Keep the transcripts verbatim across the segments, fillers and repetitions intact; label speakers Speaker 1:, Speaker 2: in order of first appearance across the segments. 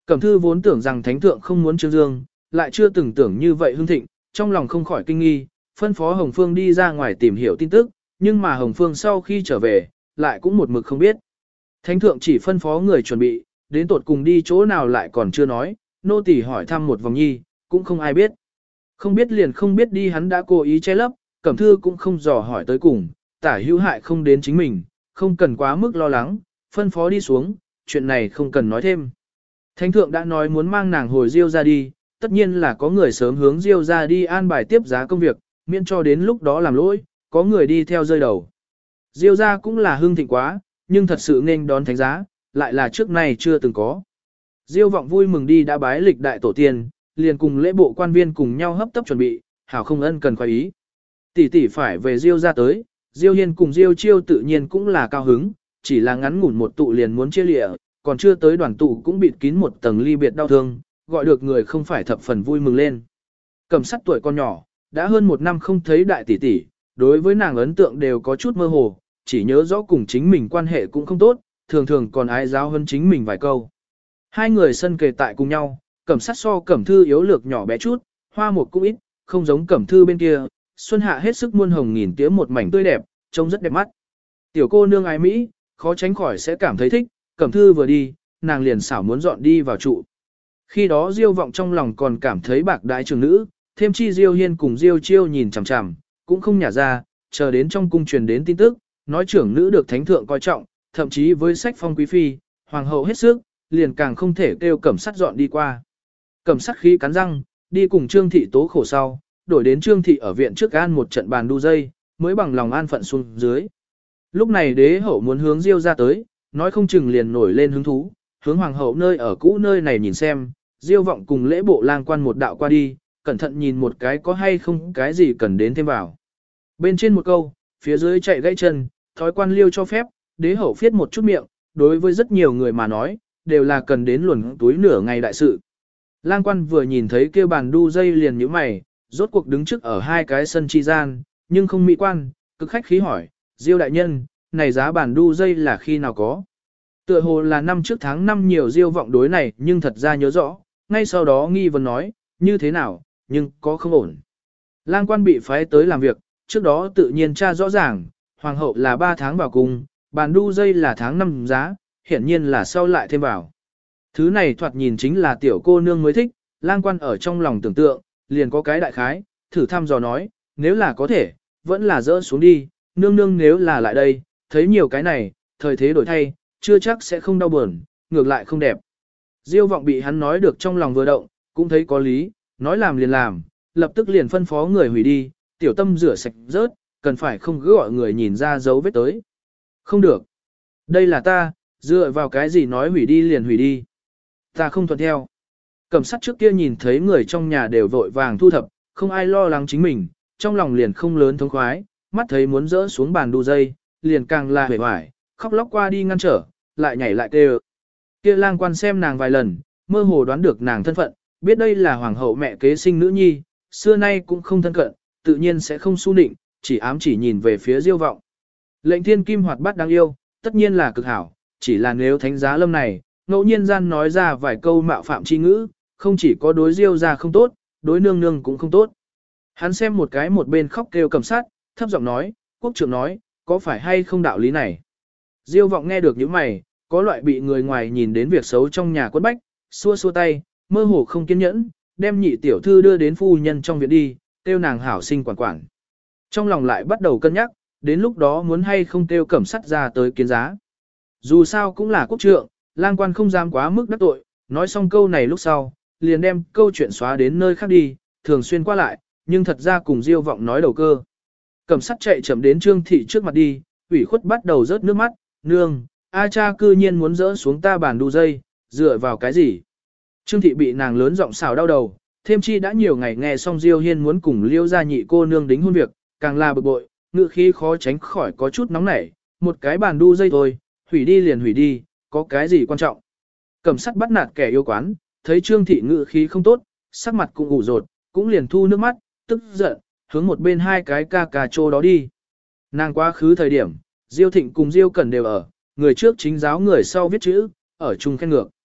Speaker 1: Cẩm Thư vốn tưởng rằng thánh thượng không muốn Trương Dương, lại chưa từng tưởng như vậy hưng thịnh, trong lòng không khỏi kinh nghi, phân phó Hồng Phương đi ra ngoài tìm hiểu tin tức, nhưng mà Hồng Phương sau khi trở về, lại cũng một mực không biết. Thánh thượng chỉ phân phó người chuẩn bị, đến tột cùng đi chỗ nào lại còn chưa nói, nô tỳ hỏi thăm một vòng nhi, cũng không ai biết. Không biết liền không biết đi, hắn đã cố ý che lấp, Cẩm Thư cũng không dò hỏi tới cùng, tả hữu hại không đến chính mình, không cần quá mức lo lắng, phân phó đi xuống, chuyện này không cần nói thêm. Thánh thượng đã nói muốn mang nàng hồi Diêu ra đi, tất nhiên là có người sớm hướng Diêu ra đi an bài tiếp giá công việc, miễn cho đến lúc đó làm lỗi, có người đi theo rơi đầu. Diêu ra cũng là hưng thịnh quá, nhưng thật sự nên đón thánh giá, lại là trước nay chưa từng có. Diêu vọng vui mừng đi đã bái lịch đại tổ tiên, liền cùng lễ bộ quan viên cùng nhau hấp tấp chuẩn bị, hảo không ân cần khoái ý. Tỷ tỷ phải về Diêu ra tới, Diêu Hiên cùng Diêu Chiêu tự nhiên cũng là cao hứng, chỉ là ngắn ngủn một tụ liền muốn chia lịa, còn chưa tới đoàn tụ cũng bịt kín một tầng ly biệt đau thương, gọi được người không phải thập phần vui mừng lên. Cẩm Sắt tuổi con nhỏ, đã hơn một năm không thấy đại tỷ tỷ, đối với nàng ấn tượng đều có chút mơ hồ, chỉ nhớ rõ cùng chính mình quan hệ cũng không tốt, thường thường còn ái giáo hơn chính mình vài câu. Hai người sân kề tại cùng nhau, Cẩm Sắt so Cẩm Thư yếu lược nhỏ bé chút, hoa một cũng ít, không giống Cẩm Thư bên kia, xuân hạ hết sức muôn hồng nghìn tía một mảnh tươi đẹp, trông rất đẹp mắt. Tiểu cô nương ái Mỹ, khó tránh khỏi sẽ cảm thấy thích, Cẩm Thư vừa đi, nàng liền xảo muốn dọn đi vào trụ. Khi đó Diêu vọng trong lòng còn cảm thấy bạc đái trường nữ, thêm chi Diêu Hiên cùng Diêu Chiêu nhìn chằm chằm, cũng không nhả ra, chờ đến trong cung truyền đến tin tức, nói trưởng nữ được thánh thượng coi trọng, thậm chí với sách phong quý phi, hoàng hậu hết sức, liền càng không thể kêu Cẩm Sắt dọn đi qua. Cẩm Sắt khí cắn răng, đi cùng Trương thị tố khổ sau, đổi đến Trương thị ở viện trước an một trận bàn đu dây, mới bằng lòng an phận xuống dưới. Lúc này đế hậu muốn hướng Diêu ra tới, nói không chừng liền nổi lên hứng thú, hướng hoàng hậu nơi ở cũ nơi này nhìn xem, Diêu vọng cùng lễ bộ lang quan một đạo qua đi, cẩn thận nhìn một cái có hay không cái gì cần đến thêm vào. Bên trên một câu, phía dưới chạy gãy chân, thói quan liêu cho phép, đế hậu phiết một chút miệng, đối với rất nhiều người mà nói, đều là cần đến luồn túi nửa ngày đại sự. Lang quan vừa nhìn thấy kêu bàn đu dây liền nhíu mày, rốt cuộc đứng trước ở hai cái sân chi gian, nhưng không mỹ quan, cực khách khí hỏi, Diêu đại nhân, này giá bàn đu dây là khi nào có? Tựa hồ là năm trước tháng năm nhiều Diêu vọng đối này nhưng thật ra nhớ rõ, ngay sau đó nghi vấn nói, như thế nào, nhưng có không ổn. Lang quan bị phái tới làm việc, trước đó tự nhiên tra rõ ràng, hoàng hậu là ba tháng vào cung, bàn đu dây là tháng năm giá, hiển nhiên là sau lại thêm vào. Thứ này thoạt nhìn chính là tiểu cô nương mới thích, lang quan ở trong lòng tưởng tượng, liền có cái đại khái, thử thăm dò nói, nếu là có thể, vẫn là dỡ xuống đi, nương nương nếu là lại đây, thấy nhiều cái này, thời thế đổi thay, chưa chắc sẽ không đau buồn, ngược lại không đẹp. Diêu vọng bị hắn nói được trong lòng vừa động, cũng thấy có lý, nói làm liền làm, lập tức liền phân phó người hủy đi, tiểu tâm rửa sạch rớt, cần phải không cứ gọi người nhìn ra dấu vết tới. Không được. Đây là ta, dựa vào cái gì nói hủy đi liền hủy đi. Ta không thuận theo. Cẩm Sắt trước kia nhìn thấy người trong nhà đều vội vàng thu thập, không ai lo lắng chính mình, trong lòng liền không lớn thống khoái, mắt thấy muốn rỡ xuống bàn đu dây, liền càng là hề hoài, khóc lóc qua đi ngăn trở, lại nhảy lại kêu. Kia lang quan xem nàng vài lần, mơ hồ đoán được nàng thân phận, biết đây là hoàng hậu mẹ kế sinh nữ nhi, xưa nay cũng không thân cận, tự nhiên sẽ không su nịnh, chỉ ám chỉ nhìn về phía Diêu vọng. Lệnh thiên kim hoạt bát đáng yêu, tất nhiên là cực hảo, chỉ là nếu thánh giá lâm này, ngẫu nhiên gian nói ra vài câu mạo phạm chi ngữ, không chỉ có đối Diêu ra không tốt, đối nương nương cũng không tốt. Hắn xem một cái một bên khóc kêu Cẩm Sát, thấp giọng nói, quốc trưởng nói, có phải hay không đạo lý này? Diêu vọng nghe được những mày, có loại bị người ngoài nhìn đến việc xấu trong nhà quất bách, xua xua tay, mơ hồ không kiên nhẫn, đem nhị tiểu thư đưa đến phu nhân trong viện đi, kêu nàng hảo sinh quản quản. Trong lòng lại bắt đầu cân nhắc, đến lúc đó muốn hay không kêu Cẩm Sắt ra tới kiến giá. Dù sao cũng là quốc trượng, lang quan không dám quá mức đắc tội, nói xong câu này lúc sau, liền đem câu chuyện xóa đến nơi khác đi, thường xuyên qua lại, nhưng thật ra cùng Diêu vọng nói đầu cơ. Cẩm Sắt chạy chậm đến Trương thị trước mặt đi, ủy khuất bắt đầu rớt nước mắt, nương, A cha cư nhiên muốn dỡ xuống ta bàn đu dây, dựa vào cái gì? Trương thị bị nàng lớn giọng xào đau đầu, thêm chi đã nhiều ngày nghe xong Diêu Hiên muốn cùng Liêu gia nhị cô nương đính hôn việc, càng là bực bội, ngự khí khó tránh khỏi có chút nóng nảy, một cái bàn đu dây thôi, hủy đi liền hủy đi, có cái gì quan trọng? Cẩm Sắt bắt nạt kẻ yêu quán, thấy Trương thị ngự khí không tốt, sắc mặt cũng ủ rột, cũng liền thu nước mắt, tức giận, hướng một bên hai cái ca cà trô đó đi. Nàng quá khứ thời điểm, Diêu Thịnh cùng Diêu Cẩn đều ở, người trước chính giáo người sau viết chữ, ở chung khen ngược.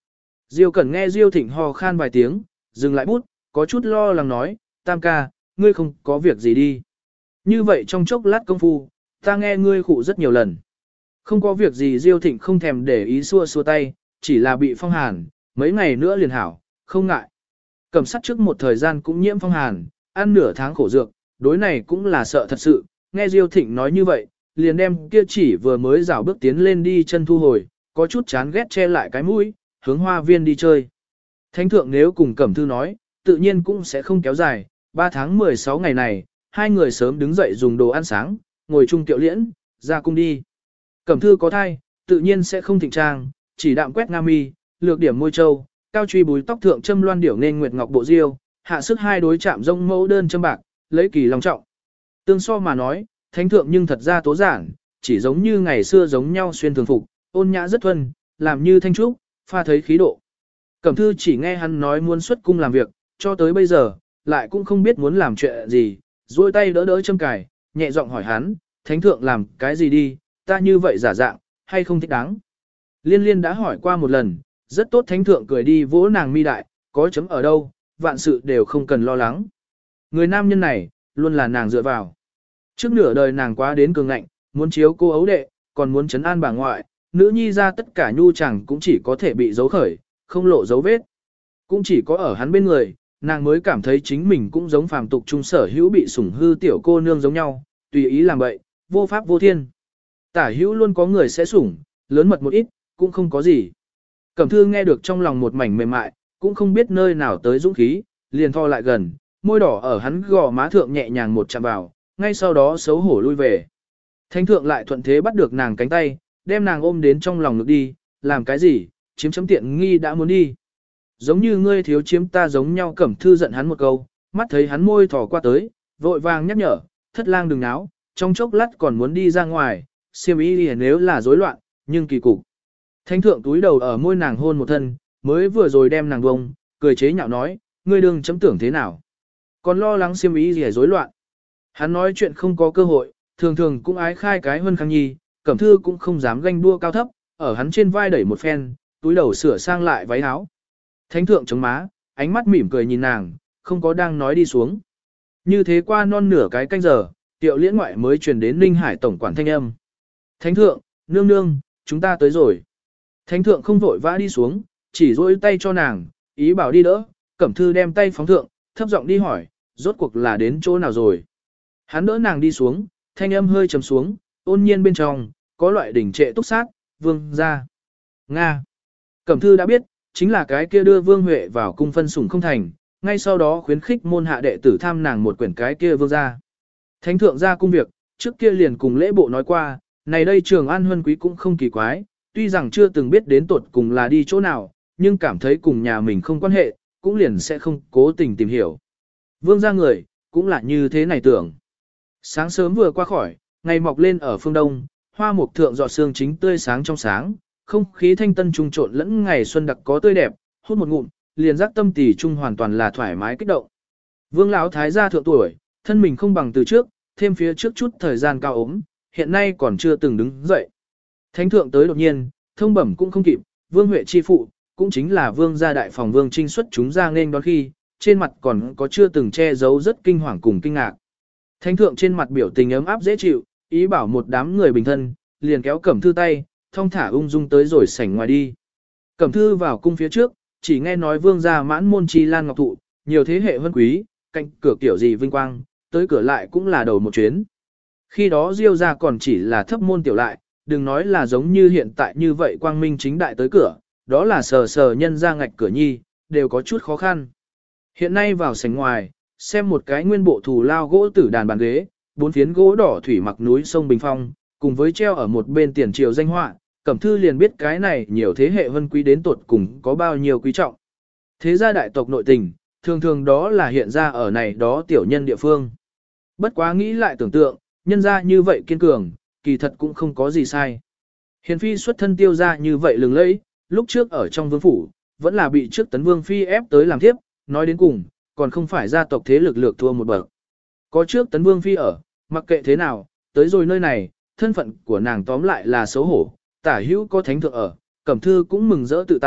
Speaker 1: Diêu Cẩn nghe Diêu Thịnh ho khan vài tiếng, dừng lại bút, có chút lo lắng nói, tam ca, ngươi không có việc gì đi. Như vậy trong chốc lát công phu, ta nghe ngươi khụ rất nhiều lần. Không có việc gì Diêu Thịnh không thèm để ý xua xua tay, chỉ là bị phong hàn, mấy ngày nữa liền hảo, không ngại. Cẩm sắt trước một thời gian cũng nhiễm phong hàn, ăn nửa tháng khổ dược, đối này cũng là sợ thật sự, nghe Diêu Thịnh nói như vậy, liền đem kia chỉ vừa mới rảo bước tiến lên đi chân thu hồi, có chút chán ghét che lại cái mũi, hướng hoa viên đi chơi. Thánh thượng nếu cùng Cẩm Thư nói, tự nhiên cũng sẽ không kéo dài, ba tháng mười sáu ngày này, hai người sớm đứng dậy dùng đồ ăn sáng, ngồi chung tiệu liễn, ra cung đi. Cẩm Thư có thai, tự nhiên sẽ không thịnh trang, chỉ đạm quét nga mi, lược điểm môi châu, cao truy búi tóc thượng châm loan điểu nên nguyệt ngọc bộ diêu, hạ sức hai đối chạm rông mẫu đơn châm bạc, lấy kỳ long trọng. Tương so mà nói, thánh thượng nhưng thật ra tố giản, chỉ giống như ngày xưa giống nhau xuyên thường phục, ôn nhã rất thuần, làm như thanh trúc, pha thấy khí độ. Cẩm Thư chỉ nghe hắn nói muốn xuất cung làm việc, cho tới bây giờ, lại cũng không biết muốn làm chuyện gì, duỗi tay đỡ đỡ châm cài, nhẹ giọng hỏi hắn, thánh thượng làm cái gì đi, ta như vậy giả dạng, hay không thích đáng. Liên liên đã hỏi qua một lần, rất tốt thánh thượng cười đi vỗ nàng mi đại, có chấm ở đâu, vạn sự đều không cần lo lắng. Người nam nhân này, luôn là nàng dựa vào. Trước nửa đời nàng quá đến cường ngạnh, muốn chiếu cô ấu đệ, còn muốn chấn an bà ngoại, nữ nhi ra tất cả nhu chẳng cũng chỉ có thể bị giấu khởi, không lộ dấu vết. Cũng chỉ có ở hắn bên người, nàng mới cảm thấy chính mình cũng giống phàm tục trung sở hữu bị sủng hư tiểu cô nương giống nhau, tùy ý làm bậy, vô pháp vô thiên. Tả hữu luôn có người sẽ sủng, lớn mật một ít, cũng không có gì. Cẩm Thư nghe được trong lòng một mảnh mềm mại, cũng không biết nơi nào tới dũng khí, liền tho lại gần, môi đỏ ở hắn gò má thượng nhẹ nhàng một chạm vào, ngay sau đó xấu hổ lui về. Thánh thượng lại thuận thế bắt được nàng cánh tay, đem nàng ôm đến trong lòng ngực đi, làm cái gì, chiếm chấm tiện nghi đã muốn đi. Giống như ngươi thiếu chiếm ta giống nhau. Cẩm Thư giận hắn một câu, mắt thấy hắn môi thỏ qua tới, vội vàng nhắc nhở, thất lang đừng náo, trong chốc lát còn muốn đi ra ngoài, xiêm y đi nếu là rối loạn, nhưng kỳ cục. Thánh thượng túi đầu ở môi nàng hôn một thân, mới vừa rồi đem nàng bông, cười chế nhạo nói, ngươi đừng chấm tưởng thế nào. Còn lo lắng xiêm y gì rối loạn. Hắn nói chuyện không có cơ hội, thường thường cũng ái khai cái hơn khang nhi, Cẩm Thư cũng không dám ganh đua cao thấp, ở hắn trên vai đẩy một phen, túi đầu sửa sang lại váy áo. Thánh thượng chống má, ánh mắt mỉm cười nhìn nàng, không có đang nói đi xuống. Như thế qua non nửa cái canh giờ, tiệu liễn ngoại mới truyền đến Ninh Hải tổng quản thanh âm. Thánh thượng, nương nương, chúng ta tới rồi. Thánh thượng không vội vã đi xuống, chỉ duỗi tay cho nàng, ý bảo đi đỡ, Cẩm Thư đem tay phóng thượng, thấp giọng đi hỏi, rốt cuộc là đến chỗ nào rồi. Hắn đỡ nàng đi xuống, thanh âm hơi trầm xuống, ôn nhiên bên trong, có loại đỉnh trệ túc sát, vương ra. Nga. Cẩm Thư đã biết, chính là cái kia đưa Vương Huệ vào cung phân sủng không thành, ngay sau đó khuyến khích môn hạ đệ tử tham nàng một quyển cái kia vương ra. Thánh thượng ra cung việc, trước kia liền cùng lễ bộ nói qua, này đây Trường An Huân Quý cũng không kỳ quái, tuy rằng chưa từng biết đến tuột cùng là đi chỗ nào, nhưng cảm thấy cùng nhà mình không quan hệ, cũng liền sẽ không cố tình tìm hiểu. Vương ra người, cũng là như thế này tưởng. Sáng sớm vừa qua khỏi, ngày mọc lên ở phương đông, hoa mục thượng giọt sương chính tươi sáng trong sáng, không khí thanh tân trung trộn lẫn ngày xuân đặc có tươi đẹp, hút một ngụm, liền giác tâm tỳ trung hoàn toàn là thoải mái kích động. Vương lão thái gia thượng tuổi, thân mình không bằng từ trước, thêm phía trước chút thời gian cao ốm, hiện nay còn chưa từng đứng dậy. Thánh thượng tới đột nhiên, thông bẩm cũng không kịp, Vương Huệ chi phụ, cũng chính là Vương gia đại phòng Vương Trinh xuất chúng ra nên đón khi, trên mặt còn có chưa từng che giấu rất kinh hoàng cùng kinh ngạc. Thánh thượng trên mặt biểu tình ấm áp dễ chịu, ý bảo một đám người bình thân, liền kéo Cẩm Thư tay, thong thả ung dung tới rồi sảnh ngoài đi. Cẩm Thư vào cung phía trước, chỉ nghe nói Vương gia mãn môn chi lan ngọc thụ, nhiều thế hệ vân quý, cạnh cửa kiểu gì vinh quang, tới cửa lại cũng là đầu một chuyến. Khi đó Diêu gia còn chỉ là thấp môn tiểu lại, đừng nói là giống như hiện tại như vậy quang minh chính đại tới cửa, đó là sờ sờ nhân ra ngạch cửa nhi, đều có chút khó khăn. Hiện nay vào sảnh ngoài, xem một cái nguyên bộ thù lao gỗ tử đàn bàn ghế, bốn phiến gỗ đỏ thủy mặc núi sông Bình Phong, cùng với treo ở một bên tiền triều danh họa, Cẩm Thư liền biết cái này nhiều thế hệ vân quý đến tuột cùng có bao nhiêu quý trọng. Thế gia đại tộc nội tình, thường thường đó là hiện ra ở này đó tiểu nhân địa phương. Bất quá nghĩ lại tưởng tượng, nhân ra như vậy kiên cường, kỳ thật cũng không có gì sai. Hiền phi xuất thân tiêu ra như vậy lừng lẫy, lúc trước ở trong vương phủ, vẫn là bị trước tấn vương phi ép tới làm thiếp, nói đến cùng, còn không phải gia tộc thế lực lược thua một bậc. Có trước tấn vương phi ở, mặc kệ thế nào, tới rồi nơi này, thân phận của nàng tóm lại là xấu hổ, tả hữu có thánh thượng ở, Cẩm Thư cũng mừng rỡ tự tại,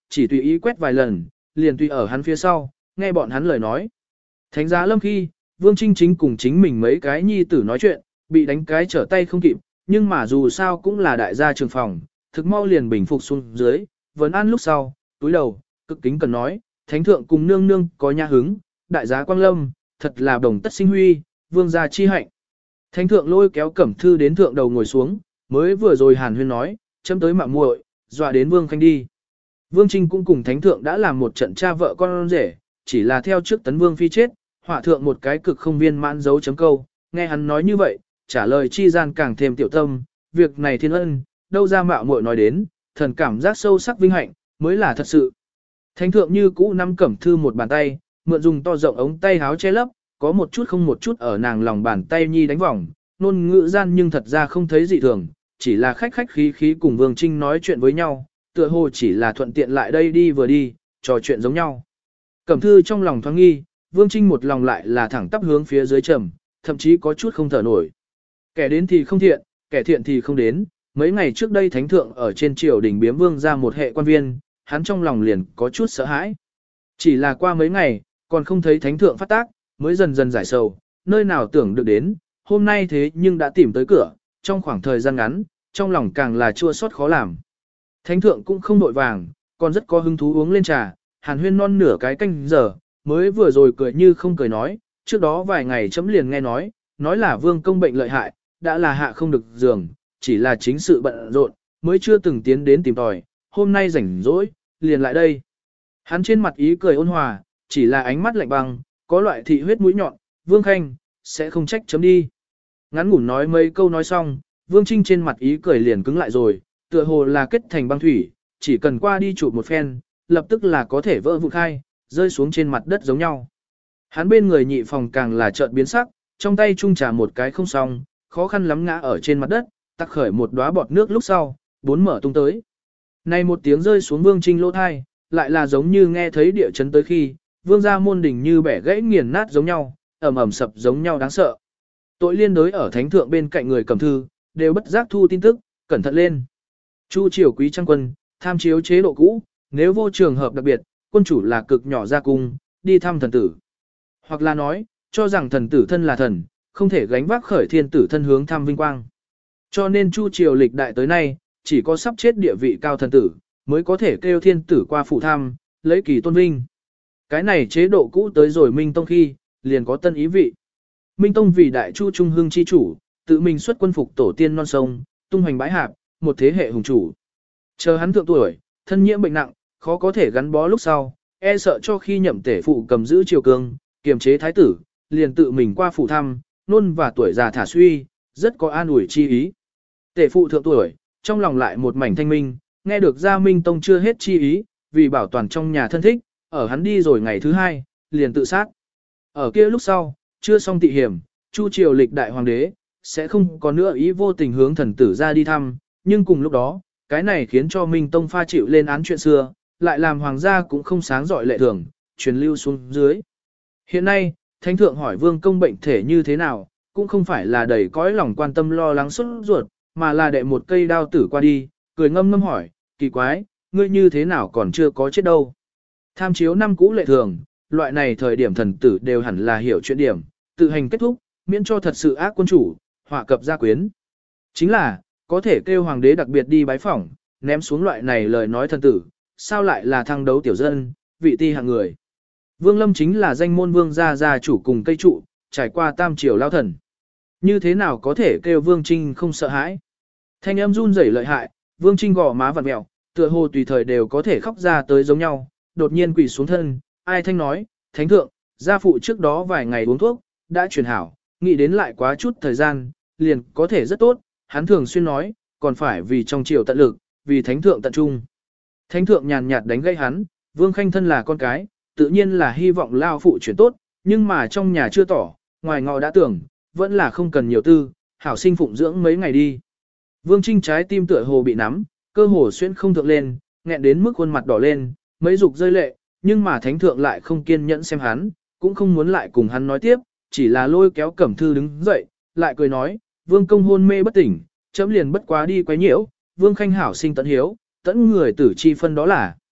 Speaker 1: chỉ tùy ý quét vài lần, liền tùy ở hắn phía sau, nghe bọn hắn lời nói. Thánh giá lâm khi, Vương Trinh chính cùng chính mình mấy cái nhi tử nói chuyện, bị đánh cái trở tay không kịp, nhưng mà dù sao cũng là đại gia trường phòng, thực mau liền bình phục xuống dưới, vấn an lúc sau, túi đầu, cực kính cần nói, thánh thượng cùng nương nương có nha hứng, đại giá quang lâm, thật là đồng tất sinh huy, vương gia chi hạnh. Thánh thượng lôi kéo cẩm thư đến thượng đầu ngồi xuống, mới vừa rồi hàn huyên nói, chấm tới mạng muội, dọa đến vương khanh đi. Vương Trinh cũng cùng thánh thượng đã làm một trận cha vợ con rể, chỉ là theo trước tấn vương phi chết, họa thượng một cái cực không viên mãn dấu chấm câu, nghe hắn nói như vậy, trả lời chi gian càng thêm tiểu tâm, việc này thiên ân, đâu ra mạo muội nói đến, thần cảm giác sâu sắc vinh hạnh, mới là thật sự. Thánh thượng như cũ nắm cẩm thư một bàn tay, mượn dùng to rộng ống tay háo che lấp, có một chút không một chút ở nàng lòng bàn tay nhi đánh vòng, nôn ngữ gian nhưng thật ra không thấy gì thường, chỉ là khách khách khí khí cùng Vương Trinh nói chuyện với nhau, tựa hồ chỉ là thuận tiện lại đây đi vừa đi, trò chuyện giống nhau. Cẩm thư trong lòng thoáng nghi, Vương Trinh một lòng lại là thẳng tắp hướng phía dưới trầm, thậm chí có chút không thở nổi. Kẻ đến thì không thiện, kẻ thiện thì không đến, mấy ngày trước đây thánh thượng ở trên triều đình biếm vương ra một hệ quan viên, hắn trong lòng liền có chút sợ hãi. Chỉ là qua mấy ngày, còn không thấy thánh thượng phát tác, mới dần dần giải sầu, nơi nào tưởng được đến, hôm nay thế nhưng đã tìm tới cửa, trong khoảng thời gian ngắn, trong lòng càng là chua xót khó làm. Thánh thượng cũng không nội vàng, còn rất có hứng thú uống lên trà, hàn huyên non nửa cái canh giờ, mới vừa rồi cười như không cười nói, trước đó vài ngày chấm liền nghe nói, nói là vương công bệnh lợi hại, đã là hạ không được giường, chỉ là chính sự bận rộn, mới chưa từng tiến đến tìm tòi, hôm nay rảnh rỗi, liền lại đây. Hắn trên mặt ý cười ôn hòa, chỉ là ánh mắt lạnh băng, có loại thị huyết mũi nhọn, Vương Khanh, sẽ không trách chấm đi. Ngắn ngủn nói mấy câu nói xong, Vương Trinh trên mặt ý cười liền cứng lại rồi, tựa hồ là kết thành băng thủy, chỉ cần qua đi chụp một phen, lập tức là có thể vỡ vụn khai, rơi xuống trên mặt đất giống nhau. Hắn bên người nhị phòng càng là chợt biến sắc, trong tay chung trà một cái không xong, khó khăn lắm ngã ở trên mặt đất, tắc khởi một đóa bọt nước lúc sau, bốn mở tung tới. Này một tiếng rơi xuống Vương Trinh lỗ thai, lại là giống như nghe thấy địa chấn tới khi, vương gia môn đỉnh như bẻ gãy nghiền nát giống nhau, ầm ầm sập giống nhau đáng sợ. Tội liên đối ở thánh thượng bên cạnh người cầm thư, đều bất giác thu tin tức, cẩn thận lên. Chu triều quý trang quân, tham chiếu chế độ cũ, nếu vô trường hợp đặc biệt, quân chủ là cực nhỏ ra cung, đi thăm thần tử. Hoặc là nói, cho rằng thần tử thân là thần, không thể gánh vác khởi thiên tử thân hướng thăm vinh quang. Cho nên Chu triều lịch đại tới nay, chỉ có sắp chết địa vị cao thần tử, mới có thể kêu thiên tử qua phủ thăm, lấy kỳ tôn vinh. Cái này chế độ cũ tới rồi Minh Tông khi, liền có tân ý vị. Minh Tông vì đại chu trung hưng chi chủ, tự mình xuất quân phục tổ tiên non sông, tung hoành bãi hạp, một thế hệ hùng chủ. Chờ hắn thượng tuổi, thân nhiễm bệnh nặng, khó có thể gắn bó lúc sau, e sợ cho khi nhậm tể phụ cầm giữ triều cương, kiềm chế thái tử, liền tự mình qua phủ thăm, nôn và tuổi già thả suy, rất có an ủi chi ý. Tể phụ thượng tuổi, trong lòng lại một mảnh thanh minh, nghe được Gia Minh Tông chưa hết chi ý, vì bảo toàn trong nhà thân thích, ở hắn đi rồi ngày thứ hai, liền tự sát. Ở kia lúc sau, chưa xong tị hiểm, Chu triều lịch đại hoàng đế, sẽ không có nữa ý vô tình hướng thần tử ra đi thăm, nhưng cùng lúc đó, cái này khiến cho Minh Tông pha chịu lên án chuyện xưa, lại làm hoàng gia cũng không sáng giỏi lệ thường, truyền lưu xuống dưới. Hiện nay, Thánh thượng hỏi vương công bệnh thể như thế nào, cũng không phải là đầy cõi lòng quan tâm lo lắng xuất ruột, mà là đệ một cây đao tử qua đi, cười ngâm ngâm hỏi, kỳ quái, ngươi như thế nào còn chưa có chết đâu. Tham chiếu năm cũ lệ thường, loại này thời điểm thần tử đều hẳn là hiểu chuyện điểm, tự hành kết thúc, miễn cho thật sự ác quân chủ, họa cập gia quyến. Chính là, có thể kêu hoàng đế đặc biệt đi bái phỏng, ném xuống loại này lời nói thần tử, sao lại là thăng đấu tiểu dân, vị ti hạng người. Vương Lâm chính là danh môn vương gia gia chủ cùng cây trụ, trải qua tam triều lao thần. Như thế nào có thể kêu Vương Trinh không sợ hãi? Thanh âm run rẩy lợi hại, Vương Trinh gò má vặn mèo, tựa hồ tùy thời đều có thể khóc ra tới giống nhau, đột nhiên quỳ xuống thân, ai thanh nói, thánh thượng, gia phụ trước đó vài ngày uống thuốc, đã truyền hảo, nghĩ đến lại quá chút thời gian, liền có thể rất tốt, hắn thường xuyên nói, còn phải vì trong triều tận lực, vì thánh thượng tận trung. Thánh thượng nhàn nhạt đánh gây hắn, Vương Khanh thân là con cái, tự nhiên là hy vọng lao phụ chuyển tốt, nhưng mà trong nhà chưa tỏ, ngoài ngọ đã tưởng, vẫn là không cần nhiều tư, hảo sinh phụng dưỡng mấy ngày đi. Vương Trinh trái tim tựa hồ bị nắm, cơ hồ xuyên không thượng lên, nghẹn đến mức khuôn mặt đỏ lên, mấy dục rơi lệ, nhưng mà thánh thượng lại không kiên nhẫn xem hắn, cũng không muốn lại cùng hắn nói tiếp, chỉ là lôi kéo Cẩm Thư đứng dậy, lại cười nói, Vương công hôn mê bất tỉnh, chấm liền bất quá đi quấy nhiễu, Vương Khanh hảo sinh tận hiếu, tận người tử chi phân đó là.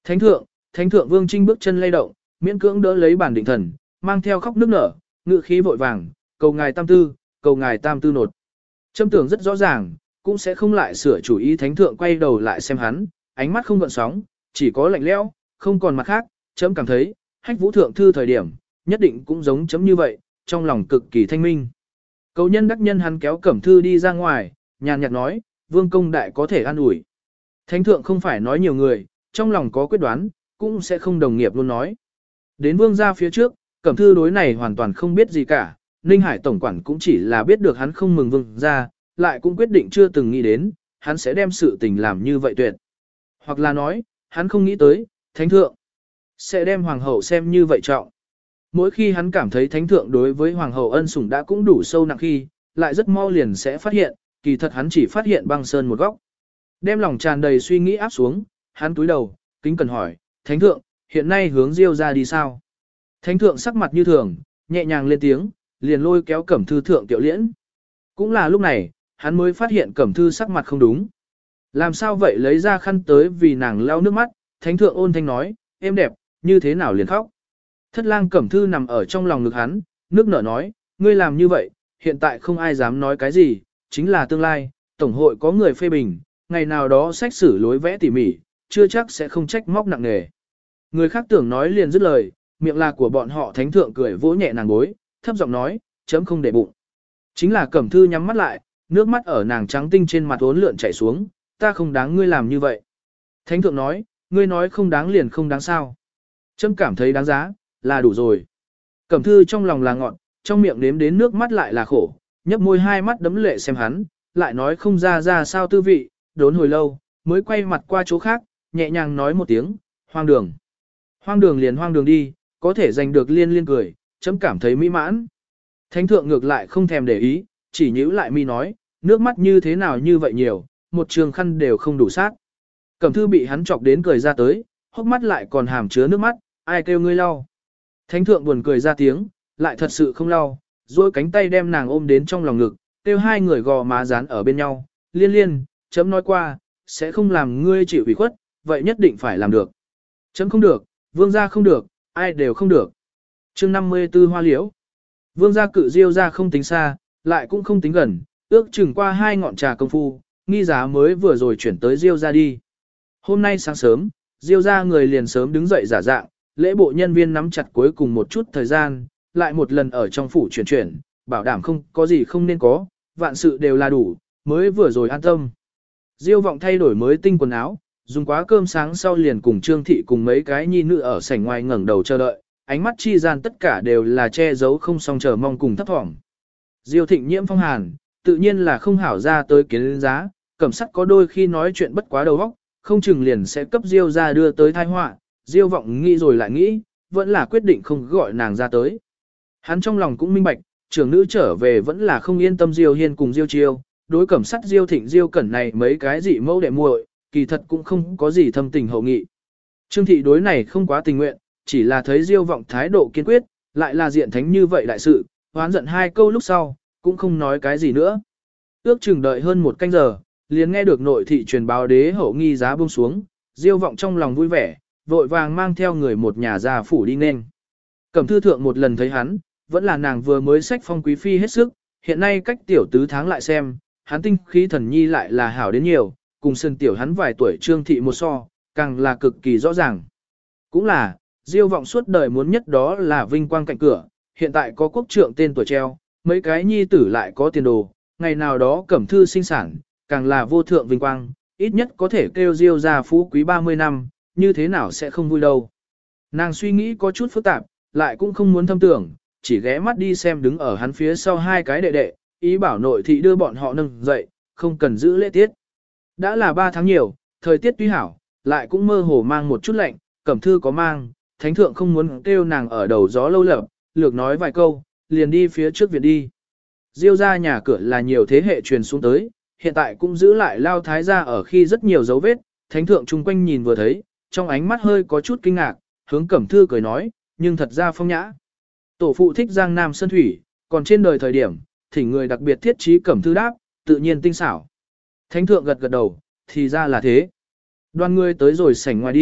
Speaker 1: Thánh thượng, thánh thượng Vương Trinh bước chân lay động, miễn cưỡng đỡ lấy bản định thần, mang theo khóc nước nở, ngự khí vội vàng, cầu ngài tam tư, cầu ngài tam tư nột. Châm tưởng rất rõ ràng, cũng sẽ không lại sửa chủ ý. Thánh thượng quay đầu lại xem hắn, ánh mắt không gợn sóng, chỉ có lạnh lẽo, không còn mặt khác. Chấm cảm thấy, hách vũ thượng thư thời điểm, nhất định cũng giống chấm như vậy, trong lòng cực kỳ thanh minh. Cầu nhân đắc nhân, hắn kéo Cẩm Thư đi ra ngoài, nhàn nhạt nói, Vương công đại có thể an ủi. Thánh thượng không phải nói nhiều người, trong lòng có quyết đoán, cũng sẽ không đồng nghiệp luôn nói. Đến vương gia phía trước, Cẩm Thư đối này hoàn toàn không biết gì cả, Ninh Hải tổng quản cũng chỉ là biết được hắn không mừng vương gia, lại cũng quyết định chưa từng nghĩ đến, hắn sẽ đem sự tình làm như vậy tuyệt. Hoặc là nói, hắn không nghĩ tới, thánh thượng sẽ đem hoàng hậu xem như vậy trọng. Mỗi khi hắn cảm thấy thánh thượng đối với hoàng hậu ân sủng đã cũng đủ sâu nặng khi, lại rất mau liền sẽ phát hiện, kỳ thật hắn chỉ phát hiện băng sơn một góc. Đem lòng tràn đầy suy nghĩ áp xuống, hắn cúi đầu, kính cần hỏi, thánh thượng, hiện nay hướng Diêu ra đi sao? Thánh thượng sắc mặt như thường, nhẹ nhàng lên tiếng, liền lôi kéo Cẩm Thư thượng tiểu liễn. Cũng là lúc này, hắn mới phát hiện Cẩm Thư sắc mặt không đúng. Làm sao vậy, lấy ra khăn tới vì nàng lau nước mắt, thánh thượng ôn thanh nói, em đẹp, như thế nào liền khóc. Thất lang Cẩm Thư nằm ở trong lòng ngực hắn, nước nở nói, ngươi làm như vậy, hiện tại không ai dám nói cái gì, chính là tương lai, tổng hội có người phê bình, ngày nào đó sách xử lối vẽ tỉ mỉ, chưa chắc sẽ không trách móc nặng nề. Người khác tưởng nói liền dứt lời, miệng là của bọn họ. Thánh thượng cười vỗ nhẹ nàng gối, thấp giọng nói, chấm không để bụng. Chính là Cẩm Thư nhắm mắt lại, nước mắt ở nàng trắng tinh trên mặt uốn lượn chảy xuống, ta không đáng ngươi làm như vậy. Thánh thượng nói, ngươi nói không đáng liền không đáng sao. Chấm cảm thấy đáng giá, là đủ rồi. Cẩm Thư trong lòng là ngọn, trong miệng nếm đến nước mắt lại là khổ, nhấp môi hai mắt đấm lệ xem hắn, lại nói không ra ra sao tư vị, đốn hồi lâu, mới quay mặt qua chỗ khác, nhẹ nhàng nói một tiếng, hoang đường. Hoang đường liền hoang đường đi, có thể giành được liên liên cười, chấm cảm thấy mỹ mãn. Thánh thượng ngược lại không thèm để ý, chỉ nhíu lại mi nói, nước mắt như thế nào như vậy nhiều, một trường khăn đều không đủ sát. Cẩm Thư bị hắn chọc đến cười ra tới, hốc mắt lại còn hàm chứa nước mắt, ai kêu ngươi lau. Thánh thượng buồn cười ra tiếng, lại thật sự không lau, rồi cánh tay đem nàng ôm đến trong lòng ngực, kêu hai người gò má dán ở bên nhau, liên liên, chấm nói qua, sẽ không làm ngươi chịu ủy khuất, vậy nhất định phải làm được. Chấm không được, vương gia không được, ai đều không được. chương năm mươi tư hoa liễu. Vương gia cự Diêu ra không tính xa, lại cũng không tính gần, ước chừng qua hai ngọn trà công phu, nghi giá mới vừa rồi chuyển tới Diêu ra đi. Hôm nay sáng sớm, Diêu ra người liền sớm đứng dậy giả dạng, lễ bộ nhân viên nắm chặt cuối cùng một chút thời gian, lại một lần ở trong phủ chuyển chuyển, bảo đảm không có gì không nên có, vạn sự đều là đủ, mới vừa rồi an tâm. Diêu vọng thay đổi mới tinh quần áo, dùng quá cơm sáng sau liền cùng Trương Thị cùng mấy cái nhi nữ ở sảnh ngoài ngẩng đầu chờ đợi, ánh mắt chi gian tất cả đều là che giấu không song chờ mong cùng thấp thỏm. Diêu Thịnh nhiễm phong hàn, tự nhiên là không hảo ra tới kiến giá, Cẩm Sắt có đôi khi nói chuyện bất quá đầu óc, không chừng liền sẽ cấp Diêu ra đưa tới tai họa. Diêu vọng nghĩ rồi lại nghĩ, vẫn là quyết định không gọi nàng ra tới. Hắn trong lòng cũng minh bạch, trưởng nữ trở về vẫn là không yên tâm Diêu Hiên cùng Diêu Chiêu, đối Cẩm Sắt Diêu Thịnh Diêu Cẩn này mấy cái dị mẫu đệ muội, kỳ thật cũng không có gì thâm tình hậu nghị. Trương Thị đối này không quá tình nguyện, chỉ là thấy Diêu vọng thái độ kiên quyết, lại là diện thánh như vậy đại sự, hoán giận hai câu lúc sau, cũng không nói cái gì nữa. Ước chừng đợi hơn một canh giờ, liền nghe được nội thị truyền báo đế hậu nghi giá buông xuống, Diêu vọng trong lòng vui vẻ, vội vàng mang theo người một nhà ra phủ đi nên. Cẩm Thư thượng một lần thấy hắn, vẫn là nàng vừa mới sách phong quý phi hết sức, hiện nay cách tiểu tứ tháng lại xem, hắn tinh khí thần nhi lại là hảo đến nhiều, cùng sân tiểu hắn vài tuổi Trương Thị một so, càng là cực kỳ rõ ràng. Cũng là, Diêu vọng suốt đời muốn nhất đó là vinh quang cạnh cửa, hiện tại có quốc trượng tên tuổi treo, mấy cái nhi tử lại có tiền đồ, ngày nào đó Cẩm Thư sinh sản, càng là vô thượng vinh quang, ít nhất có thể kêu Diêu ra phú quý ba mươi năm, như thế nào sẽ không vui đâu. Nàng suy nghĩ có chút phức tạp, lại cũng không muốn thâm tưởng, chỉ ghé mắt đi xem đứng ở hắn phía sau hai cái đệ đệ, ý bảo nội thị đưa bọn họ nâng dậy, không cần giữ lễ tiết. Đã là ba tháng nhiều, thời tiết tuy hảo, lại cũng mơ hồ mang một chút lạnh, Cẩm Thư có mang, thánh thượng không muốn kêu nàng ở đầu gió lâu lợp, lược nói vài câu, liền đi phía trước viện đi. Diêu ra nhà cửa là nhiều thế hệ truyền xuống tới, hiện tại cũng giữ lại lao thái gia ở khi rất nhiều dấu vết, thánh thượng chung quanh nhìn vừa thấy, trong ánh mắt hơi có chút kinh ngạc, hướng Cẩm Thư cười nói, nhưng thật ra phong nhã. Tổ phụ thích Giang Nam Sơn Thủy, còn trên đời thời điểm, thỉnh người đặc biệt thiết trí Cẩm Thư đáp, tự nhiên tinh xảo. Thánh thượng gật gật đầu, thì ra là thế. Đoàn người tới rồi sảnh ngoài đi,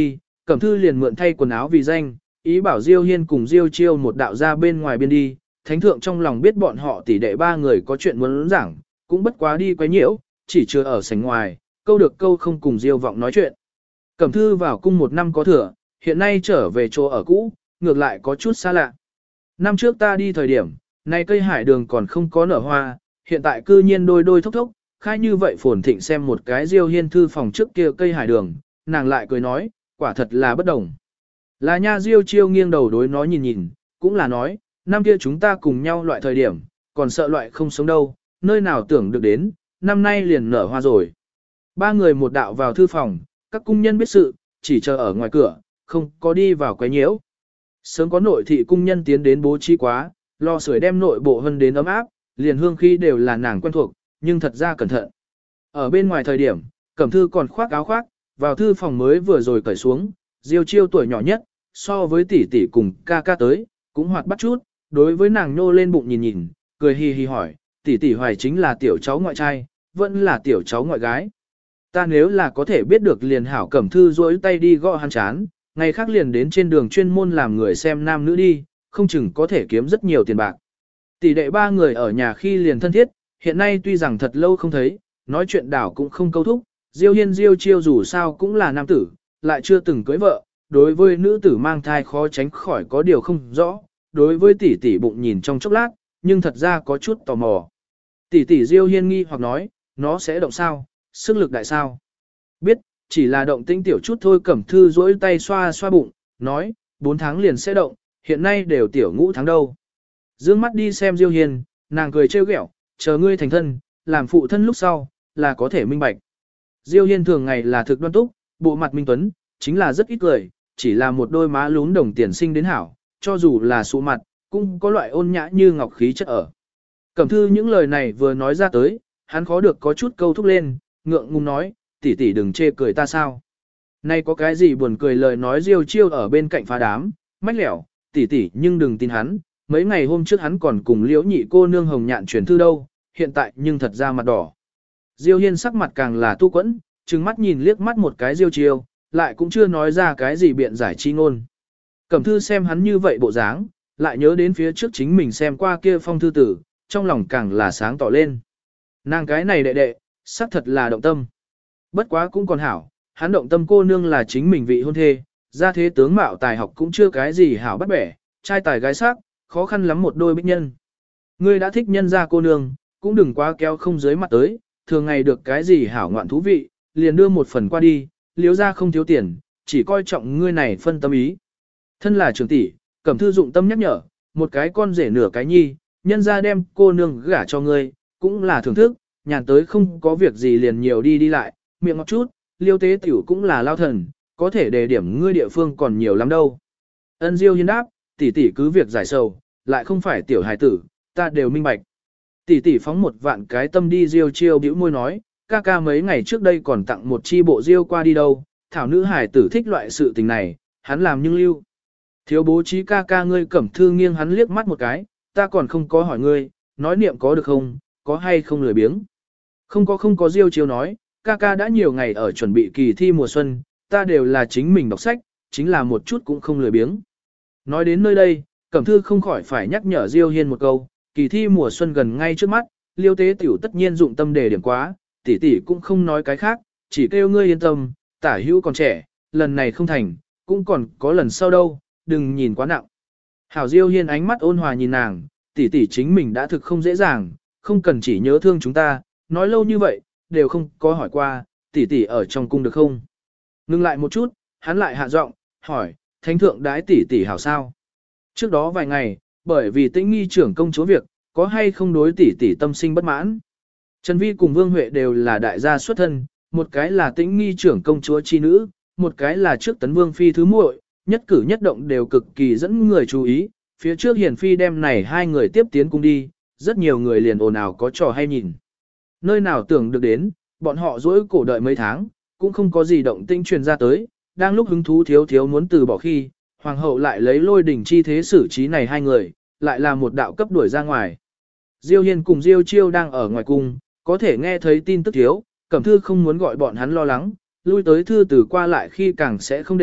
Speaker 1: Cẩm Thư liền mượn thay quần áo vì danh, ý bảo Diêu Hiên cùng Diêu Chiêu một đạo ra bên ngoài biên đi, thánh thượng trong lòng biết bọn họ tỷ đệ ba người có chuyện muốn giảng, cũng bất quá đi quấy nhiễu, chỉ chưa ở sảnh ngoài, câu được câu không cùng Diêu Vọng nói chuyện. Cẩm Thư vào cung một năm có thừa, hiện nay trở về chỗ ở cũ, ngược lại có chút xa lạ. Năm trước ta đi thời điểm, này cây hải đường còn không có nở hoa, hiện tại cư nhiên đôi đôi thốc thốc, khai như vậy phồn thịnh xem một cái Diêu Hiên thư phòng trước kia cây hải đường, nàng lại cười nói, quả thật là bất đồng. Là nha Diêu Chiêu nghiêng đầu đối nó nhìn nhìn, cũng là nói, năm kia chúng ta cùng nhau loại thời điểm, còn sợ loại không sống đâu, nơi nào tưởng được đến, năm nay liền nở hoa rồi. Ba người một đạo vào thư phòng, các cung nhân biết sự, chỉ chờ ở ngoài cửa, không có đi vào quấy nhiễu. Sớm có nội thị cung nhân tiến đến bố trí quá, lo sưởi đem nội bộ hơn đến ấm áp, liền hương khí đều là nàng quen thuộc, nhưng thật ra cẩn thận. Ở bên ngoài thời điểm, Cẩm Thư còn khoác áo khoác, vào thư phòng mới vừa rồi cởi xuống, Diêu Chiêu tuổi nhỏ nhất, so với tỷ tỷ cùng ca ca tới, cũng hoạt bắt chút, đối với nàng nhô lên bụng nhìn nhìn, cười hì hì hỏi, tỷ tỷ Hoài chính là tiểu cháu ngoại trai, vẫn là tiểu cháu ngoại gái. Ta nếu là có thể biết được liền hảo. Cẩm Thư duỗi tay đi gõ hắn chán, ngày khác liền đến trên đường chuyên môn làm người xem nam nữ đi, không chừng có thể kiếm rất nhiều tiền bạc. Tỷ đệ ba người ở nhà khi liền thân thiết, hiện nay tuy rằng thật lâu không thấy, nói chuyện đảo cũng không câu thúc, Diêu Hiên Diêu Chiêu dù sao cũng là nam tử, lại chưa từng cưới vợ, đối với nữ tử mang thai khó tránh khỏi có điều không rõ, đối với tỷ tỷ bụng nhìn trong chốc lát, nhưng thật ra có chút tò mò. Tỷ tỷ Diêu Hiên nghi hoặc nói, nó sẽ động sao, sức lực đại sao? Biết, chỉ là động tĩnh tiểu chút thôi. Cẩm Thư duỗi tay xoa xoa bụng, nói, bốn tháng liền sẽ động, hiện nay đều tiểu ngũ tháng đâu. Dương mắt đi xem Diêu Hiên, nàng cười trêu ghẹo, chờ ngươi thành thân, làm phụ thân lúc sau, là có thể minh bạch. Diêu Hiên thường ngày là thực đoan túc, bộ mặt minh tuấn, chính là rất ít cười, chỉ là một đôi má lún đồng tiền sinh đến hảo, cho dù là sụ mặt, cũng có loại ôn nhã như ngọc khí chất ở. Cẩm Thư những lời này vừa nói ra tới, hắn khó được có chút câu thúc lên, ngượng ngùng nói, tỷ tỷ đừng chê cười ta sao. Nay có cái gì buồn cười lời nói. Diêu Chiêu ở bên cạnh phá đám, mách lẻo, tỷ tỷ nhưng đừng tin hắn, mấy ngày hôm trước hắn còn cùng liễu nhị cô nương hồng nhạn truyền thư đâu, hiện tại nhưng thật ra mặt đỏ. Diêu Hiên sắc mặt càng là tu quẫn, trừng mắt nhìn liếc mắt một cái Diêu Chiêu, lại cũng chưa nói ra cái gì biện giải chi ngôn. Cẩm Thư xem hắn như vậy bộ dáng, lại nhớ đến phía trước chính mình xem qua kia phong thư tử, trong lòng càng là sáng tỏ lên. Nàng cái này đệ đệ, xác thật là động tâm. Bất quá cũng còn hảo, hắn động tâm cô nương là chính mình vị hôn thê, ra thế tướng mạo tài học cũng chưa cái gì hảo bắt bẻ, trai tài gái sắc, khó khăn lắm một đôi bích nhân. Ngươi đã thích nhân ra cô nương, cũng đừng quá kéo không dưới mặt tới, thường ngày được cái gì hảo ngoạn thú vị, liền đưa một phần qua đi, liếu ra không thiếu tiền, chỉ coi trọng ngươi này phân tâm ý. Thân là trưởng tỷ, Cẩm Thư dụng tâm nhắc nhở, một cái con rể nửa cái nhi, nhân ra đem cô nương gả cho ngươi, cũng là thưởng thức, nhàn tới không có việc gì liền nhiều đi đi lại, miệng ngọt chút, liêu tế tiểu cũng là lao thần, có thể đề điểm ngươi địa phương còn nhiều lắm đâu. Ân Diêu Hiên đáp, tỷ tỷ cứ việc giải sầu, lại không phải tiểu hài tử, ta đều minh bạch. Tỷ tỷ phóng một vạn cái tâm đi. Diêu Chiêu bĩu môi nói, ca ca mấy ngày trước đây còn tặng một chi bộ diêu qua đi đâu, thảo nữ hài tử thích loại sự tình này, hắn làm nhưng lưu. Thiếu bố trí ca ca ngươi. Cẩm Thư nghiêng hắn liếc mắt một cái, ta còn không có hỏi ngươi, nói niệm có được không, có hay không lười biếng. Không có không có. Diêu Chiêu nói, ca ca đã nhiều ngày ở chuẩn bị kỳ thi mùa xuân, ta đều là chính mình đọc sách, chính là một chút cũng không lười biếng. Nói đến nơi đây, Cẩm Thư không khỏi phải nhắc nhở Diêu Hiên một câu, kỳ thi mùa xuân gần ngay trước mắt, liêu tế tiểu tất nhiên dụng tâm đề điểm quá, tỷ tỷ cũng không nói cái khác, chỉ kêu ngươi yên tâm, tả hữu còn trẻ, lần này không thành, cũng còn có lần sau đâu, đừng nhìn quá nặng. Hảo. Diêu Hiên ánh mắt ôn hòa nhìn nàng, tỷ tỷ chính mình đã thực không dễ dàng, không cần chỉ nhớ thương chúng ta, nói lâu như vậy, đều không có hỏi qua, tỷ tỷ ở trong cung được không? Ngưng lại một chút, hắn lại hạ giọng, hỏi, thánh thượng đái tỷ tỷ hảo sao? Trước đó vài ngày, bởi vì Tĩnh Nghi trưởng công chúa việc, có hay không đối tỷ tỷ tâm sinh bất mãn? Trần Vi cùng Vương Huệ đều là đại gia xuất thân, một cái là Tĩnh Nghi trưởng công chúa chi nữ, một cái là trước tấn vương phi thứ muội, nhất cử nhất động đều cực kỳ dẫn người chú ý. Phía trước Hiền phi đem này hai người tiếp tiến cung đi, rất nhiều người liền ồn ào có trò hay nhìn. Nơi nào tưởng được đến, bọn họ dỗi cổ đợi mấy tháng, cũng không có gì động tĩnh truyền ra tới, đang lúc hứng thú thiếu thiếu muốn từ bỏ khi, hoàng hậu lại lấy lôi đỉnh chi thế xử trí này hai người, lại là một đạo cấp đuổi ra ngoài. Diêu Hiên cùng Diêu Chiêu đang ở ngoài cung, có thể nghe thấy tin tức thiếu, Cẩm Thư không muốn gọi bọn hắn lo lắng, lui tới thư từ qua lại khi càng sẽ không để,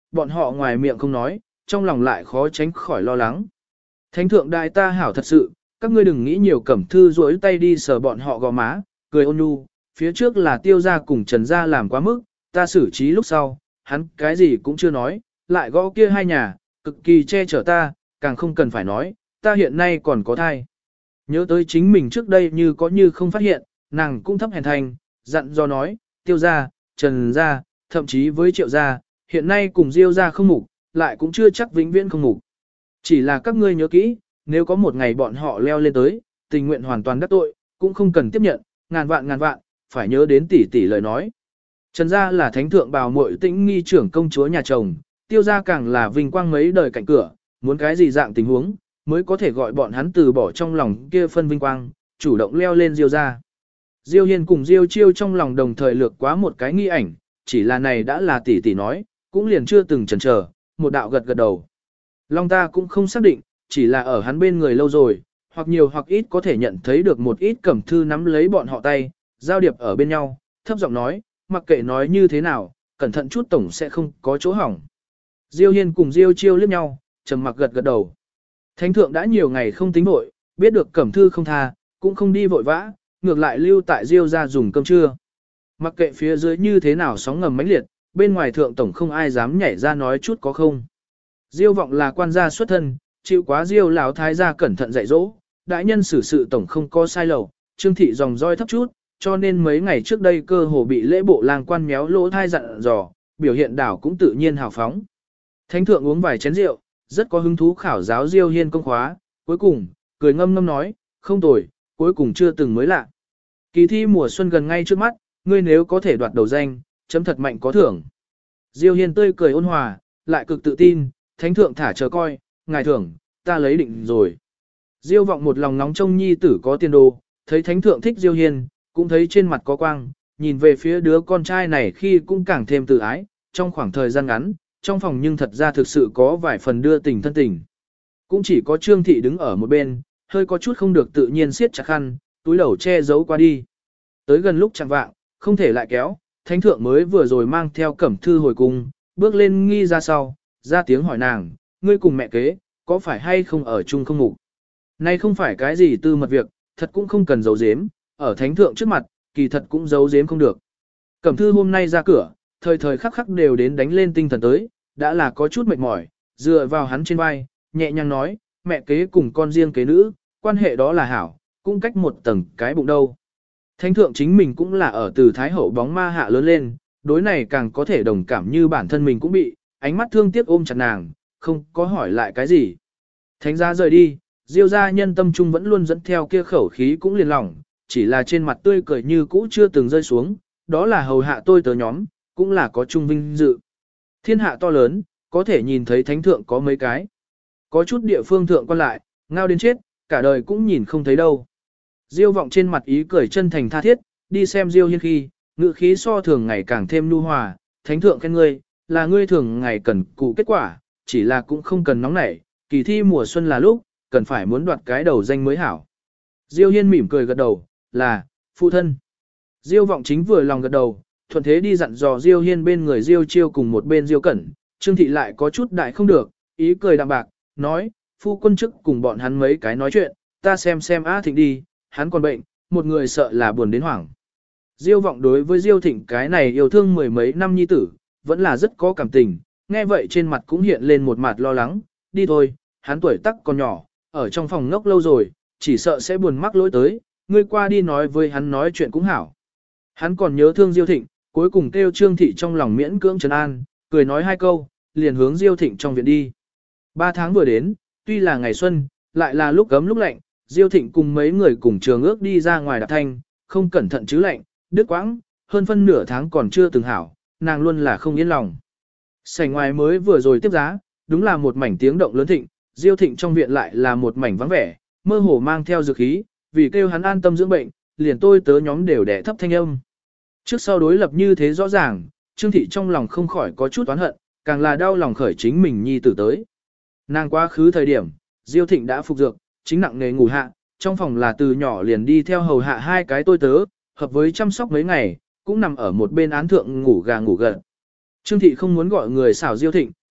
Speaker 1: bọn họ ngoài miệng không nói, trong lòng lại khó tránh khỏi lo lắng. Thánh thượng đại ta hảo thật sự, các ngươi đừng nghĩ nhiều, Cẩm Thư duỗi tay đi sờ bọn họ gò má, cười ôn nhu, phía trước là Tiêu gia cùng Trần gia làm quá mức, ta xử trí lúc sau, hắn cái gì cũng chưa nói, lại gõ kia hai nhà, cực kỳ che chở ta, càng không cần phải nói, ta hiện nay còn có thai. Nhớ tới chính mình trước đây như có như không phát hiện, nàng cũng thấp hèn thành, dặn do nói, Tiêu gia, Trần gia, thậm chí với Triệu gia, hiện nay cùng Diêu gia không mục, lại cũng chưa chắc vĩnh viễn không mục. Chỉ là các ngươi nhớ kỹ, nếu có một ngày bọn họ leo lên tới, tình nguyện hoàn toàn đắc tội, cũng không cần tiếp nhận, ngàn vạn ngàn vạn, phải nhớ đến tỷ tỷ lời nói. Trần gia là thánh thượng bào muội tĩnh nghi trưởng công chúa nhà chồng, Tiêu gia càng là vinh quang mấy đời cạnh cửa, muốn cái gì dạng tình huống, mới có thể gọi bọn hắn từ bỏ trong lòng kia phân vinh quang, chủ động leo lên Diêu gia. Diêu Hiên cùng Diêu Chiêu trong lòng đồng thời lược quá một cái nghi ảnh, chỉ là này đã là tỷ tỷ nói, cũng liền chưa từng chần chờ, một đạo gật gật đầu. Long ta cũng không xác định, chỉ là ở hắn bên người lâu rồi, hoặc nhiều hoặc ít có thể nhận thấy được một ít Cẩm Thư nắm lấy bọn họ tay, giao điệp ở bên nhau, thấp giọng nói, mặc kệ nói như thế nào, cẩn thận chút tổng sẽ không có chỗ hỏng. Diêu Hiên cùng Diêu Chiêu liếc nhau, trầm mặc gật gật đầu. Thánh thượng đã nhiều ngày không tính vội, biết được Cẩm Thư không tha, cũng không đi vội vã, ngược lại lưu tại Diêu gia dùng cơm trưa. Mặc kệ phía dưới như thế nào sóng ngầm mãnh liệt, bên ngoài thượng tổng không ai dám nhảy ra nói chút có không. Diêu vọng là quan gia xuất thân, chịu quá Diêu lão thái gia cẩn thận dạy dỗ, đại nhân xử sự tổng không có sai lầu, Trương thị dòng roi thấp chút, cho nên mấy ngày trước đây cơ hồ bị lễ bộ lang quan méo lỗ thai dặn dò, biểu hiện đảo cũng tự nhiên hào phóng. Thánh thượng uống vài chén rượu, rất có hứng thú khảo giáo Diêu Hiên công khóa, cuối cùng, cười ngâm ngâm nói, không tồi, cuối cùng chưa từng mới lạ. Kỳ thi mùa xuân gần ngay trước mắt, ngươi nếu có thể đoạt đầu danh, chấm thật mạnh có thưởng. Diêu Hiên tươi cười ôn hòa, lại cực tự tin, thánh thượng thả chờ coi, ngài thưởng, ta lấy định rồi. Diêu vọng một lòng nóng trông nhi tử có tiền đồ, thấy thánh thượng thích Diêu Hiên, cũng thấy trên mặt có quang, nhìn về phía đứa con trai này khi cũng càng thêm tự ái, trong khoảng thời gian ngắn, trong phòng nhưng thật ra thực sự có vài phần đưa tình thân tình. Cũng chỉ có Trương thị đứng ở một bên, hơi có chút không được tự nhiên siết chặt khăn, túi đầu che giấu qua đi. Tới gần lúc chẳng vạng, không thể lại kéo, thánh thượng mới vừa rồi mang theo Cẩm Thư hồi cung, bước lên nghi ra sau, ra tiếng hỏi nàng, ngươi cùng mẹ kế, có phải hay không ở chung không ngủ? Này không phải cái gì tư mật việc, thật cũng không cần giấu giếm, ở thánh thượng trước mặt, kỳ thật cũng giấu giếm không được. Cẩm Thư hôm nay ra cửa, thời thời khắc khắc đều đến đánh lên tinh thần tới, đã là có chút mệt mỏi, dựa vào hắn trên vai, nhẹ nhàng nói, mẹ kế cùng con riêng kế nữ, quan hệ đó là hảo, cũng cách một tầng cái bụng đâu. Thánh thượng chính mình cũng là ở từ Thái Hậu bóng ma hạ lớn lên, đối này càng có thể đồng cảm như bản thân mình cũng bị, ánh mắt thương tiếc ôm chặt nàng, không có hỏi lại cái gì. Thánh gia rời đi, Diêu gia nhân tâm trung vẫn luôn dẫn theo kia khẩu khí cũng liền lỏng, chỉ là trên mặt tươi cười như cũ chưa từng rơi xuống, đó là hầu hạ tôi tớ nhóm, cũng là có trung vinh dự. Thiên hạ to lớn, có thể nhìn thấy thánh thượng có mấy cái. Có chút địa phương thượng quan lại, ngao đến chết, cả đời cũng nhìn không thấy đâu. Diêu vọng trên mặt ý cười chân thành tha thiết, đi xem Diêu Hiên khi, ngự khí so thường ngày càng thêm nhu hòa, thánh thượng khen ngươi, là ngươi thường ngày cần cụ kết quả, chỉ là cũng không cần nóng nảy, kỳ thi mùa xuân là lúc, cần phải muốn đoạt cái đầu danh mới hảo. Diêu Hiên mỉm cười gật đầu, là, phụ thân. Diêu vọng chính vừa lòng gật đầu, thuận thế đi dặn dò Diêu Hiên bên người Diêu Chiêu cùng một bên Diêu Cẩn, Trương thị lại có chút đại không được, ý cười đạm bạc, nói, phu quân chức cùng bọn hắn mấy cái nói chuyện, ta xem xem Á Thịnh đi, hắn còn bệnh, một người sợ là buồn đến hoảng. Diêu vọng đối với Diêu Thịnh cái này yêu thương mười mấy năm nhi tử, vẫn là rất có cảm tình, nghe vậy trên mặt cũng hiện lên một mặt lo lắng, đi thôi, hắn tuổi tác còn nhỏ, ở trong phòng ngốc lâu rồi, chỉ sợ sẽ buồn mắc lỗi tới, ngươi qua đi nói với hắn nói chuyện cũng hảo. Hắn còn nhớ thương Diêu Thịnh, cuối cùng kêu Trương thị trong lòng miễn cưỡng trấn an, cười nói hai câu, liền hướng Diêu Thịnh trong viện đi. Ba tháng vừa đến, tuy là ngày xuân, lại là lúc gấm lúc lạnh, Diêu Thịnh cùng mấy người cùng trường ước đi ra ngoài đạp thanh, không cẩn thận chứ lạnh, đứt quãng, hơn phân nửa tháng còn chưa từng hảo, nàng luôn là không yên lòng. Sảnh ngoài mới vừa rồi tiếp giá, đúng là một mảnh tiếng động lớn thịnh, Diêu Thịnh trong viện lại là một mảnh vắng vẻ, mơ hồ mang theo dược khí, vì kêu hắn an tâm dưỡng bệnh, liền tôi tớ nhóm đều đẻ thấp thanh âm. Trước sau đối lập như thế rõ ràng, Trương thị trong lòng không khỏi có chút oán hận, càng là đau lòng khởi chính mình nhi tử tới. Nàng quá khứ thời điểm, Diêu Thịnh đã phục dược, chính nặng nghề ngủ hạ, trong phòng là từ nhỏ liền đi theo hầu hạ hai cái tôi tớ, hợp với chăm sóc mấy ngày, cũng nằm ở một bên án thượng ngủ gà ngủ gật. Trương thị không muốn gọi người xảo Diêu Thịnh,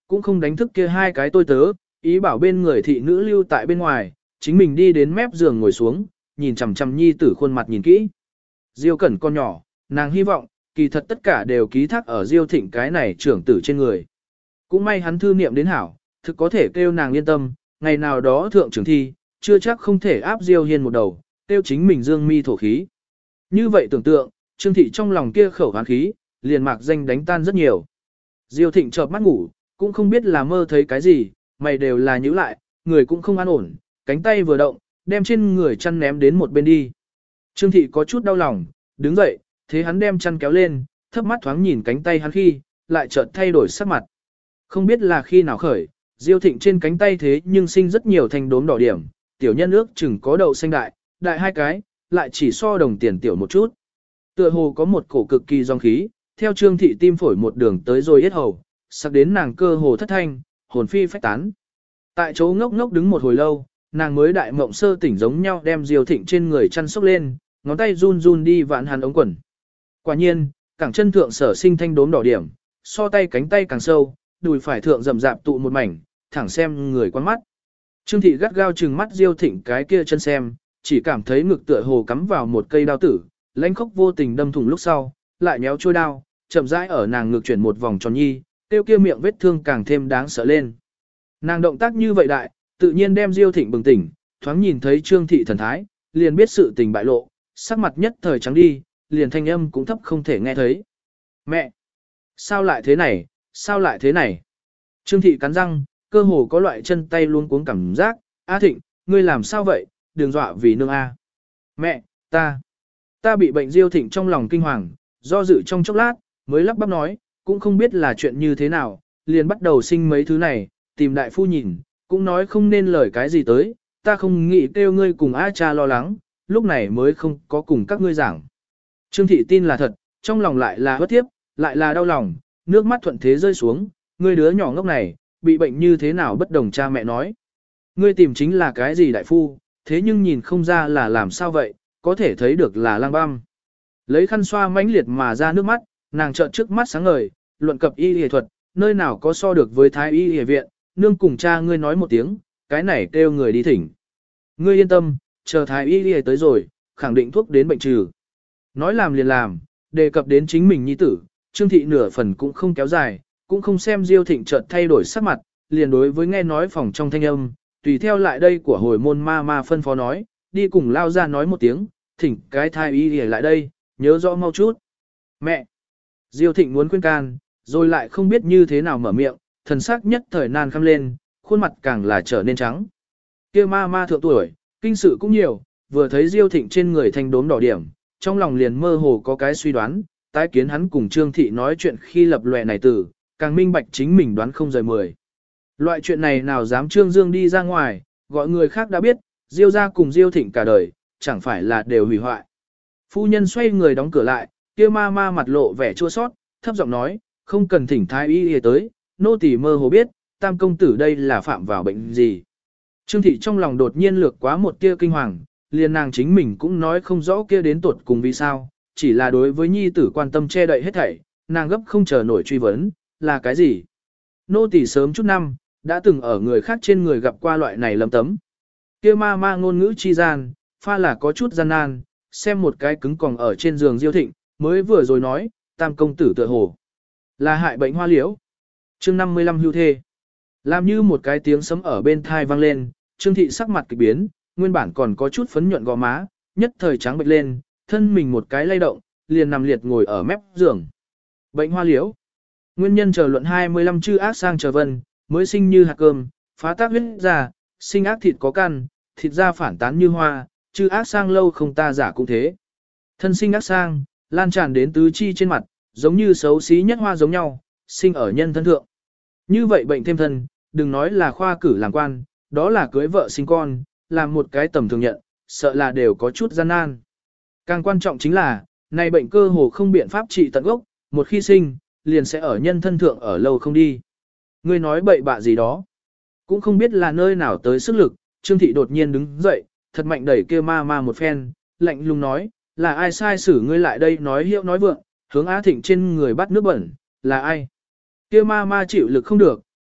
Speaker 1: cũng không đánh thức kia hai cái tôi tớ, ý bảo bên người thị nữ lưu tại bên ngoài, chính mình đi đến mép giường ngồi xuống, nhìn chằm chằm nhi tử khuôn mặt nhìn kỹ. Diêu Cẩn con nhỏ, nàng hy vọng, kỳ thật tất cả đều ký thác ở Diêu Thịnh cái này trưởng tử trên người. Cũng may hắn thư niệm đến hảo, thực có thể kêu nàng yên tâm, ngày nào đó thượng trưởng thi, chưa chắc không thể áp Diêu Hiên một đầu, kêu chính mình dương mi thổ khí. Như vậy tưởng tượng, Trương Thị trong lòng kia khẩu hán khí, liền mạc danh đánh tan rất nhiều. Diêu Thịnh chợp mắt ngủ, cũng không biết là mơ thấy cái gì, mày đều là nhíu lại, người cũng không an ổn, cánh tay vừa động, đem trên người chăn ném đến một bên đi. Trương Thị có chút đau lòng, đứng dậy, thế hắn đem chăn kéo lên, thấp mắt thoáng nhìn cánh tay hắn khi, lại chợt thay đổi sắc mặt. Không biết là khi nào khởi, Diêu Thịnh trên cánh tay thế nhưng sinh rất nhiều thanh đốm đỏ điểm, tiểu nhân ước chừng có đậu xanh đại, đại hai cái, lại chỉ so đồng tiền tiểu một chút. Tựa hồ có một cổ cực kỳ dòng khí, theo Trương Thị tim phổi một đường tới rồi yết hầu, sắc đến nàng cơ hồ thất thanh, hồn phi phách tán. Tại chỗ ngốc ngốc đứng một hồi lâu, nàng mới đại mộng sơ tỉnh giống nhau đem Diêu Thịnh trên người chăn sốc lên, ngón tay run run đi vạn hắn ống quần. Quả nhiên, cẳng chân thượng sở sinh thanh đốm đỏ điểm, so tay cánh tay càng sâu, đùi phải thượng rậm rạp tụ một mảnh, thẳng xem người quan mắt. Trương Thị gắt gao trừng mắt Diêu Thịnh cái kia chân xem, chỉ cảm thấy ngực tựa hồ cắm vào một cây đao tử, lãnh khốc vô tình đâm thủng lúc sau, lại nhéo trôi đao, chậm rãi ở nàng ngực chuyển một vòng tròn nhi, tiêu kia miệng vết thương càng thêm đáng sợ lên. Nàng động tác như vậy đại, tự nhiên đem Diêu Thịnh bừng tỉnh, thoáng nhìn thấy Trương Thị thần thái, liền biết sự tình bại lộ, sắc mặt nhất thời trắng đi, liền thanh âm cũng thấp không thể nghe thấy. Mẹ! Sao lại thế này, sao lại thế này? Trương Thị cắn răng, cơ hồ có loại chân tay luôn cuống cảm giác, A Thịnh, ngươi làm sao vậy, đừng dọa vì nương A. Mẹ, ta, ta bị bệnh. Diêu Thịnh trong lòng kinh hoàng, do dự trong chốc lát, mới lắp bắp nói, cũng không biết là chuyện như thế nào, liền bắt đầu sinh mấy thứ này, tìm đại phu nhìn, cũng nói không nên lời cái gì tới, ta không nghĩ kêu ngươi cùng A cha lo lắng, lúc này mới không có cùng các ngươi giảng. Trương Thị tin là thật, trong lòng lại là bất tiếp, lại là đau lòng, nước mắt thuận thế rơi xuống, ngươi đứa nhỏ ngốc này, bị bệnh như thế nào bất đồng cha mẹ nói. Ngươi tìm chính là cái gì đại phu, thế nhưng nhìn không ra là làm sao vậy, có thể thấy được là lang băm. Lấy khăn xoa mãnh liệt mà ra nước mắt, nàng trợn trước mắt sáng ngời, luận cập y y thuật, nơi nào có so được với thái y y viện, nương cùng cha ngươi nói một tiếng, cái này kêu người đi thỉnh. Ngươi yên tâm, chờ thái y y tới rồi, khẳng định thuốc đến bệnh trừ. Nói làm liền làm, đề cập đến chính mình nhi tử, Trương Thị nửa phần cũng không kéo dài, cũng không xem Diêu Thịnh chợt thay đổi sắc mặt, liền đối với nghe nói phòng trong thanh âm, tùy theo lại đây của hồi môn ma ma phân phó nói, đi cùng lao ra nói một tiếng, thỉnh cái thái y y lại đây, nhớ rõ mau chút. Mẹ! Diêu Thịnh muốn khuyên can, rồi lại không biết như thế nào mở miệng, thần sắc nhất thời nan khăm lên, khuôn mặt càng là trở nên trắng. Kia ma ma thượng tuổi, kinh sự cũng nhiều, vừa thấy Diêu Thịnh trên người thanh đốm đỏ điểm, trong lòng liền mơ hồ có cái suy đoán, tái kiến hắn cùng Trương Thị nói chuyện khi lập lòe này tử, càng minh bạch chính mình đoán không rời mười. Loại chuyện này nào dám Trương Dương đi ra ngoài, gọi người khác đã biết, Diêu ra cùng Diêu Thịnh cả đời, chẳng phải là đều hủy hoại. Phu nhân xoay người đóng cửa lại, kia ma ma mặt lộ vẻ chua sót, thấp giọng nói, không cần thỉnh thái y y tới, nô tỳ mơ hồ biết, tam công tử đây là phạm vào bệnh gì. Trương Thị trong lòng đột nhiên lược quá một tia kinh hoàng, liền nàng chính mình cũng nói không rõ kia đến tuột cùng vì sao, chỉ là đối với nhi tử quan tâm che đậy hết thảy, nàng gấp không chờ nổi truy vấn, là cái gì. Nô tỳ sớm chút năm, đã từng ở người khác trên người gặp qua loại này lấm tấm. Kia ma ma ngôn ngữ chi gian, pha là có chút gian nan, xem một cái cứng còng ở trên giường Diêu Thịnh, mới vừa rồi nói, tam công tử tựa hồ là hại bệnh hoa liễu. Chương năm mươi lăm hưu thê. Làm như một cái tiếng sấm ở bên thai vang lên, Trương Thị sắc mặt kịch biến, nguyên bản còn có chút phấn nhuận gò má, nhất thời trắng bệch lên, thân mình một cái lay động, liền nằm liệt ngồi ở mép giường. Bệnh hoa liễu. Nguyên nhân chờ luận hai mươi lăm chư ác sang chờ vân, mới sinh như hạt cơm, phá tác huyết ra, sinh ác thịt có căn, thịt da phản tán như hoa, chư ác sang lâu không ta giả cũng thế. Thân sinh ác sang, lan tràn đến tứ chi trên mặt, giống như xấu xí nhất hoa giống nhau, sinh ở nhân thân thượng. Như vậy bệnh thêm thân, đừng nói là khoa cử làm quan, đó là cưới vợ sinh con, làm một cái tầm thường nhận, sợ là đều có chút gian nan. Càng quan trọng chính là, này bệnh cơ hồ không biện pháp trị tận gốc, một khi sinh, liền sẽ ở nhân thân thượng ở lâu không đi. Ngươi nói bậy bạ gì đó, cũng không biết là nơi nào tới sức lực, Trương Thị đột nhiên đứng dậy, thật mạnh đẩy kia ma ma một phen, lạnh lùng nói, là ai sai xử ngươi lại đây nói hiệu nói vượng, hướng Á Thịnh trên người bắt nước bẩn, là ai? Kia ma ma chịu lực không được,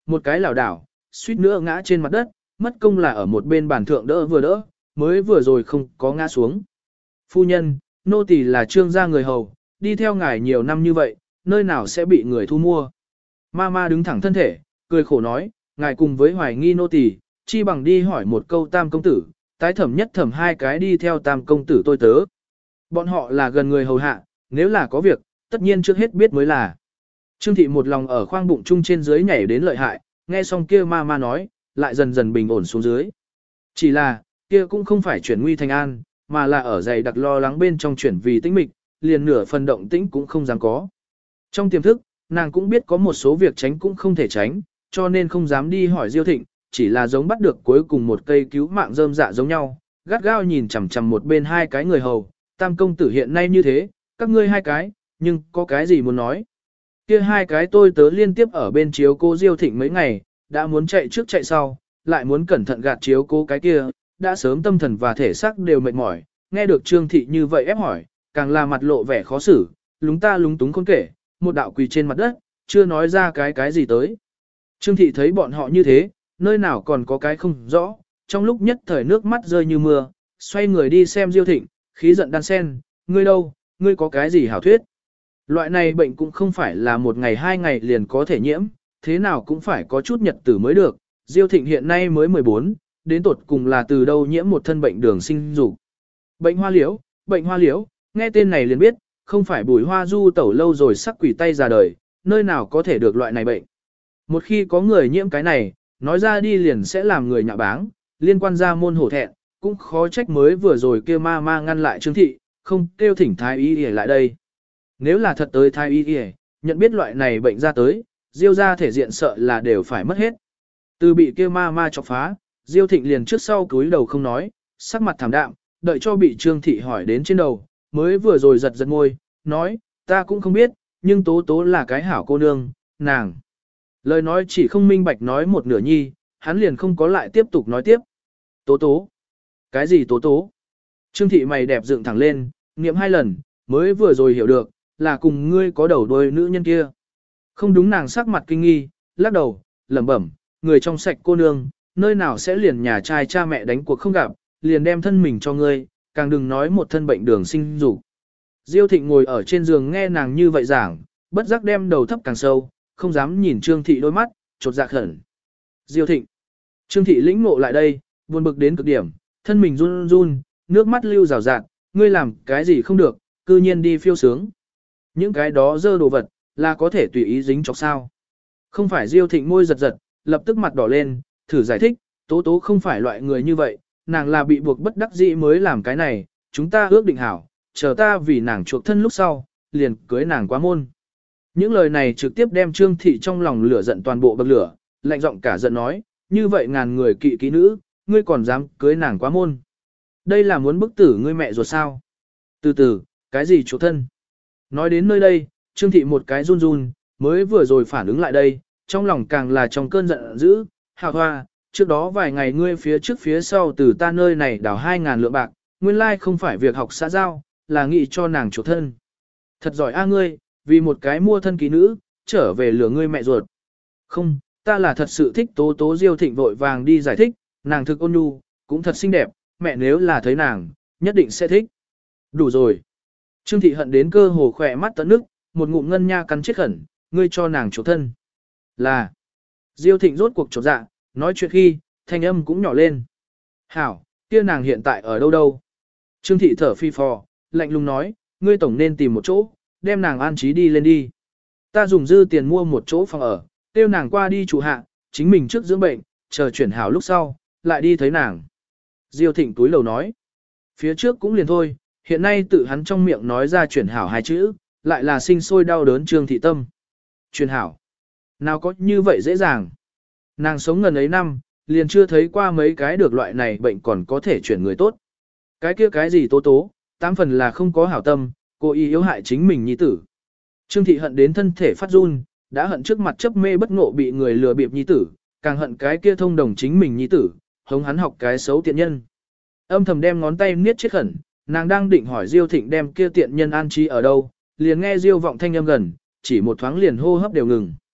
Speaker 1: một cái lảo đảo, suýt nữa ngã trên mặt đất, mất công là ở một bên bàn thượng đỡ vừa đỡ, mới vừa rồi không có ngã xuống. Phu nhân, nô tỳ là trương gia người hầu, đi theo ngài nhiều năm như vậy, nơi nào sẽ bị người thu mua. Mama đứng thẳng thân thể, cười khổ nói, ngài cùng với hoài nghi nô tỳ, chi bằng đi hỏi một câu tam công tử, tái thẩm nhất thẩm hai cái đi theo tam công tử tôi tớ. Bọn họ là gần người hầu hạ, nếu là có việc, tất nhiên trước hết biết mới là. Trương thị một lòng ở khoang bụng chung trên dưới nhảy đến lợi hại, nghe xong kia ma ma nói, lại dần dần bình ổn xuống dưới. Chỉ là, kia cũng không phải chuyển nguy thành an, mà là ở dày đặc lo lắng bên trong chuyển vì tĩnh mịch, liền nửa phần động tĩnh cũng không dám có. Trong tiềm thức, nàng cũng biết có một số việc tránh cũng không thể tránh, cho nên không dám đi hỏi Diêu Thịnh, chỉ là giống bắt được cuối cùng một cây cứu mạng rơm dạ giống nhau, gắt gao nhìn chằm chằm một bên hai cái người hầu, tam công tử hiện nay như thế, các ngươi hai cái, nhưng có cái gì muốn nói. Kia hai cái tôi tớ liên tiếp ở bên chiếu cô Diêu Thịnh mấy ngày, đã muốn chạy trước chạy sau, lại muốn cẩn thận gạt chiếu cô cái kia, đã sớm tâm thần và thể xác đều mệt mỏi, nghe được Trương thị như vậy ép hỏi, càng là mặt lộ vẻ khó xử, lúng ta lúng túng không kể, một đạo quỳ trên mặt đất, chưa nói ra cái cái gì tới. Trương thị thấy bọn họ như thế, nơi nào còn có cái không rõ, trong lúc nhất thời nước mắt rơi như mưa, xoay người đi xem Diêu Thịnh, khí giận đan sen, ngươi đâu, ngươi có cái gì hảo thuyết. Loại này bệnh cũng không phải là một ngày hai ngày liền có thể nhiễm, thế nào cũng phải có chút nhật tử mới được. Diêu Thịnh hiện nay mới mười bốn, đến tột cùng là từ đâu nhiễm một thân bệnh đường sinh dục. Bệnh hoa liễu, bệnh hoa liễu, nghe tên này liền biết, không phải bùi hoa du tẩu lâu rồi sắc quỷ tay ra đời, nơi nào có thể được loại này bệnh. Một khi có người nhiễm cái này, nói ra đi liền sẽ làm người nhạ báng, liên quan ra môn hổ thẹn, cũng khó trách mới vừa rồi kêu ma ma ngăn lại Trương thị, không kêu thỉnh thái y y lại đây. Nếu là thật tới thái y y, nhận biết loại này bệnh ra tới, Diêu ra thể diện sợ là đều phải mất hết. Từ bị kêu ma ma chọc phá, Diêu Thịnh liền trước sau cúi đầu không nói, sắc mặt thảm đạm, đợi cho bị Trương thị hỏi đến trên đầu, mới vừa rồi giật giật môi, nói, ta cũng không biết, nhưng tố tố là cái hảo cô nương, nàng. Lời nói chỉ không minh bạch nói một nửa nhi, hắn liền không có lại tiếp tục nói tiếp. Tố tố. Cái gì tố tố? Trương thị mày đẹp dựng thẳng lên, niệm hai lần, mới vừa rồi hiểu được, là cùng ngươi có đầu đôi nữ nhân kia. Không đúng, nàng sắc mặt kinh nghi, lắc đầu, lẩm bẩm, người trong sạch cô nương, nơi nào sẽ liền nhà trai cha mẹ đánh cuộc không gặp, liền đem thân mình cho ngươi, càng đừng nói một thân bệnh đường sinh dục. Diêu Thịnh ngồi ở trên giường nghe nàng như vậy giảng, bất giác đem đầu thấp càng sâu, không dám nhìn Trương thị đôi mắt, chột dạ khẩn. Diêu Thịnh. Trương thị lĩnh ngộ lại đây, buồn bực đến cực điểm, thân mình run run, nước mắt lưu rào rạt, ngươi làm cái gì không được, cư nhiên đi phiêu sướng. Những cái đó dơ đồ vật, là có thể tùy ý dính chọc sao. Không phải. Diêu Thịnh môi giật giật, lập tức mặt đỏ lên, thử giải thích, tố tố không phải loại người như vậy, nàng là bị buộc bất đắc dĩ mới làm cái này, chúng ta ước định hảo, chờ ta vì nàng chuộc thân lúc sau, liền cưới nàng quá môn. Những lời này trực tiếp đem Trương thị trong lòng lửa giận toàn bộ bậc lửa, lạnh giọng cả giận nói, như vậy ngàn người kỵ kỹ nữ, ngươi còn dám cưới nàng quá môn. Đây là muốn bức tử ngươi mẹ ruột sao? Từ từ, cái gì chuộc thân? Nói đến nơi đây, Trương thị một cái run run, mới vừa rồi phản ứng lại đây, trong lòng càng là trong cơn giận dữ, hào hoa, trước đó vài ngày ngươi phía trước phía sau từ ta nơi này đào hai ngàn lượng bạc, nguyên lai không phải việc học xã giao, là nghĩ cho nàng chuộc thân. Thật giỏi a ngươi, vì một cái mua thân ký nữ, trở về lừa ngươi mẹ ruột. Không, ta là thật sự thích tố tố. Diêu Thịnh vội vàng đi giải thích, nàng thực ôn nhu, cũng thật xinh đẹp, mẹ nếu là thấy nàng, nhất định sẽ thích. Đủ rồi. Trương thị hận đến cơ hồ khỏe mắt tận nước, một ngụm ngân nha cắn chết khẩn, ngươi cho nàng chuộc thân. Là. Diêu Thịnh rốt cuộc chột dạ, nói chuyện khi, thanh âm cũng nhỏ lên. Hảo, kia nàng hiện tại ở đâu đâu? Trương thị thở phi phò, lạnh lùng nói, ngươi tổng nên tìm một chỗ, đem nàng an trí đi lên đi. Ta dùng dư tiền mua một chỗ phòng ở, tiêu nàng qua đi trụ hạ, chính mình trước dưỡng bệnh, chờ chuyển hảo lúc sau, lại đi thấy nàng. Diêu Thịnh túi lầu nói, phía trước cũng liền thôi, hiện nay tự hắn trong miệng nói ra chuyển hảo hai chữ, lại là sinh sôi đau đớn Trương thị tâm. Chuyển hảo, nào có như vậy dễ dàng. Nàng sống gần ấy năm, liền chưa thấy qua mấy cái được loại này bệnh còn có thể chuyển người tốt. Cái kia cái gì tố tố, tám phần là không có hảo tâm, cô ý yếu hại chính mình nhi tử. Trương thị hận đến thân thể phát run, đã hận trước mặt chấp mê bất ngộ bị người lừa bịp nhi tử, càng hận cái kia thông đồng chính mình nhi tử, hống hắn học cái xấu tiện nhân. Âm thầm đem ngón tay niết chết khẩn, nàng đang định hỏi Diêu Thịnh đem kia tiện nhân an trí ở đâu, liền nghe Diêu vọng thanh âm gần, chỉ một thoáng liền hô hấp đều ngừng.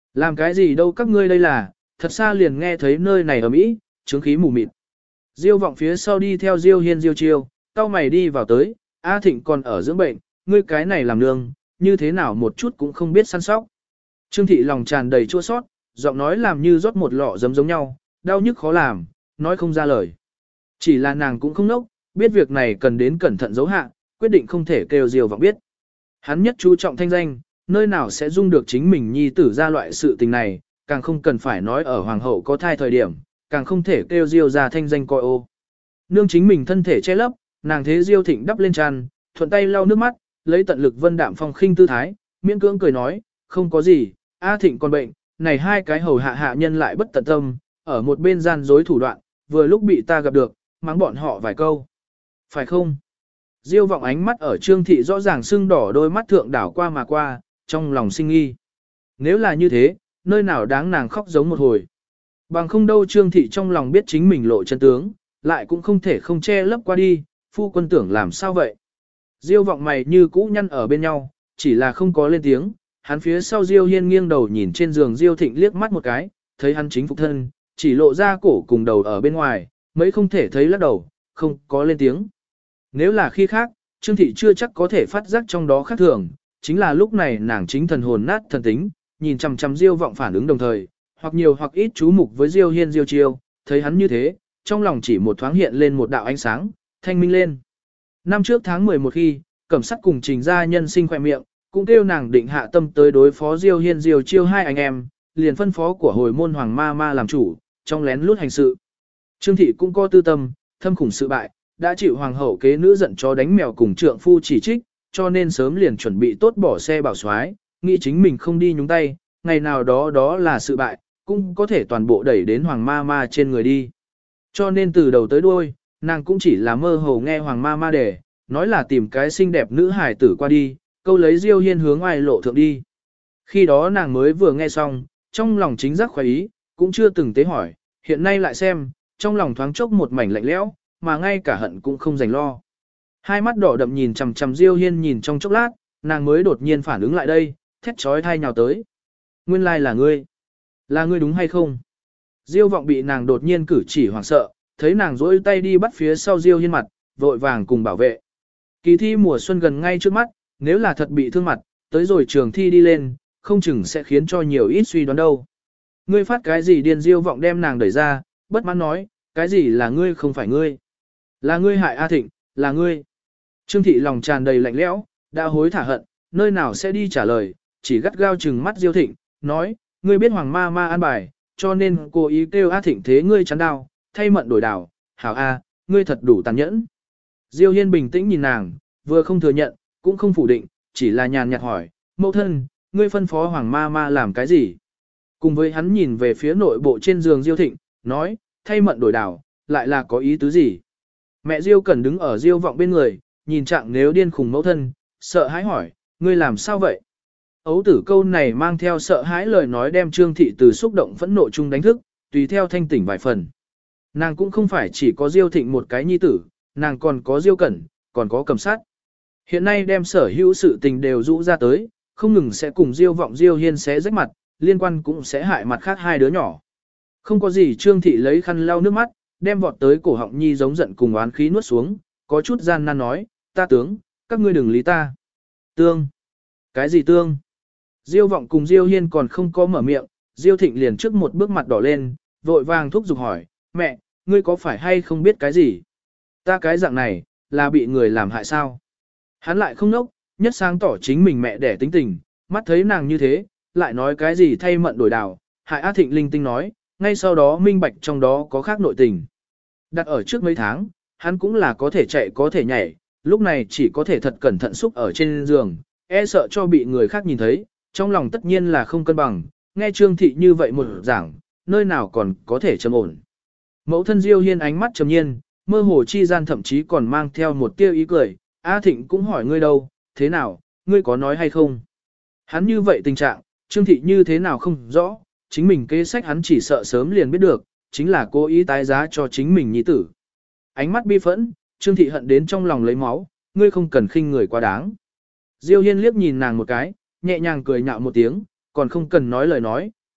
Speaker 1: Làm cái gì đâu các ngươi đây là, thật xa liền nghe thấy nơi này ở mỹ, chứng khí mù mịt. Diêu vọng phía sau đi theo Diêu Hiên Diêu Chiêu, cao mày đi vào tới, A Thịnh còn ở dưỡng bệnh, ngươi cái này làm nương, như thế nào một chút cũng không biết săn sóc. Trương thị lòng tràn đầy chua sót, giọng nói làm như rót một lọ giấm giống nhau, đau nhức khó làm, nói không ra lời. Chỉ là nàng cũng không nốc, biết việc này cần đến cẩn thận giấu hạ, quyết định không thể kêu Diêu vọng biết. Hắn nhất chú trọng thanh danh, nơi nào sẽ dung được chính mình nhi tử ra loại sự tình này, càng không cần phải nói ở hoàng hậu có thai thời điểm, càng không thể kêu Diêu ra thanh danh coi ô. Nương chính mình thân thể che lấp, nàng thế Diêu Thịnh đắp lên tràn, thuận tay lau nước mắt, lấy tận lực vân đạm phong khinh tư thái, miễn cưỡng cười nói, không có gì, A Thịnh còn bệnh, này hai cái hầu hạ hạ nhân lại bất tận tâm, ở một bên gian dối thủ đoạn, vừa lúc bị ta gặp được, mắng bọn họ vài câu. Phải không? Diêu vọng ánh mắt ở Trương thị rõ ràng sưng đỏ đôi mắt thượng đảo qua mà qua, trong lòng sinh nghi. Nếu là như thế, nơi nào đáng nàng khóc giống một hồi. Bằng không đâu Trương thị trong lòng biết chính mình lộ chân tướng, lại cũng không thể không che lấp qua đi, phu quân tưởng làm sao vậy. Diêu vọng mày như cũ nhăn ở bên nhau, chỉ là không có lên tiếng, hắn phía sau Diêu Hiên nghiêng đầu nhìn trên giường Diêu Thịnh liếc mắt một cái, thấy hắn chính phục thân, chỉ lộ ra cổ cùng đầu ở bên ngoài, mấy không thể thấy lắc đầu, không có lên tiếng. Nếu là khi khác, Trương thị chưa chắc có thể phát giác trong đó khác thường, chính là lúc này nàng chính thần hồn nát thần tính, nhìn chằm chằm Diêu vọng phản ứng đồng thời, hoặc nhiều hoặc ít chú mục với Diêu Hiên Diêu Chiêu, thấy hắn như thế, trong lòng chỉ một thoáng hiện lên một đạo ánh sáng, thanh minh lên. Năm trước tháng mười một khi, Cẩm Sắt cùng Trình gia nhân sinh khỏe miệng, cũng kêu nàng định hạ tâm tới đối phó Diêu Hiên Diêu Chiêu hai anh em, liền phân phó của hồi môn hoàng ma ma làm chủ, trong lén lút hành sự. Trương thị cũng có tư tâm, thâm khủng sự bại, đã chịu hoàng hậu kế nữ giận chó đánh mèo cùng trượng phu chỉ trích, cho nên sớm liền chuẩn bị tốt bỏ xe bảo soái, nghĩ chính mình không đi nhúng tay, ngày nào đó đó là sự bại, cũng có thể toàn bộ đẩy đến hoàng ma ma trên người đi. Cho nên từ đầu tới đuôi, nàng cũng chỉ là mơ hồ nghe hoàng ma ma đề, nói là tìm cái xinh đẹp nữ hải tử qua đi, câu lấy Diêu Hiên hướng ngoài lộ thượng đi. Khi đó nàng mới vừa nghe xong, trong lòng chính giác khoái ý, cũng chưa từng tế hỏi, hiện nay lại xem, trong lòng thoáng chốc một mảnh lạnh lẽo, mà ngay cả hận cũng không dành lo. Hai mắt đỏ đậm nhìn chằm chằm Diêu Hiên nhìn trong chốc lát, nàng mới đột nhiên phản ứng lại đây, thét chói tai nhào tới. Nguyên lai là ngươi. Là ngươi đúng hay không? Diêu vọng bị nàng đột nhiên cử chỉ hoảng sợ, thấy nàng dỗi tay đi bắt phía sau Diêu Hiên mặt, vội vàng cùng bảo vệ. Kỳ thi mùa xuân gần ngay trước mắt, nếu là thật bị thương mặt, tới rồi trường thi đi lên, không chừng sẽ khiến cho nhiều ít suy đoán đâu. Ngươi phát cái gì điên Diêu vọng đem nàng đẩy ra, bất mãn nói, cái gì là ngươi không phải ngươi. Là ngươi hại A Thịnh, là ngươi. Trương thị lòng tràn đầy lạnh lẽo, đã hối thả hận, nơi nào sẽ đi trả lời, chỉ gắt gao trừng mắt Diêu Thịnh, nói, ngươi biết hoàng ma ma an bài, cho nên cố ý kêu A Thịnh thế ngươi chắn đau, thay mận đổi đảo, hảo A, ngươi thật đủ tàn nhẫn. Diêu Hiên bình tĩnh nhìn nàng, vừa không thừa nhận, cũng không phủ định, chỉ là nhàn nhạt hỏi, mẫu thân, ngươi phân phó hoàng ma ma làm cái gì? Cùng với hắn nhìn về phía nội bộ trên giường Diêu Thịnh, nói, thay mận đổi đảo, lại là có ý tứ gì? Mẹ Diêu Cẩn đứng ở Diêu vọng bên người, nhìn trạng nếu điên khùng mẫu thân, sợ hãi hỏi, ngươi làm sao vậy? Ấu tử câu này mang theo sợ hãi lời nói đem Trương thị từ xúc động phẫn nộ chung đánh thức, tùy theo thanh tỉnh vài phần. Nàng cũng không phải chỉ có Diêu Thịnh một cái nhi tử, nàng còn có Diêu Cẩn, còn có Cẩm Sát. Hiện nay đem sở hữu sự tình đều rũ ra tới, không ngừng sẽ cùng Diêu vọng Diêu Hiên xé rách mặt, liên quan cũng sẽ hại mặt khác hai đứa nhỏ. Không có gì Trương thị lấy khăn lau nước mắt, đem vọt tới cổ họng nhi giống giận cùng oán khí nuốt xuống, có chút gian nan nói, ta tướng, các ngươi đừng lý ta. Tương. Cái gì tương? Diêu vọng cùng Diêu Hiên còn không có mở miệng, Diêu Thịnh liền trước một bước mặt đỏ lên, vội vàng thúc giục hỏi, mẹ, ngươi có phải hay không biết cái gì? Ta cái dạng này, là bị người làm hại sao? Hắn lại không nốc, nhất sáng tỏ chính mình mẹ đẻ tính tình, mắt thấy nàng như thế, lại nói cái gì thay mận đổi đảo, hại A Thịnh linh tinh nói, ngay sau đó minh bạch trong đó có khác nội tình. Đặt ở trước mấy tháng, hắn cũng là có thể chạy có thể nhảy, lúc này chỉ có thể thật cẩn thận xúc ở trên giường, e sợ cho bị người khác nhìn thấy, trong lòng tất nhiên là không cân bằng, nghe Trương thị như vậy một giảng, nơi nào còn có thể trầm ổn. Mẫu thân Diêu Hiên ánh mắt trầm nhiên, mơ hồ chi gian thậm chí còn mang theo một tia ý cười, A Thịnh cũng hỏi ngươi đâu, thế nào, ngươi có nói hay không? Hắn như vậy tình trạng, Trương thị như thế nào không rõ, chính mình kế sách hắn chỉ sợ sớm liền biết được, chính là cố ý tái giá cho chính mình nhi tử. Ánh mắt bi phẫn, Trương thị hận đến trong lòng lấy máu, ngươi không cần khinh người quá đáng. Diêu Hiên liếc nhìn nàng một cái, nhẹ nhàng cười nhạo một tiếng, còn không cần nói lời nói,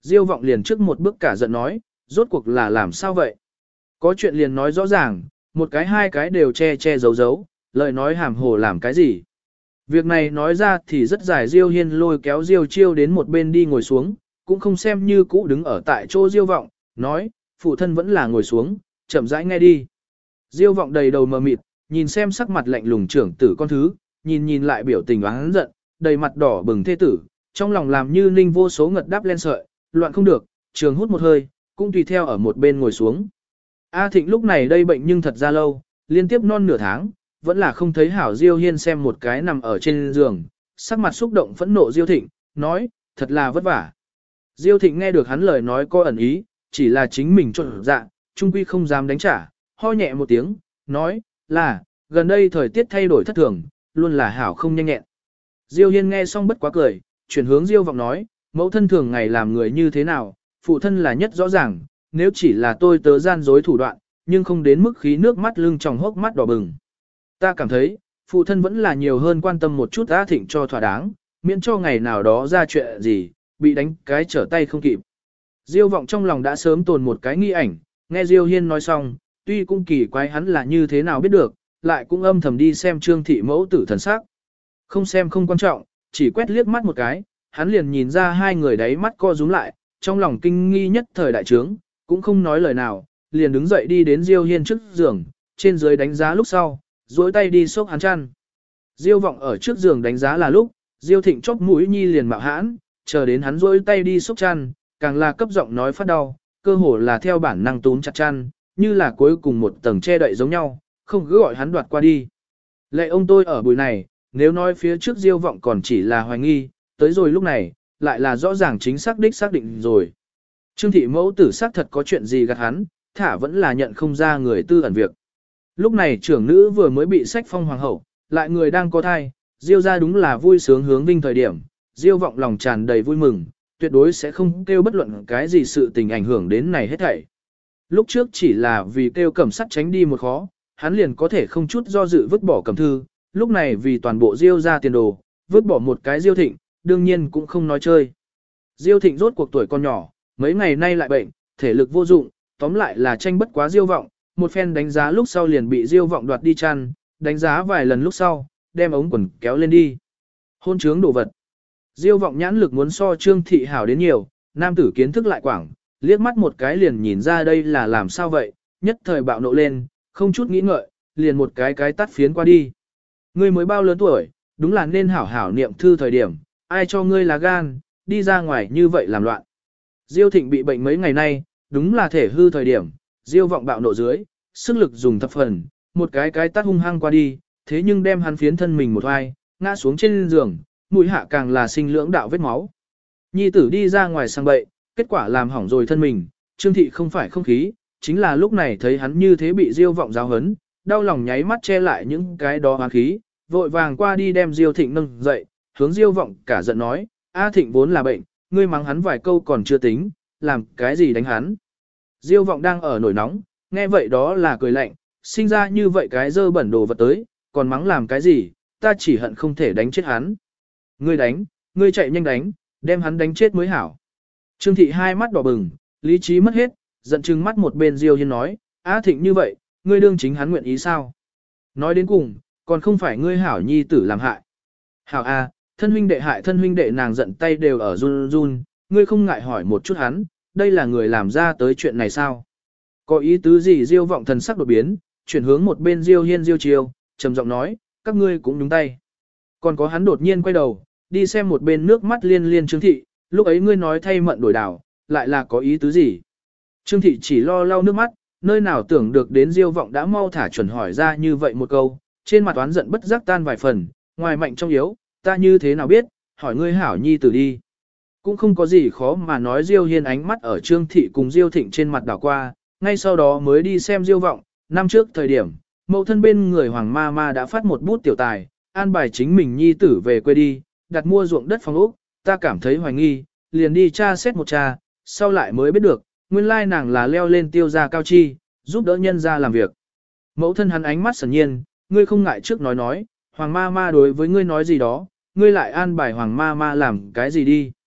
Speaker 1: Diêu vọng liền trước một bước cả giận nói, rốt cuộc là làm sao vậy? Có chuyện liền nói rõ ràng, một cái hai cái đều che che giấu giấu, lời nói hàm hồ làm cái gì? Việc này nói ra thì rất dài. Diêu Hiên lôi kéo Diêu Chiêu đến một bên đi ngồi xuống, cũng không xem như cũ đứng ở tại chỗ Diêu vọng, nói, phụ thân vẫn là ngồi xuống, chậm rãi nghe đi. Diêu vọng đầy đầu mờ mịt, nhìn xem sắc mặt lạnh lùng trưởng tử con thứ, nhìn nhìn lại biểu tình oán giận, đầy mặt đỏ bừng thê tử, trong lòng làm như ninh vô số ngật đáp lên sợi, loạn không được, trường hút một hơi, cũng tùy theo ở một bên ngồi xuống. A Thịnh lúc này đây bệnh nhưng thật ra lâu, liên tiếp non nửa tháng, vẫn là không thấy hảo. Diêu Hiên xem một cái nằm ở trên giường, sắc mặt xúc động phẫn nộ Diêu Thịnh, nói, thật là vất vả. Diêu Thịnh nghe được hắn lời nói có ẩn ý, chỉ là chính mình trộn dạ, trung quy không dám đánh trả, ho nhẹ một tiếng, nói, là, gần đây thời tiết thay đổi thất thường, luôn là hảo không nhanh nhẹn. Diêu Hiên nghe xong bất quá cười, chuyển hướng Diêu vọng nói, mẫu thân thường ngày làm người như thế nào, phụ thân là nhất rõ ràng, nếu chỉ là tôi tớ gian dối thủ đoạn, nhưng không đến mức khí nước mắt lưng tròng hốc mắt đỏ bừng. Ta cảm thấy, phụ thân vẫn là nhiều hơn quan tâm một chút A Thịnh cho thỏa đáng, miễn cho ngày nào đó ra chuyện gì, bị đánh cái trở tay không kịp. Diêu vọng trong lòng đã sớm tồn một cái nghi ảnh, nghe Diêu Hiên nói xong, tuy cũng kỳ quái hắn là như thế nào biết được, lại cũng âm thầm đi xem Trương thị mẫu tử thần sắc. Không xem không quan trọng, chỉ quét liếc mắt một cái, hắn liền nhìn ra hai người đáy mắt co rúm lại, trong lòng kinh nghi nhất thời đại trướng, cũng không nói lời nào, liền đứng dậy đi đến Diêu Hiên trước giường, trên dưới đánh giá lúc sau, duỗi tay đi xốc hắn chăn. Diêu vọng ở trước giường đánh giá là lúc, Diêu Thịnh chóp mũi nhi liền mạo hãn, chờ đến hắn duỗi tay đi xốc chăn, càng là cấp giọng nói phát đau, cơ hồ là theo bản năng túm chặt chăn, như là cuối cùng một tầng che đậy giống nhau, không cứ gọi hắn đoạt qua đi. Lệ ông tôi ở buổi này, nếu nói phía trước Diêu vọng còn chỉ là hoài nghi, tới rồi lúc này, lại là rõ ràng chính xác đích xác định rồi. Trương thị mẫu tử xác thật có chuyện gì gạt hắn, thả vẫn là nhận không ra người tư ẩn việc. Lúc này trưởng nữ vừa mới bị sách phong hoàng hậu, lại người đang có thai, Diêu ra đúng là vui sướng hướng vinh thời điểm, Diêu vọng lòng tràn đầy vui mừng, tuyệt đối sẽ không kêu bất luận cái gì sự tình ảnh hưởng đến này hết thảy. Lúc trước chỉ là vì kêu Cẩm Sắt tránh đi một khó, hắn liền có thể không chút do dự vứt bỏ Cẩm Thư, lúc này vì toàn bộ Diêu ra tiền đồ, vứt bỏ một cái Diêu Thịnh, đương nhiên cũng không nói chơi. Diêu Thịnh rốt cuộc tuổi còn nhỏ, mấy ngày nay lại bệnh, thể lực vô dụng, tóm lại là tranh bất quá Diêu vọng, một phen đánh giá lúc sau liền bị Diêu vọng đoạt đi chăn, đánh giá vài lần lúc sau, đem ống quần kéo lên đi. Hôn trướng đồ vật. Diêu vọng nhãn lực muốn so Trương thị hảo đến nhiều, nam tử kiến thức lại quảng, liếc mắt một cái liền nhìn ra đây là làm sao vậy, nhất thời bạo nộ lên, không chút nghĩ ngợi, liền một cái cái tắt phiến qua đi. Ngươi mới bao lớn tuổi, đúng là nên hảo hảo niệm thư thời điểm, ai cho ngươi là gan, đi ra ngoài như vậy làm loạn. Diêu Thịnh bị bệnh mấy ngày nay, đúng là thể hư thời điểm, Diêu vọng bạo nộ dưới, sức lực dùng thập phần, một cái cái tát hung hăng qua đi, thế nhưng đem hắn phiến thân mình một hoài, ngã xuống trên giường, mũi hạ càng là sinh lưỡng đạo vết máu. Nhi tử đi ra ngoài sang bậy, kết quả làm hỏng rồi thân mình, Trương thị không phải không khí, chính là lúc này thấy hắn như thế bị Diêu vọng giáo hấn, đau lòng nháy mắt che lại những cái đó hoán khí, vội vàng qua đi đem Diêu Thịnh nâng dậy, hướng Diêu vọng cả giận nói, A Thịnh vốn là bệnh, ngươi mắng hắn vài câu còn chưa tính, làm cái gì đánh hắn. Diêu vọng đang ở nổi nóng, nghe vậy đó là cười lạnh, sinh ra như vậy cái dơ bẩn đồ vật tới, còn mắng làm cái gì, ta chỉ hận không thể đánh chết hắn. Ngươi đánh, ngươi chạy nhanh đánh, đem hắn đánh chết mới hảo. Trương thị hai mắt đỏ bừng, lý trí mất hết, giận chừng mắt một bên Diêu Hiên nói, Á Thịnh như vậy, ngươi đương chính hắn nguyện ý sao? Nói đến cùng, còn không phải ngươi hảo nhi tử làm hại. Hảo a, thân huynh đệ hại thân huynh đệ nàng giận tay đều ở run run, ngươi không ngại hỏi một chút hắn, đây là người làm ra tới chuyện này sao? Có ý tứ gì? Diêu vọng thần sắc đột biến, chuyển hướng một bên Diêu Hiên Diêu Chiêu, trầm giọng nói, các ngươi cũng nhúng tay. Còn có hắn đột nhiên quay đầu, đi xem một bên nước mắt liên liên Trương thị, lúc ấy ngươi nói thay mận đổi đảo, lại là có ý tứ gì? Trương thị chỉ lo lau nước mắt, nơi nào tưởng được đến Diêu vọng đã mau thả chuẩn hỏi ra như vậy một câu, trên mặt oán giận bất giác tan vài phần, ngoài mạnh trong yếu, ta như thế nào biết, hỏi ngươi hảo nhi tử đi. Cũng không có gì khó mà nói. Diêu Hiên ánh mắt ở Trương thị cùng Diêu Thịnh trên mặt đảo qua, ngay sau đó mới đi xem Diêu vọng, năm trước thời điểm, mẫu thân bên người Hoàng Ma Ma đã phát một bút tiểu tài, an bài chính mình nhi tử về quê đi, đặt mua ruộng đất phòng ốc, ta cảm thấy hoài nghi, liền đi tra xét một tra, sau lại mới biết được, nguyên lai nàng là leo lên tiêu gia cao chi, giúp đỡ nhân gia làm việc. Mẫu thân hắn ánh mắt sẩn nhiên, ngươi không ngại trước nói nói, Hoàng Ma Ma đối với ngươi nói gì đó, ngươi lại an bài Hoàng Ma Ma làm cái gì đi.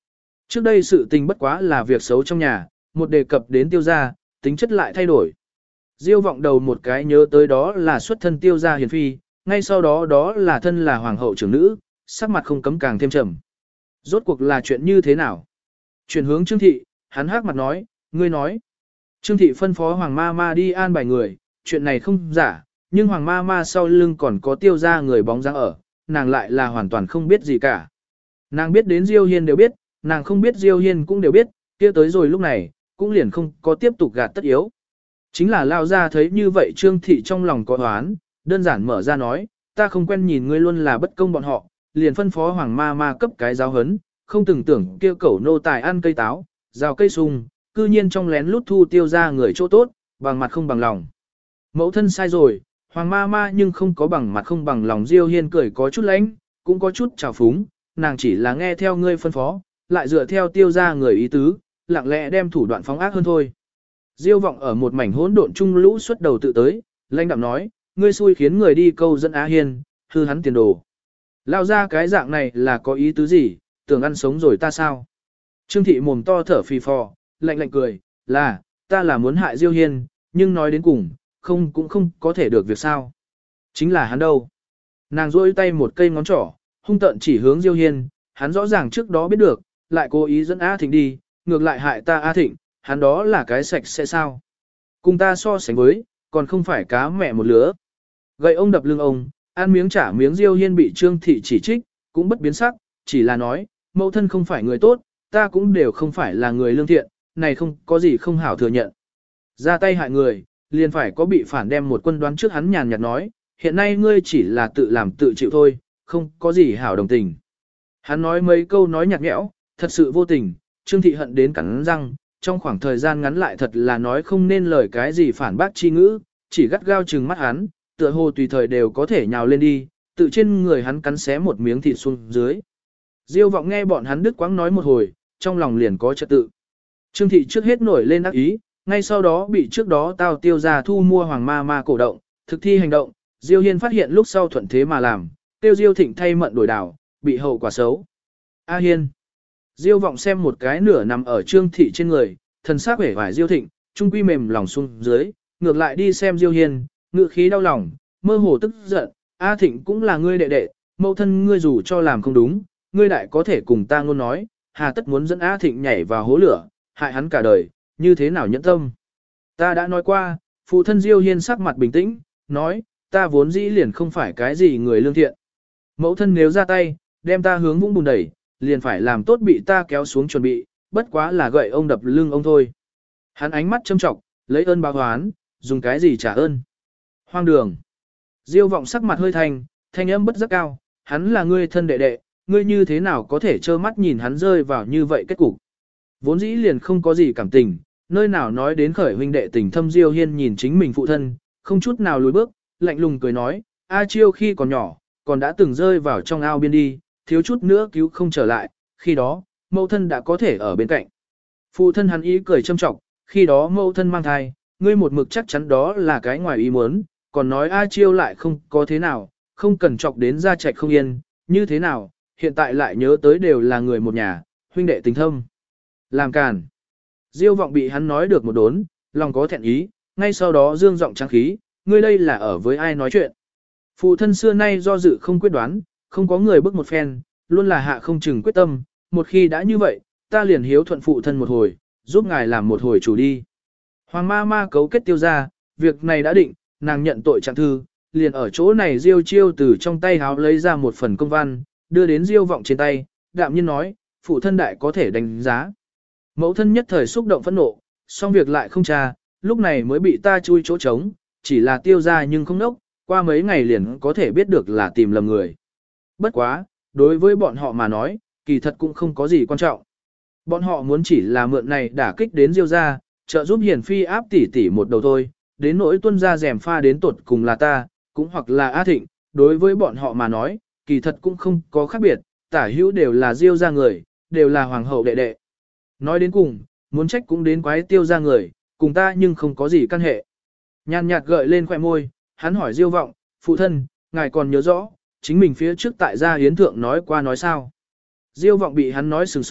Speaker 1: Trước đây sự tình bất quá là việc xấu trong nhà, một đề cập đến tiêu gia, tính chất lại thay đổi. Diêu vọng đầu một cái nhớ tới đó là xuất thân tiêu gia hiền phi, ngay sau đó đó là thân là hoàng hậu trưởng nữ, sắc mặt không cấm càng thêm trầm. Rốt cuộc là chuyện như thế nào? Chuyển hướng Trương Thị, hắn hắc mặt nói, ngươi nói. Trương Thị phân phó Hoàng Ma Ma đi an bài người, chuyện này không giả, nhưng Hoàng Ma Ma sau lưng còn có tiêu gia người bóng dáng ở, nàng lại là hoàn toàn không biết gì cả. Nàng biết đến Diêu Hiên đều biết, nàng không biết Diêu Hiên cũng đều biết, kia tới rồi lúc này, cũng liền không có tiếp tục gạt tất yếu. Chính là lao ra thấy như vậy Trương Thị trong lòng có oán, đơn giản mở ra nói, ta không quen nhìn ngươi luôn là bất công bọn họ, liền phân phó Hoàng Ma Ma cấp cái giáo hấn, không từng tưởng kêu cẩu nô tài ăn cây táo, rào cây sung, cư nhiên trong lén lút thu tiêu ra người chỗ tốt, bằng mặt không bằng lòng. Mẫu thân sai rồi, Hoàng Ma Ma nhưng không có bằng mặt không bằng lòng. Diêu Hiên cười có chút lãnh, cũng có chút trào phúng, nàng chỉ là nghe theo ngươi phân phó, lại dựa theo tiêu ra người ý tứ, lặng lẽ đem thủ đoạn phóng ác hơn thôi. Diêu vọng ở một mảnh hỗn độn trung lũ xuất đầu tự tới, lãnh đạm nói, ngươi xui khiến người đi câu dẫn Á Hiên, hư hắn tiền đồ. Lao ra cái dạng này là có ý tứ gì, tưởng ăn sống rồi ta sao? Trương Thị mồm to thở phì phò, lạnh lạnh cười, là, ta là muốn hại Diêu Hiên, nhưng nói đến cùng, không cũng không có thể được việc sao. Chính là hắn đâu. Nàng rôi tay một cây ngón trỏ, hung tợn chỉ hướng Diêu Hiên, hắn rõ ràng trước đó biết được, lại cố ý dẫn A Thịnh đi, ngược lại hại ta A Thịnh, hắn đó là cái sạch sẽ sao. Cùng ta so sánh với, còn không phải cá mẹ một lứa. Gậy ông đập lưng ông, ăn miếng trả miếng. Diêu Hiên bị Trương Thị chỉ trích, cũng bất biến sắc, chỉ là nói, mẫu thân không phải người tốt, ta cũng đều không phải là người lương thiện, này không có gì không hảo thừa nhận. Ra tay hại người, liền phải có bị phản đem một quân đoán trước. Hắn nhàn nhạt nói, hiện nay ngươi chỉ là tự làm tự chịu thôi, không có gì hảo đồng tình. Hắn nói mấy câu nói nhạt nhẽo, thật sự vô tình. Trương Thị hận đến cắn răng, trong khoảng thời gian ngắn lại thật là nói không nên lời cái gì phản bác chi ngữ, chỉ gắt gao trừng mắt hắn, tựa hồ tùy thời đều có thể nhào lên đi, tự trên người hắn cắn xé một miếng thịt xuống dưới. Diêu vọng nghe bọn hắn đứt quãng nói một hồi, trong lòng liền có trật tự. Trương Thị trước hết nổi lên ác ý, ngay sau đó bị trước đó tao tiêu ra thu mua Hoàng Ma Ma cổ động, thực thi hành động. Diêu Hiên phát hiện lúc sau thuận thế mà làm, tiêu Diêu Thịnh thay mận đổi đảo, bị hậu quả xấu. A Hiên. Diêu vọng xem một cái nửa nằm ở Trương Thị trên người, thần sắc vẻ vải Diêu Thịnh, trung quy mềm lòng xuống dưới, ngược lại đi xem Diêu Hiên, ngự khí đau lòng, mơ hồ tức giận, A Thịnh cũng là ngươi đệ đệ, mẫu thân ngươi dù cho làm không đúng, ngươi đại có thể cùng ta ngôn nói, hà tất muốn dẫn A Thịnh nhảy vào hố lửa, hại hắn cả đời, như thế nào nhẫn tâm. Ta đã nói qua, phụ thân Diêu Hiên sắc mặt bình tĩnh, nói, ta vốn dĩ liền không phải cái gì người lương thiện. Mẫu thân nếu ra tay, đem ta hướng vũng bùn đẩy, liền phải làm tốt bị ta kéo xuống chuẩn bị, bất quá là gậy ông đập lưng ông thôi. Hắn ánh mắt châm trọng, lấy ơn báo oán, dùng cái gì trả ơn. Hoang đường. Diêu vọng sắc mặt hơi thành, thanh âm bất rất cao, hắn là ngươi thân đệ đệ, ngươi như thế nào có thể trơ mắt nhìn hắn rơi vào như vậy kết cục. Vốn dĩ liền không có gì cảm tình, nơi nào nói đến khởi huynh đệ tình thâm. Diêu Hiên nhìn chính mình phụ thân, không chút nào lùi bước, lạnh lùng cười nói, A Chiêu khi còn nhỏ, còn đã từng rơi vào trong ao biên đi, thiếu chút nữa cứu không trở lại, khi đó, mẫu thân đã có thể ở bên cạnh. Phụ thân hắn ý cười châm trọng, khi đó mẫu thân mang thai, ngươi một mực chắc chắn đó là cái ngoài ý muốn, còn nói A Chiêu lại không có thế nào, không cần chọc đến gia trạch không yên, như thế nào, hiện tại lại nhớ tới đều là người một nhà, huynh đệ tình thâm. Làm càn. Diêu vọng bị hắn nói được một đốn, lòng có thẹn ý, ngay sau đó dương giọng trắng khí, ngươi đây là ở với ai nói chuyện. Phụ thân xưa nay do dự không quyết đoán, không có người bước một phen, luôn là hạ không chừng quyết tâm, một khi đã như vậy, ta liền hiếu thuận phụ thân một hồi, giúp ngài làm một hồi chủ đi. Hoàng Ma Ma cấu kết tiêu ra, việc này đã định, nàng nhận tội trạng thư, liền ở chỗ này. Diêu Chiêu từ trong tay háo lấy ra một phần công văn, đưa đến Diêu vọng trên tay, đạm nhiên nói, phụ thân đại có thể đánh giá. Mẫu thân nhất thời xúc động phẫn nộ, xong việc lại không tra, lúc này mới bị ta chui chỗ trống, chỉ là tiêu ra nhưng không nốc, qua mấy ngày liền có thể biết được là tìm lầm người. Bất quá, đối với bọn họ mà nói, kỳ thật cũng không có gì quan trọng. Bọn họ muốn chỉ là mượn này đả kích đến Diêu ra, trợ giúp Hiền Phi áp tỷ tỷ một đầu thôi, đến nỗi tuân ra rèm pha đến tột cùng là ta, cũng hoặc là A Thịnh, đối với bọn họ mà nói, kỳ thật cũng không có khác biệt, tả hữu đều là Diêu ra người, đều là hoàng hậu đệ đệ. Nói đến cùng, muốn trách cũng đến quái tiêu ra người, cùng ta nhưng không có gì căn hệ. Nhàn nhạt gợi lên khỏe môi, hắn hỏi Diêu vọng, phụ thân, ngài còn nhớ rõ, chính mình phía trước tại gia hiến thượng nói qua nói sao. Diêu vọng bị hắn nói sửng sốt,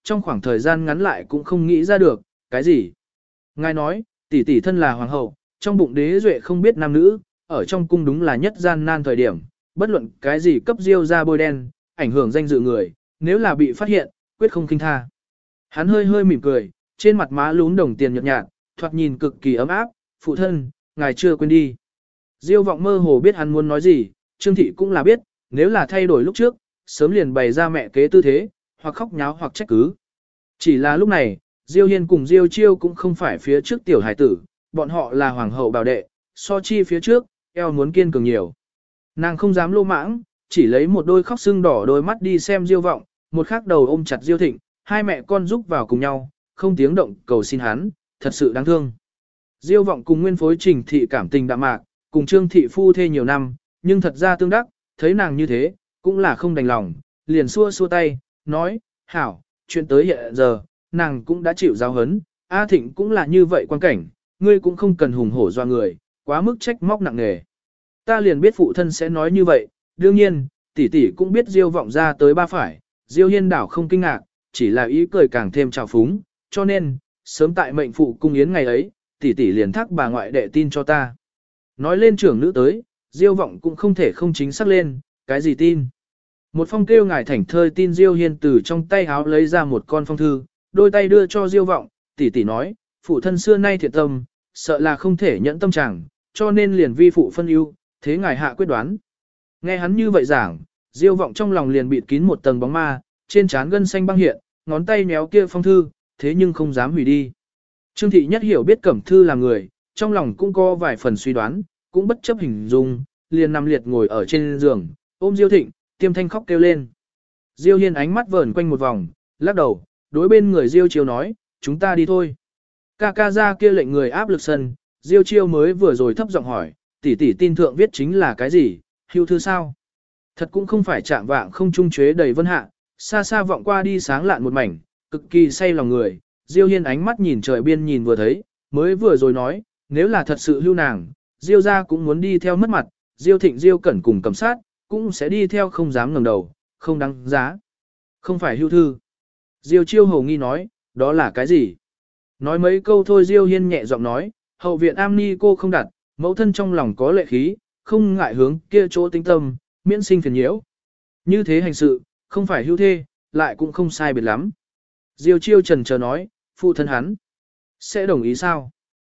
Speaker 1: trong khoảng thời gian ngắn lại cũng không nghĩ ra được, cái gì. Ngài nói, tỷ tỷ thân là hoàng hậu, trong bụng đế duệ không biết nam nữ, ở trong cung đúng là nhất gian nan thời điểm, bất luận cái gì cấp diêu ra bôi đen, ảnh hưởng danh dự người, nếu là bị phát hiện, quyết không khinh tha. Hắn hơi hơi mỉm cười, trên mặt má lún đồng tiền nhợt nhạt, thoạt nhìn cực kỳ ấm áp, phụ thân, ngài chưa quên đi. Diêu vọng mơ hồ biết hắn muốn nói gì, Trương Thị cũng là biết, nếu là thay đổi lúc trước, sớm liền bày ra mẹ kế tư thế, hoặc khóc nháo hoặc trách cứ. Chỉ là lúc này, Diêu Hiên cùng Diêu Chiêu cũng không phải phía trước tiểu hải tử, bọn họ là hoàng hậu bảo đệ, so chi phía trước, eo muốn kiên cường nhiều. Nàng không dám lô mãng, chỉ lấy một đôi khóc sưng đỏ đôi mắt đi xem Diêu vọng, một khắc đầu ôm chặt Diêu Thịnh, hai mẹ con giúp vào cùng nhau, không tiếng động cầu xin hắn, thật sự đáng thương. Diêu vọng cùng nguyên phối Trình Thị cảm tình đạm mạc, cùng Trương Thị phu thê nhiều năm, nhưng thật ra tương đắc, thấy nàng như thế, cũng là không đành lòng, liền xua xua tay, nói, hảo, chuyện tới hiện giờ, nàng cũng đã chịu giáo hấn, A Thịnh cũng là như vậy quan cảnh, ngươi cũng không cần hùng hổ doa người, quá mức trách móc nặng nề. Ta liền biết phụ thân sẽ nói như vậy, đương nhiên, tỷ tỷ cũng biết Diêu vọng ra tới ba phải, Diêu Hiên đảo không kinh ngạc, chỉ là ý cười càng thêm trào phúng, cho nên, sớm tại mệnh phụ cung yến ngày ấy, tỷ tỷ liền thác bà ngoại đệ tin cho ta. Nói lên trưởng nữ tới, Diêu vọng cũng không thể không chính xác lên, cái gì tin. Một phong kêu ngài thảnh thơi tin Diêu Hiên từ trong tay háo lấy ra một con phong thư, đôi tay đưa cho Diêu vọng, tỷ tỷ nói, phụ thân xưa nay thiện tâm, sợ là không thể nhẫn tâm chẳng, cho nên liền vi phụ phân ưu, thế ngài hạ quyết đoán. Nghe hắn như vậy giảng, Diêu vọng trong lòng liền bịt kín một tầng bóng ma, trên trán gân xanh băng hiện, ngón tay méo kia phong thư, thế nhưng không dám hủy đi. Trương Thị nhất hiểu biết Cẩm Thư là người, trong lòng cũng có vài phần suy đoán, cũng bất chấp hình dung, liền nằm liệt ngồi ở trên giường, ôm Diêu Thịnh, tiêm thanh khóc kêu lên. Diêu Hiên ánh mắt vờn quanh một vòng, lắc đầu, đối bên người Diêu Chiêu nói, chúng ta đi thôi. Ca ca ra kia lệnh người áp lực sân, Diêu Chiêu mới vừa rồi thấp giọng hỏi, tỷ tỷ tin thượng viết chính là cái gì, hưu thư sao? Thật cũng không phải chạm vạng không trung chế đầy vân hạ, xa xa vọng qua đi sáng lạn một mảnh, cực kỳ say lòng người. Diêu Hiên ánh mắt nhìn trời biên nhìn vừa thấy, mới vừa rồi nói, nếu là thật sự hưu nàng, Diêu gia cũng muốn đi theo mất mặt, Diêu Thịnh Diêu Cẩn cùng cầm sát, cũng sẽ đi theo không dám ngẩng đầu, không đáng giá. Không phải hưu thư. Diêu Chiêu hầu nghi nói, đó là cái gì? Nói mấy câu thôi Diêu Hiên nhẹ giọng nói, hậu viện am ni cô không đặt, mẫu thân trong lòng có lệ khí, không ngại hướng kia chỗ tinh tâm, miễn sinh phiền nhiễu. Như thế hành sự, không phải hưu thê, lại cũng không sai biệt lắm. Diêu Chiêu trần chờ nói, phụ thân hắn sẽ đồng ý sao?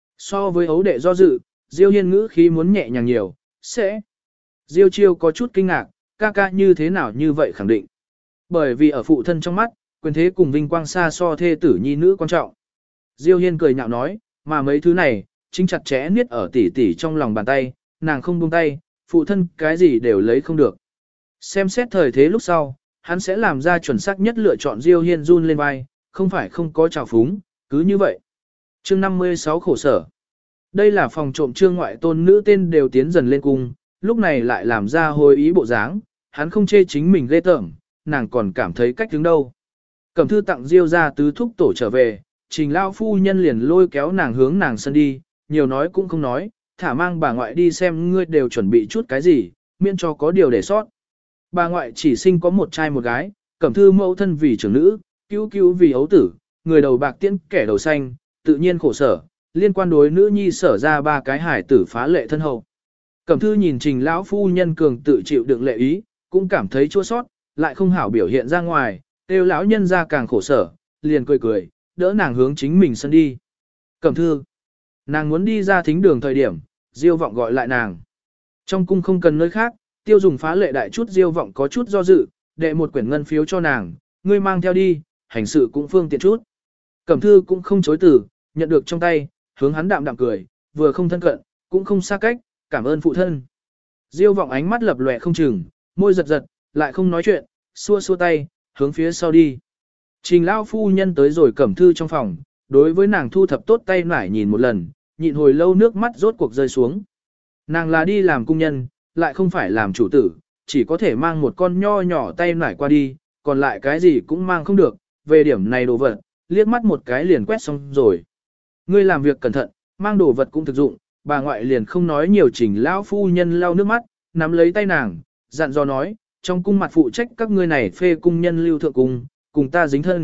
Speaker 1: So với ấu đệ do dự, Diêu Hiên ngữ khí muốn nhẹ nhàng nhiều, sẽ. Diêu Chiêu có chút kinh ngạc, ca ca như thế nào như vậy khẳng định. Bởi vì ở phụ thân trong mắt, quyền thế cùng vinh quang xa so thê tử nhi nữ quan trọng. Diêu Hiên cười nhạo nói, mà mấy thứ này, chính chặt chẽ niết ở tỉ tỉ trong lòng bàn tay, nàng không buông tay, phụ thân cái gì đều lấy không được. Xem xét thời thế lúc sau, hắn sẽ làm ra chuẩn xác nhất lựa chọn. Diêu Hiên run lên vai, không phải không có trào phúng, cứ như vậy. Chương năm mươi sáu khổ sở. Đây là phòng trộm trương ngoại tôn nữ tên đều tiến dần lên cung, lúc này lại làm ra hồi ý bộ dáng, hắn không chê chính mình ghê tởm, nàng còn cảm thấy cách đứng đâu. Cẩm Thư tặng Diêu ra tứ thúc tổ trở về, Trình lao phu nhân liền lôi kéo nàng hướng nàng sân đi, nhiều nói cũng không nói, thả mang bà ngoại đi xem ngươi đều chuẩn bị chút cái gì, miễn cho có điều để sót. Bà ngoại chỉ sinh có một trai một gái, Cẩm Thư mẫu thân vì trưởng nữ, cứu cứu vì ấu tử, người đầu bạc tiễn kẻ đầu xanh, tự nhiên khổ sở, liên quan đối nữ nhi sở ra ba cái hải tử phá lệ thân hậu. Cẩm Thư nhìn Trình lão phu nhân cường tự chịu đựng lệ ý, cũng cảm thấy chua sót, lại không hảo biểu hiện ra ngoài, kêu lão nhân ra càng khổ sở, liền cười cười, đỡ nàng hướng chính mình sân đi. Cẩm Thư, nàng muốn đi ra thính đường thời điểm, Diêu vọng gọi lại nàng. Trong cung không cần nơi khác, tiêu dùng phá lệ đại chút. Diêu vọng có chút do dự, đệ một quyển ngân phiếu cho nàng, ngươi mang theo đi, hành sự cũng phương tiện chút. Cẩm Thư cũng không chối từ, nhận được trong tay, hướng hắn đạm đạm cười, vừa không thân cận, cũng không xa cách, cảm ơn phụ thân. Diêu vọng ánh mắt lập lòe không chừng, môi giật giật, lại không nói chuyện, xua xua tay, hướng phía sau đi. Trình lão phu nhân tới rồi Cẩm Thư trong phòng, đối với nàng thu thập tốt tay nải nhìn một lần, nhịn hồi lâu nước mắt rốt cuộc rơi xuống. Nàng là đi làm cung nhân, lại không phải làm chủ tử, chỉ có thể mang một con nho nhỏ tay nải qua đi, còn lại cái gì cũng mang không được, về điểm này đồ vật, liếc mắt một cái liền quét xong rồi. Ngươi làm việc cẩn thận, mang đồ vật cũng thực dụng, bà ngoại liền không nói nhiều. Trình lão phu nhân lau nước mắt, nắm lấy tay nàng, dặn dò nói, trong cung mặt phụ trách các ngươi này phê cung nhân lưu thượng cung, cùng ta dính thân,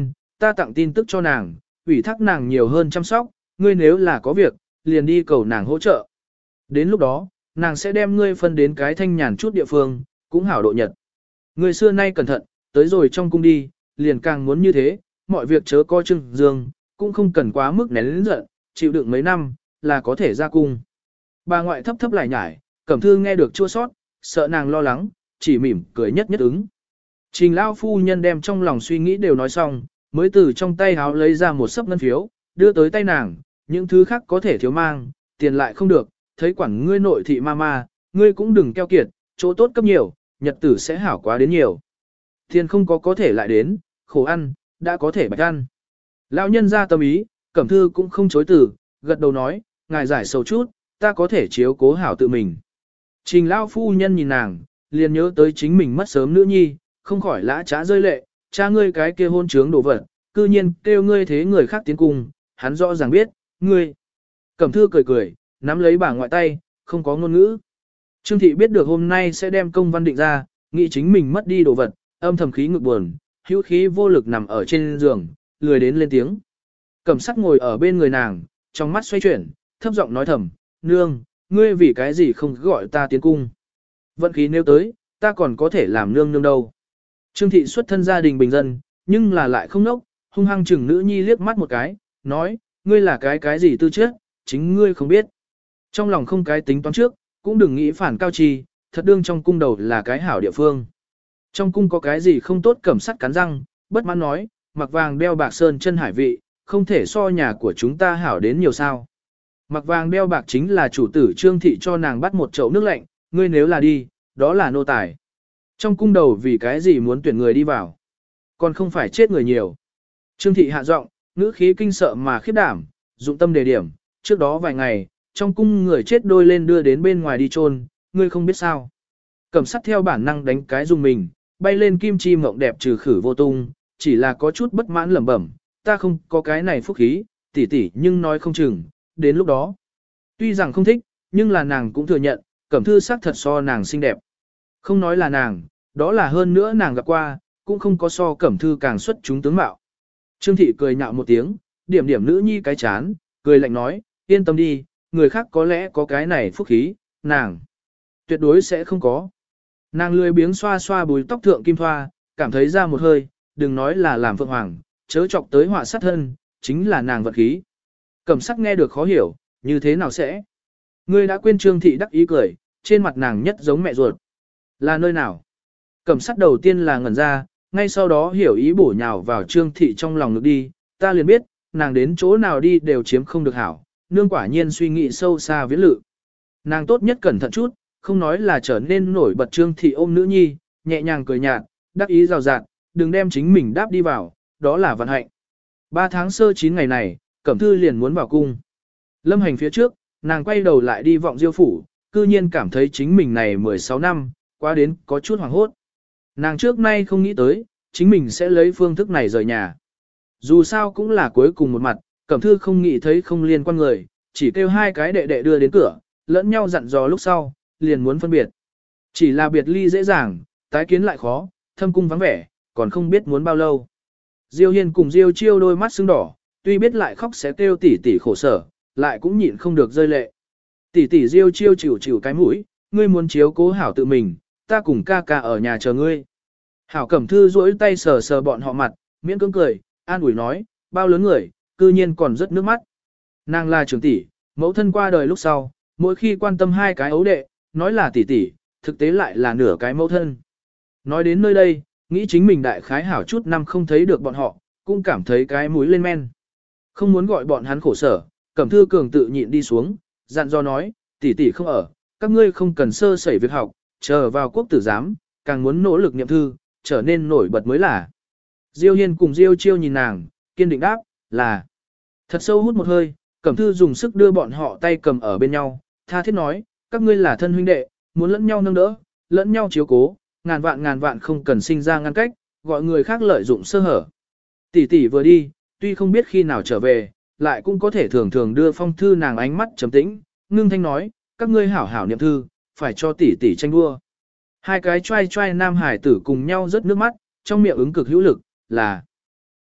Speaker 1: ta tặng tin tức cho nàng, ủy thác nàng nhiều hơn chăm sóc, ngươi nếu là có việc, liền đi cầu nàng hỗ trợ. Đến lúc đó, nàng sẽ đem ngươi phân đến cái thanh nhàn chút địa phương, cũng hảo độ nhật. Ngươi xưa nay cẩn thận, tới rồi trong cung đi, liền càng muốn như thế, mọi việc chớ coi trưng dương, cũng không cần quá mức nén lớn giận, chịu đựng mấy năm, là có thể ra cung. Bà ngoại thấp thấp lại nhải, Cẩm Thư nghe được chua sót, sợ nàng lo lắng, chỉ mỉm cười nhất nhất ứng. Trình lao phu nhân đem trong lòng suy nghĩ đều nói xong, mới từ trong tay háo lấy ra một sấp ngân phiếu, đưa tới tay nàng, những thứ khác có thể thiếu mang, tiền lại không được, thấy quản ngươi nội thị ma ma, ngươi cũng đừng keo kiệt, chỗ tốt cấp nhiều, nhật tử sẽ hảo quá đến nhiều. Tiền không có có thể lại đến, khổ ăn, đã có thể bạch ăn. Lão nhân ra tâm ý, Cẩm Thư cũng không chối từ, gật đầu nói, ngài giải sầu chút, ta có thể chiếu cố hảo tự mình. Trình lão phu nhân nhìn nàng, liền nhớ tới chính mình mất sớm nữ nhi, không khỏi lã trá rơi lệ, cha ngươi cái kia hôn trướng đổ vật, cư nhiên kêu ngươi thế người khác tiến cung, hắn rõ ràng biết, ngươi. Cẩm Thư cười cười, nắm lấy bà ngoại tay, không có ngôn ngữ. Trương thị biết được hôm nay sẽ đem công văn định ra, nghĩ chính mình mất đi đồ vật, âm thầm khí ngực buồn, hữu khí vô lực nằm ở trên giường, lười đến lên tiếng. Cẩm Sắc ngồi ở bên người nàng, trong mắt xoay chuyển, thấp giọng nói thầm, nương, ngươi vì cái gì không gọi ta tiến cung. Vận khí nếu tới, ta còn có thể làm nương nương đâu. Trương thị xuất thân gia đình bình dân, nhưng là lại không nốc, hung hăng chừng nữ nhi liếc mắt một cái, nói, ngươi là cái cái gì tư chất, chính ngươi không biết. Trong lòng không cái tính toán trước, cũng đừng nghĩ phản cao trì, thật đương trong cung đầu là cái hảo địa phương. Trong cung có cái gì không tốt, Cẩm Sắt cắn răng, bất mãn nói, mặc vàng đeo bạc sơn chân hải vị, không thể so nhà của chúng ta hảo đến nhiều sao. Mặc vàng đeo bạc chính là chủ tử Trương thị cho nàng bắt một chậu nước lạnh, ngươi nếu là đi, đó là nô tài. Trong cung đầu vì cái gì muốn tuyển người đi vào, còn không phải chết người nhiều. Trương thị hạ giọng, ngữ khí kinh sợ mà khiếp đảm, dụng tâm đề điểm, trước đó vài ngày, trong cung người chết đôi lên đưa đến bên ngoài đi chôn, ngươi không biết sao. Cẩm Sắt theo bản năng đánh cái dùng mình, bay lên kim chi mộng đẹp trừ khử vô tung, chỉ là có chút bất mãn lẩm bẩm, ta không có cái này phúc khí, tỷ tỷ nhưng nói không chừng, đến lúc đó. Tuy rằng không thích, nhưng là nàng cũng thừa nhận, Cẩm Thư sắc thật so nàng xinh đẹp. Không nói là nàng, đó là hơn nữa nàng gặp qua, cũng không có so Cẩm Thư càng xuất chúng tướng mạo. Trương thị cười nhạo một tiếng, điểm điểm nữ nhi cái chán, cười lạnh nói, yên tâm đi, người khác có lẽ có cái này phúc khí, nàng tuyệt đối sẽ không có. Nàng lười biếng xoa xoa bùi tóc thượng kim thoa, cảm thấy ra một hơi, đừng nói là làm phượng hoàng, chớ chọc tới họa sát thân, chính là nàng vật khí. Cẩm Sắc nghe được khó hiểu, như thế nào sẽ? Ngươi đã quên Trương thị đắc ý cười, trên mặt nàng nhất giống mẹ ruột. Là nơi nào? Cẩm Sắc đầu tiên là ngẩn ra, ngay sau đó hiểu ý bổ nhào vào Trương thị trong lòng ngực đi, ta liền biết, nàng đến chỗ nào đi đều chiếm không được hảo, nương quả nhiên suy nghĩ sâu xa viễn lự. Nàng tốt nhất cẩn thận chút, không nói là trở nên nổi bật. Trương thị ôm nữ nhi, nhẹ nhàng cười nhạt, đắc ý rào rạt, đừng đem chính mình đáp đi vào, đó là vận hạnh. Ba tháng sơ chín ngày này, Cẩm Thư liền muốn vào cung. Lâm hành phía trước, nàng quay đầu lại đi vọng Diêu phủ, cư nhiên cảm thấy chính mình này mười sáu năm, qua đến có chút hoảng hốt. Nàng trước nay không nghĩ tới, chính mình sẽ lấy phương thức này rời nhà. Dù sao cũng là cuối cùng một mặt, Cẩm Thư không nghĩ thấy không liên quan người, chỉ kêu hai cái đệ đệ đưa đến cửa, lẫn nhau dặn dò lúc sau, liền muốn phân biệt. Chỉ là biệt ly dễ dàng, tái kiến lại khó, thâm cung vắng vẻ, còn không biết muốn bao lâu. Diêu Hiên cùng Diêu Chiêu đôi mắt sưng đỏ, tuy biết lại khóc sẽ kêu tỉ tỉ khổ sở, lại cũng nhịn không được rơi lệ. Tỉ tỉ Diêu Chiêu chịu chịu cái mũi, ngươi muốn chiếu cố hảo tự mình, ta cùng ca ca ở nhà chờ ngươi. Hảo Cẩm Thư duỗi tay sờ sờ bọn họ mặt, miễn cưỡng cười, an ủi nói, bao lớn người, cư nhiên còn rất nước mắt. Nàng là trưởng tỷ, mẫu thân qua đời lúc sau, mỗi khi quan tâm hai cái ấu đệ, nói là tỷ tỷ, thực tế lại là nửa cái mẫu thân. Nói đến nơi đây, nghĩ chính mình đại khái hảo chút năm không thấy được bọn họ, cũng cảm thấy cái mũi lên men. Không muốn gọi bọn hắn khổ sở, Cẩm Thư cường tự nhịn đi xuống, dặn dò nói, tỷ tỷ không ở, các ngươi không cần sơ sẩy việc học, chờ vào quốc tử giám, càng muốn nỗ lực niệm thư, trở nên nổi bật mới là. Diêu Hiên cùng Diêu Chiêu nhìn nàng, kiên định đáp, là. Thật sâu hút một hơi, Cẩm Thư dùng sức đưa bọn họ tay cầm ở bên nhau, tha thiết nói, các ngươi là thân huynh đệ, muốn lẫn nhau nâng đỡ, lẫn nhau chiếu cố, ngàn vạn ngàn vạn không cần sinh ra ngăn cách, gọi người khác lợi dụng sơ hở. Tỷ tỷ vừa đi, tuy không biết khi nào trở về, lại cũng có thể thường thường đưa phong thư. Nàng ánh mắt trầm tĩnh, ngưng thanh nói, các ngươi hảo hảo niệm thư, phải cho tỷ tỷ tranh đua. Hai cái trai trai nam hải tử cùng nhau rớt nước mắt, trong miệng ứng cực hữu lực, là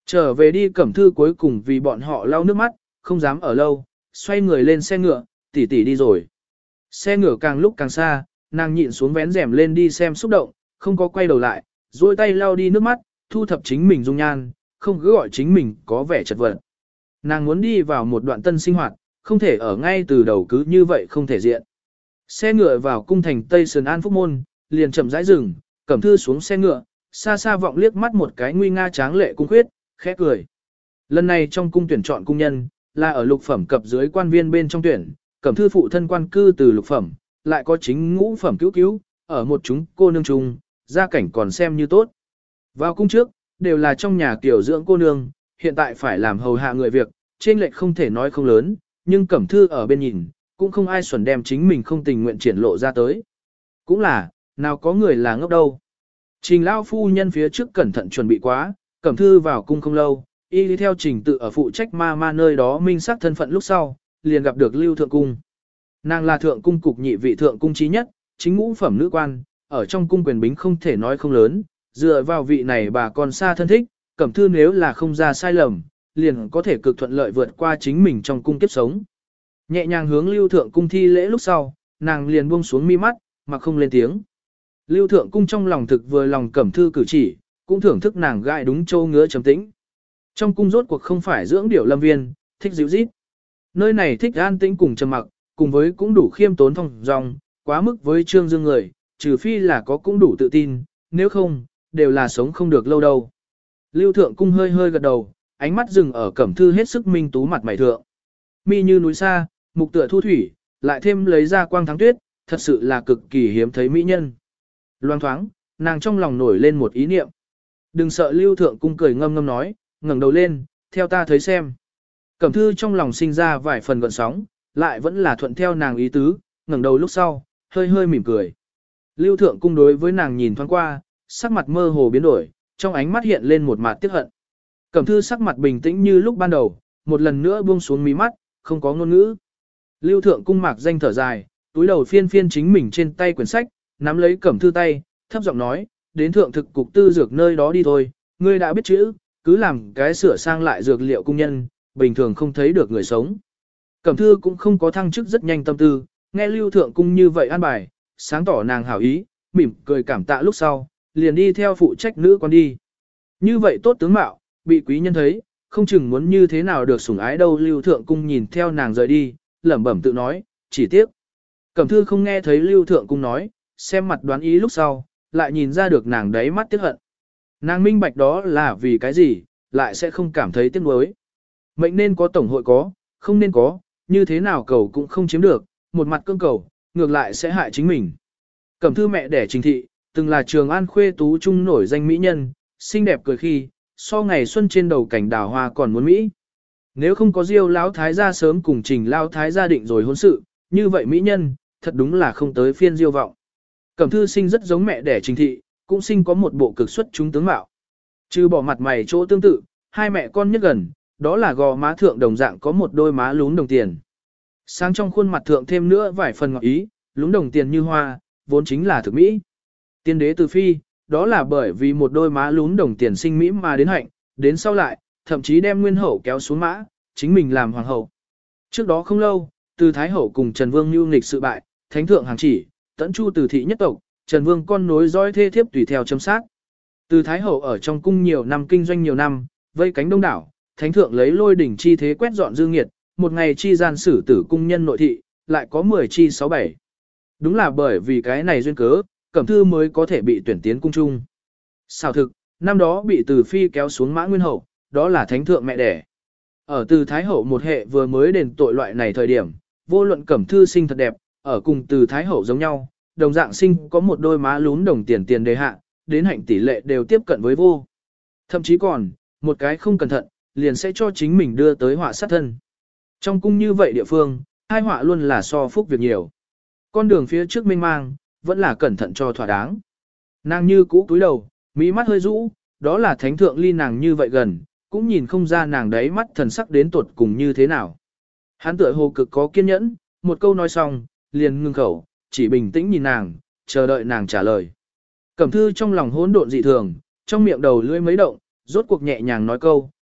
Speaker 1: Trở về đi Cẩm Thư cuối cùng vì bọn họ lau nước mắt, không dám ở lâu, xoay người lên xe ngựa, tỷ tỷ đi rồi. Xe ngựa càng lúc càng xa, nàng nhịn xuống vén rèm lên đi xem xúc động, không có quay đầu lại, duỗi tay lau đi nước mắt, thu thập chính mình dung nhan, không cứ gọi chính mình có vẻ chật vật. Nàng muốn đi vào một đoạn tân sinh hoạt, không thể ở ngay từ đầu cứ như vậy không thể diện. Xe ngựa vào cung thành Tây Sườn An Phúc Môn, liền chậm rãi dừng, Cẩm Thư xuống xe ngựa, xa xa vọng liếc mắt một cái nguy nga tráng lệ cung khuyết, khẽ cười. Lần này trong cung tuyển chọn cung nhân, là ở lục phẩm cập dưới quan viên bên trong tuyển, Cẩm Thư phụ thân quan cư từ lục phẩm, lại có chính ngũ phẩm cứu cứu, ở một chúng cô nương chung, gia cảnh còn xem như tốt. Vào cung trước, đều là trong nhà tiểu dưỡng cô nương, hiện tại phải làm hầu hạ người việc, trên lệch không thể nói không lớn, nhưng Cẩm Thư ở bên nhìn, cũng không ai xuẩn đem chính mình không tình nguyện triển lộ ra tới. Cũng là, nào có người là ngốc đâu. Trình lao phu nhân phía trước cẩn thận chuẩn bị quá, Cẩm Thư vào cung không lâu, y đi theo trình tự ở phụ trách ma ma nơi đó minh xác thân phận lúc sau, liền gặp được Lưu Thượng Cung. Nàng là Thượng Cung cục nhị vị Thượng Cung trí nhất, chính ngũ phẩm nữ quan, ở trong cung quyền bính không thể nói không lớn, dựa vào vị này bà còn xa thân thích, Cẩm Thư nếu là không ra sai lầm, liền có thể cực thuận lợi vượt qua chính mình trong cung kiếp sống. Nhẹ nhàng hướng Lưu Thượng Cung thi lễ lúc sau, nàng liền buông xuống mi mắt, mà không lên tiếng. Lưu Thượng Cung trong lòng thực vừa lòng Cẩm Thư cử chỉ, cũng thưởng thức nàng gai đúng châu ngứa trầm tĩnh. Trong cung rốt cuộc không phải dưỡng điểu lâm viên, thích dịu rít. Nơi này thích an tĩnh cùng trầm mặc, cùng với cũng đủ khiêm tốn thông dong, quá mức với trương dương người, trừ phi là có cũng đủ tự tin, nếu không, đều là sống không được lâu đâu. Lưu Thượng Cung hơi hơi gật đầu, ánh mắt dừng ở Cẩm Thư hết sức minh tú mặt mày thượng. Mi như núi xa, mục tựa thu thủy, lại thêm lấy ra quang thắng tuyết, thật sự là cực kỳ hiếm thấy mỹ nhân. Loang thoáng, nàng trong lòng nổi lên một ý niệm. Đừng sợ Lưu Thượng Cung cười ngâm ngâm nói, ngẩng đầu lên, theo ta thấy xem. Cẩm Thư trong lòng sinh ra vài phần gợn sóng, lại vẫn là thuận theo nàng ý tứ, ngẩng đầu lúc sau, hơi hơi mỉm cười. Lưu Thượng Cung đối với nàng nhìn thoáng qua, sắc mặt mơ hồ biến đổi, trong ánh mắt hiện lên một mặt tiếc hận. Cẩm Thư sắc mặt bình tĩnh như lúc ban đầu, một lần nữa buông xuống mí mắt, không có ngôn ngữ. Lưu Thượng Cung mạc danh thở dài, túi đầu phiên phiên chính mình trên tay quyển sách, nắm lấy Cẩm Thư tay, thấp giọng nói, đến thượng thực cục tư dược nơi đó đi thôi, ngươi đã biết chữ, cứ làm cái sửa sang lại dược liệu cung nhân, bình thường không thấy được người sống. Cẩm Thư cũng không có thăng chức rất nhanh tâm tư, nghe Lưu Thượng Cung như vậy an bài, sáng tỏ nàng hảo ý, mỉm cười cảm tạ lúc sau, liền đi theo phụ trách nữ quan đi. Như vậy tốt tướng mạo, bị quý nhân thấy, không chừng muốn như thế nào được sủng ái đâu. Lưu Thượng Cung nhìn theo nàng rời đi, lẩm bẩm tự nói, chỉ tiếc. Cẩm Thư không nghe thấy Lưu Thượng Cung nói, xem mặt đoán ý lúc sau, lại nhìn ra được nàng đáy mắt tiếc hận. Nàng minh bạch đó là vì cái gì, lại sẽ không cảm thấy tiếc nuối. Mệnh nên có tổng hội có, không nên có, như thế nào cầu cũng không chiếm được, một mặt cương cầu, ngược lại sẽ hại chính mình. Cẩm Thư mẹ đẻ Trình Thị, từng là Trường An khuê tú trung nổi danh mỹ nhân, xinh đẹp cười khi, so ngày xuân trên đầu cảnh đào hoa còn muốn mỹ. Nếu không có Diêu lão thái gia sớm cùng Trình lão thái gia định rồi hôn sự, như vậy mỹ nhân, thật đúng là không tới phiên Diêu vọng. Cẩm Thư sinh rất giống mẹ đẻ Trình Thị, cũng sinh có một bộ cực xuất chúng tướng mạo. Trừ bỏ mặt mày chỗ tương tự, hai mẹ con nhất gần, đó là gò má thượng đồng dạng có một đôi má lún đồng tiền. Sáng trong khuôn mặt thượng thêm nữa vài phần ngọt ý, lún đồng tiền như hoa, vốn chính là thực mỹ. Tiên đế Từ Phi, đó là bởi vì một đôi má lún đồng tiền sinh mỹ mà đến hạnh, đến sau lại, thậm chí đem nguyên hậu kéo xuống mã, chính mình làm hoàng hậu. Trước đó không lâu, Từ Thái Hậu cùng Trần Vương nhu nghịch sự bại, thánh thượng hàng chỉ, tẫn chu Từ thị nhất tộc, Trần Vương con nối dõi thê thiếp tùy theo chấm sát. Từ Thái Hậu ở trong cung nhiều năm kinh doanh nhiều năm, vây cánh đông đảo, thánh thượng lấy lôi đỉnh chi thế quét dọn dư nghiệt, một ngày chi gian xử tử cung nhân nội thị, lại có mười chi sáu bảy. Đúng là bởi vì cái này duyên cớ, Cẩm Thư mới có thể bị tuyển tiến cung trung. Sao thực, năm đó bị Từ Phi kéo xuống mã nguyên hậu, đó là thánh thượng mẹ đẻ. Ở Từ Thái Hậu một hệ vừa mới đền tội loại này thời điểm, vô luận Cẩm Thư sinh thật đẹp, ở cùng Từ Thái Hậu giống nhau, đồng dạng sinh có một đôi má lún đồng tiền tiền đề hạ, đến hạnh tỷ lệ đều tiếp cận với vô. Thậm chí còn, một cái không cẩn thận, liền sẽ cho chính mình đưa tới họa sát thân. Trong cung như vậy địa phương, hai họa luôn là so phúc việc nhiều. Con đường phía trước mênh mang, vẫn là cẩn thận cho thỏa đáng. Nàng như cũ cúi đầu, mỹ mắt hơi rũ, đó là thánh thượng ly nàng như vậy gần, cũng nhìn không ra nàng đấy mắt thần sắc đến tuột cùng như thế nào. Hắn tựa hồ cực có kiên nhẫn, một câu nói xong, liền ngưng khẩu, chỉ bình tĩnh nhìn nàng, chờ đợi nàng trả lời. Cẩm Thư trong lòng hỗn độn dị thường, trong miệng đầu lưỡi mấy động, rốt cuộc nhẹ nhàng nói câu,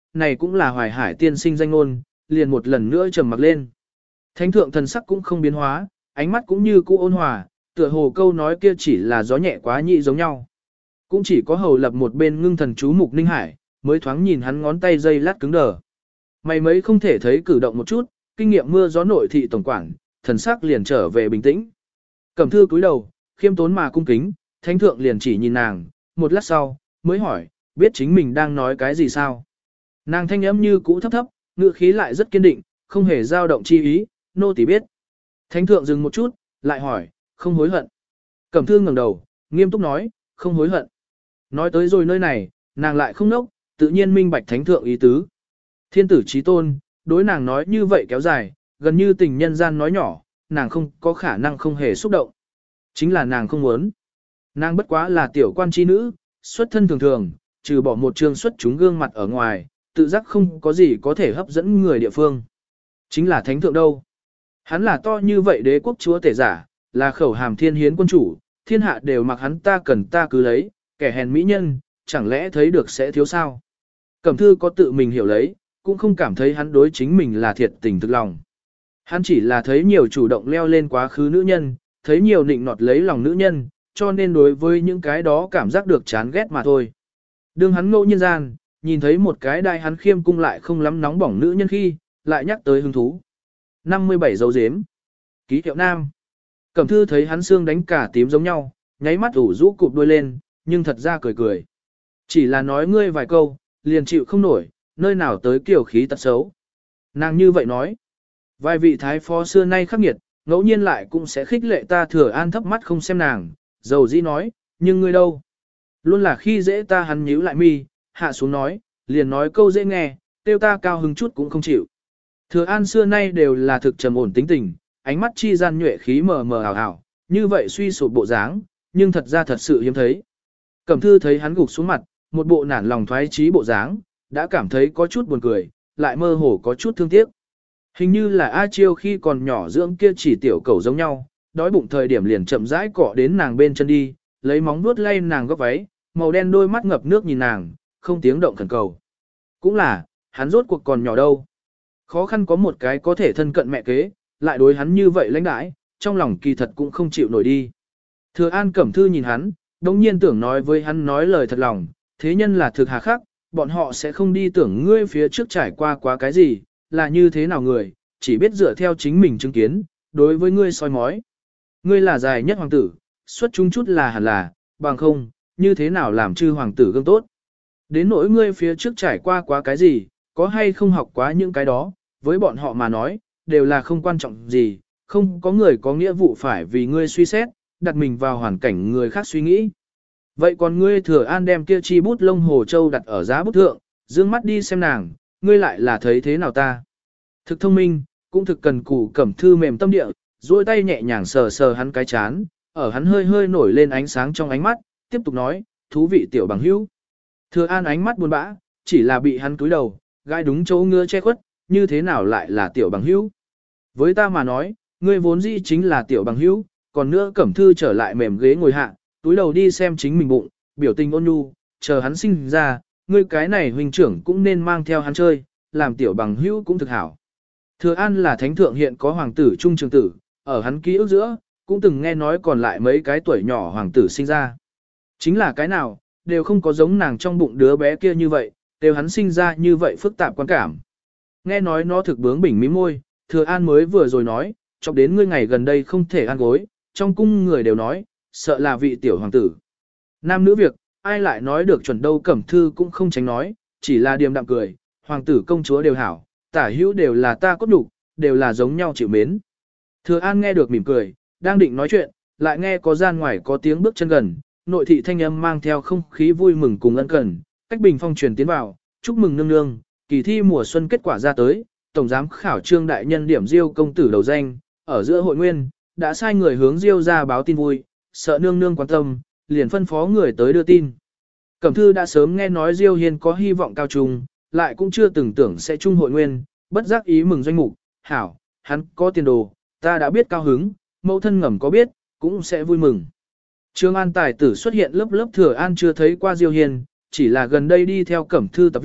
Speaker 1: này cũng là Hoài Hải tiên sinh danh ngôn, liền một lần nữa trầm mặc lên. Thánh thượng thần sắc cũng không biến hóa, ánh mắt cũng như cũ ôn hòa, tựa hồ câu nói kia chỉ là gió nhẹ quá nhị giống nhau. Cũng chỉ có hầu lập một bên ngưng thần chú mục Ninh Hải, mới thoáng nhìn hắn ngón tay dây lát cứng đờ. Mày mấy không thể thấy cử động một chút, kinh nghiệm mưa gió nội thị tổng quản, thần sắc liền trở về bình tĩnh. Cẩm thư cúi đầu, khiêm tốn mà cung kính, thánh thượng liền chỉ nhìn nàng, một lát sau, mới hỏi, biết chính mình đang nói cái gì sao? Nàng thanh âm như cũ thấp thấp, ngữ khí lại rất kiên định, không hề dao động chi ý, nô tỳ biết. Thánh thượng dừng một chút, lại hỏi, không hối hận. Cẩm thư ngẩng đầu, nghiêm túc nói, không hối hận. Nói tới rồi nơi này, nàng lại không nốc, tự nhiên minh bạch thánh thượng ý tứ. Thiên tử chí tôn, đối nàng nói như vậy kéo dài, gần như tình nhân gian nói nhỏ, nàng không có khả năng không hề xúc động. Chính là nàng không muốn. Nàng bất quá là tiểu quan chi nữ, xuất thân thường thường, trừ bỏ một trường xuất chúng gương mặt ở ngoài, tự giác không có gì có thể hấp dẫn người địa phương. Chính là thánh thượng đâu. Hắn là to như vậy đế quốc chúa tể giả, là khẩu hàm thiên hiến quân chủ, thiên hạ đều mặc hắn ta cần ta cứ lấy, kẻ hèn mỹ nhân, chẳng lẽ thấy được sẽ thiếu sao. Cẩm thư có tự mình hiểu lấy, cũng không cảm thấy hắn đối chính mình là thiệt tình thực lòng. Hắn chỉ là thấy nhiều chủ động leo lên quá khứ nữ nhân, thấy nhiều nịnh nọt lấy lòng nữ nhân, cho nên đối với những cái đó cảm giác được chán ghét mà thôi. Đương hắn ngẫu nhiên gian, nhìn thấy một cái đai hắn khiêm cung lại không lắm nóng bỏng nữ nhân khi, lại nhắc tới hứng thú. năm mươi bảy dấu dếm. Ký hiệu nam. Cẩm thư thấy hắn xương đánh cả tím giống nhau, nháy mắt ủ rũ cụp đuôi lên, nhưng thật ra cười cười. Chỉ là nói ngươi vài câu, liền chịu không nổi, nơi nào tới kiểu khí tật xấu. Nàng như vậy nói. Vài vị thái phó xưa nay khắc nghiệt, ngẫu nhiên lại cũng sẽ khích lệ ta Thừa An thấp mắt không xem nàng, dầu dĩ nói, nhưng ngươi đâu? Luôn là khi dễ ta hắn nhíu lại mi, hạ xuống nói, liền nói câu dễ nghe, tiêu ta cao hứng chút cũng không chịu. Thừa An xưa nay đều là thực trầm ổn tính tình, ánh mắt chi gian nhuệ khí mờ mờ ảo ảo, như vậy suy sụp bộ dáng, nhưng thật ra thật sự hiếm thấy. Cẩm thư thấy hắn gục xuống mặt, một bộ nản lòng thoái chí bộ dáng, đã cảm thấy có chút buồn cười, lại mơ hồ có chút thương tiếc. Hình như là A Chiêu khi còn nhỏ dưỡng kia chỉ tiểu cầu giống nhau, đói bụng thời điểm liền chậm rãi cọ đến nàng bên chân đi, lấy móng vuốt lay nàng góc váy, màu đen đôi mắt ngập nước nhìn nàng, không tiếng động khẩn cầu. Cũng là, hắn rốt cuộc còn nhỏ đâu. Khó khăn có một cái có thể thân cận mẹ kế, lại đối hắn như vậy lãnh đãi, trong lòng kỳ thật cũng không chịu nổi đi. Thừa An Cẩm thư nhìn hắn, đồng nhiên tưởng nói với hắn nói lời thật lòng, thế nhân là thực hà khắc, bọn họ sẽ không đi tưởng ngươi phía trước trải qua quá cái gì, là như thế nào người, chỉ biết dựa theo chính mình chứng kiến, đối với ngươi soi mói. Ngươi là dài nhất hoàng tử, xuất chúng chút là hẳn là, bằng không, như thế nào làm chư hoàng tử gương tốt. Đến nỗi ngươi phía trước trải qua quá cái gì, có hay không học quá những cái đó, với bọn họ mà nói, đều là không quan trọng gì, không có người có nghĩa vụ phải vì ngươi suy xét, đặt mình vào hoàn cảnh người khác suy nghĩ. Vậy còn ngươi Thừa An đem kia chi bút lông hồ châu đặt ở giá bút thượng, dương mắt đi xem nàng, ngươi lại là thấy thế nào ta. Thực thông minh, cũng thực cần cù Cẩm thư mềm tâm địa, duỗi tay nhẹ nhàng sờ sờ hắn cái chán, ở hắn hơi hơi nổi lên ánh sáng trong ánh mắt, tiếp tục nói, thú vị tiểu bằng hữu. Thừa An ánh mắt buồn bã, chỉ là bị hắn cúi đầu, gai đúng chỗ ngứa che khuất, như thế nào lại là tiểu bằng hữu. Với ta mà nói, ngươi vốn dĩ chính là tiểu bằng hữu, còn nữa Cẩm thư trở lại mềm ghế ngồi hạ, túi đầu đi xem chính mình bụng, biểu tình ôn nhu, chờ hắn sinh ra, ngươi cái này huynh trưởng cũng nên mang theo hắn chơi, làm tiểu bằng hữu cũng thực hảo. Thừa An là thánh thượng hiện có hoàng tử trung trường tử, ở hắn ký ức giữa, cũng từng nghe nói còn lại mấy cái tuổi nhỏ hoàng tử sinh ra. Chính là cái nào, đều không có giống nàng trong bụng đứa bé kia như vậy, đều hắn sinh ra như vậy phức tạp quan cảm. Nghe nói nó thực bướng bỉnh mí môi, Thừa An mới vừa rồi nói, chọc đến ngươi ngày gần đây không thể ăn gối, trong cung người đều nói, sợ là vị tiểu hoàng tử. Nam nữ việc, ai lại nói được chuẩn đâu Cẩm thư cũng không tránh nói, chỉ là điềm đạm cười, hoàng tử công chúa đều hảo, tả hữu đều là ta cốt đủ, đều là giống nhau chịu mến. Thừa An nghe được mỉm cười, đang định nói chuyện, lại nghe có gian ngoài có tiếng bước chân gần, nội thị thanh âm mang theo không khí vui mừng cùng ân cần, cách bình phong truyền tiến vào, chúc mừng nương nương, kỳ thi mùa xuân kết quả ra tới, tổng giám khảo trương đại nhân điểm Diêu công tử đầu danh, ở giữa hội nguyên, đã sai người hướng Diêu ra báo tin vui, sợ nương nương quan tâm, liền phân phó người tới đưa tin. Cẩm thư đã sớm nghe nói Diêu Hiên có hy vọng cao trung, lại cũng chưa từng tưởng sẽ trung hội nguyên, bất giác ý mừng doanh mục, hảo, hắn có tiền đồ, ta đã biết cao hứng, mẫu thân ngầm có biết, cũng sẽ vui mừng. Trương An tài tử xuất hiện lớp lớp Thừa An chưa thấy qua Diêu Hiên, chỉ là gần đây đi theo Cẩm thư tập viết,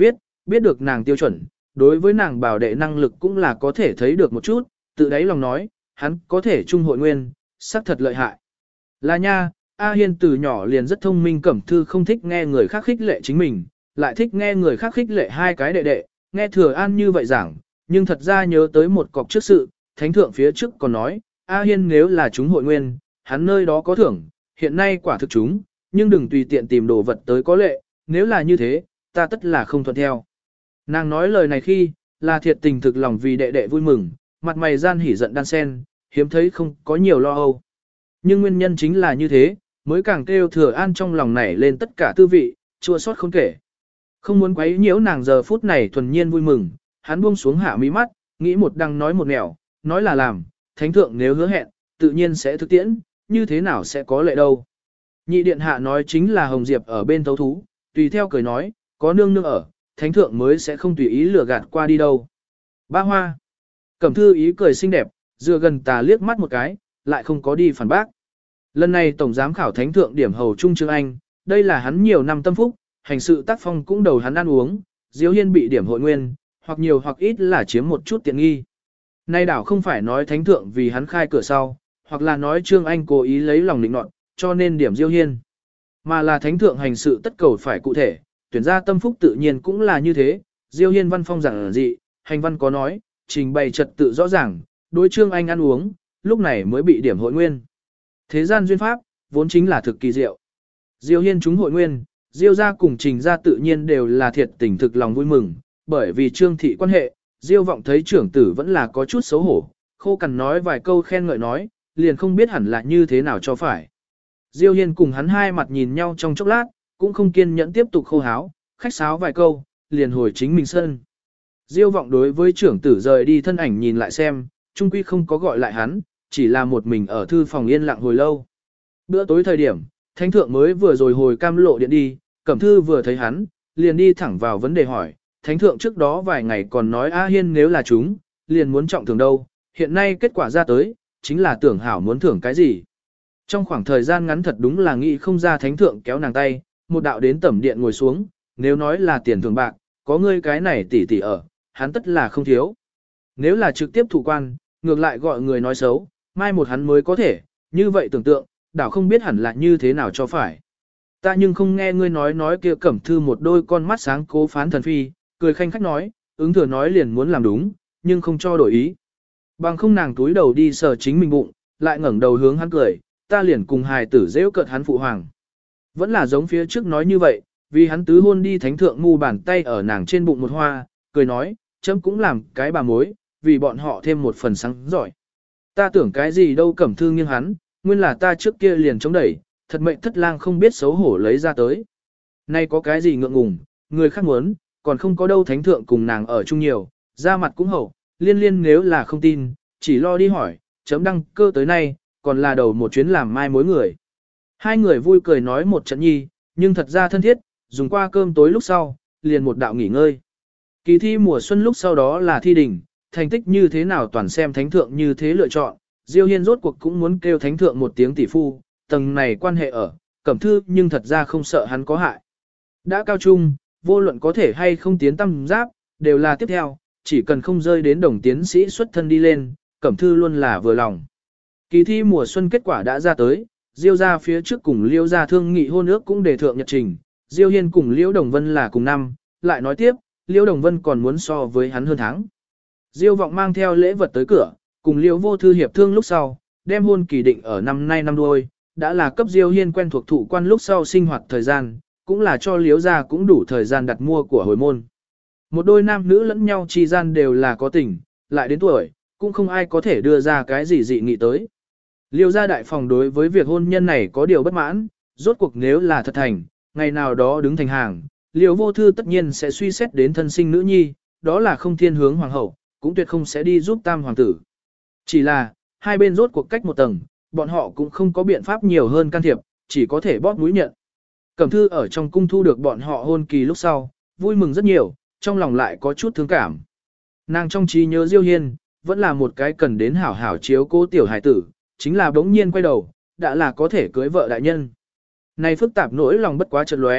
Speaker 1: biết được nàng tiêu chuẩn, đối với nàng bảo đệ năng lực cũng là có thể thấy được một chút, tự đáy lòng nói, hắn có thể trung hội nguyên, sắc thật lợi hại. Là nha, A Hiên từ nhỏ liền rất thông minh, Cẩm Thư không thích nghe người khác khích lệ chính mình, lại thích nghe người khác khích lệ hai cái đệ đệ, nghe Thừa An như vậy giảng, nhưng thật ra nhớ tới một cọc trước sự, thánh thượng phía trước còn nói, A Hiên nếu là chúng hội nguyên, hắn nơi đó có thưởng, hiện nay quả thực chúng, nhưng đừng tùy tiện tìm đồ vật tới có lệ, nếu là như thế, ta tất là không thuận theo. Nàng nói lời này khi, là thiệt tình thực lòng vì đệ đệ vui mừng, mặt mày gian hỉ giận đan sen, hiếm thấy không có nhiều lo âu. Nhưng nguyên nhân chính là như thế, mới càng kêu Thừa An trong lòng nảy lên tất cả tư vị, chua xót không kể. Không muốn quấy nhiễu nàng giờ phút này thuần nhiên vui mừng, hắn buông xuống hạ mí mắt, nghĩ một đằng nói một nẻo, nói là làm, thánh thượng nếu hứa hẹn, tự nhiên sẽ thực tiễn, như thế nào sẽ có lệ đâu. Nhị điện hạ nói chính là Hồng Diệp ở bên thấu thú, tùy theo cười nói, có nương nương ở, thánh thượng mới sẽ không tùy ý lừa gạt qua đi đâu. Ba hoa. Cẩm Thư ý cười xinh đẹp, dựa gần tà liếc mắt một cái, lại không có đi phản bác. Lần này tổng giám khảo thánh thượng điểm hầu trung Trương Anh, đây là hắn nhiều năm tâm phúc, hành sự tác phong cũng đầu hắn ăn uống, Diếu Hiên bị điểm hội nguyên, hoặc nhiều hoặc ít là chiếm một chút tiện nghi. Nay đảo không phải nói thánh thượng vì hắn khai cửa sau, hoặc là nói Trương Anh cố ý lấy lòng định nọt, cho nên điểm Diêu Hiên. Mà là thánh thượng hành sự tất cầu phải cụ thể, tuyển ra tâm phúc tự nhiên cũng là như thế, Diêu Hiên văn phong giản dị, hành văn có nói, trình bày trật tự rõ ràng, đối Trương Anh ăn uống, lúc này mới bị điểm hội nguyên. Thế gian duyên pháp, vốn chính là thực kỳ diệu. Diêu Hiên chúng hội nguyên, Diêu gia cùng Trình gia tự nhiên đều là thiệt tình thực lòng vui mừng, bởi vì Trương thị quan hệ, Diêu vọng thấy trưởng tử vẫn là có chút xấu hổ, khô cằn nói vài câu khen ngợi nói, liền không biết hẳn là như thế nào cho phải. Diêu Hiên cùng hắn hai mặt nhìn nhau trong chốc lát, cũng không kiên nhẫn tiếp tục khô háo, khách sáo vài câu, liền hồi chính mình sân. Diêu vọng đối với trưởng tử rời đi thân ảnh nhìn lại xem, trung quy không có gọi lại hắn, chỉ là một mình ở thư phòng yên lặng hồi lâu. Bữa tối thời điểm, thánh thượng mới vừa rồi hồi cam lộ điện đi, Cẩm Thư vừa thấy hắn, liền đi thẳng vào vấn đề hỏi, thánh thượng trước đó vài ngày còn nói A Hiên nếu là chúng, liền muốn trọng thưởng đâu, hiện nay kết quả ra tới, chính là tưởng hảo muốn thưởng cái gì. Trong khoảng thời gian ngắn thật đúng là nghĩ không ra thánh thượng kéo nàng tay, một đạo đến tẩm điện ngồi xuống, nếu nói là tiền thưởng bạc, có ngươi cái này tỷ tỷ ở, hắn tất là không thiếu. Nếu là trực tiếp thủ quan, ngược lại gọi người nói xấu, mai một hắn mới có thể, như vậy tưởng tượng, đảo không biết hẳn là như thế nào cho phải. Ta nhưng không nghe ngươi nói nói kia Cẩm Thư một đôi con mắt sáng cố phán thần phi, cười khanh khách nói, ứng thừa nói liền muốn làm đúng, nhưng không cho đổi ý. Bằng không nàng túi đầu đi sờ chính mình bụng, lại ngẩng đầu hướng hắn cười, ta liền cùng hài tử dễ cợt hắn phụ hoàng. Vẫn là giống phía trước nói như vậy, vì hắn tứ hôn đi thánh thượng ngu bàn tay ở nàng trên bụng một hoa, cười nói, chấm cũng làm cái bà mối, vì bọn họ thêm một phần sáng giỏi. Ta tưởng cái gì đâu Cẩm Thư nghiêng hắn, nguyên là ta trước kia liền chống đẩy, thật mệnh thất lang không biết xấu hổ lấy ra tới. Nay có cái gì ngượng ngùng, người khác muốn, còn không có đâu thánh thượng cùng nàng ở chung nhiều, ra mặt cũng hậu, liên liên nếu là không tin, chỉ lo đi hỏi, chấm đăng cơ tới nay, còn là đầu một chuyến làm mai mối người. Hai người vui cười nói một trận nhi, nhưng thật ra thân thiết, dùng qua cơm tối lúc sau, liền một đạo nghỉ ngơi. Kỳ thi mùa xuân lúc sau đó là thi đình, thành tích như thế nào toàn xem thánh thượng như thế lựa chọn, Diêu Hiên rốt cuộc cũng muốn kêu thánh thượng một tiếng tỷ phu, tầng này quan hệ ở, Cẩm Thư nhưng thật ra không sợ hắn có hại. Đã cao trung, vô luận có thể hay không tiến tâm giáp, đều là tiếp theo, chỉ cần không rơi đến đồng tiến sĩ xuất thân đi lên, Cẩm Thư luôn là vừa lòng. Kỳ thi mùa xuân kết quả đã ra tới, Diêu gia phía trước cùng Liêu gia thương nghị hôn ước cũng đề thượng nhật trình, Diêu Hiên cùng Liễu Đồng Vân là cùng năm, lại nói tiếp, Liễu Đồng Vân còn muốn so với hắn hơn tháng. Diêu vọng mang theo lễ vật tới cửa, cùng Liễu vô thư hiệp thương lúc sau, đem hôn kỳ định ở năm nay năm đuôi, đã là cấp Diêu Hiên quen thuộc thụ quan lúc sau sinh hoạt thời gian, cũng là cho Liễu gia cũng đủ thời gian đặt mua của hồi môn. Một đôi nam nữ lẫn nhau chi gian đều là có tình, lại đến tuổi, cũng không ai có thể đưa ra cái gì dị nghị tới. Liêu gia đại phòng đối với việc hôn nhân này có điều bất mãn, rốt cuộc nếu là thật thành, ngày nào đó đứng thành hàng, Liêu vô thư tất nhiên sẽ suy xét đến thân sinh nữ nhi, đó là không thiên hướng hoàng hậu, cũng tuyệt không sẽ đi giúp tam hoàng tử. Chỉ là, hai bên rốt cuộc cách một tầng, bọn họ cũng không có biện pháp nhiều hơn can thiệp, chỉ có thể bóp mũi nhận. Cẩm Thư ở trong cung thu được bọn họ hôn kỳ lúc sau, vui mừng rất nhiều, trong lòng lại có chút thương cảm. Nàng trong trí nhớ Diêu Hiên, vẫn là một cái cần đến hảo hảo chiếu cố tiểu hải tử, chính là bỗng nhiên quay đầu, đã là có thể cưới vợ đại nhân. Này phức tạp nỗi lòng bất quá chợt lóe,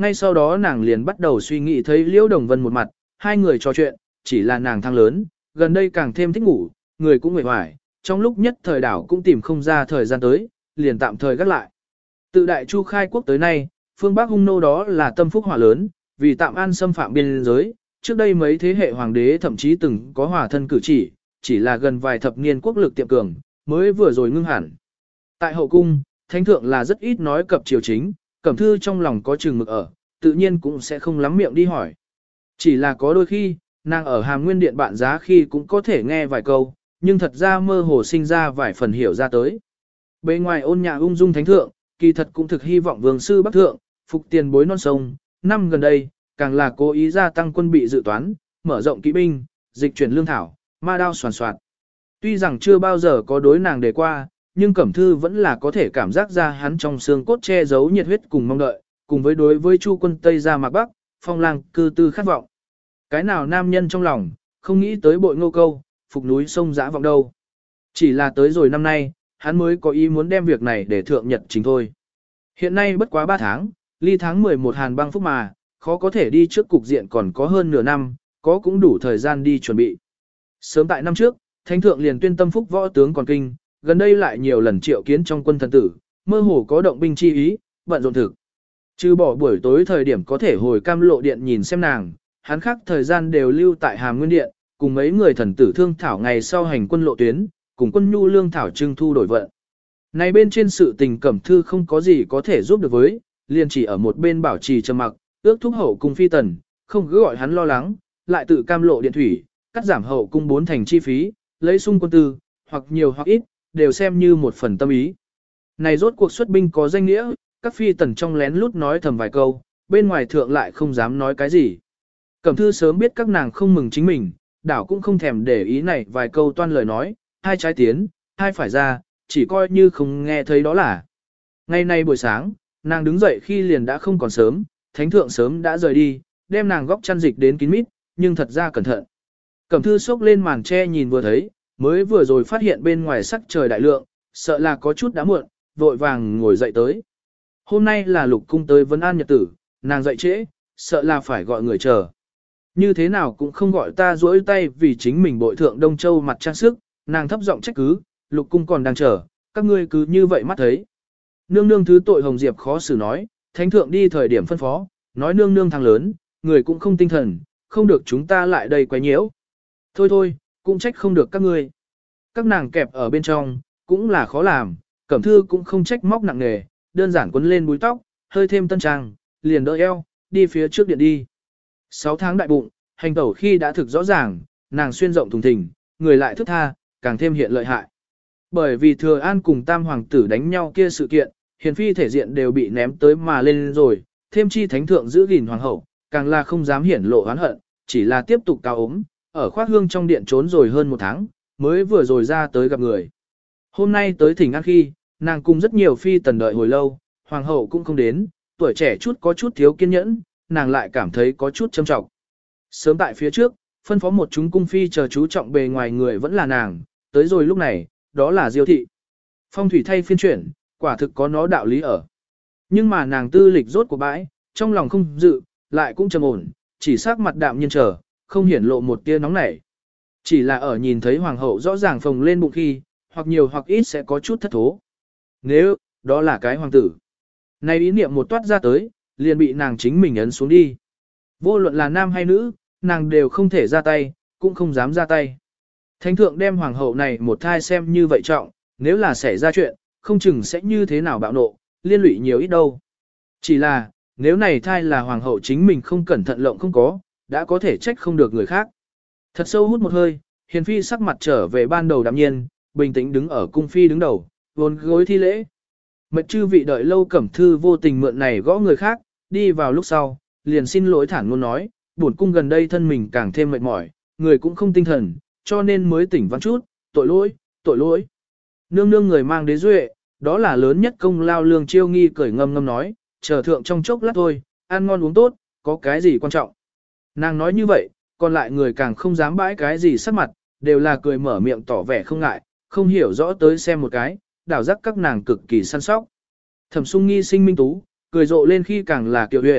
Speaker 1: ngay sau đó nàng liền bắt đầu suy nghĩ thấy Liễu Đồng Vân một mặt, hai người trò chuyện, chỉ là nàng thăng lớn, gần đây càng thêm thích ngủ, người cũng mệt mỏi, trong lúc nhất thời đảo cũng tìm không ra thời gian tới, liền tạm thời gác lại. Tự Đại Chu khai quốc tới nay, phương Bắc hung nô đó là tâm phúc hỏa lớn, vì tạm an xâm phạm biên giới, trước đây mấy thế hệ hoàng đế thậm chí từng có hòa thân cử chỉ, chỉ là gần vài thập niên quốc lực tiệm cường, mới vừa rồi ngưng hẳn. Tại hậu cung, thánh thượng là rất ít nói cập triều chính, Cẩm Thư trong lòng có chừng mực ở, tự nhiên cũng sẽ không lắm miệng đi hỏi. Chỉ là có đôi khi, nàng ở Hàm Nguyên Điện bạn giá khi cũng có thể nghe vài câu, nhưng thật ra mơ hồ sinh ra vài phần hiểu ra tới. Bề ngoài ôn nhã ung dung thánh thượng, kỳ thật cũng thực hy vọng vương sư bắc thượng, phục tiền bối non sông, năm gần đây, càng là cố ý gia tăng quân bị dự toán, mở rộng kỵ binh, dịch chuyển lương thảo, ma đao soàn soạt. Tuy rằng chưa bao giờ có đối nàng đề qua, nhưng Cẩm Thư vẫn là có thể cảm giác ra hắn trong xương cốt che giấu nhiệt huyết cùng mong đợi, cùng với đối với Chu quân Tây ra mạc Bắc, phong lang cư tư khát vọng. Cái nào nam nhân trong lòng, không nghĩ tới bội ngô câu, phục núi sông dã vọng đâu. Chỉ là tới rồi năm nay, hắn mới có ý muốn đem việc này để thượng nhật chính thôi. Hiện nay bất quá ba tháng, ly tháng mười một hàn băng phúc mà, khó có thể đi trước cục diện còn có hơn nửa năm, có cũng đủ thời gian đi chuẩn bị. Sớm tại năm trước, thánh thượng liền tuyên tâm phúc võ tướng còn kinh, gần đây lại nhiều lần triệu kiến trong quân thần tử, mơ hồ có động binh chi ý, bận rộn thực. Trừ bỏ buổi tối thời điểm có thể hồi cam lộ điện nhìn xem nàng, hắn khác thời gian đều lưu tại Hàm Nguyên Điện, cùng mấy người thần tử thương thảo ngày sau hành quân lộ tuyến, cùng quân nhu lương thảo trưng thu đổi vận. Này bên trên sự tình Cẩm Thư không có gì có thể giúp được với, liền chỉ ở một bên bảo trì trầm mặc, ước thúc hậu cung phi tần, không cứ gọi hắn lo lắng, lại tự cam lộ điện thủy, cắt giảm hậu cung bốn thành chi phí, lấy sung quân tư, hoặc nhiều hoặc ít, đều xem như một phần tâm ý. Này rốt cuộc xuất binh có danh nghĩa, các phi tần trong lén lút nói thầm vài câu, bên ngoài thượng lại không dám nói cái gì. Cẩm Thư sớm biết các nàng không mừng chính mình, đảo cũng không thèm để ý này vài câu toan lời nói, hai trái tiến, hai phải ra, chỉ coi như không nghe thấy đó là. Ngày nay buổi sáng, nàng đứng dậy khi liền đã không còn sớm, thánh thượng sớm đã rời đi, đem nàng góc chăn dịch đến kín mít, nhưng thật ra cẩn thận. Cẩm Thư xốc lên màn che nhìn vừa thấy, mới vừa rồi phát hiện bên ngoài sắc trời đại lượng, sợ là có chút đã muộn, vội vàng ngồi dậy tới. Hôm nay là Lục cung tới vấn an nhật tử, nàng dậy trễ, sợ là phải gọi người chờ. Như thế nào cũng không gọi ta duỗi tay vì chính mình bội thượng Đông Châu mặt trang sức, nàng thấp giọng trách cứ, Lục cung còn đang chờ, các ngươi cứ như vậy mắt thấy. Nương nương thứ tội Hồng Diệp khó xử nói, thánh thượng đi thời điểm phân phó, nói nương nương thằng lớn, người cũng không tinh thần, không được chúng ta lại đây quấy nhiễu. Thôi thôi, cũng trách không được các ngươi. Các nàng kẹp ở bên trong, cũng là khó làm, Cẩm Thư cũng không trách móc nặng nề, đơn giản quấn lên búi tóc, hơi thêm tân trang, liền đỡ eo, đi phía trước điện đi. Sáu tháng đại bụng, hành tẩu khi đã thực rõ ràng, nàng xuyên rộng thùng thình, người lại thức tha, càng thêm hiện lợi hại. Bởi vì Thừa An cùng tam hoàng tử đánh nhau kia sự kiện, hiền phi thể diện đều bị ném tới mà lên rồi, thêm chi thánh thượng giữ gìn hoàng hậu, càng là không dám hiển lộ oán hận, chỉ là tiếp tục cao ốm, ở khoác hương trong điện trốn rồi hơn một tháng, mới vừa rồi ra tới gặp người. Hôm nay tới thỉnh an khi, nàng cùng rất nhiều phi tần đợi hồi lâu, hoàng hậu cũng không đến, tuổi trẻ chút có chút thiếu kiên nhẫn, nàng lại cảm thấy có chút châm trọng. Sớm tại phía trước, phân phó một chúng cung phi chờ chú trọng bề ngoài người vẫn là nàng, tới rồi lúc này, đó là Diêu thị. Phong thủy thay phiên chuyển, quả thực có nó đạo lý ở. Nhưng mà nàng tư lịch rốt của bãi, trong lòng không dự, lại cũng trầm ổn, chỉ sắc mặt đạm nhiên trở, không hiển lộ một tia nóng nảy. Chỉ là ở nhìn thấy hoàng hậu rõ ràng phồng lên bụng khi, hoặc nhiều hoặc ít sẽ có chút thất thố. Nếu, đó là cái hoàng tử. Này ý niệm một toát ra tới, liền bị nàng chính mình ấn xuống đi. Vô luận là nam hay nữ, nàng đều không thể ra tay, cũng không dám ra tay. Thánh thượng đem hoàng hậu này một thai xem như vậy trọng, nếu là xảy ra chuyện, không chừng sẽ như thế nào bạo nộ, liên lụy nhiều ít đâu. Chỉ là, nếu này thai là hoàng hậu chính mình không cẩn thận lộng không có, đã có thể trách không được người khác. Thật sâu hút một hơi, hiền phi sắc mặt trở về ban đầu đạm nhiên, bình tĩnh đứng ở cung phi đứng đầu, vốn gối thi lễ. Mệt chư vị đợi lâu Cẩm Thư vô tình mượn này gõ người khác, đi vào lúc sau, liền xin lỗi thản ngôn nói, bổn cung gần đây thân mình càng thêm mệt mỏi, người cũng không tinh thần, cho nên mới tỉnh vắng chút, tội lỗi, tội lỗi. Nương nương người mang đế duệ, đó là lớn nhất công lao Lương Chiêu Nghi cười ngâm ngâm nói, chờ thượng trong chốc lát thôi, ăn ngon uống tốt, có cái gì quan trọng. Nàng nói như vậy, còn lại người càng không dám bãi cái gì sắc mặt, đều là cười mở miệng tỏ vẻ không ngại, không hiểu rõ tới xem một cái, đảo giác các nàng cực kỳ săn sóc. Thẩm Sung Nghi sinh minh tú, cười rộ lên khi càng là kiều huyền,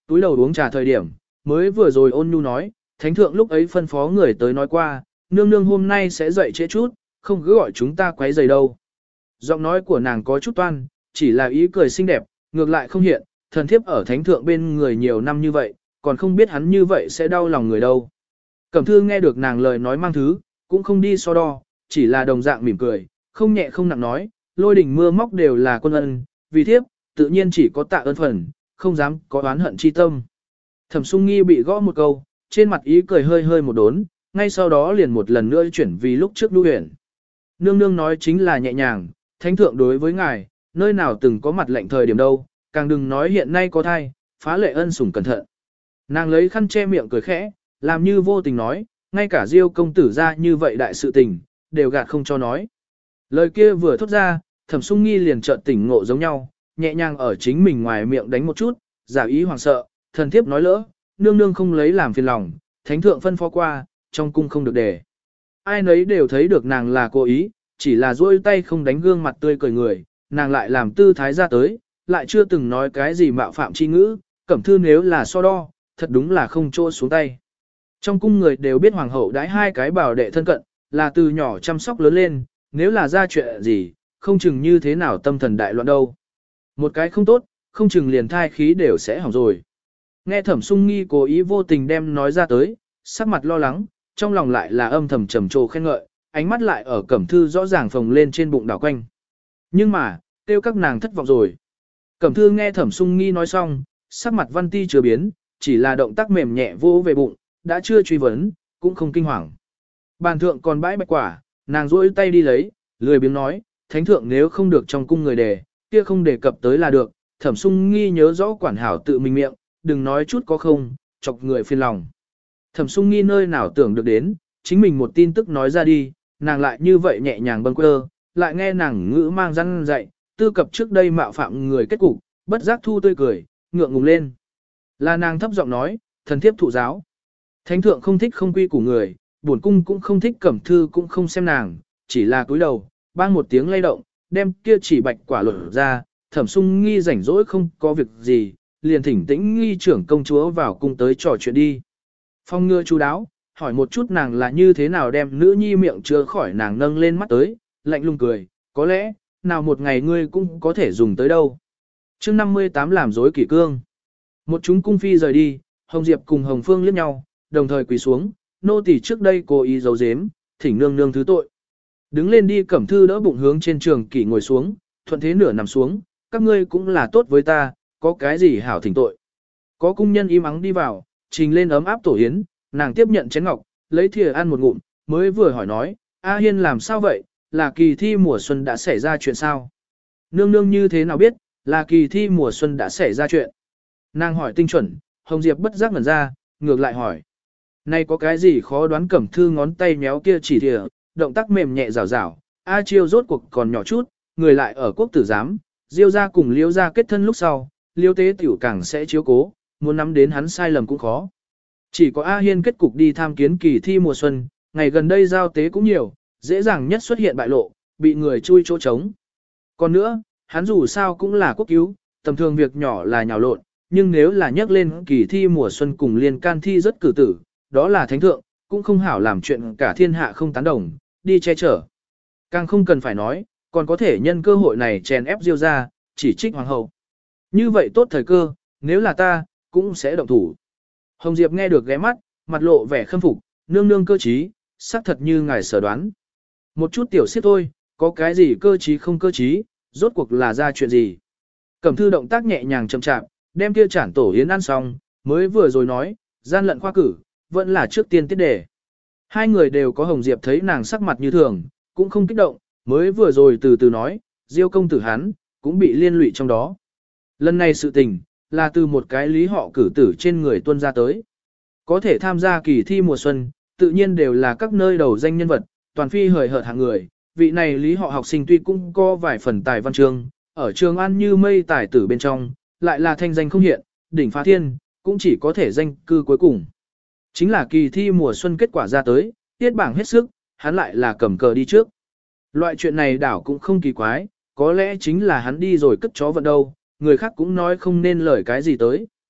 Speaker 1: túi đầu uống trà thời điểm, mới vừa rồi ôn nhu nói, thánh thượng lúc ấy phân phó người tới nói qua, nương nương hôm nay sẽ dậy trễ chút, không cứ gọi chúng ta quấy rầy đâu. Giọng nói của nàng có chút toan, chỉ là ý cười xinh đẹp, ngược lại không hiện, thần thiếp ở thánh thượng bên người nhiều năm như vậy, còn không biết hắn như vậy sẽ đau lòng người đâu. Cẩm thư nghe được nàng lời nói mang thứ, cũng không đi so đo, chỉ là đồng dạng mỉm cười, không nhẹ không nặng nói, lôi đỉnh mưa móc đều là quân ân, vì thiếp, tự nhiên chỉ có tạ ơn phần, không dám có oán hận chi tâm. Thẩm Sung Nghi bị gõ một câu, trên mặt ý cười hơi hơi một đốn, ngay sau đó liền một lần nữa chuyển vì lúc trước đu huyền. Nương nương nói chính là nhẹ nhàng, thánh thượng đối với ngài, nơi nào từng có mặt lệnh thời điểm đâu, càng đừng nói hiện nay có thai, phá lệ ân sủng cẩn thận. Nàng lấy khăn che miệng cười khẽ, làm như vô tình nói, ngay cả Diêu công tử ra như vậy đại sự tình, đều gạt không cho nói. Lời kia vừa thốt ra, Thẩm Sung Nghi liền chợt tỉnh ngộ giống nhau, nhẹ nhàng ở chính mình ngoài miệng đánh một chút, giả ý hoàng sợ, thần thiếp nói lỡ, nương nương không lấy làm phiền lòng, thánh thượng phân phó qua, trong cung không được để. Ai nấy đều thấy được nàng là cố ý, chỉ là duỗi tay không đánh gương mặt tươi cười người, nàng lại làm tư thái ra tới, lại chưa từng nói cái gì mạo phạm chi ngữ, Cẩm thư nếu là so đo, thật đúng là không chỗ xuống tay. Trong cung người đều biết hoàng hậu đãi hai cái bảo đệ thân cận, là từ nhỏ chăm sóc lớn lên, nếu là ra chuyện gì, không chừng như thế nào tâm thần đại loạn đâu. Một cái không tốt, không chừng liền thai khí đều sẽ hỏng rồi. Nghe Thẩm Sung Nghi cố ý vô tình đem nói ra tới, sắc mặt lo lắng, trong lòng lại là âm thầm trầm trồ khen ngợi, ánh mắt lại ở Cẩm thư rõ ràng phồng lên trên bụng đảo quanh. Nhưng mà, tiêu các nàng thất vọng rồi. Cẩm thư nghe Thẩm Sung Nghi nói xong, sắc mặt văn ti chưa biến, chỉ là động tác mềm nhẹ vô về bụng, đã chưa truy vấn, cũng không kinh hoàng. Bàn thượng còn bãi bạch quả, nàng duỗi tay đi lấy, lười biếng nói, thánh thượng nếu không được trong cung người đề, kia không đề cập tới là được, Thẩm Sung Nghi nhớ rõ quản hảo tự mình miệng, đừng nói chút có không, chọc người phiền lòng. Thẩm Sung Nghi nơi nào tưởng được đến, chính mình một tin tức nói ra đi, nàng lại như vậy nhẹ nhàng bâng quơ, lại nghe nàng ngữ mang răn dạy, tư cập trước đây mạo phạm người kết cục, bất giác thu tươi cười, ngượng ngùng lên. Là nàng thấp giọng nói, thần thiếp thụ giáo. Thánh thượng không thích không quy của người, bổn cung cũng không thích Cẩm thư cũng không xem nàng, chỉ là cúi đầu, bang một tiếng lay động, đem kia chỉ bạch quả lột ra, Thẩm Sung Nghi rảnh rỗi không có việc gì, liền thỉnh tĩnh nghi trưởng công chúa vào cung tới trò chuyện đi. Phong ngừa chú đáo, hỏi một chút nàng là như thế nào đem nữ nhi miệng chứa khỏi nàng nâng lên mắt tới, lạnh lùng cười, có lẽ, nào một ngày ngươi cũng có thể dùng tới đâu. chương năm mươi tám làm dối kỷ cương. Một chúng cung phi rời đi, Hồng Diệp cùng Hồng Phương liếc nhau, đồng thời quỳ xuống, nô tỳ trước đây cố ý giấu giếm, thỉnh nương nương thứ tội. Đứng lên đi Cẩm thư đỡ bụng hướng trên trường kỷ ngồi xuống, thuận thế nửa nằm xuống, các ngươi cũng là tốt với ta, có cái gì hảo thỉnh tội. Có cung nhân im ắng đi vào, trình lên ấm áp tổ yến, nàng tiếp nhận chén ngọc, lấy thìa ăn một ngụm, mới vừa hỏi nói, A Hiên làm sao vậy, là kỳ thi mùa xuân đã xảy ra chuyện sao? Nương nương như thế nào biết, là kỳ thi mùa xuân đã xảy ra chuyện? Nàng hỏi tinh chuẩn, Hồng Diệp bất giác ngẩn ra, ngược lại hỏi. Này có cái gì khó đoán Cẩm thư ngón tay méo kia chỉ thìa, động tác mềm nhẹ rào rào, A Chiêu rốt cuộc còn nhỏ chút, người lại ở quốc tử giám, Diêu ra cùng Liêu ra kết thân lúc sau, Liêu tế tiểu càng sẽ chiếu cố, muốn nắm đến hắn sai lầm cũng khó. Chỉ có A Hiên kết cục đi tham kiến kỳ thi mùa xuân, ngày gần đây giao tế cũng nhiều, dễ dàng nhất xuất hiện bại lộ, bị người chui chỗ trống. Còn nữa, hắn dù sao cũng là quốc cứu, tầm thường việc nhỏ là nhào lộn, nhưng nếu là nhắc lên kỳ thi mùa xuân cùng liên can thi rất cử tử, đó là thánh thượng, cũng không hảo làm chuyện cả thiên hạ không tán đồng, đi che chở. Càng không cần phải nói, còn có thể nhân cơ hội này chèn ép Diêu ra, chỉ trích hoàng hậu. Như vậy tốt thời cơ, nếu là ta, cũng sẽ động thủ. Hồng Diệp nghe được ghé mắt, mặt lộ vẻ khâm phục, nương nương cơ trí, xác thật như ngài sở đoán. Một chút tiểu xiết thôi, có cái gì cơ trí không cơ trí, rốt cuộc là ra chuyện gì. Cẩm thư động tác nhẹ nhàng chậm chạp, đem kia chản tổ yến ăn xong, mới vừa rồi nói, gian lận khoa cử, vẫn là trước tiên tiết đề. Hai người đều có Hồng Diệp thấy nàng sắc mặt như thường, cũng không kích động, mới vừa rồi từ từ nói, Diêu công tử hắn, cũng bị liên lụy trong đó. Lần này sự tình, là từ một cái lý họ cử tử trên người tuân ra tới. Có thể tham gia kỳ thi mùa xuân, tự nhiên đều là các nơi đầu danh nhân vật, toàn phi hời hợt hạng người. Vị này lý họ học sinh tuy cũng có vài phần tài văn chương, ở trường ăn như mây tài tử bên trong, lại là thanh danh không hiện, đỉnh phá thiên, cũng chỉ có thể danh cư cuối cùng. Chính là kỳ thi mùa xuân kết quả ra tới, tiết bảng hết sức, hắn lại là cầm cờ đi trước. Loại chuyện này đảo cũng không kỳ quái, có lẽ chính là hắn đi rồi cất chó vận đâu, người khác cũng nói không nên lời cái gì tới.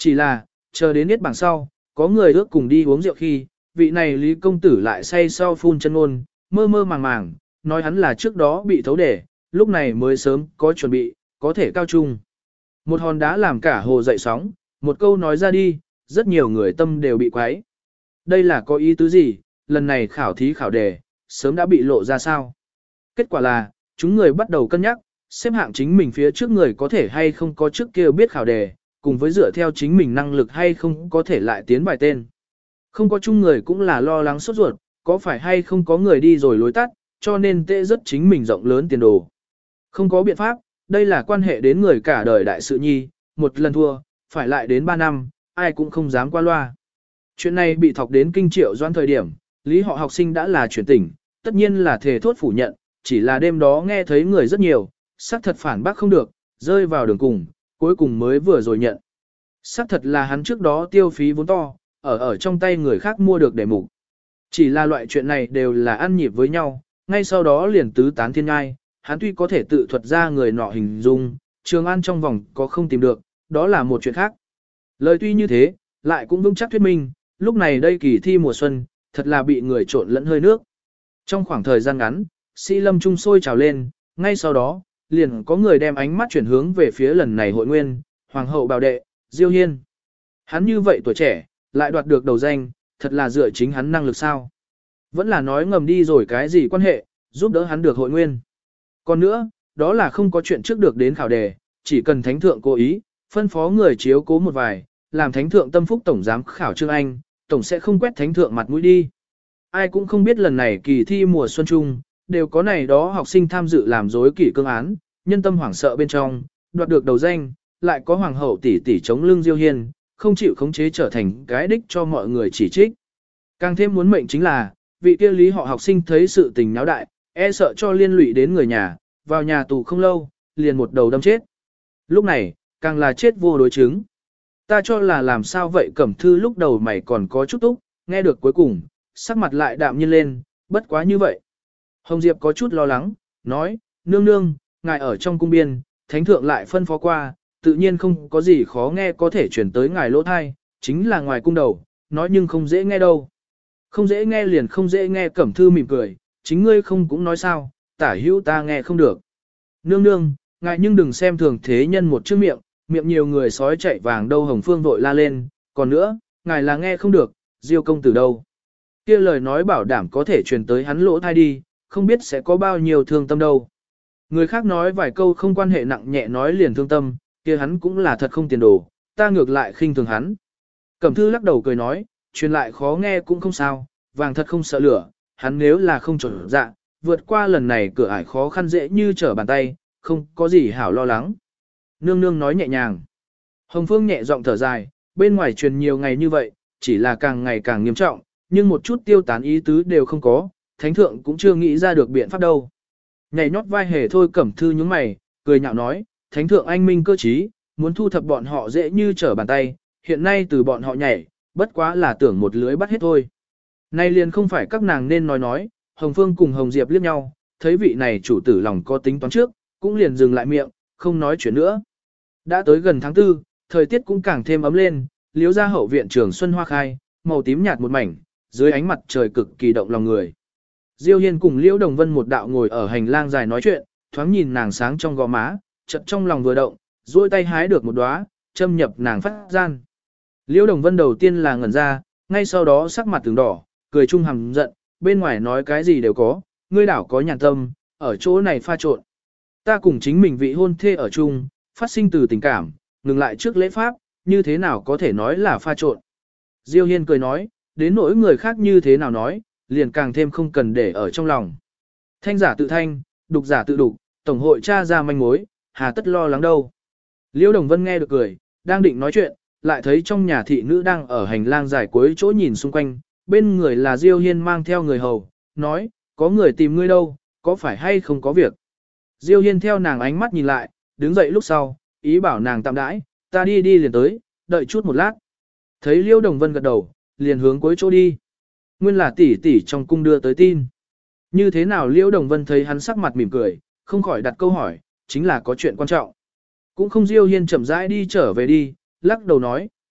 Speaker 1: Chỉ là, chờ đến niết bảng sau, có người ước cùng đi uống rượu khi, vị này Lý công tử lại say sau phun chân ngôn, mơ mơ màng màng, nói hắn là trước đó bị thấu để, lúc này mới sớm có chuẩn bị, có thể cao trung. Một hòn đá làm cả hồ dậy sóng, một câu nói ra đi, rất nhiều người tâm đều bị quái. Đây là có ý tứ gì, lần này khảo thí khảo đề, sớm đã bị lộ ra sao? Kết quả là, chúng người bắt đầu cân nhắc, xếp hạng chính mình phía trước người có thể hay không có trước kia biết khảo đề, cùng với dựa theo chính mình năng lực hay không có thể lại tiến bài tên. Không có chung người cũng là lo lắng sốt ruột, có phải hay không có người đi rồi lối tắt, cho nên tệ rất chính mình rộng lớn tiền đồ. Không có biện pháp, đây là quan hệ đến người cả đời đại sự nhi, một lần thua, phải lại đến ba năm, ai cũng không dám qua loa. Chuyện này bị thọc đến kinh triệu doan thời điểm, lý họ học sinh đã là chuyển tỉnh, tất nhiên là thề thốt phủ nhận, chỉ là đêm đó nghe thấy người rất nhiều, xác thật phản bác không được, rơi vào đường cùng, cuối cùng mới vừa rồi nhận. Xác thật là hắn trước đó tiêu phí vốn to, ở ở trong tay người khác mua được để mục. Chỉ là loại chuyện này đều là ăn nhịp với nhau, ngay sau đó liền tứ tán thiên ngai, hắn tuy có thể tự thuật ra người nọ hình dung, Trường An trong vòng có không tìm được, đó là một chuyện khác. Lời tuy như thế, lại cũng vững chắc thuyết minh, lúc này đây kỳ thi mùa xuân, thật là bị người trộn lẫn hơi nước. Trong khoảng thời gian ngắn, sĩ lâm trung sôi trào lên, ngay sau đó, liền có người đem ánh mắt chuyển hướng về phía lần này hội nguyên, hoàng hậu bào đệ, Diêu Hiên. Hắn như vậy tuổi trẻ, lại đoạt được đầu danh, thật là dựa chính hắn năng lực sao. Vẫn là nói ngầm đi rồi cái gì quan hệ, giúp đỡ hắn được hội nguyên. Còn nữa, đó là không có chuyện trước được đến khảo đề, chỉ cần thánh thượng cố ý, phân phó người chiếu cố một vài, làm thánh thượng tâm phúc tổng giám khảo Trương Anh, tổng sẽ không quét thánh thượng mặt mũi đi. Ai cũng không biết lần này kỳ thi mùa xuân trung, đều có này đó học sinh tham dự làm dối kỷ cương án, nhân tâm hoảng sợ bên trong, đoạt được đầu danh, lại có hoàng hậu tỷ tỷ chống lưng Diêu Hiên, không chịu khống chế trở thành cái đích cho mọi người chỉ trích. Càng thêm muốn mệnh chính là, vị kia lý họ học sinh thấy sự tình náo đại, e sợ cho liên lụy đến người nhà, vào nhà tù không lâu, liền một đầu đâm chết. Lúc này, càng là chết vô đối chứng. Ta cho là làm sao vậy Cẩm Thư lúc đầu mày còn có chút túc, nghe được cuối cùng, sắc mặt lại đạm nhiên lên, bất quá như vậy. Hồng Diệp có chút lo lắng, nói, nương nương, ngài ở trong cung biên, thánh thượng lại phân phó qua, tự nhiên không có gì khó nghe có thể chuyển tới ngài lỗ thai, chính là ngoài cung đầu, nói nhưng không dễ nghe đâu. Không dễ nghe liền không dễ nghe Cẩm Thư mỉm cười, chính ngươi không cũng nói sao, tả hữu ta nghe không được. Nương nương, ngài nhưng đừng xem thường thế nhân một chữ miệng, miệng nhiều người sói chạy vàng đâu Hồng Phương vội la lên, còn nữa, ngài là nghe không được, Diêu công tử đâu. Kia lời nói bảo đảm có thể truyền tới hắn lỗ thai đi, không biết sẽ có bao nhiêu thương tâm đâu. Người khác nói vài câu không quan hệ nặng nhẹ nói liền thương tâm, kia hắn cũng là thật không tiền đồ, ta ngược lại khinh thường hắn. Cẩm Thư lắc đầu cười nói, truyền lại khó nghe cũng không sao, vàng thật không sợ lửa, hắn nếu là không trộn dạ, vượt qua lần này cửa ải khó khăn dễ như trở bàn tay, không có gì hảo lo lắng. Nương nương nói nhẹ nhàng. Hồng Phương nhẹ giọng thở dài, bên ngoài truyền nhiều ngày như vậy, chỉ là càng ngày càng nghiêm trọng, nhưng một chút tiêu tán ý tứ đều không có, thánh thượng cũng chưa nghĩ ra được biện pháp đâu. Nhảy nhót vai hề thôi Cẩm Thư nhướng mày, cười nhạo nói, thánh thượng anh minh cơ trí, muốn thu thập bọn họ dễ như trở bàn tay, hiện nay từ bọn họ nhảy, bất quá là tưởng một lưới bắt hết thôi. Nay liền không phải các nàng nên nói nói, Hồng Phương cùng Hồng Diệp liếc nhau, thấy vị này chủ tử lòng có tính toán trước, cũng liền dừng lại miệng, không nói chuyện nữa. Đã tới gần tháng tư, thời tiết cũng càng thêm ấm lên, liếu ra hậu viện trường xuân hoa khai, màu tím nhạt một mảnh, dưới ánh mặt trời cực kỳ động lòng người. Diêu Hiên cùng Liễu Đồng Vân một đạo ngồi ở hành lang dài nói chuyện, thoáng nhìn nàng sáng trong gò má, chợt trong lòng vừa động, duỗi tay hái được một đóa, châm nhập nàng phát gian. Liễu Đồng Vân đầu tiên là ngẩn ra, ngay sau đó sắc mặt từng đỏ, cười chung hầm giận, bên ngoài nói cái gì đều có, ngươi đảo có nhàn tâm, ở chỗ này pha trộn. Ta cùng chính mình vị hôn thê ở chung, phát sinh từ tình cảm, ngừng lại trước lễ pháp, như thế nào có thể nói là pha trộn. Diêu Hiên cười nói, đến nỗi người khác như thế nào nói, liền càng thêm không cần để ở trong lòng. Thanh giả tự thanh, đục giả tự đục, tổng hội tra ra manh mối, hà tất lo lắng đâu. Liễu Đồng Vân nghe được cười, đang định nói chuyện, lại thấy trong nhà thị nữ đang ở hành lang dài cuối chỗ nhìn xung quanh, bên người là Diêu Hiên mang theo người hầu, nói, có người tìm ngươi đâu, có phải hay không có việc. Diêu Hiên theo nàng ánh mắt nhìn lại, đứng dậy lúc sau, ý bảo nàng tạm đãi, ta đi đi liền tới, đợi chút một lát. Thấy Liễu Đồng Vân gật đầu, liền hướng cuối chỗ đi. Nguyên là tỷ tỷ trong cung đưa tới tin. Như thế nào Liễu Đồng Vân thấy hắn sắc mặt mỉm cười, không khỏi đặt câu hỏi, chính là có chuyện quan trọng. Cũng không Diêu Hiên chậm rãi đi trở về đi, lắc đầu nói,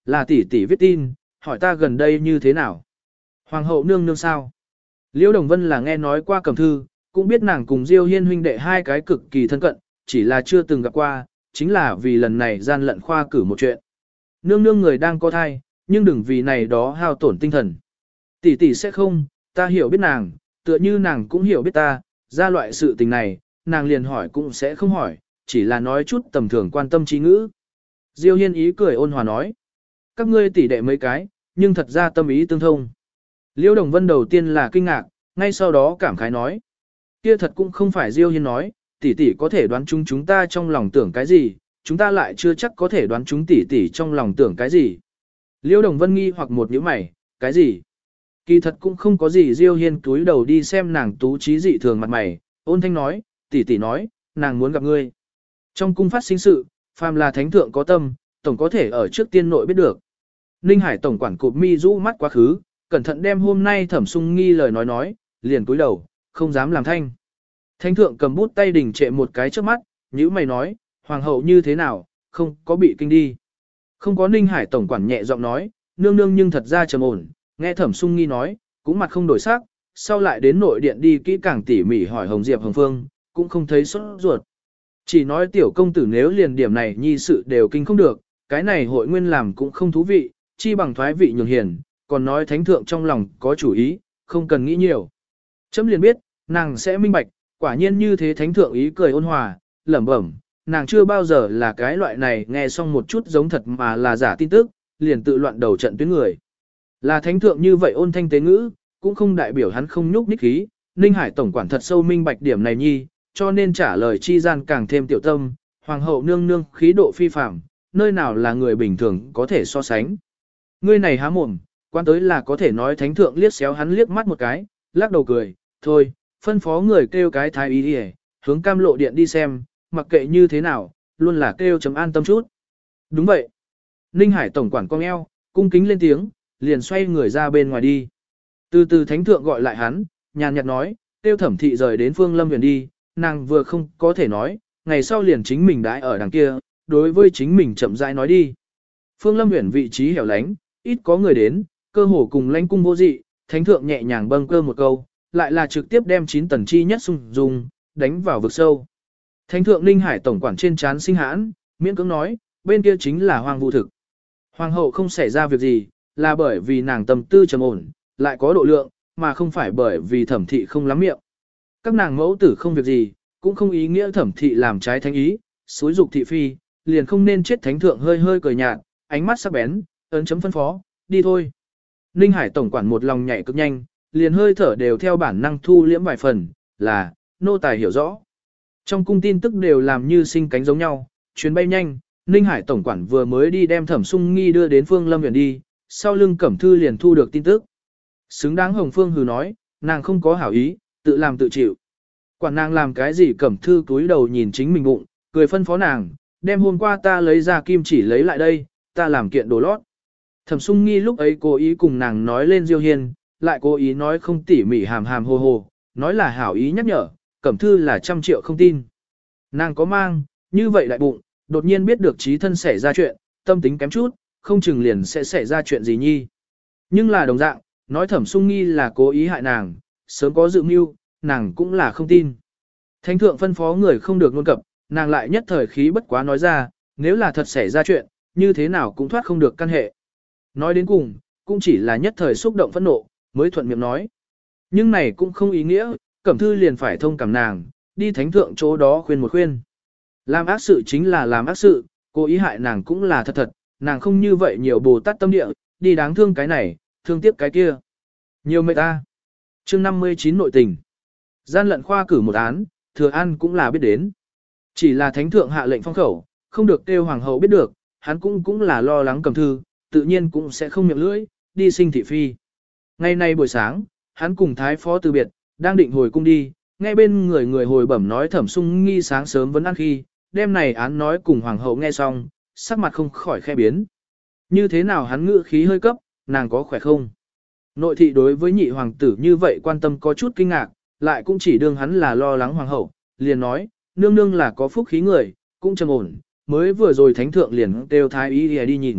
Speaker 1: là tỷ tỷ viết tin, hỏi ta gần đây như thế nào. Hoàng hậu nương nương sao? Liễu Đồng Vân là nghe nói qua Cẩm Thư, cũng biết nàng cùng Diêu Hiên huynh đệ hai cái cực kỳ thân cận, chỉ là chưa từng gặp qua, chính là vì lần này gian lận khoa cử một chuyện. Nương nương người đang có thai, nhưng đừng vì này đó hao tổn tinh thần. Tỷ tỷ sẽ không, ta hiểu biết nàng, tựa như nàng cũng hiểu biết ta, ra loại sự tình này, nàng liền hỏi cũng sẽ không hỏi, chỉ là nói chút tầm thường quan tâm trí ngữ. Diêu Hiên ý cười ôn hòa nói, các ngươi tỷ đệ mấy cái, nhưng thật ra tâm ý tương thông. Liễu Đồng Vân đầu tiên là kinh ngạc, ngay sau đó cảm khái nói, kia thật cũng không phải Diêu Hiên nói, tỷ tỷ có thể đoán chúng chúng ta trong lòng tưởng cái gì, chúng ta lại chưa chắc có thể đoán chúng tỷ tỷ trong lòng tưởng cái gì. Liễu Đồng Vân nghi hoặc một nhíu mày, cái gì? Kỳ thật cũng không có gì. Diêu Hiên túi đầu đi xem nàng tú trí dị thường mặt mày, ôn thanh nói, tỷ tỷ nói, nàng muốn gặp ngươi. Trong cung phát sinh sự, phàm là thánh thượng có tâm, tổng có thể ở trước tiên nội biết được. Ninh Hải tổng quản cụp mi rũ mắt quá khứ, cẩn thận đem hôm nay Thẩm Sung Nghi lời nói nói, liền cúi đầu, không dám làm thanh. Thánh thượng cầm bút tay đình trệ một cái trước mắt, nhíu mày nói, hoàng hậu như thế nào, không có bị kinh đi. Không có. Ninh Hải tổng quản nhẹ giọng nói, nương nương nhưng thật ra trầm ổn, nghe Thẩm Sung Nghi nói, cũng mặt không đổi sắc, sau lại đến nội điện đi kỹ càng tỉ mỉ hỏi Hồng Diệp Hồng Phương, cũng không thấy sốt ruột. Chỉ nói tiểu công tử nếu liền điểm này nhi sự đều kinh không được, cái này hội nguyên làm cũng không thú vị, chi bằng thoái vị nhường hiền, còn nói thánh thượng trong lòng có chủ ý, không cần nghĩ nhiều. Chấm liền biết, nàng sẽ minh bạch, quả nhiên như thế. Thánh thượng ý cười ôn hòa, lẩm bẩm, nàng chưa bao giờ là cái loại này nghe xong một chút giống thật mà là giả tin tức, liền tự loạn đầu trận tuyến người. Là thánh thượng như vậy ôn thanh tế ngữ, cũng không đại biểu hắn không nhúc nhích khí, Ninh Hải tổng quản thật sâu minh bạch điểm này nhi, cho nên trả lời chi gian càng thêm tiểu tâm, hoàng hậu nương nương khí độ phi phàm, nơi nào là người bình thường có thể so sánh. Ngươi này há mồm, quan tới là có thể nói. Thánh thượng liếc xéo hắn liếc mắt một cái, lắc đầu cười, thôi, phân phó người kêu cái thái y đi, hướng Cam Lộ điện đi xem, mặc kệ như thế nào, luôn là kêu chấm an tâm chút. Đúng vậy. Ninh Hải tổng quản cong eo, cung kính lên tiếng, liền xoay người ra bên ngoài đi. Từ từ thánh thượng gọi lại hắn, nhàn nhạt nói, kêu Thẩm thị rời đến Phương Lâm Huyền đi, nàng vừa không có thể nói, ngày sau liền chính mình đãi ở đằng kia, đối với chính mình chậm rãi nói đi. Phương Lâm Huyền vị trí hẻo lánh, ít có người đến, cơ hồ cùng lãnh cung vô dị, thánh thượng nhẹ nhàng bâng cơ một câu, lại là trực tiếp đem chín tần chi nhất xung dùng, đánh vào vực sâu. Thánh thượng Ninh Hải tổng quản trên trán sinh hãn, miễn cưỡng nói, bên kia chính là hoang vu thực. Hoàng hậu không xảy ra việc gì, là bởi vì nàng tâm tư trầm ổn, lại có độ lượng, mà không phải bởi vì Thẩm thị không lắm miệng. Các nàng mẫu tử không việc gì, cũng không ý nghĩa Thẩm thị làm trái thánh ý, xúi dục thị phi, liền không nên chết. Thánh thượng hơi hơi cười nhạt, ánh mắt sắc bén, ấn chấm phân phó, đi thôi. Ninh Hải tổng quản một lòng nhảy cực nhanh, liền hơi thở đều theo bản năng thu liễm vài phần, là, nô tài hiểu rõ. Trong cung tin tức đều làm như sinh cánh giống nhau, chuyến bay nhanh, Ninh Hải tổng quản vừa mới đi đem Thẩm Sung Nghi đưa đến Phương Lâm Huyền đi, sau lưng Cẩm Thư liền thu được tin tức. Xứng đáng Hồng Phương hừ nói, nàng không có hảo ý, tự làm tự chịu. Quản nàng làm cái gì? Cẩm Thư cúi đầu nhìn chính mình bụng, cười phân phó nàng, đem hôm qua ta lấy ra kim chỉ lấy lại đây, ta làm kiện đồ lót. Thẩm Sung Nghi lúc ấy cố ý cùng nàng nói lên Diêu Hiên, lại cố ý nói không tỉ mỉ hàm hàm hồ hồ, nói là hảo ý nhắc nhở, Cẩm Thư là trăm triệu không tin. Nàng có mang, như vậy đại bụng, đột nhiên biết được trí thân xảy ra chuyện, tâm tính kém chút, không chừng liền sẽ xảy ra chuyện gì nhi. Nhưng là đồng dạng, nói Thẩm Sung Nghi là cố ý hại nàng, sớm có dự mưu, nàng cũng là không tin. Thánh thượng phân phó người không được nôn cập, nàng lại nhất thời khí bất quá nói ra, nếu là thật xảy ra chuyện, như thế nào cũng thoát không được căn hệ. Nói đến cùng, cũng chỉ là nhất thời xúc động phẫn nộ, mới thuận miệng nói. Nhưng này cũng không ý nghĩa, Cẩm Thư liền phải thông cảm nàng, đi thánh thượng chỗ đó khuyên một khuyên. Làm ác sự chính là làm ác sự, cố ý hại nàng cũng là thật thật, nàng không như vậy nhiều Bồ Tát tâm địa, đi đáng thương cái này, thương tiếc cái kia. Nhiều mệt ta. Chương năm mươi chín nội tình. Gian lận khoa cử một án, Thừa An cũng là biết đến. Chỉ là thánh thượng hạ lệnh phong khẩu, không được kêu hoàng hậu biết được, hắn cũng cũng là lo lắng Cẩm Thư, tự nhiên cũng sẽ không miệng lưỡi, đi sinh thị phi. Ngày nay buổi sáng, hắn cùng thái phó từ biệt, đang định hồi cung đi, nghe bên người người hồi bẩm nói Thẩm Sung Nghi sáng sớm vẫn ăn khi, đêm này án nói cùng hoàng hậu nghe xong, sắc mặt không khỏi khe biến. Như thế nào hắn ngữ khí hơi cấp, nàng có khỏe không? Nội thị đối với nhị hoàng tử như vậy quan tâm có chút kinh ngạc, lại cũng chỉ đương hắn là lo lắng hoàng hậu, liền nói, nương nương là có phúc khí người, cũng trầm ổn, mới vừa rồi thánh thượng liền kêu thái y đi nhìn,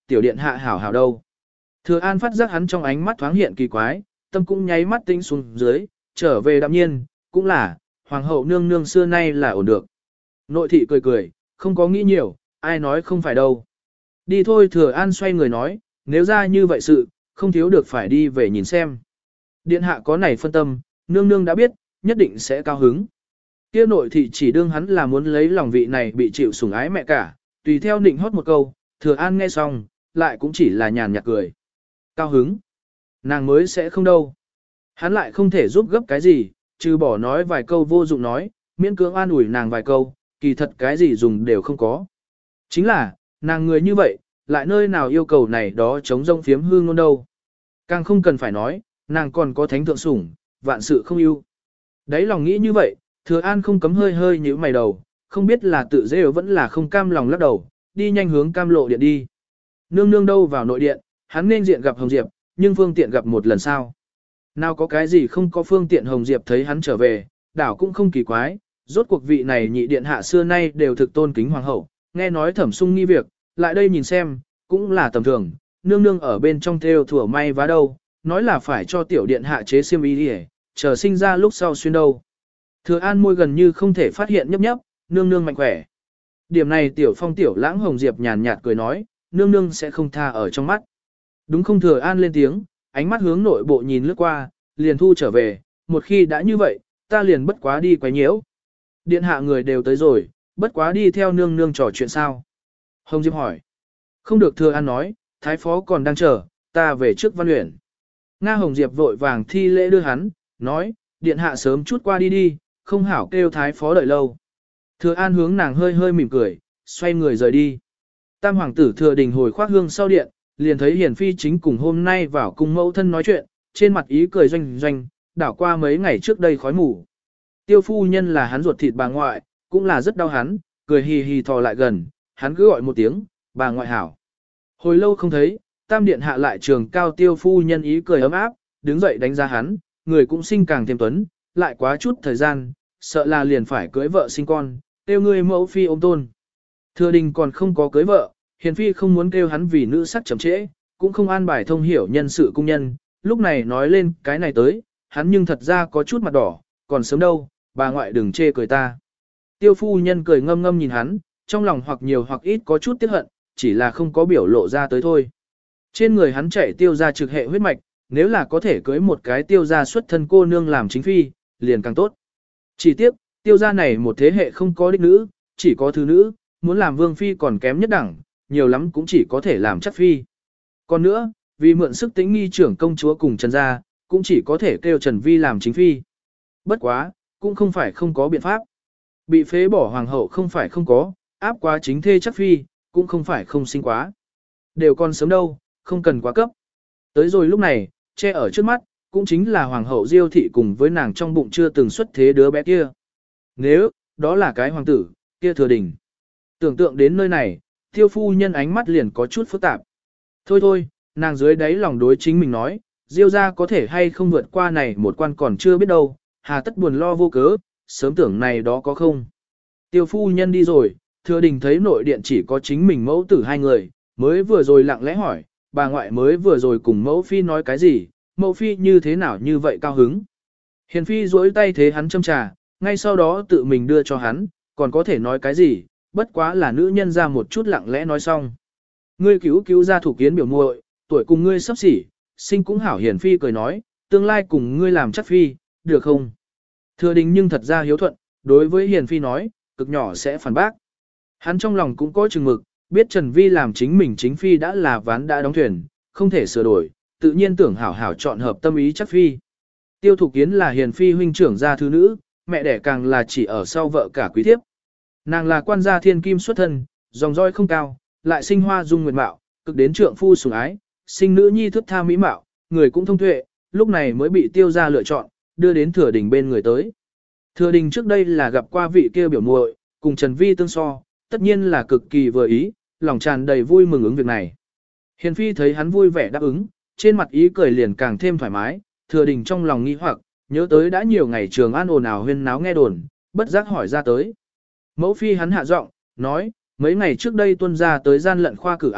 Speaker 1: tiểu điện hạ hảo hảo đâu. Thừa An phát giác hắn trong ánh mắt thoáng hiện kỳ quái, tâm cũng nháy mắt tĩnh xuống dưới, trở về đạm nhiên, cũng là, hoàng hậu nương nương xưa nay là ổn được. Nội thị cười cười, không có nghĩ nhiều, ai nói không phải đâu. Đi thôi. Thừa An xoay người nói, nếu ra như vậy sự, không thiếu được phải đi về nhìn xem. Điện hạ có này phân tâm, nương nương đã biết, nhất định sẽ cao hứng. Kia nội thị chỉ đương hắn là muốn lấy lòng vị này bị chịu sủng ái mẹ cả, tùy theo định hót một câu, Thừa An nghe xong, lại cũng chỉ là nhàn nhạt cười. Cao hứng. Nàng mới sẽ không đâu. Hắn lại không thể giúp gấp cái gì, trừ bỏ nói vài câu vô dụng nói, miễn cưỡng an ủi nàng vài câu, kỳ thật cái gì dùng đều không có. Chính là, nàng người như vậy, lại nơi nào yêu cầu này đó chống rông phiếm hương ngôn đâu. Càng không cần phải nói, nàng còn có thánh thượng sủng, vạn sự không yêu. Đấy lòng nghĩ như vậy, Thừa An không cấm hơi hơi nhíu mày đầu, không biết là tự dễ vẫn là không cam lòng lắc đầu, đi nhanh hướng cam lộ điện đi. Nương nương đâu vào nội điện, hắn nên diện gặp Hồng Diệp, nhưng phương tiện gặp một lần sau. Nào có cái gì không có phương tiện Hồng Diệp thấy hắn trở về, đảo cũng không kỳ quái, rốt cuộc vị này nhị điện hạ xưa nay đều thực tôn kính hoàng hậu, nghe nói thẩm sung nghi việc, lại đây nhìn xem, cũng là tầm thường, nương nương ở bên trong theo thủa may vá đâu, nói là phải cho tiểu điện hạ chế xiêm y đi chờ sinh ra lúc sau xuyên đâu. Thừa An môi gần như không thể phát hiện nhấp nhấp, nương nương mạnh khỏe. Điểm này tiểu phong tiểu lãng Hồng Diệp nhàn nhạt cười nói, nương nương sẽ không tha ở trong mắt. Đúng không? Thừa An lên tiếng, ánh mắt hướng nội bộ nhìn lướt qua, liền thu trở về, một khi đã như vậy, ta liền bất quá đi quấy nhiễu. Điện hạ người đều tới rồi, bất quá đi theo nương nương trò chuyện sao? Hồng Diệp hỏi. Không được. Thừa An nói, thái phó còn đang chờ, ta về trước văn luyện. Nga. Hồng Diệp vội vàng thi lễ đưa hắn, nói, điện hạ sớm chút qua đi đi, không hảo kêu thái phó đợi lâu. Thừa An hướng nàng hơi hơi mỉm cười, xoay người rời đi. Tam hoàng tử Thừa Đình hồi khoác hương sau điện, liền thấy Hiền Phi chính cùng hôm nay vào cung mẫu thân nói chuyện, trên mặt ý cười doanh doanh, đảo qua mấy ngày trước đây khói mù. Tiêu phu nhân là hắn ruột thịt bà ngoại, cũng là rất đau hắn, cười hì hì thò lại gần, hắn cứ gọi một tiếng, bà ngoại hảo. Hồi lâu không thấy, tam điện hạ lại trường cao tiêu phu nhân ý cười ấm áp, đứng dậy đánh giá hắn, người cũng sinh càng thêm tuấn, lại quá chút thời gian, sợ là liền phải cưới vợ sinh con, tiêu ngươi mẫu phi ôm tôn. Thừa Đình còn không có cưới vợ, Hiền Phi không muốn kêu hắn vì nữ sắc chậm trễ, cũng không an bài thông hiểu nhân sự cung nhân, lúc này nói lên cái này tới, hắn nhưng thật ra có chút mặt đỏ, còn sớm đâu, bà ngoại đừng chê cười ta. Tiêu phu nhân cười ngâm ngâm nhìn hắn, trong lòng hoặc nhiều hoặc ít có chút tiếc hận, chỉ là không có biểu lộ ra tới thôi. Trên người hắn chảy tiêu ra trực hệ huyết mạch, nếu là có thể cưới một cái tiêu gia xuất thân cô nương làm chính phi, liền càng tốt. Chỉ tiếc, tiêu gia này một thế hệ không có đích nữ, chỉ có thứ nữ, muốn làm vương phi còn kém nhất đẳng, nhiều lắm cũng chỉ có thể làm chắc phi. Còn nữa, vì mượn sức tính nghi trưởng công chúa cùng Trần gia, cũng chỉ có thể kêu Trần Vi làm chính phi. Bất quá, cũng không phải không có biện pháp. Bị phế bỏ hoàng hậu không phải không có, áp quá chính thê chắc phi, cũng không phải không sinh quá. Đều còn sớm đâu, không cần quá cấp. Tới rồi lúc này, che ở trước mắt, cũng chính là hoàng hậu Diêu thị cùng với nàng trong bụng chưa từng xuất thế đứa bé kia. Nếu, đó là cái hoàng tử, kia Thừa Đình. Tưởng tượng đến nơi này, tiêu phu nhân ánh mắt liền có chút phức tạp. Thôi thôi, nàng dưới đáy lòng đối chính mình nói, Diêu gia có thể hay không vượt qua này một quan còn chưa biết đâu, hà tất buồn lo vô cớ, sớm tưởng này đó có không. Tiêu phu nhân đi rồi, Thừa Đình thấy nội điện chỉ có chính mình mẫu tử hai người, mới vừa rồi lặng lẽ hỏi, bà ngoại mới vừa rồi cùng mẫu phi nói cái gì, mẫu phi như thế nào như vậy cao hứng. Hiền phi duỗi tay thế hắn châm trà, ngay sau đó tự mình đưa cho hắn, còn có thể nói cái gì, bất quá là nữ nhân ra một chút lặng lẽ nói xong. Ngươi cứu cứu ra thủ kiến biểu muội, tuổi cùng ngươi sắp xỉ, sinh cũng hảo. Hiền phi cười nói, tương lai cùng ngươi làm chắc phi, được không? Thừa Đình nhưng thật ra hiếu thuận, đối với Hiền phi nói, cực nhỏ sẽ phản bác. Hắn trong lòng cũng có chừng mực, biết Trần Vi làm chính mình chính phi đã là ván đã đóng thuyền, không thể sửa đổi, tự nhiên tưởng hảo hảo chọn hợp tâm ý chắc phi. Tiêu Thục Kiến là Hiền phi huynh trưởng gia thứ nữ, mẹ đẻ càng là chỉ ở sau vợ cả quý thiếp. Nàng là quan gia thiên kim xuất thân, dòng dõi không cao, lại sinh hoa dung nguyệt mạo, cực đến trượng phu sủng ái, sinh nữ nhi thức tha mỹ mạo, người cũng thông tuệ, lúc này mới bị Tiêu gia lựa chọn, đưa đến Thừa Đình bên người tới. Thừa Đình trước đây là gặp qua vị kia biểu muội, cùng Trần Vi tương so, tất nhiên là cực kỳ vừa ý, lòng tràn đầy vui mừng ứng việc này. Hiền phi thấy hắn vui vẻ đáp ứng, trên mặt ý cười liền càng thêm thoải mái, Thừa Đình trong lòng nghi hoặc, nhớ tới đã nhiều ngày Trường An ồn ào huyên náo nghe đồn, bất giác hỏi ra tới. Mẫu phi hắn hạ giọng, nói, mấy ngày trước đây tuân ra tới gian lận khoa cử án,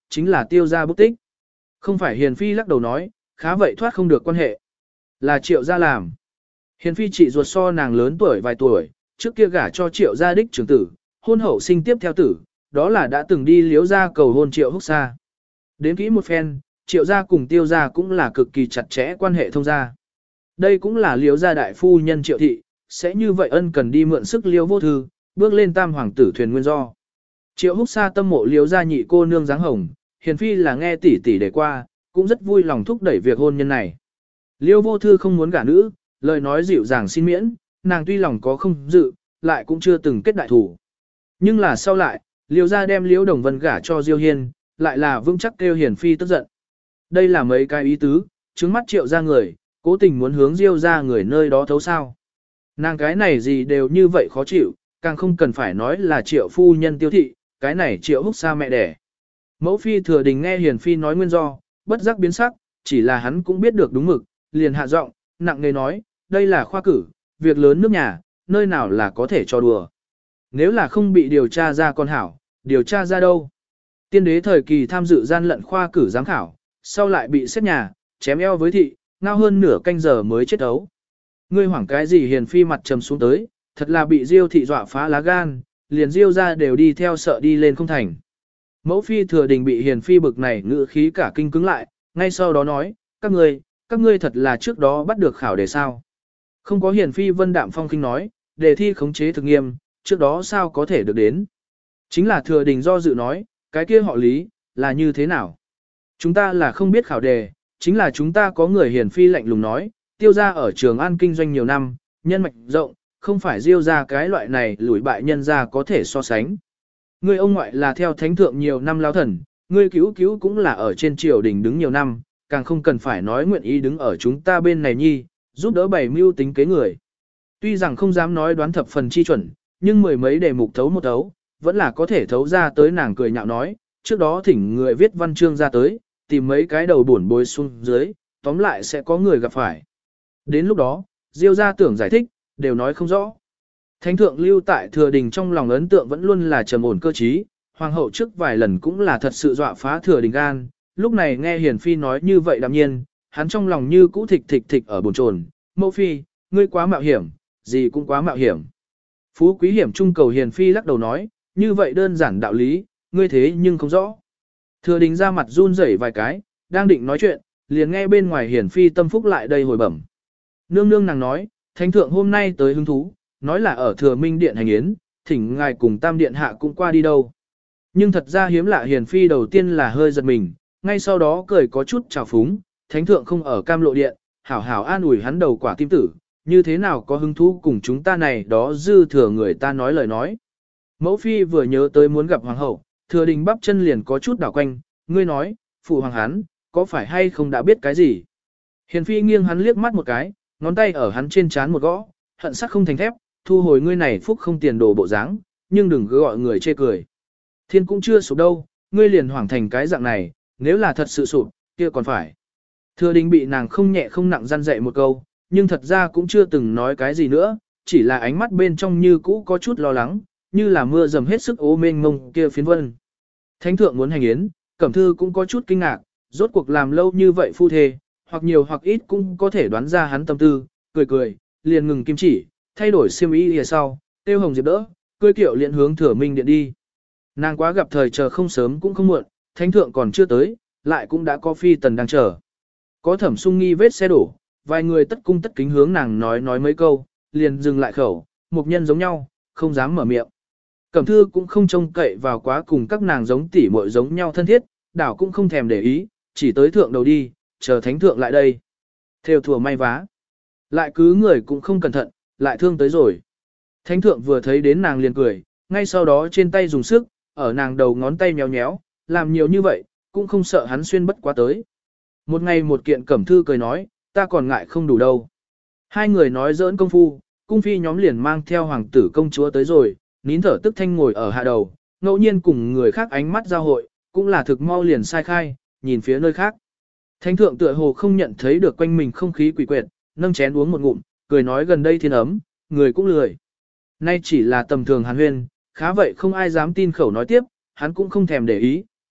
Speaker 1: chính là tiêu gia bút tích. Không phải Hiền Phi lắc đầu nói, khá vậy thoát không được quan hệ. Là Triệu gia làm. Hiền Phi chị ruột so nàng lớn tuổi vài tuổi, trước kia gả cho Triệu gia đích trưởng tử, hôn hậu sinh tiếp theo tử, đó là đã từng đi Liễu gia cầu hôn Triệu Húc Sa. Đến kỹ một phen, Triệu gia cùng Tiêu gia cũng là cực kỳ chặt chẽ quan hệ thông gia. Đây cũng là Liễu gia đại phu nhân Triệu thị, sẽ như vậy ân cần đi mượn sức Liễu vô thư, bước lên tam hoàng tử thuyền nguyên do. Triệu Húc Sa tâm mộ Liễu gia nhị cô nương dáng hồng, Hiền Phi là nghe tỷ tỷ để qua, cũng rất vui lòng thúc đẩy việc hôn nhân này. Liễu vô thư không muốn gả nữ, lời nói dịu dàng xin miễn, nàng tuy lòng có không dự, lại cũng chưa từng kết đại thủ. Nhưng là sau lại, Liễu gia đem Liễu Đồng Vân gả cho Diêu Hiên, lại là vững chắc kêu Hiền Phi tức giận. Đây là mấy cái ý tứ, trứng mắt Triệu gia người, cố tình muốn hướng Diêu gia người nơi đó thấu sao. Nàng cái này gì đều như vậy khó chịu, càng không cần phải nói là Triệu phu nhân Tiêu thị, cái này Triệu Húc Sa mẹ đẻ. Mẫu phi Thừa Đình nghe Hiền Phi nói nguyên do, bất giác biến sắc, chỉ là hắn cũng biết được đúng mực, liền hạ giọng, nặng nề nói, đây là khoa cử, việc lớn nước nhà, nơi nào là có thể cho đùa. Nếu là không bị điều tra ra con hảo, điều tra ra đâu? Tiên đế thời kỳ tham dự gian lận khoa cử giám khảo, sau lại bị xét nhà, chém eo với thị, ngao hơn nửa canh giờ mới chết ấu. Ngươi hoảng cái gì? Hiền Phi mặt trầm xuống tới, thật là bị Diêu thị dọa phá lá gan, liền Diêu ra đều đi theo sợ đi lên không thành. Mẫu phi Thừa Đình bị Hiền Phi bực này ngữ khí cả kinh cứng lại, ngay sau đó nói, các ngươi, các ngươi thật là trước đó bắt được khảo đề sao? Không có. Hiền Phi vân đạm phong khinh nói, đề thi khống chế thực nghiêm, trước đó sao có thể được đến? Chính là Thừa Đình do dự nói, cái kia họ Lý, là như thế nào? Chúng ta là không biết khảo đề, chính là chúng ta có người. Hiền Phi lạnh lùng nói, Tiêu gia ở Trường An kinh doanh nhiều năm, nhân mạch rộng, không phải Diêu gia cái loại này lùi bại nhân gia có thể so sánh. Ngươi ông ngoại là theo thánh thượng nhiều năm lao thần, ngươi cứu cứu cũng là ở trên triều đình đứng nhiều năm, càng không cần phải nói nguyện ý đứng ở chúng ta bên này nhi, giúp đỡ bày mưu tính kế người. Tuy rằng không dám nói đoán thập phần chi chuẩn, nhưng mười mấy đề mục thấu một thấu, vẫn là có thể thấu ra tới. Nàng cười nhạo nói, trước đó thỉnh người viết văn chương ra tới, tìm mấy cái đầu buồn bối xuống dưới, tóm lại sẽ có người gặp phải. Đến lúc đó, Diêu gia tưởng giải thích, đều nói không rõ. Thánh thượng lưu tại Thừa Đình trong lòng ấn tượng vẫn luôn là trầm ổn cơ trí, hoàng hậu trước vài lần cũng là thật sự dọa phá Thừa Đình gan, lúc này nghe Hiền Phi nói như vậy đạm nhiên, hắn trong lòng như cũ thịch thịch thịch ở bồn chồn. Mẫu phi, ngươi quá mạo hiểm, gì cũng quá mạo hiểm. Phú quý hiểm trung cầu. Hiền Phi lắc đầu nói, như vậy đơn giản đạo lý, ngươi thế nhưng không rõ. Thừa Đình ra mặt run rẩy vài cái, đang định nói chuyện, liền nghe bên ngoài Hiền Phi tâm phúc lại đây hồi bẩm. Nương nương nàng nói, thánh thượng hôm nay tới hứng thú, nói là ở Thừa Minh điện hành yến, thỉnh ngài cùng Tam điện hạ cũng qua đi đâu. Nhưng thật ra hiếm lạ. Hiền Phi đầu tiên là hơi giật mình, ngay sau đó cười có chút trào phúng, thánh thượng không ở Cam Lộ điện, hảo hảo an ủi hắn đầu quả tim tử, như thế nào có hứng thú cùng chúng ta này đó dư thừa người ta nói lời nói. Mẫu phi vừa nhớ tới muốn gặp hoàng hậu, Thừa Đình bắp chân liền có chút đảo quanh, ngươi nói, phụ hoàng hắn, có phải hay không đã biết cái gì? Hiền Phi nghiêng hắn liếc mắt một cái, ngón tay ở hắn trên trán một gõ, hận sắc không thành thép, thu hồi ngươi này phúc không tiền đồ bộ dáng, nhưng đừng cứ gọi người chê cười. Thiên cũng chưa sụp đâu, ngươi liền hoảng thành cái dạng này, nếu là thật sự sụp, kia còn phải. Thừa Đình bị nàng không nhẹ không nặng răn dạy một câu, nhưng thật ra cũng chưa từng nói cái gì nữa, chỉ là ánh mắt bên trong như cũ có chút lo lắng, như là mưa dầm hết sức ố mênh mông kia phiến vân. Thánh thượng muốn hành yến, Cẩm Thư cũng có chút kinh ngạc, rốt cuộc làm lâu như vậy phu thê, hoặc nhiều hoặc ít cũng có thể đoán ra hắn tâm tư, cười cười, liền ngừng kim chỉ, thay đổi xiêm y lìa sau, Tiêu Hồng Diệp đỡ, cười kiệu liền hướng Thừa Minh điện đi. Nàng quá gặp thời chờ không sớm cũng không muộn, thánh thượng còn chưa tới, lại cũng đã có phi tần đang chờ. Có Thẩm Sung Nghi vết xe đổ, vài người tất cung tất kính hướng nàng nói nói mấy câu, liền dừng lại khẩu, mục nhân giống nhau, không dám mở miệng. Cẩm Thư cũng không trông cậy vào quá cùng các nàng giống tỉ muội giống nhau thân thiết, đảo cũng không thèm để ý, chỉ tới thượng đầu đi, chờ thánh thượng lại đây. Theo thùa may vá. Lại cứ người cũng không cẩn thận, lại thương tới rồi. Thánh thượng vừa thấy đến nàng liền cười, ngay sau đó trên tay dùng sức, ở nàng đầu ngón tay nhéo nhéo, làm nhiều như vậy, cũng không sợ hắn xuyên bất quá tới. Một ngày một kiện. Cẩm Thư cười nói, ta còn ngại không đủ đâu. Hai người nói giỡn công phu, cung phi nhóm liền mang theo hoàng tử công chúa tới rồi, nín thở tức thanh ngồi ở hạ đầu, ngẫu nhiên cùng người khác ánh mắt giao hội, cũng là thực mau liền sai khai, nhìn phía nơi khác. Thánh thượng tựa hồ không nhận thấy được quanh mình không khí quỷ quyệt, nâng chén uống một ngụm, cười nói gần đây thiên ấm, người cũng lười. Nay chỉ là tầm thường hàn huyên, khá vậy không ai dám tin khẩu nói tiếp, hắn cũng không thèm để ý,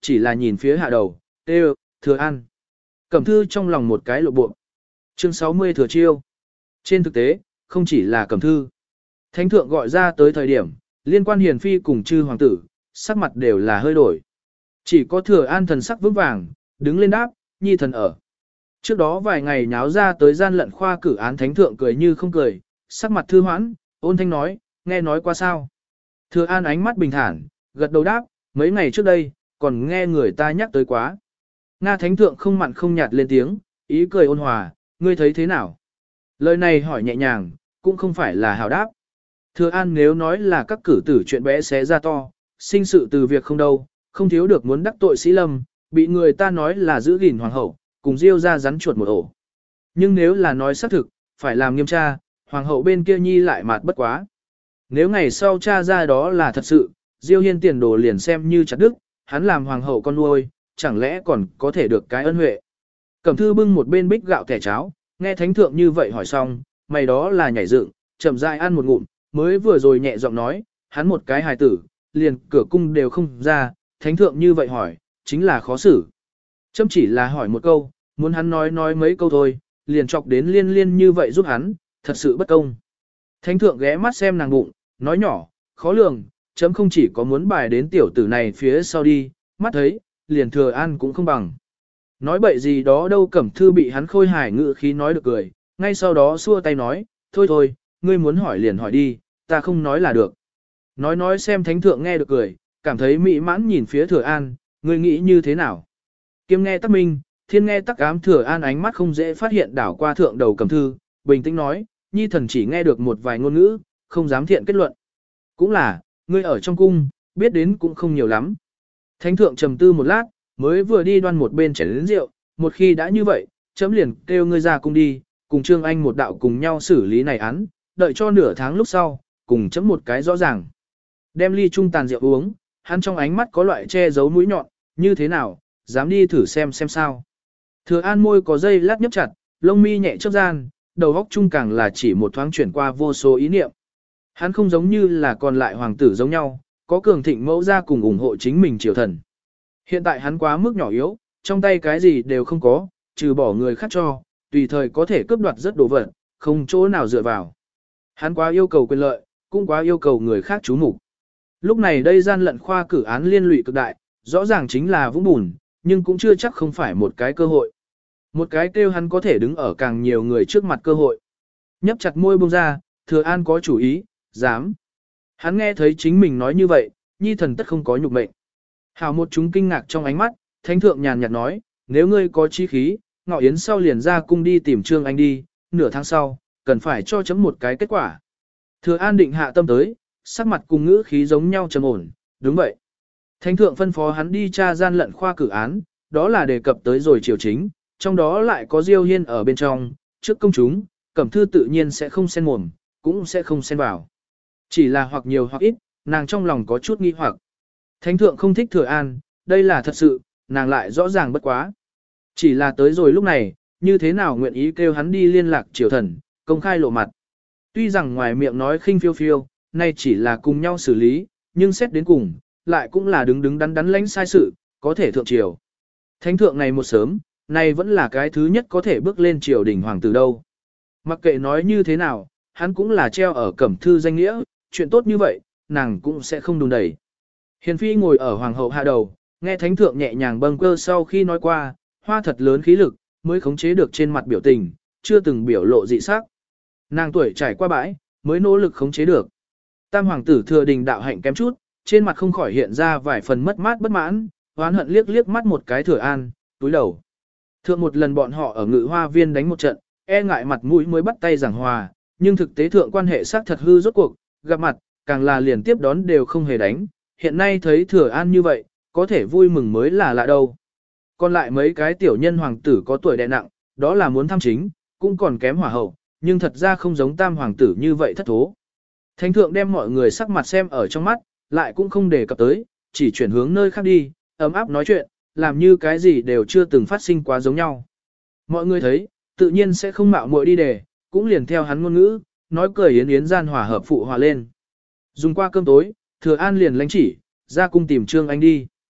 Speaker 1: chỉ là nhìn phía hạ đầu, tê Thừa An. Cẩm Thư trong lòng một cái lộ bộ. Chương sáu mươi Thừa Chiêu. Trên thực tế, không chỉ là Cẩm Thư. Thánh thượng gọi ra tới thời điểm, liên quan hiền phi cùng chư hoàng tử, sắc mặt đều là hơi đổi. Chỉ có Thừa An thần sắc vững vàng, đứng lên đáp, nhi thần ở. Trước đó vài ngày nháo ra tới gian lận khoa cử án thánh thượng cười như không cười, sắc mặt thư hoãn, ôn thanh nói, nghe nói qua sao. Thừa An ánh mắt bình thản, gật đầu đáp, mấy ngày trước đây, còn nghe người ta nhắc tới quá. Nga thánh thượng không mặn không nhạt lên tiếng, ý cười ôn hòa, ngươi thấy thế nào? Lời này hỏi nhẹ nhàng, cũng không phải là hào đáp. Thừa An nếu nói là các cử tử chuyện bé xé ra to, sinh sự từ việc không đâu, không thiếu được muốn đắc tội sĩ lâm, bị người ta nói là giữ gìn hoàng hậu, cùng diêu ra rắn chuột một ổ. Nhưng nếu là nói xác thực, phải làm nghiêm tra, hoàng hậu bên kia nhi lại mạt bất quá. Nếu ngày sau tra ra đó là thật sự, diêu hiên tiền đồ liền xem như chặt đức, hắn làm hoàng hậu con nuôi, chẳng lẽ còn có thể được cái ân huệ. Cẩm Thư bưng một bên bích gạo kẻ cháo, nghe thánh thượng như vậy hỏi xong, mày đó là nhảy dựng, chậm rãi ăn một ngụm, mới vừa rồi nhẹ giọng nói, hắn một cái hài tử, liền cửa cung đều không ra, thánh thượng như vậy hỏi, chính là khó xử. Chấm chỉ là hỏi một câu, muốn hắn nói nói mấy câu thôi, liền chọc đến liên liên như vậy giúp hắn, thật sự bất công. Thánh thượng ghé mắt xem nàng bụng, nói nhỏ, khó lường, chấm không chỉ có muốn bài đến tiểu tử này phía sau đi, mắt thấy, liền Thừa An cũng không bằng. Nói bậy gì đó đâu. Cẩm Thư bị hắn khôi hài ngự khí nói được cười, ngay sau đó xua tay nói, thôi thôi, ngươi muốn hỏi liền hỏi đi, ta không nói là được. Nói nói xem thánh thượng nghe được cười, cảm thấy mỹ mãn nhìn phía Thừa An, ngươi nghĩ như thế nào? Kiêm nghe tắc minh, thiên nghe tắc ám. Thừa An ánh mắt không dễ phát hiện đảo qua thượng đầu Cẩm Thư, bình tĩnh nói, nhi thần chỉ nghe được một vài ngôn ngữ, không dám thiện kết luận. Cũng là, ngươi ở trong cung, biết đến cũng không nhiều lắm. Thánh thượng trầm tư một lát, mới vừa đi đoan một bên chén lớn rượu, một khi đã như vậy, chấm liền kêu ngươi ra cung đi, cùng Trương Anh một đạo cùng nhau xử lý này án, đợi cho nửa tháng lúc sau, cùng chấm một cái rõ ràng. Đem ly trung tàn rượu uống, hắn trong ánh mắt có loại che giấu mũi nhọn, như thế nào, dám đi thử xem xem sao. Thừa An môi có dây lát nhấp chặt, lông mi nhẹ chớp gian, đầu óc trung càng là chỉ một thoáng chuyển qua vô số ý niệm. Hắn không giống như là còn lại hoàng tử giống nhau, có cường thịnh mẫu ra cùng ủng hộ chính mình triều thần. Hiện tại hắn quá mức nhỏ yếu, trong tay cái gì đều không có, trừ bỏ người khác cho, tùy thời có thể cướp đoạt rất đồ vật, không chỗ nào dựa vào. Hắn quá yêu cầu quyền lợi, cũng quá yêu cầu người khác chú mục. Lúc này đây gian lận khoa cử án liên lụy cực đại, rõ ràng chính là vũng bùn, nhưng cũng chưa chắc không phải một cái cơ hội. Một cái kêu hắn có thể đứng ở càng nhiều người trước mặt cơ hội. Nhấp chặt môi buông ra, Thừa An có chủ ý, dám. Hắn nghe thấy chính mình nói như vậy, nhi thần tất không có nhục mệnh. Hào một chúng kinh ngạc trong ánh mắt, thánh thượng nhàn nhạt nói, nếu ngươi có chí khí, ngọ yến sau liền ra cung đi tìm Trương Anh đi, nửa tháng sau, cần phải cho chấm một cái kết quả. Thừa An định hạ tâm tới, sắc mặt cùng ngữ khí giống nhau trầm ổn, đúng vậy. Thánh thượng phân phó hắn đi tra gian lận khoa cử án, đó là đề cập tới rồi triều chính, trong đó lại có Diêu Hiên ở bên trong, trước công chúng, Cẩm Thư tự nhiên sẽ không xen mồm, cũng sẽ không xen vào. Chỉ là hoặc nhiều hoặc ít, nàng trong lòng có chút nghi hoặc. Thánh thượng không thích Thừa An, đây là thật sự, nàng lại rõ ràng bất quá. Chỉ là tới rồi lúc này, như thế nào nguyện ý kêu hắn đi liên lạc triều thần, công khai lộ mặt. Tuy rằng ngoài miệng nói khinh phiêu phiêu, nay chỉ là cùng nhau xử lý, nhưng xét đến cùng, lại cũng là đứng đứng đắn đắn lãnh sai sự, có thể thượng triều. Thánh thượng này một sớm, này vẫn là cái thứ nhất có thể bước lên triều đình hoàng tử đâu. Mặc kệ nói như thế nào, hắn cũng là treo ở Cẩm Thư danh nghĩa, chuyện tốt như vậy, nàng cũng sẽ không đùn đẩy. Hiền phi ngồi ở hoàng hậu hạ đầu, nghe thánh thượng nhẹ nhàng bâng quơ sau khi nói qua, hoa thật lớn khí lực, mới khống chế được trên mặt biểu tình, chưa từng biểu lộ dị sắc. Nàng tuổi trải qua bãi, mới nỗ lực khống chế được. Tam hoàng tử Thừa Đình đạo hạnh kém chút, trên mặt không khỏi hiện ra vài phần mất mát bất mãn, oán hận liếc liếc mắt một cái Thừa An, túi đầu. Thượng một lần bọn họ ở Ngự Hoa Viên đánh một trận, e ngại mặt mũi mới bắt tay giảng hòa, nhưng thực tế thượng quan hệ xác thật hư rốt cuộc, gặp mặt, càng là liền tiếp đón đều không hề đánh, hiện nay thấy Thừa An như vậy, có thể vui mừng mới là lạ đâu. Còn lại mấy cái tiểu nhân hoàng tử có tuổi đè nặng, đó là muốn tham chính, cũng còn kém hỏa hậu, nhưng thật ra không giống tam hoàng tử như vậy thất thố. Thánh thượng đem mọi người sắc mặt xem ở trong mắt, lại cũng không đề cập tới, chỉ chuyển hướng nơi khác đi, ấm áp nói chuyện, làm như cái gì đều chưa từng phát sinh quá giống nhau. Mọi người thấy, tự nhiên sẽ không mạo muội đi đề, cũng liền theo hắn ngôn ngữ, nói cười yến yến gian hòa hợp phụ hòa lên. Dùng qua cơm tối, Thừa An liền lãnh chỉ, ra cung tìm Trương Anh đi.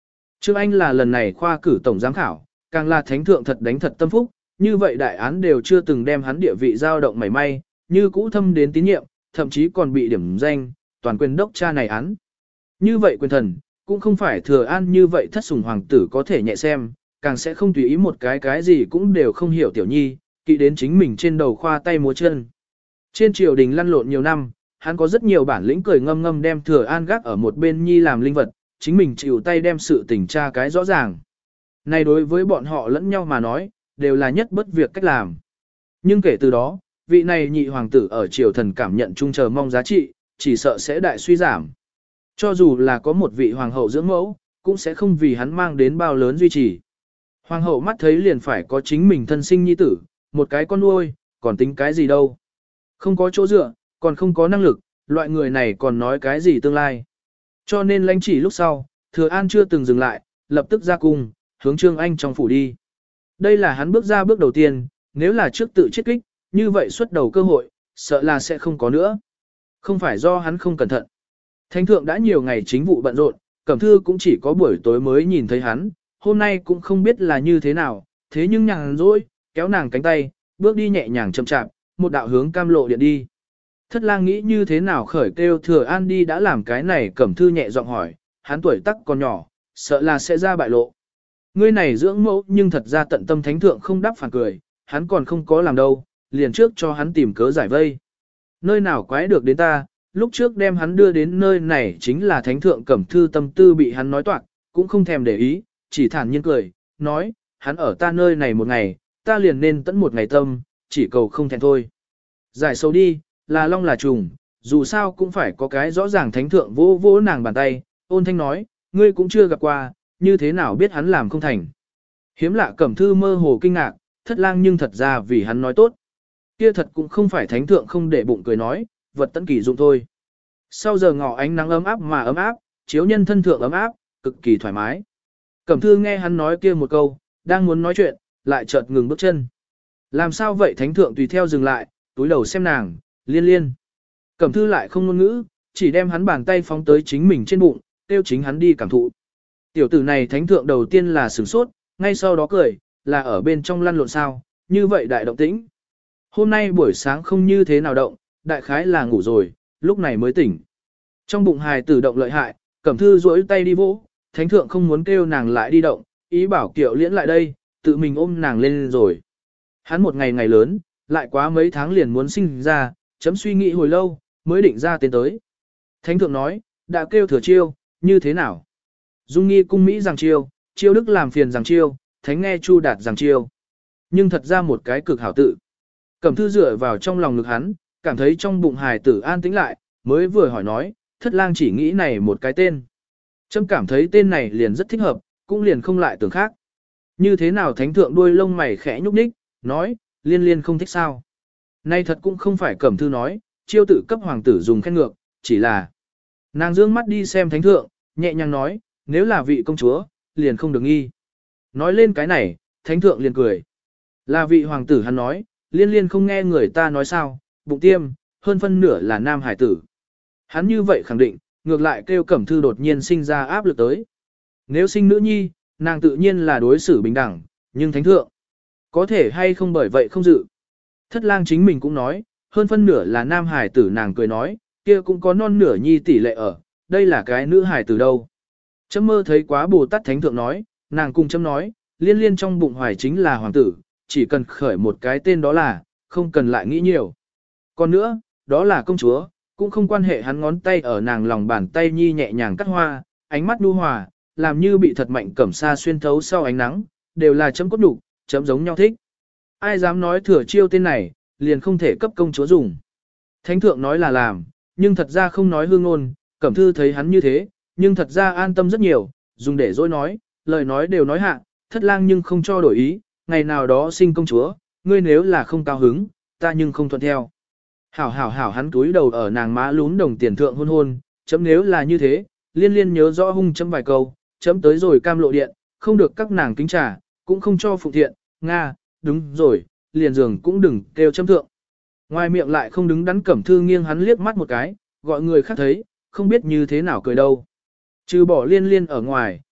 Speaker 1: Trương Anh là lần này khoa cử tổng giám khảo, càng là thánh thượng thật đánh thật tâm phúc, như vậy đại án đều chưa từng đem hắn địa vị dao động mảy may, như cũ thâm đến tín nhiệm, thậm chí còn bị điểm danh, toàn quyền đốc tra này án. Như vậy quyền thần, cũng không phải Thừa An như vậy thất sủng hoàng tử có thể nhẹ xem, càng sẽ không tùy ý một cái cái gì cũng đều không hiểu tiểu nhi, kỵ đến chính mình trên đầu khoa tay múa chân. Trên triều đình lăn lộn nhiều năm, hắn có rất nhiều bản lĩnh cười ngâm ngâm đem Thừa An gác ở một bên nhi làm linh vật, chính mình chịu tay đem sự tình tra cái rõ ràng. Này đối với bọn họ lẫn nhau mà nói, đều là nhất bất việc cách làm. Nhưng kể từ đó, vị này nhị hoàng tử ở triều thần cảm nhận chung chờ mong giá trị, chỉ sợ sẽ đại suy giảm. Cho dù là có một vị hoàng hậu dưỡng mẫu, cũng sẽ không vì hắn mang đến bao lớn duy trì. Hoàng hậu mắt thấy liền phải có chính mình thân sinh nhi tử, một cái con nuôi, còn tính cái gì đâu. Không có chỗ dựa, còn không có năng lực, loại người này còn nói cái gì tương lai. Cho nên lãnh chỉ lúc sau, Thừa An chưa từng dừng lại, lập tức ra cung, hướng Trương Anh trong phủ đi. Đây là hắn bước ra bước đầu tiên, nếu là trước tự chết kích, như vậy xuất đầu cơ hội, sợ là sẽ không có nữa. Không phải do hắn không cẩn thận. Thánh thượng đã nhiều ngày chính vụ bận rộn, Cẩm Thư cũng chỉ có buổi tối mới nhìn thấy hắn, hôm nay cũng không biết là như thế nào, thế nhưng nhàn rỗi, kéo nàng cánh tay, bước đi nhẹ nhàng chậm chạp, một đạo hướng cam lộ điện đi. Thất lang nghĩ như thế nào khởi kêu Thừa An đi đã làm cái này, Cẩm Thư nhẹ giọng hỏi, hắn tuổi tác còn nhỏ, sợ là sẽ ra bại lộ. Ngươi này dưỡng mẫu nhưng thật ra tận tâm thánh thượng không đáp phản cười, hắn còn không có làm đâu, liền trước cho hắn tìm cớ giải vây. Nơi nào quái được đến ta, lúc trước đem hắn đưa đến nơi này chính là thánh thượng. Cẩm Thư tâm tư bị hắn nói toạc, cũng không thèm để ý, chỉ thản nhiên cười, nói, hắn ở ta nơi này một ngày, ta liền nên tận một ngày tâm, chỉ cầu không thèm thôi. Giải sâu đi, là long là trùng, dù sao cũng phải có cái rõ ràng. Thánh thượng vỗ vỗ nàng bàn tay, ôn thanh nói, ngươi cũng chưa gặp qua, như thế nào biết hắn làm không thành. Hiếm lạ Cẩm Thư mơ hồ kinh ngạc, thất lang nhưng thật ra vì hắn nói tốt. Kia thật cũng không phải thánh thượng không để bụng cười nói, vật tận kỳ dụng thôi. Sau giờ ngọ ánh nắng ấm áp mà ấm áp, chiếu nhân thân thượng ấm áp, cực kỳ thoải mái. Cẩm Thư nghe hắn nói kia một câu, đang muốn nói chuyện, lại chợt ngừng bước chân. Làm sao vậy? Thánh thượng tùy theo dừng lại, túi đầu xem nàng, Liên Liên. Cẩm Thư lại không ngôn ngữ, chỉ đem hắn bàn tay phóng tới chính mình trên bụng, tiêu chính hắn đi cảm thụ. Tiểu tử này thánh thượng đầu tiên là sửng sốt, ngay sau đó cười, là ở bên trong lăn lộn sao, như vậy đại động tĩnh. Hôm nay buổi sáng không như thế nào động, đại khái là ngủ rồi, lúc này mới tỉnh. Trong bụng hài tử động lợi hại, Cẩm Thư duỗi tay đi vỗ, thánh thượng không muốn kêu nàng lại đi động, ý bảo Kiệu Liễn lại đây, tự mình ôm nàng lên rồi. Hắn một ngày ngày lớn, lại quá mấy tháng liền muốn sinh ra, chấm suy nghĩ hồi lâu, mới định ra tên tới. Thánh thượng nói, đã kêu Thừa Chiêu, như thế nào? Dung nghi cung Mỹ rằng chiêu, chiêu đức làm phiền rằng chiêu, thánh nghe chu đạt rằng chiêu. Nhưng thật ra một cái cực hảo tự. Cẩm Thư dựa vào trong lòng ngực hắn, cảm thấy trong bụng hài tử an tĩnh lại, mới vừa hỏi nói, thất lang chỉ nghĩ này một cái tên. Trâm cảm thấy tên này liền rất thích hợp, cũng liền không lại tưởng khác. Như thế nào thánh thượng đuôi lông mày khẽ nhúc nhích, nói, Liên Liên không thích sao. Nay thật cũng không phải Cẩm Thư nói, chiêu tự cấp hoàng tử dùng khen ngược, chỉ là. Nàng dương mắt đi xem thánh thượng, nhẹ nhàng nói, nếu là vị công chúa, liền không được nghi. Nói lên cái này, thánh thượng liền cười. Là vị hoàng tử hắn nói, Liên Liên không nghe người ta nói sao, bụng tiêm, hơn phân nửa là nam hải tử. Hắn như vậy khẳng định, ngược lại kêu Cẩm Thư đột nhiên sinh ra áp lực tới. Nếu sinh nữ nhi, nàng tự nhiên là đối xử bình đẳng, nhưng thánh thượng, có thể hay không bởi vậy không dự. Thất lang chính mình cũng nói, hơn phân nửa là nam hải tử. Nàng cười nói, kia cũng có non nửa nhi tỷ lệ ở, đây là cái nữ hải tử đâu. Chấm mơ thấy quá Bồ Tát thánh thượng nói, nàng cùng chấm nói, Liên Liên trong bụng hoài chính là hoàng tử, chỉ cần khởi một cái tên đó là, không cần lại nghĩ nhiều. Còn nữa, đó là công chúa, cũng không quan hệ. Hắn ngón tay ở nàng lòng bàn tay nhi nhẹ nhàng cắt hoa, ánh mắt nhu hòa, làm như bị thật mạnh cẩm sa xuyên thấu sau ánh nắng, đều là chấm cốt đủ, chấm giống nhau thích. Ai dám nói Thừa Chiêu tên này, liền không thể cấp công chúa dùng. Thánh thượng nói là làm, nhưng thật ra không nói hương ngôn. Cẩm Thư thấy hắn như thế, nhưng thật ra an tâm rất nhiều, dùng để dối nói, lời nói đều nói hạ, thất lang nhưng không cho đổi ý, ngày nào đó sinh công chúa, ngươi nếu là không cao hứng, ta nhưng không thuận theo. Hảo hảo hảo, hắn túi đầu ở nàng má lún đồng tiền thượng hôn hôn, chấm nếu là như thế, Liên Liên nhớ rõ hung chấm vài câu, chấm tới rồi cam lộ điện, không được các nàng kính trả, cũng không cho phụ thiện, Nga, đúng rồi, liền giường cũng đừng kêu chấm thượng. Ngoài miệng lại không đứng đắn. Cẩm Thư nghiêng hắn liếc mắt một cái, gọi người khác thấy, không biết như thế nào cười đâu. Trừ bỏ Liên Liên ở ngoài,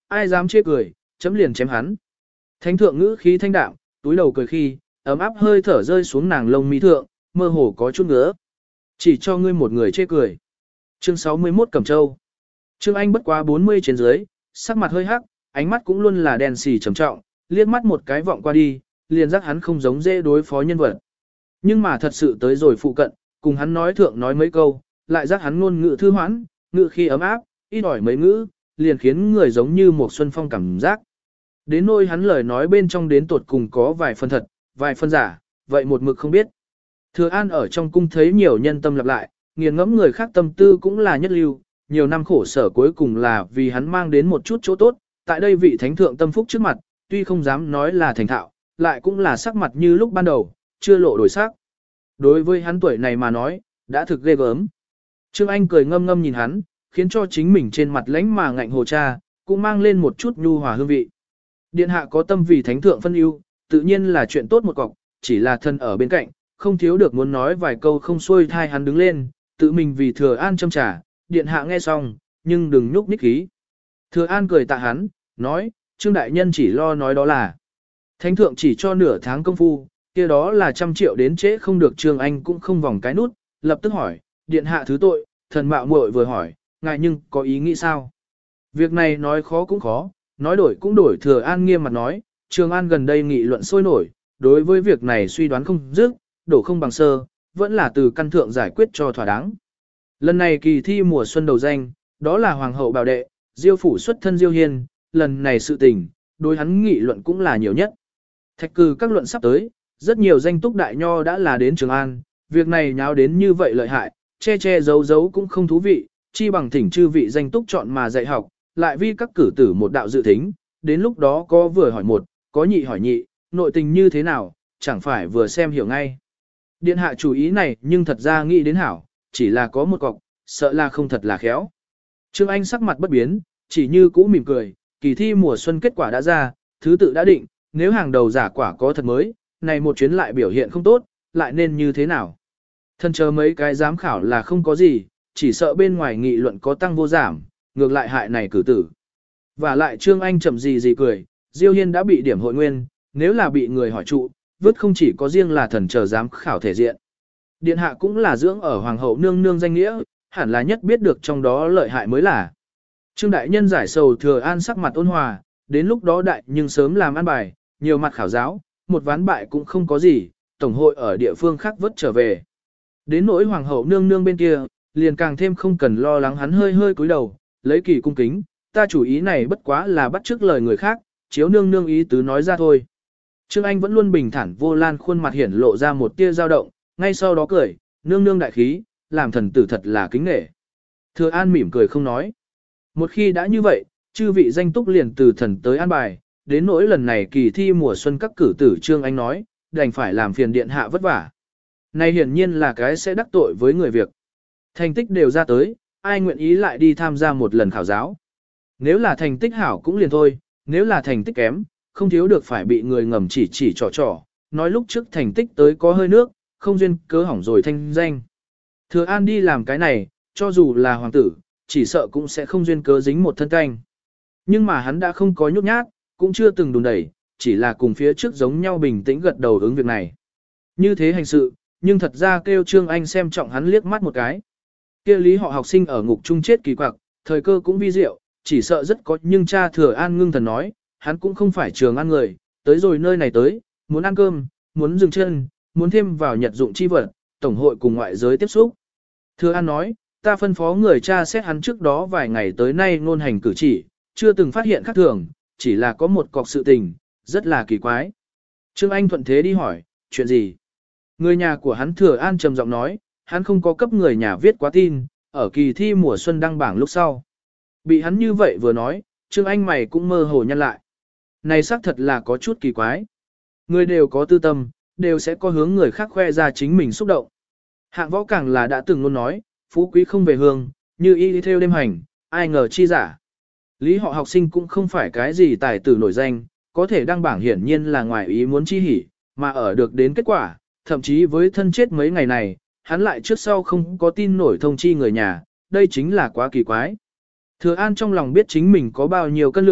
Speaker 1: ai dám chê cười, chấm liền chém hắn. Thánh thượng ngữ khí thanh đạm, túi đầu cười khi, ấm áp hơi thở rơi xuống nàng lông mi thượng, mơ hồ có chút ngứa. Chỉ cho ngươi một người chê cười. Chương sáu mươi mốt Cẩm Châu. Trương Anh bất quá bốn mươi trên dưới, sắc mặt hơi hắc, ánh mắt cũng luôn là đèn xì trầm trọng, liếc mắt một cái vọng qua đi, liền giác hắn không giống dễ đối phó nhân vật. Nhưng mà thật sự tới rồi phụ cận, cùng hắn nói thượng nói mấy câu, lại giác hắn ngôn ngữ thư hoãn, ngữ khi ấm áp, ít ỏi mấy ngữ, liền khiến người giống như một xuân phong cảm giác. Đến nỗi hắn lời nói bên trong đến tột cùng có vài phần thật, vài phần giả, vậy một mực không biết. Thừa An ở trong cung thấy nhiều nhân tâm lặp lại, nghiền ngẫm người khác tâm tư cũng là nhất lưu, nhiều năm khổ sở cuối cùng là vì hắn mang đến một chút chỗ tốt, tại đây vị thánh thượng tâm phúc trước mặt, tuy không dám nói là thành thạo, lại cũng là sắc mặt như lúc ban đầu, chưa lộ đổi sắc. Đối với hắn tuổi này mà nói, đã thực ghê gớm. Trương Anh cười ngâm ngâm nhìn hắn, khiến cho chính mình trên mặt lãnh mà ngạnh hồ cha, cũng mang lên một chút nhu hòa hương vị. Điện hạ có tâm vì thánh thượng phân ưu, tự nhiên là chuyện tốt một cọc, chỉ là thân ở bên cạnh, không thiếu được muốn nói vài câu không xuôi thai hắn đứng lên, tự mình vì Thừa An châm trà, điện hạ nghe xong, nhưng đừng nhúc nhích khí. Thừa An cười tạ hắn, nói, Trương đại nhân chỉ lo nói đó là thánh thượng chỉ cho nửa tháng công phu, kia đó là trăm triệu đến trễ không được. Trương Anh cũng không vòng cái nút, lập tức hỏi, điện hạ thứ tội, thần mạo muội vừa hỏi, ngài nhưng có ý nghĩ sao? Việc này nói khó cũng khó, nói đổi cũng đổi. Thừa An nghiêm mặt nói, Trường An gần đây nghị luận sôi nổi, đối với việc này suy đoán không dứt, đổ không bằng sơ, vẫn là từ căn thượng giải quyết cho thỏa đáng. Lần này kỳ thi mùa xuân đầu danh, đó là hoàng hậu bảo đệ, Diêu phủ xuất thân Diêu Hiên, lần này sự tình, đối hắn nghị luận cũng là nhiều nhất. Thạch cử các luận sắp tới, rất nhiều danh túc đại nho đã là đến Trường An, việc này nháo đến như vậy lợi hại, che che giấu giấu cũng không thú vị, chi bằng thỉnh chư vị danh túc chọn mà dạy học, lại vi các cử tử một đạo dự thính, đến lúc đó có vừa hỏi một, có nhị hỏi nhị, nội tình như thế nào, chẳng phải vừa xem hiểu ngay. Điện hạ chủ ý này nhưng thật ra nghĩ đến hảo, chỉ là có một cọc, sợ là không thật là khéo. Trương Anh sắc mặt bất biến, chỉ như cũ mỉm cười, kỳ thi mùa xuân kết quả đã ra, thứ tự đã định, nếu hàng đầu giả quả có thật mới, này một chuyến lại biểu hiện không tốt, lại nên như thế nào? Thân chờ mấy cái giám khảo là không có gì, chỉ sợ bên ngoài nghị luận có tăng vô giảm, ngược lại hại này cử tử. Và lại Trương Anh chậm gì gì cười, Diêu Hiên đã bị điểm hội nguyên, nếu là bị người hỏi trụ, vứt không chỉ có riêng là thần chờ giám khảo thể diện. Điện hạ cũng là dưỡng ở hoàng hậu nương nương danh nghĩa, hẳn là nhất biết được trong đó lợi hại mới là. Trương đại nhân giải sầu. Thừa An sắc mặt ôn hòa, đến lúc đó đại nhưng sớm làm an bài, nhiều mặt khảo giáo, một ván bại cũng không có gì, tổng hội ở địa phương khác vớt trở về. Đến nỗi hoàng hậu nương nương bên kia, liền càng thêm không cần lo lắng. Hắn hơi hơi cúi đầu, lấy kỳ cung kính, ta chủ ý này bất quá là bắt chước lời người khác, chiếu nương nương ý tứ nói ra thôi. Trương Anh vẫn luôn bình thản vô lan, khuôn mặt hiển lộ ra một tia dao động, ngay sau đó cười, nương nương đại khí, làm thần tử thật là kính nể. Thừa An mỉm cười không nói. Một khi đã như vậy, chư vị danh túc liền từ thần tới an bài, đến nỗi lần này kỳ thi mùa xuân các cử tử. Trương Anh nói, đành phải làm phiền điện hạ vất vả. Này hiển nhiên là cái sẽ đắc tội với người việc. Thành tích đều ra tới, ai nguyện ý lại đi tham gia một lần khảo giáo. Nếu là thành tích hảo cũng liền thôi, nếu là thành tích kém, không thiếu được phải bị người ngầm chỉ chỉ trò trò, nói lúc trước thành tích tới có hơi nước, không duyên cớ hỏng rồi thanh danh. Thừa An đi làm cái này, cho dù là hoàng tử, chỉ sợ cũng sẽ không duyên cớ dính một thân canh. Nhưng mà hắn đã không có nhút nhát, cũng chưa từng đùn đẩy, chỉ là cùng phía trước giống nhau bình tĩnh gật đầu ứng việc này. Như thế hành sự, nhưng thật ra kêu Trương Anh xem trọng hắn liếc mắt một cái. Kia lý họ học sinh ở ngục chung chết kỳ quặc, thời cơ cũng vi diệu, chỉ sợ rất có. Nhưng cha Thừa An ngưng thần nói, hắn cũng không phải Trường An người, tới rồi nơi này tới, muốn ăn cơm, muốn dừng chân, muốn thêm vào nhật dụng chi vật, tổng hội cùng ngoại giới tiếp xúc. Thừa An nói, ta phân phó người cha xét hắn trước đó vài ngày tới nay ngôn hành cử chỉ, chưa từng phát hiện khác thường, chỉ là có một cọc sự tình, rất là kỳ quái. Trương Anh thuận thế đi hỏi, chuyện gì? Người nhà của hắn Thừa An trầm giọng nói, hắn không có cấp người nhà viết quá tin, ở kỳ thi mùa xuân đăng bảng lúc sau. Bị hắn như vậy vừa nói, Trương Anh mày cũng mơ hồ nhăn lại. Này xác thật là có chút kỳ quái. Người đều có tư tâm, đều sẽ có hướng người khác khoe ra chính mình xúc động. Hạng võ càng là đã từng luôn nói, phú quý không về hương, như y đi theo đêm hành, ai ngờ chi giả. Lý họ học sinh cũng không phải cái gì tài tử nổi danh, có thể đăng bảng hiển nhiên là ngoài ý muốn chi hỉ, mà ở được đến kết quả, thậm chí với thân chết mấy ngày này, hắn lại trước sau không có tin nổi thông chi người nhà, đây chính là quá kỳ quái. Thừa An trong lòng biết chính mình có bao nhiêu cân lượng,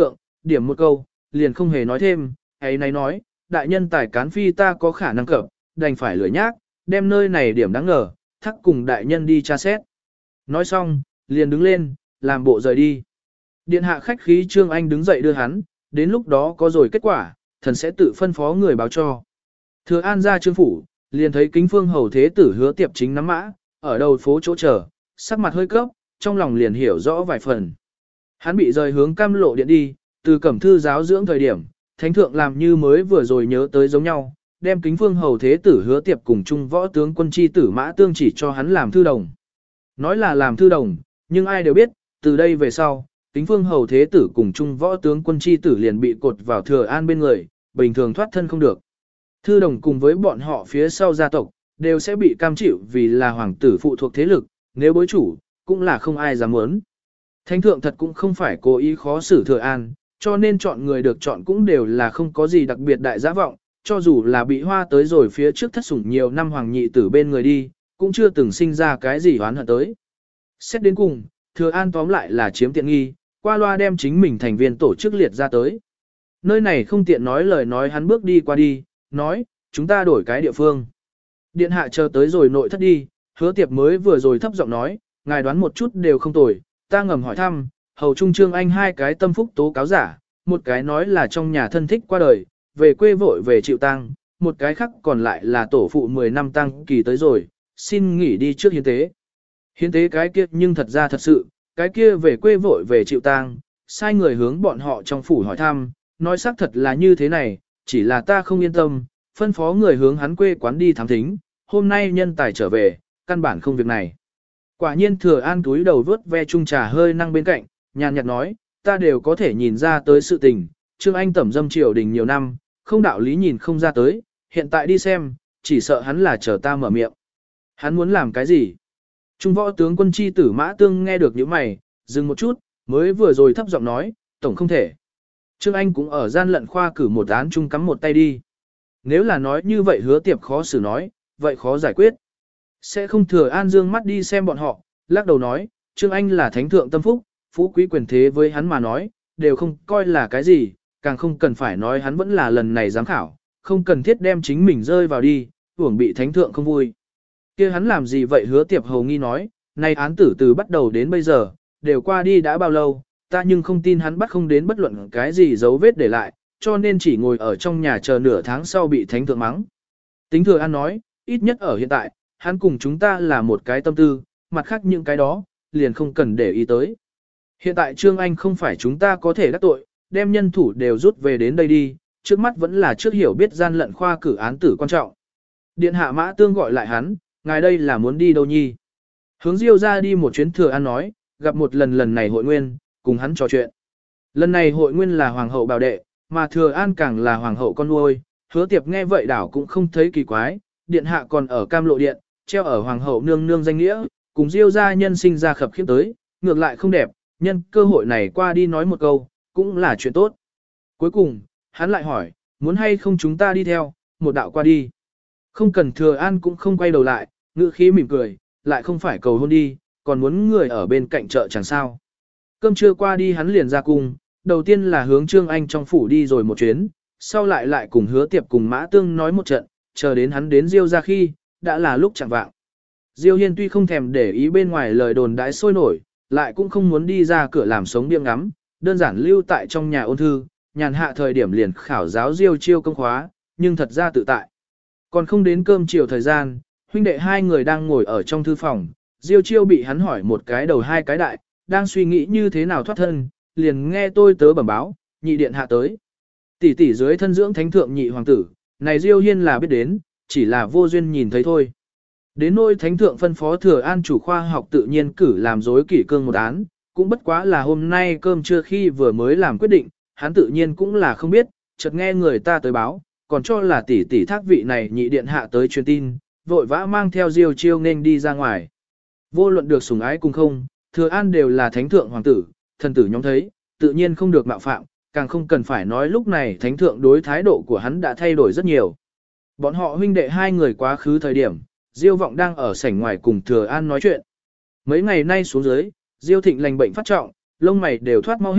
Speaker 1: điểm một câu, liền không hề nói thêm, ấy này nói, đại nhân tài cán phi ta có khả năng cập, đành phải lười nhác, đem nơi này điểm đáng ngờ, thắc cùng đại nhân đi tra xét. Nói xong, liền đứng lên, làm bộ rời đi. Điện hạ khách khí Trương Anh đứng dậy đưa hắn, đến lúc đó có rồi kết quả, thần sẽ tự phân phó người báo cho. Thừa An ra Trương phủ, liền thấy Kính Phương hầu thế tử Hứa Tiệp chính nắm mã, ở đầu phố chỗ chờ, sắc mặt hơi cấp, trong lòng liền hiểu rõ vài phần. Hắn bị rời hướng Cam Lộ điện đi, từ Cẩm Thư giáo dưỡng thời điểm, thánh thượng làm như mới vừa rồi nhớ tới giống nhau, đem Kính Phương hầu thế tử Hứa Tiệp cùng chung võ tướng quân chi tử Mã Tương chỉ cho hắn làm thư đồng. Nói là làm thư đồng, nhưng ai đều biết, từ đây về sau, Kính Phương hầu thế tử cùng chung võ tướng quân chi tử liền bị cột vào Thừa An bên người, bình thường thoát thân không được. Thư đồng cùng với bọn họ phía sau gia tộc, đều sẽ bị cam chịu vì là hoàng tử phụ thuộc thế lực, nếu bối chủ, cũng là không ai dám muốn. Thánh thượng thật cũng không phải cố ý khó xử Thừa An, cho nên chọn người được chọn cũng đều là không có gì đặc biệt đại giá vọng, cho dù là bị hoa tới rồi phía trước thất sủng nhiều năm hoàng nhị tử bên người đi, cũng chưa từng sinh ra cái gì oán hận tới. Xét đến cùng, Thừa An tóm lại là chiếm tiện nghi, qua loa đem chính mình thành viên tổ chức liệt ra tới. Nơi này không tiện nói lời nói hắn bước đi qua đi, nói, chúng ta đổi cái địa phương. Điện hạ chờ tới rồi nội thất đi, Hứa Tiệp mới vừa rồi thấp giọng nói, ngài đoán một chút đều không tồi, ta ngầm hỏi thăm, hầu trung Trương Anh hai cái tâm phúc tố cáo giả, một cái nói là trong nhà thân thích qua đời, về quê vội về chịu tang, một cái khác còn lại là tổ phụ mười năm tang kỳ tới rồi, xin nghỉ đi trước hiến tế. Hiến tế cái kia nhưng thật ra thật sự, cái kia về quê vội về chịu tang, sai người hướng bọn họ trong phủ hỏi thăm, nói xác thật là như thế này, chỉ là ta không yên tâm, phân phó người hướng hắn quê quán đi thám thính, hôm nay nhân tài trở về, căn bản không việc này. Quả nhiên Thừa An túi đầu vớt ve chung trà hơi năng bên cạnh, nhàn nhạt nói, ta đều có thể nhìn ra tới sự tình, Trương Anh tẩm dâm triều đình nhiều năm, không đạo lý nhìn không ra tới, hiện tại đi xem, chỉ sợ hắn là chờ ta mở miệng. Hắn muốn làm cái gì? Trung võ tướng quân chi tử Mã Tương nghe được những mày, dừng một chút, mới vừa rồi thấp giọng nói, tổng không thể. Trương Anh cũng ở gian lận khoa cử một án chung cắm một tay đi. Nếu là nói như vậy Hứa Tiệp khó xử nói, vậy khó giải quyết. Sẽ không Thừa An dương mắt đi xem bọn họ, lắc đầu nói, Trương Anh là thánh thượng tâm phúc, phú quý quyền thế với hắn mà nói, đều không coi là cái gì, càng không cần phải nói hắn vẫn là lần này giám khảo, không cần thiết đem chính mình rơi vào đi, uổng bị thánh thượng không vui. Kia hắn làm gì vậy Hứa Tiệp hầu nghi nói, nay án tử từ bắt đầu đến bây giờ, đều qua đi đã bao lâu, ta nhưng không tin hắn bắt không đến bất luận cái gì dấu vết để lại, cho nên chỉ ngồi ở trong nhà chờ nửa tháng sau bị thánh thượng mắng. Tính Thừa An nói, ít nhất ở hiện tại, hắn cùng chúng ta là một cái tâm tư, mặt khác những cái đó, liền không cần để ý tới. Hiện tại Trương Anh không phải chúng ta có thể đắc tội, đem nhân thủ đều rút về đến đây đi, trước mắt vẫn là trước hiểu biết gian lận khoa cử án tử quan trọng. Điện hạ Mã Tương gọi lại hắn, ngài đây là muốn đi đâu nhi? Hướng Diêu ra đi một chuyến Thừa An nói, gặp một lần lần này hội nguyên, cùng hắn trò chuyện. Lần này hội nguyên là hoàng hậu bảo đệ, mà Thừa An càng là hoàng hậu con nuôi, Hứa Tiệp nghe vậy đảo cũng không thấy kỳ quái, điện hạ còn ở Cam Lộ điện, treo ở hoàng hậu nương nương danh nghĩa, cùng Diêu gia nhân sinh ra khập khiễng tới, ngược lại không đẹp, nhân cơ hội này qua đi nói một câu, cũng là chuyện tốt. Cuối cùng, hắn lại hỏi, muốn hay không chúng ta đi theo, một đạo qua đi. Không cần Thừa An cũng không quay đầu lại, ngữ khí mỉm cười, lại không phải cầu hôn đi, còn muốn người ở bên cạnh chợ chẳng sao. Cơm trưa qua đi hắn liền ra cung, đầu tiên là hướng Trương Anh trong phủ đi rồi một chuyến, sau lại lại cùng Hứa Tiệp cùng Mã Tương nói một trận, chờ đến hắn đến Diêu ra khi, đã là lúc chẳng vạng. Diêu Hiên tuy không thèm để ý bên ngoài lời đồn đãi sôi nổi, lại cũng không muốn đi ra cửa làm sống điên ngắm, đơn giản lưu tại trong nhà ôn thư, nhàn hạ thời điểm liền khảo giáo Diêu Chiêu công khóa, nhưng thật ra tự tại. Còn không đến cơm chiều thời gian, huynh đệ hai người đang ngồi ở trong thư phòng, Diêu Chiêu bị hắn hỏi một cái đầu hai cái đại, đang suy nghĩ như thế nào thoát thân, liền nghe tôi tớ bẩm báo, nhị điện hạ tới. Tỷ tỷ dưới thân dưỡng thánh thượng nhị hoàng tử, này Diêu Hiên là biết đến, chỉ là vô duyên nhìn thấy thôi. Đến nôi thánh thượng phân phó Thừa An chủ khoa học tự nhiên cử làm dối kỷ cương một án, cũng bất quá là hôm nay cơm trưa khi vừa mới làm quyết định, hắn tự nhiên cũng là không biết, chợt nghe người ta tới báo, còn cho là tỷ tỷ thác vị này nhị điện hạ tới truyền tin, vội vã mang theo Diêu Chiêu nên đi ra ngoài. Vô luận được sủng ái cùng không, Thừa An đều là thánh thượng hoàng tử, thần tử nhóm thấy, tự nhiên không được mạo phạm, càng không cần phải nói lúc này thánh thượng đối thái độ của hắn đã thay đổi rất nhiều. Bọn họ huynh đệ hai người quá khứ thời điểm, Diêu Vọng đang ở sảnh ngoài cùng Thừa An nói chuyện. Mấy ngày nay xuống dưới, Diêu Thịnh lành bệnh phát trọng, lông mày đều thoát mau hết,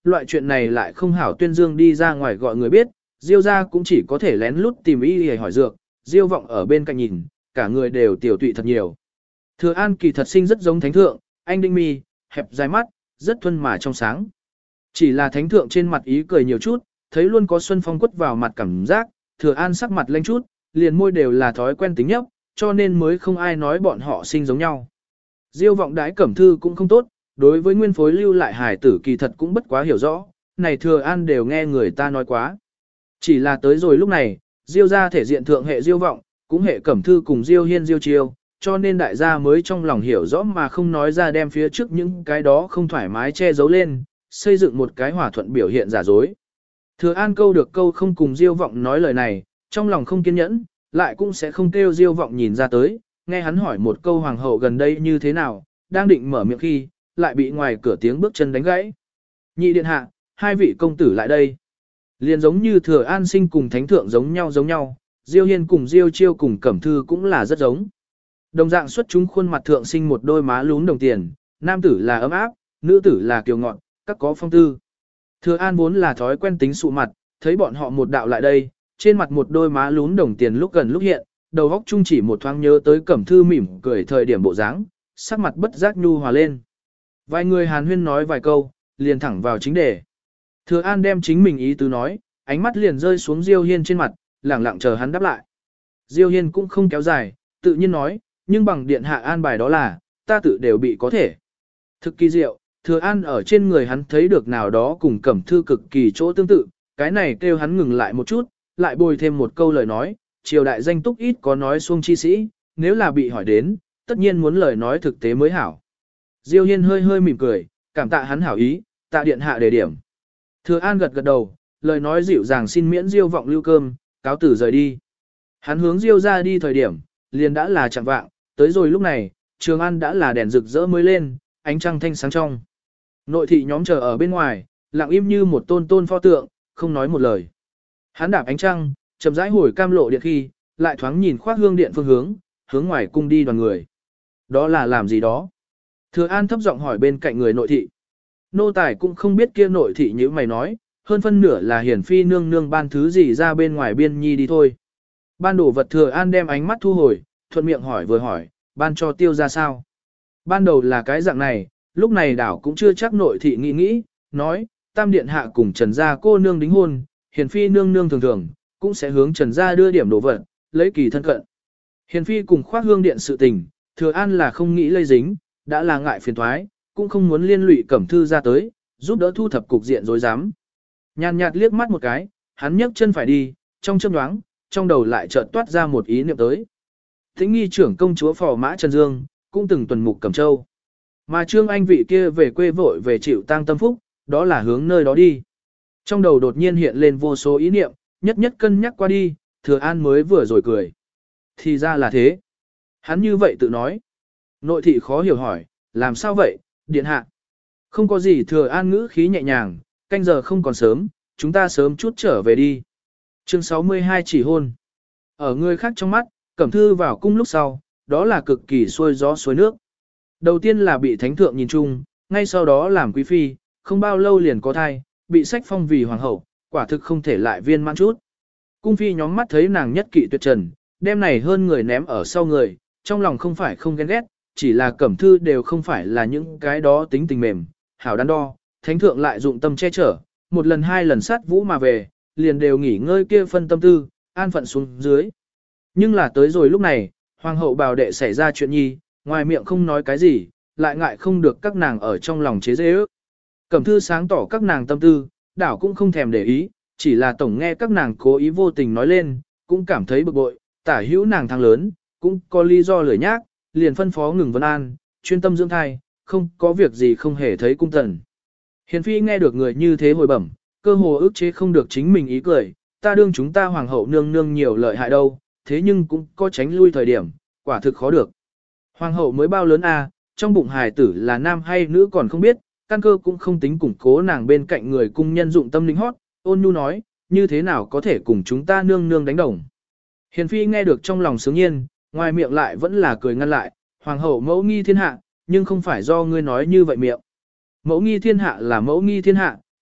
Speaker 1: loại chuyện này lại không hảo tuyên dương đi ra ngoài gọi người biết, Diêu gia cũng chỉ có thể lén lút tìm y để hỏi dược, Diêu vọng ở bên cạnh nhìn, cả người đều tiểu tụy thật nhiều. Thừa An kỳ thật sinh rất giống thánh thượng, anh đinh mi, hẹp dài mắt, rất thuần mà trong sáng. Chỉ là thánh thượng trên mặt ý cười nhiều chút, thấy luôn có xuân phong quất vào mặt cảm giác, Thừa An sắc mặt lanh chút, liền môi đều là thói quen tính nhấp, cho nên mới không ai nói bọn họ sinh giống nhau. Diêu vọng đái cẩm thư cũng không tốt, đối với nguyên phối lưu lại hài tử kỳ thật cũng bất quá hiểu rõ, này Thừa An đều nghe người ta nói quá. Chỉ là tới rồi lúc này, Diêu gia thể diện thượng hệ Diêu vọng, cũng hệ cẩm thư cùng Diêu hiên Diêu chiêu, cho nên đại gia mới trong lòng hiểu rõ mà không nói ra đem phía trước những cái đó không thoải mái che giấu lên, xây dựng một cái hòa thuận biểu hiện giả dối. Thừa An câu được câu không cùng Diêu vọng nói lời này, trong lòng không kiên nhẫn, lại cũng sẽ không kêu Diêu vọng nhìn ra tới, nghe hắn hỏi một câu hoàng hậu gần đây như thế nào, đang định mở miệng khi, lại bị ngoài cửa tiếng bước chân đánh gãy. Nhị điện hạ, hai vị công tử lại đây. Liền giống như Thừa An sinh cùng thánh thượng giống nhau giống nhau, Diêu hiên cùng Diêu chiêu cùng cẩm thư cũng là rất giống. Đồng dạng xuất chúng khuôn mặt thượng sinh một đôi má lún đồng tiền, nam tử là ấm áp, nữ tử là kiều ngọn, các có phong tư. Thừa An vốn là thói quen tính sụ mặt, thấy bọn họ một đạo lại đây, trên mặt một đôi má lún đồng tiền lúc gần lúc hiện, đầu óc chung chỉ một thoáng nhớ tới cẩm thư mỉm cười thời điểm bộ dáng, sắc mặt bất giác nhu hòa lên. Vài người hàn huyên nói vài câu, liền thẳng vào chính đề. Thừa An đem chính mình ý tứ nói, ánh mắt liền rơi xuống Diêu hiên trên mặt, lẳng lặng chờ hắn đáp lại. Diêu hiên cũng không kéo dài, tự nhiên nói, nhưng bằng điện hạ an bài đó là, ta tự đều bị có thể. Thực kỳ diệu, Thừa An ở trên người hắn thấy được nào đó cùng cẩm thư cực kỳ chỗ tương tự, cái này kêu hắn ngừng lại một chút, lại bồi thêm một câu lời nói, triều đại danh túc ít có nói xuông chi sĩ, nếu là bị hỏi đến, tất nhiên muốn lời nói thực tế mới hảo. Diêu hiên hơi hơi mỉm cười, cảm tạ hắn hảo ý, tạ điện hạ đề điểm. Thừa An gật gật đầu, lời nói dịu dàng xin miễn Diêu vọng lưu cơm, cáo tử rời đi. Hắn hướng Diêu ra đi thời điểm, liền đã là chẳng vạng, tới rồi lúc này, Trường An đã là đèn rực rỡ mới lên, ánh trăng thanh sáng trong. Nội thị nhóm chờ ở bên ngoài, lặng im như một tôn tôn pho tượng, không nói một lời. Hắn đạp ánh trăng, chậm rãi hồi cam lộ điện khi, lại thoáng nhìn khoác hương điện phương hướng, hướng ngoài cung đi đoàn người. Đó là làm gì đó? Thừa An thấp giọng hỏi bên cạnh người nội thị. Nô tài cũng không biết kia nội thị như mày nói, hơn phân nửa là hiển phi nương nương ban thứ gì ra bên ngoài biên nhi đi thôi. Ban đổ vật Thừa An đem ánh mắt thu hồi, thuận miệng hỏi vừa hỏi, ban cho tiêu ra sao? Ban đầu là cái dạng này, lúc này đảo cũng chưa chắc nội thị nghĩ nghĩ, nói, tam điện hạ cùng trần gia cô nương đính hôn, hiền phi nương nương thường thường, cũng sẽ hướng trần gia đưa điểm đồ vật, lấy kỳ thân cận. Hiền phi cùng khoác hương điện sự tình, Thừa An là không nghĩ lây dính, đã là ngại phiền thoái, cũng không muốn liên lụy cẩm thư ra tới, giúp đỡ thu thập cục diện rối rắm. Nhàn nhạt liếc mắt một cái, hắn nhấc chân phải đi, trong chớp nhoáng, trong đầu lại chợt toát ra một ý niệm tới. Thính nghi trưởng công chúa phò mã Trần Dương, cũng từng tuần mục Cẩm Châu. Mà Trương Anh vị kia về quê vội về chịu tang tâm phúc, đó là hướng nơi đó đi. Trong đầu đột nhiên hiện lên vô số ý niệm, nhất nhất cân nhắc qua đi, Thừa An mới vừa rồi cười. Thì ra là thế. Hắn như vậy tự nói. Nội thị khó hiểu hỏi, làm sao vậy, điện hạ? Không có gì. Thừa An ngữ khí nhẹ nhàng, canh giờ không còn sớm, chúng ta sớm chút trở về đi. Chương sáu mươi hai chỉ hôn. Ở người khác trong mắt, Cẩm Thư vào cung lúc sau, đó là cực kỳ xuôi gió xuôi nước. Đầu tiên là bị thánh thượng nhìn chung, ngay sau đó làm quý phi, không bao lâu liền có thai, bị sách phong vì hoàng hậu, quả thực không thể lại viên mãn chút. Cung phi nhóm mắt thấy nàng nhất kỵ tuyệt trần, đem này hơn người ném ở sau người, trong lòng không phải không ghen ghét, chỉ là Cẩm Thư đều không phải là những cái đó tính tình mềm, hảo đắn đo, thánh thượng lại dụng tâm che chở, một lần hai lần sát vũ mà về, liền đều nghỉ ngơi kia phân tâm tư, an phận xuống dưới. Nhưng là tới rồi lúc này, hoàng hậu bào đệ xảy ra chuyện nhi, ngoài miệng không nói cái gì, lại ngại không được các nàng ở trong lòng chế dễ ước. Cẩm Thư sáng tỏ các nàng tâm tư, đảo cũng không thèm để ý, chỉ là tổng nghe các nàng cố ý vô tình nói lên, cũng cảm thấy bực bội, tả hữu nàng thăng lớn, cũng có lý do lười nhác, liền phân phó ngừng vân an, chuyên tâm dưỡng thai, không có việc gì không hề thấy cung tần. Hiền phi nghe được người như thế hồi bẩm, cơ hồ ức chế không được chính mình ý cười, ta đương chúng ta hoàng hậu nương nương nhiều lợi hại đâu, thế nhưng cũng có tránh lui thời điểm, quả thực khó được. Hoàng hậu mới bao lớn a, trong bụng hài tử là nam hay nữ còn không biết, căn cơ cũng không tính củng cố nàng bên cạnh người cung nhân dụng tâm linh hót, ôn nhu nói, như thế nào có thể cùng chúng ta nương nương đánh đồng. Hiền phi nghe được trong lòng sướng nhiên, ngoài miệng lại vẫn là cười ngăn lại, hoàng hậu mẫu nghi thiên hạ, nhưng không phải do ngươi nói như vậy miệng. Mẫu nghi thiên hạ là mẫu nghi thiên hạ,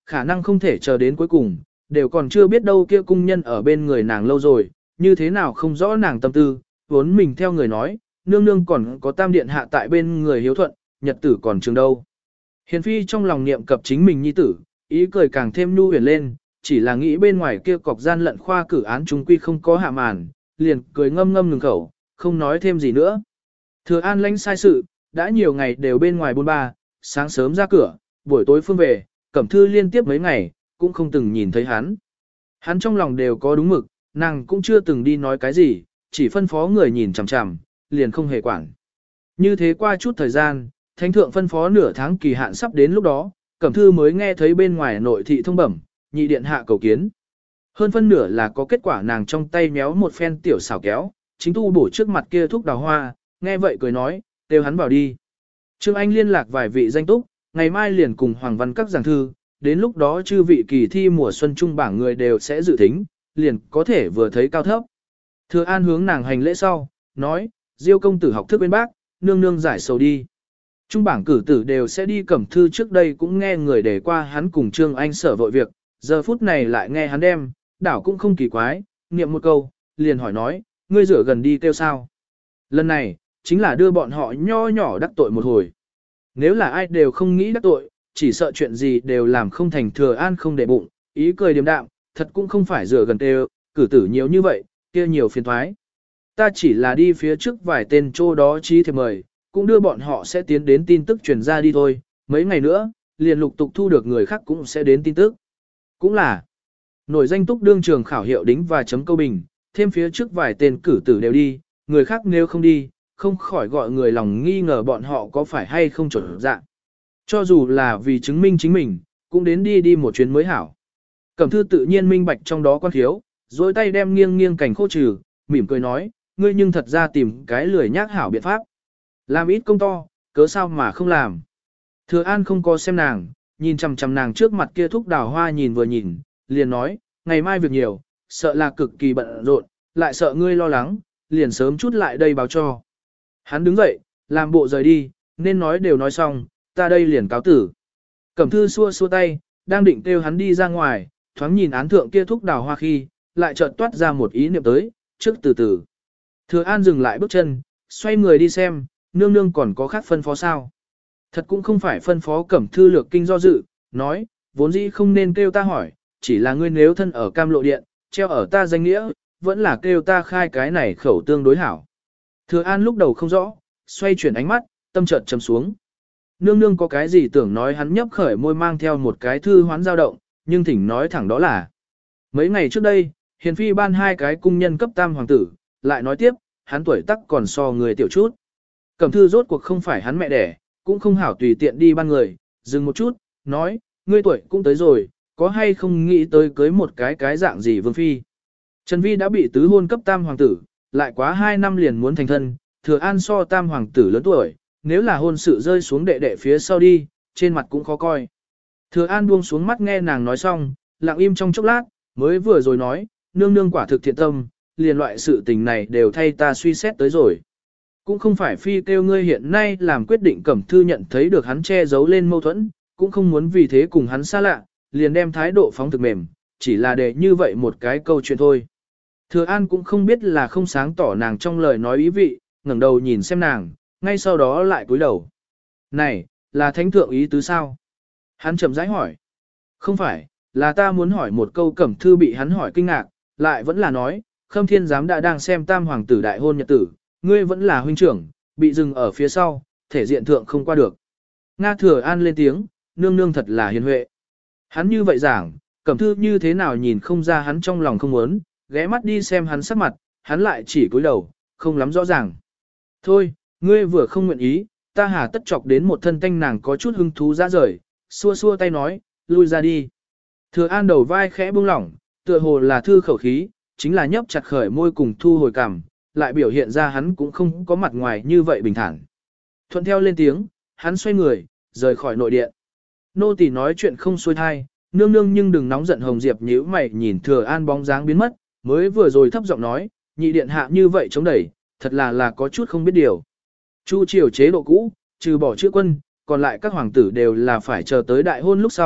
Speaker 1: khả năng không thể chờ đến cuối cùng, đều còn chưa biết đâu kia cung nhân ở bên người nàng lâu rồi, như thế nào không rõ nàng tâm tư, vốn mình theo người nói, nương nương còn có tam điện hạ tại bên người hiếu thuận, nhật tử còn trường đâu. Hiền phi trong lòng niệm cập chính mình nhi tử, ý cười càng thêm nhu huyền lên, chỉ là nghĩ bên ngoài kia cọc gian lận khoa cử án chúng quy không có hạ màn, liền cười ngâm ngâm ngừng khẩu, không nói thêm gì nữa. Thừa An lãnh sai sự, đã nhiều ngày đều bên ngoài buôn ba, sáng sớm ra cửa, buổi tối phương về, Cẩm Thư liên tiếp mấy ngày, cũng không từng nhìn thấy hắn. Hắn trong lòng đều có đúng mực, nàng cũng chưa từng đi nói cái gì, chỉ phân phó người nhìn chằm chằm, liền không hề quản. Như thế qua chút thời gian, thánh thượng phân phó nửa tháng kỳ hạn sắp đến lúc đó, Cẩm Thư mới nghe thấy bên ngoài nội thị thông bẩm, nhị điện hạ cầu kiến. Hơn phân nửa là có kết quả, nàng trong tay méo một phen tiểu xảo kéo, chính tu bổ trước mặt kia thuốc đào hoa, nghe vậy cười nói, kêu hắn vào đi. Trương Anh liên lạc vài vị danh túc, ngày mai liền cùng Hoàng Văn các giảng thư, đến lúc đó chư vị kỳ thi mùa xuân trung bảng người đều sẽ dự thính, liền có thể vừa thấy cao thấp. Thừa An hướng nàng hành lễ sau, nói, Diêu công tử học thức bên bác, nương nương giải sầu đi. Trung bảng cử tử đều sẽ đi Cẩm Thư, trước đây cũng nghe người để qua hắn cùng Trương Anh sở vội việc, giờ phút này lại nghe hắn đem, đảo cũng không kỳ quái, niệm một câu, liền hỏi nói, ngươi rửa gần đi kêu sao. Lần này, chính là đưa bọn họ nho nhỏ đắc tội một hồi. Nếu là ai đều không nghĩ đắc tội, chỉ sợ chuyện gì đều làm không thành. Thừa An không để bụng, ý cười điềm đạm, thật cũng không phải rửa gần kêu, cử tử nhiều như vậy, kia nhiều phiền thoái. Ta chỉ là đi phía trước vài tên chỗ đó trí thiệp mời, cũng đưa bọn họ sẽ tiến đến tin tức truyền ra đi thôi, mấy ngày nữa, liền lục tục thu được người khác cũng sẽ đến tin tức. Cũng là, nổi danh túc đương trường khảo hiệu đính và chấm câu bình, thêm phía trước vài tên cử tử đều đi, người khác nếu không đi, không khỏi gọi người lòng nghi ngờ bọn họ có phải hay không chuẩn dạng. Cho dù là vì chứng minh chính mình, cũng đến đi đi một chuyến mới hảo. Cẩm Thư tự nhiên minh bạch trong đó quan thiếu, dối tay đem nghiêng nghiêng cảnh khô trừ, mỉm cười nói, ngươi nhưng thật ra tìm cái lười nhác hảo biện pháp. Làm ít công to, cớ sao mà không làm. Thừa An không có xem nàng, nhìn chằm chằm nàng trước mặt kia thúc đào hoa nhìn vừa nhìn, liền nói, ngày mai việc nhiều, sợ là cực kỳ bận rộn, lại sợ ngươi lo lắng, liền sớm chút lại đây báo cho. Hắn đứng dậy, làm bộ rời đi, nên nói đều nói xong, ta đây liền cáo tử. Cẩm Thư xua xua tay, đang định kêu hắn đi ra ngoài, thoáng nhìn án thượng kia thúc đào hoa khi, lại chợt toát ra một ý niệm tới, trước từ từ. Thừa An dừng lại bước chân, xoay người đi xem, nương nương còn có khác phân phó sao. Thật cũng không phải phân phó. Cẩm Thư lược kinh do dự, nói, vốn dĩ không nên kêu ta hỏi, chỉ là ngươi nếu thân ở Cam Lộ Điện, treo ở ta danh nghĩa, vẫn là kêu ta khai cái này khẩu tương đối hảo. Thừa An lúc đầu không rõ, xoay chuyển ánh mắt, tâm chợt trầm xuống. Nương nương có cái gì tưởng nói, hắn nhấp khởi môi mang theo một cái thư hoán dao động, nhưng thỉnh nói thẳng đó là. Mấy ngày trước đây, Hiền Phi ban hai cái cung nhân cấp tam hoàng tử, lại nói tiếp, hắn tuổi tác còn so người tiểu chút. Cẩm Thư rốt cuộc không phải hắn mẹ đẻ, cũng không hảo tùy tiện đi ban người, dừng một chút, nói, ngươi tuổi cũng tới rồi, có hay không nghĩ tới cưới một cái cái dạng gì vương phi. Trần Vi đã bị tứ hôn cấp tam hoàng tử, lại quá hai năm liền muốn thành thân, Thừa An so tam hoàng tử lớn tuổi, nếu là hôn sự rơi xuống đệ đệ phía sau đi, trên mặt cũng khó coi. Thừa An buông xuống mắt nghe nàng nói xong, lặng im trong chốc lát, mới vừa rồi nói, nương nương quả thực thiện tâm, liền loại sự tình này đều thay ta suy xét tới rồi. Cũng không phải phi kêu ngươi hiện nay làm quyết định. Cẩm Thư nhận thấy được hắn che giấu lên mâu thuẫn, cũng không muốn vì thế cùng hắn xa lạ, liền đem thái độ phóng thực mềm, chỉ là để như vậy một cái câu chuyện thôi. Thừa An cũng không biết là không sáng tỏ nàng trong lời nói ý vị, ngẩng đầu nhìn xem nàng, ngay sau đó lại cúi đầu. Này, là thánh thượng ý tứ sao? Hắn chậm rãi hỏi. Không phải, là ta muốn hỏi một câu. Cẩm Thư bị hắn hỏi kinh ngạc, lại vẫn là nói, Khâm Thiên giám đã đang xem tam hoàng tử đại hôn nhật tử, ngươi vẫn là huynh trưởng, bị dừng ở phía sau, thể diện thượng không qua được. Nga. Thừa An lên tiếng, nương nương thật là hiền huệ. Hắn như vậy giảng, Cẩm Thư như thế nào nhìn không ra hắn trong lòng không muốn, ghé mắt đi xem hắn sắc mặt, hắn lại chỉ cúi đầu, không lắm rõ ràng. Thôi, ngươi vừa không nguyện ý, ta hà tất chọc đến một thân tanh. Nàng có chút hứng thú ra rời, xua xua tay nói, lui ra đi. Thừa An đầu vai khẽ buông lỏng, tựa hồ là thư khẩu khí, chính là nhấp chặt khởi môi cùng thu hồi cằm, lại biểu hiện ra hắn cũng không có mặt ngoài như vậy bình thản. Thuận theo lên tiếng, hắn xoay người, rời khỏi nội điện. Nô tỳ nói chuyện không xuôi thai, nương nương nhưng đừng nóng giận. Hồng Diệp nhíu mày nhìn Thừa An bóng dáng biến mất, mới vừa rồi thấp giọng nói, nhị điện hạ như vậy chống đẩy, thật là là có chút không biết điều. Chu triều chế độ cũ, trừ bỏ chữ quân, còn lại các hoàng tử đều là phải chờ tới đại hôn lúc sau,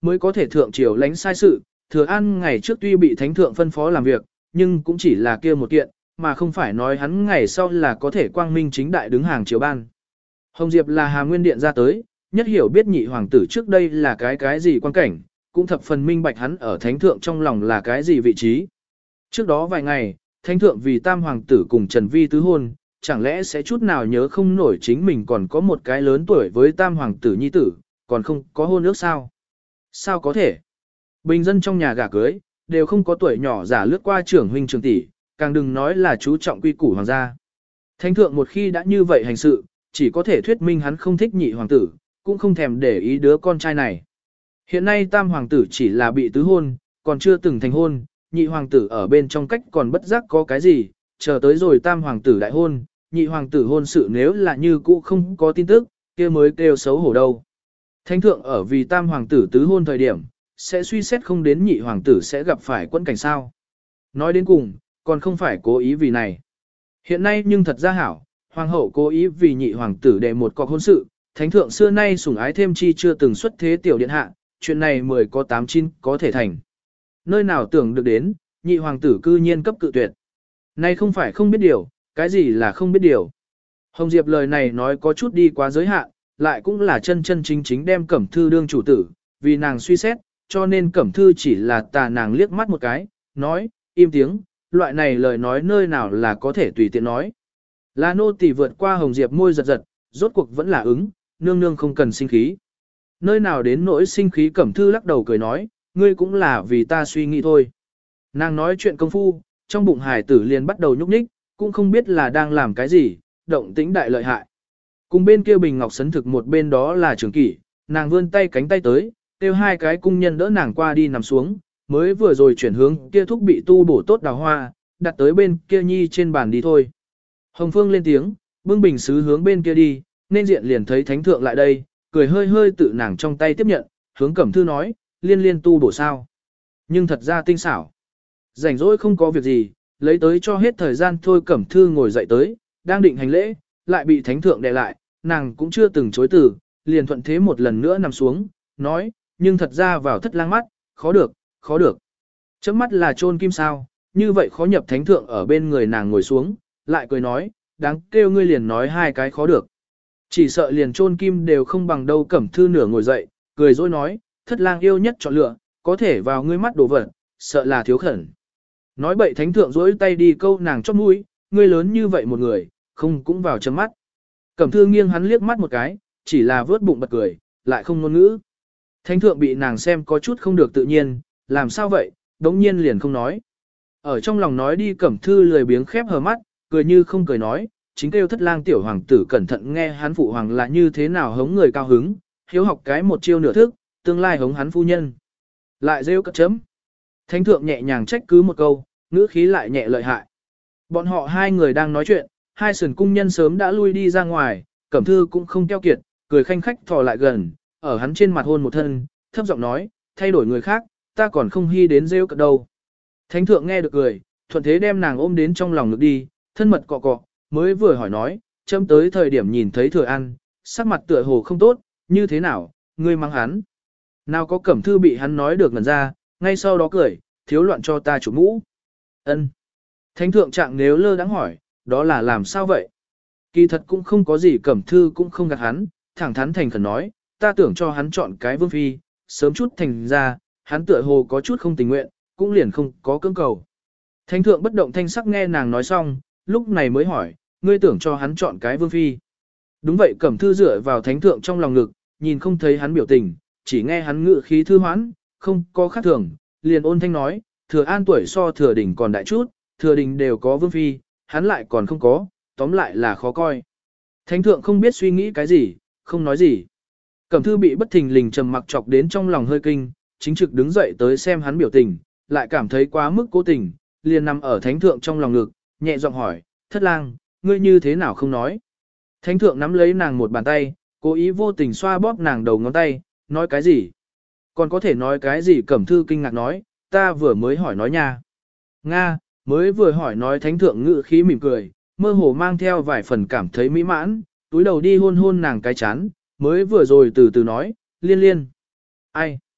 Speaker 1: mới có thể thượng triều lãnh sai sự, Thừa An ngày trước tuy bị thánh thượng phân phó làm việc, nhưng cũng chỉ là kia một kiện, mà không phải nói hắn ngày sau là có thể quang minh chính đại đứng hàng triều ban. Hồng Diệp là Hà Nguyên Điện ra tới, nhất hiểu biết nhị hoàng tử trước đây là cái cái gì quan cảnh, cũng thập phần minh bạch hắn ở thánh thượng trong lòng là cái gì vị trí. Trước đó vài ngày, thánh thượng vì tam hoàng tử cùng Trần Vi tứ hôn, chẳng lẽ sẽ chút nào nhớ không nổi chính mình còn có một cái lớn tuổi với tam hoàng tử nhi tử, còn không có hôn ước sao? Sao có thể? Bình dân trong nhà gả cưới, đều không có tuổi nhỏ giả lướt qua trưởng huynh trưởng tỷ, càng đừng nói là chú trọng quy củ hoàng gia. Thánh thượng một khi đã như vậy hành sự, chỉ có thể thuyết minh hắn không thích nhị hoàng tử, cũng không thèm để ý đứa con trai này. Hiện nay tam hoàng tử chỉ là bị tứ hôn, còn chưa từng thành hôn, nhị hoàng tử ở bên trong cách còn bất giác có cái gì, chờ tới rồi tam hoàng tử đại hôn, nhị hoàng tử hôn sự nếu là như cũ không có tin tức, kia mới kêu xấu hổ đâu. Thánh thượng ở vì tam hoàng tử tứ hôn thời điểm, sẽ suy xét không đến nhị hoàng tử sẽ gặp phải quẫn cảnh sao. Nói đến cùng, còn không phải cố ý vì này. Hiện nay nhưng thật ra hảo, hoàng hậu cố ý vì nhị hoàng tử để một cọc hôn sự, thánh thượng xưa nay sủng ái thêm chi chưa từng xuất thế tiểu điện hạ, chuyện này mười có tám chín có thể thành. Nơi nào tưởng được đến, nhị hoàng tử cư nhiên cấp cự tuyệt. Này không phải không biết điều, cái gì là không biết điều. Hồng Diệp lời này nói có chút đi quá giới hạn, lại cũng là chân chân chính chính đem Cẩm Thư đương chủ tử, vì nàng suy xét, cho nên Cẩm Thư chỉ là tà nàng liếc mắt một cái, nói, im tiếng, loại này lời nói nơi nào là có thể tùy tiện nói. Là nô tỳ vượt qua Hồng Diệp môi giật giật, rốt cuộc vẫn là ứng, nương nương không cần sinh khí. Nơi nào đến nỗi sinh khí Cẩm Thư lắc đầu cười nói, ngươi cũng là vì ta suy nghĩ thôi. Nàng nói chuyện công phu, trong bụng hải tử liền bắt đầu nhúc nhích, cũng không biết là đang làm cái gì, động tĩnh đại lợi hại. Cùng bên kia bình ngọc sấn thực một bên đó là trường kỷ, nàng vươn tay cánh tay tới, kêu hai cái cung nhân đỡ nàng qua đi nằm xuống, mới vừa rồi chuyển hướng kia thúc bị tu bổ tốt đào hoa, đặt tới bên kia nhi trên bàn đi thôi. Hồng Phương lên tiếng, bưng bình sứ hướng bên kia đi, nên diện liền thấy thánh thượng lại đây, cười hơi hơi tự nàng trong tay tiếp nhận, hướng Cẩm Thư nói, liên liên tu bổ sao. Nhưng thật ra tinh xảo. Rảnh rỗi không có việc gì, lấy tới cho hết thời gian thôi. Cẩm Thư ngồi dậy tới, đang định hành lễ, lại bị thánh thượng đè lại, nàng cũng chưa từng chối từ, liền thuận thế một lần nữa nằm xuống, nói, nhưng thật ra vào thất lang mắt, khó được, khó được. Chấm mắt là trôn kim sao, như vậy khó nhập. Thánh thượng ở bên người nàng ngồi xuống, lại cười nói, đáng kêu ngươi liền nói hai cái khó được. Chỉ sợ liền trôn kim đều không bằng đâu. Cẩm Thư nửa ngồi dậy, cười dối nói, thất lang yêu nhất chọn lựa, có thể vào ngươi mắt đổ vật, sợ là thiếu khẩn. Nói bậy thánh thượng dối tay đi câu nàng chóp mũi, ngươi lớn như vậy một người, không cũng vào chấm mắt. Cẩm Thư nghiêng hắn liếc mắt một cái, chỉ là vớt bụng bật cười, lại không ngôn ngữ. Thánh thượng bị nàng xem có chút không được tự nhiên, làm sao vậy, đống nhiên liền không nói. Ở trong lòng nói đi. Cẩm Thư lười biếng khép hờ mắt, cười như không cười nói, chính kêu thất lang tiểu hoàng tử cẩn thận nghe hắn phụ hoàng là như thế nào hống người cao hứng, hiếu học cái một chiêu nửa thức, tương lai hống hắn phu nhân. Lại rêu cất chấm. Thánh thượng nhẹ nhàng trách cứ một câu, ngữ khí lại nhẹ lợi hại. Bọn họ hai người đang nói chuyện, hai sườn cung nhân sớm đã lui đi ra ngoài, Cẩm Thư cũng không keo kiệt, cười khanh khách thò lại gần, ở hắn trên mặt hôn một thân, thấp giọng nói, thay đổi người khác, ta còn không hy đến rêu cất đâu. Thánh thượng nghe được cười, thuận thế đem nàng ôm đến trong lòng ngực đi, thân mật cọ cọ, mới vừa hỏi nói, chấm tới thời điểm nhìn thấy Thừa An, sắc mặt tựa hồ không tốt, như thế nào, ngươi mang hắn. Nào có Cẩm Thư bị hắn nói được ngần ra, ngay sau đó cười, thiếu loạn cho ta chủ mũ. Ân. Thánh thượng trạng nếu lơ đãng hỏi, đó là làm sao vậy? Kỳ thật cũng không có gì. Cẩm Thư cũng không gạt hắn, thẳng thắn thành khẩn nói, ta tưởng cho hắn chọn cái vương phi, sớm chút thành ra, hắn tựa hồ có chút không tình nguyện, cũng liền không có cưỡng cầu. Thánh thượng bất động thanh sắc nghe nàng nói xong, lúc này mới hỏi, ngươi tưởng cho hắn chọn cái vương phi. Đúng vậy. Cẩm Thư dựa vào thánh thượng trong lòng ngực, nhìn không thấy hắn biểu tình, chỉ nghe hắn ngự khí thư hoãn, không có khác thường, liền ôn thanh nói, Thừa An tuổi so Thừa Đình còn đại chút, Thừa Đình đều có vương phi, hắn lại còn không có, tóm lại là khó coi. Thánh thượng không biết suy nghĩ cái gì, không nói gì. Cẩm Thư bị bất thình lình trầm mặc chọc đến trong lòng hơi kinh, chính trực đứng dậy tới xem hắn biểu tình, lại cảm thấy quá mức cố tình, liền nằm ở thánh thượng trong lòng ngực, nhẹ giọng hỏi, thất lang, ngươi như thế nào không nói. Thánh thượng nắm lấy nàng một bàn tay, cố ý vô tình xoa bóp nàng đầu ngón tay, nói cái gì? Còn có thể nói cái gì? Cẩm Thư kinh ngạc nói, ta vừa mới hỏi nói nha. Nga, mới vừa hỏi nói. Thánh thượng ngự khí mỉm cười, mơ hồ mang theo vài phần cảm thấy mỹ mãn, túi đầu đi hôn hôn nàng cái chán, mới vừa rồi từ từ nói, liên liên. Ai?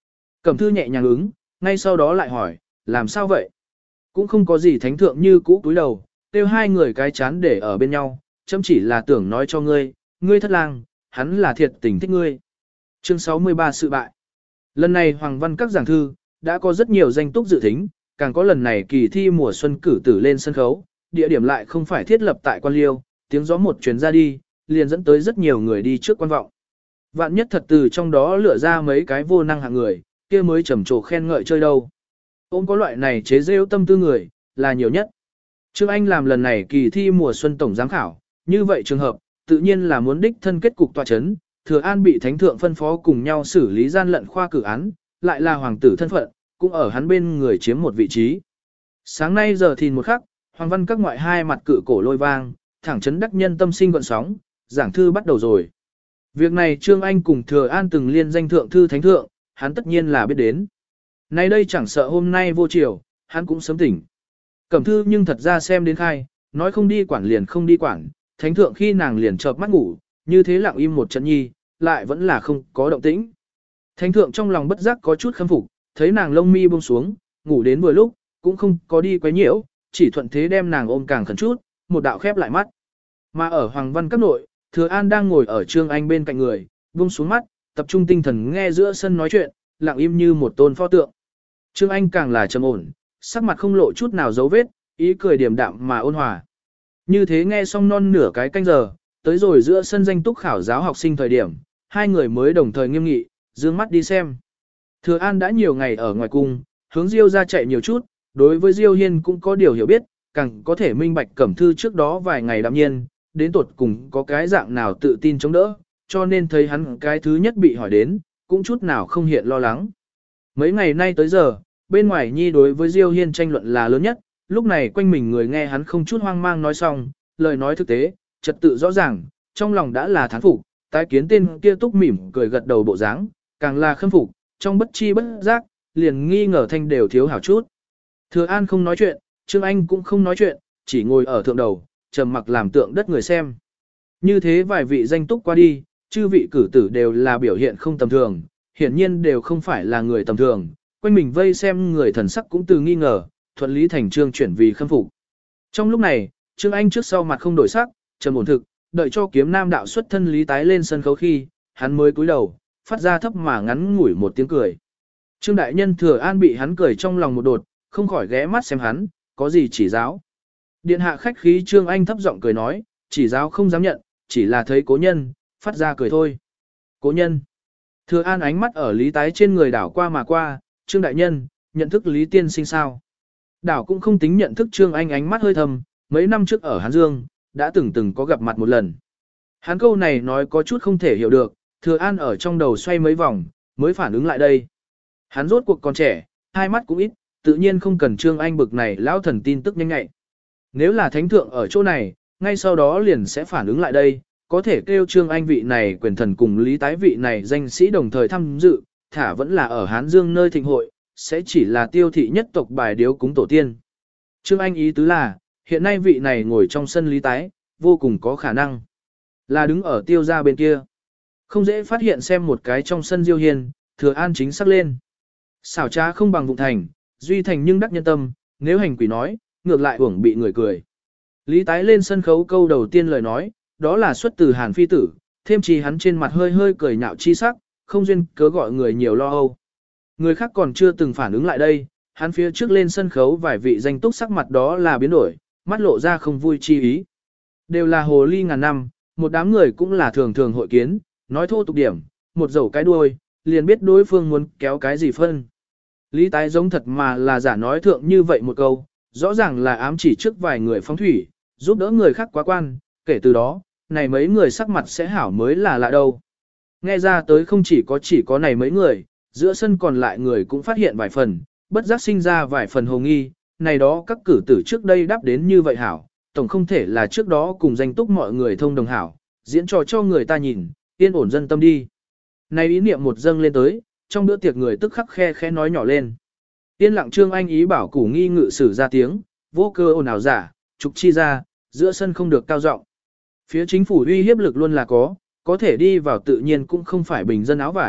Speaker 1: Cẩm thư nhẹ nhàng ứng, ngay sau đó lại hỏi, làm sao vậy? Cũng không có gì thánh thượng như cũ túi đầu, tiêu hai người cái chán để ở bên nhau, chấm chỉ là tưởng nói cho ngươi, ngươi thất lang, hắn là thiệt tình thích ngươi. Chương sáu mươi ba sự bại. Lần này Hoàng Văn các giảng thư, đã có rất nhiều danh túc dự thính, càng có lần này kỳ thi mùa xuân cử tử lên sân khấu, địa điểm lại không phải thiết lập tại Quan Liêu, tiếng gió một chuyến ra đi, liền dẫn tới rất nhiều người đi trước quan vọng. Vạn nhất thật từ trong đó lựa ra mấy cái vô năng hạng người, kia mới trầm trồ khen ngợi chơi đâu. Ôm có loại này chế rêu tâm tư người, là nhiều nhất. Trương Anh làm lần này kỳ thi mùa xuân tổng giám khảo, như vậy trường hợp, tự nhiên là muốn đích thân kết cục tòa chấn, Thừa An bị thánh thượng phân phó cùng nhau xử lý gian lận khoa cử án, lại là hoàng tử thân phận, cũng ở hắn bên người chiếm một vị trí. Sáng nay giờ thìn một khắc, Hoàng Văn các ngoại hai mặt cự cổ lôi vang, thẳng chấn đắc nhân tâm sinh gọn sóng, giảng thư bắt đầu rồi. Việc này Trương Anh cùng Thừa An từng liên danh thượng thư thánh thượng, hắn tất nhiên là biết đến. Nay đây chẳng sợ hôm nay vô chiều, hắn cũng sớm tỉnh. Cẩm thư nhưng thật ra xem đến khai, nói không đi quản liền không đi quản, thánh thượng khi nàng liền chợp mắt ngủ, như thế lặng im một trận nhi, lại vẫn là không có động tĩnh. Thánh thượng trong lòng bất giác có chút khâm phục, thấy nàng lông mi buông xuống, ngủ đến vừa lúc, cũng không có đi quấy nhiễu, chỉ thuận thế đem nàng ôm càng khẩn chút, một đạo khép lại mắt. Mà ở Hoàng Văn các nội, Thừa An đang ngồi ở Trương Anh bên cạnh người, buông xuống mắt, tập trung tinh thần nghe giữa sân nói chuyện, lặng im như một tôn pho tượng. Trương Anh càng là trầm ổn, sắc mặt không lộ chút nào dấu vết, ý cười điềm đạm mà ôn hòa. Như thế nghe xong non nửa cái canh giờ, tới rồi giữa sân danh túc khảo giáo học sinh thời điểm, hai người mới đồng thời nghiêm nghị, dương mắt đi xem. Thừa An đã nhiều ngày ở ngoài cung, hướng Diêu ra chạy nhiều chút, đối với Diêu Hiên cũng có điều hiểu biết, càng có thể minh bạch Cẩm thư trước đó vài ngày đạm nhiên, đến tuột cùng có cái dạng nào tự tin chống đỡ, cho nên thấy hắn cái thứ nhất bị hỏi đến, cũng chút nào không hiện lo lắng. Mấy ngày nay tới giờ, bên ngoài nhi đối với Diêu Hiên tranh luận là lớn nhất, lúc này quanh mình người nghe hắn không chút hoang mang nói xong, lời nói thực tế, trật tự rõ ràng, trong lòng đã là thán phục, tái kiến tên kia túc mỉm cười gật đầu bộ dáng, càng là khâm phục, trong bất chi bất giác, liền nghi ngờ thanh đều thiếu hảo chút. Thừa An không nói chuyện, Trương Anh cũng không nói chuyện, chỉ ngồi ở thượng đầu, trầm mặc làm tượng đất người xem. Như thế vài vị danh túc qua đi, chư vị cử tử đều là biểu hiện không tầm thường, hiển nhiên đều không phải là người tầm thường, quanh mình vây xem người thần sắc cũng từ nghi ngờ, thuận lý thành trương chuyển vì khâm phục. Trong lúc này, Trương Anh trước sau mặt không đổi sắc, trầm ổn thực, đợi cho kiếm nam đạo xuất thân lý tái lên sân khấu khi, hắn mới cúi đầu, phát ra thấp mà ngắn ngủi một tiếng cười. Trương đại nhân Thừa An bị hắn cười trong lòng một đột, không khỏi ghé mắt xem hắn, có gì chỉ giáo. Điện hạ khách khí Trương Anh thấp giọng cười nói, chỉ giáo không dám nhận, chỉ là thấy cố nhân, phát ra cười thôi. Cố nhân. Thừa An ánh mắt ở lý tái trên người đảo qua mà qua, Trương đại nhân, nhận thức lý tiên sinh sao. Đảo cũng không tính nhận thức Trương Anh ánh mắt hơi thầm, mấy năm trước ở Hán Dương, đã từng từng có gặp mặt một lần. Hắn câu này nói có chút không thể hiểu được, Thừa An ở trong đầu xoay mấy vòng, mới phản ứng lại đây. Hắn rốt cuộc còn trẻ, hai mắt cũng ít, tự nhiên không cần Trương Anh bực này lão thần tin tức nhanh nhạy. Nếu là thánh thượng ở chỗ này, ngay sau đó liền sẽ phản ứng lại đây, có thể kêu Trương Anh vị này quyền thần cùng lý tái vị này danh sĩ đồng thời tham dự, thả vẫn là ở Hán Dương nơi thịnh hội, sẽ chỉ là tiêu thị nhất tộc bài điếu cúng tổ tiên. Trương Anh ý tứ là, hiện nay vị này ngồi trong sân lý tái, vô cùng có khả năng là đứng ở tiêu gia bên kia. Không dễ phát hiện xem một cái trong sân Diêu Hiên, Thừa An chính xác lên. Xảo trá không bằng vụng thành, duy thành nhưng đắc nhân tâm, nếu hành quỷ nói, ngược lại uổng bị người cười. Lý tái lên sân khấu câu đầu tiên lời nói, đó là xuất từ Hàn Phi Tử, thêm chi hắn trên mặt hơi hơi cười nhạo chi sắc, không duyên cớ gọi người nhiều lo âu. Người khác còn chưa từng phản ứng lại đây, hắn phía trước lên sân khấu vài vị danh túc sắc mặt đó là biến đổi, mắt lộ ra không vui chi ý. Đều là hồ ly ngàn năm, một đám người cũng là thường thường hội kiến, nói thô tục điểm, một dầu cái đuôi, liền biết đối phương muốn kéo cái gì phân. Lý tái giống thật mà là giả nói thượng như vậy một câu, rõ ràng là ám chỉ trước vài người phóng thủy, giúp đỡ người khác quá quan, kể từ đó, này mấy người sắc mặt sẽ hảo mới là lạ đâu. Nghe ra tới không chỉ có chỉ có này mấy người, giữa sân còn lại người cũng phát hiện vài phần, bất giác sinh ra vài phần hồ nghi, này đó các cử tử trước đây đáp đến như vậy hảo, tổng không thể là trước đó cùng danh túc mọi người thông đồng hảo, diễn trò cho người ta nhìn, yên ổn dân tâm đi. Này ý niệm một dâng lên tới, trong bữa tiệc người tức khắc khe khẽ nói nhỏ lên. Yên lặng Trương Anh ý bảo củ nghi ngự sử ra tiếng, vô cơ ồn ào giả, trục chi ra, giữa sân không được cao rộng. Phía chính phủ uy hiếp lực luôn là có, có thể đi vào tự nhiên cũng không phải bình dân áo vải,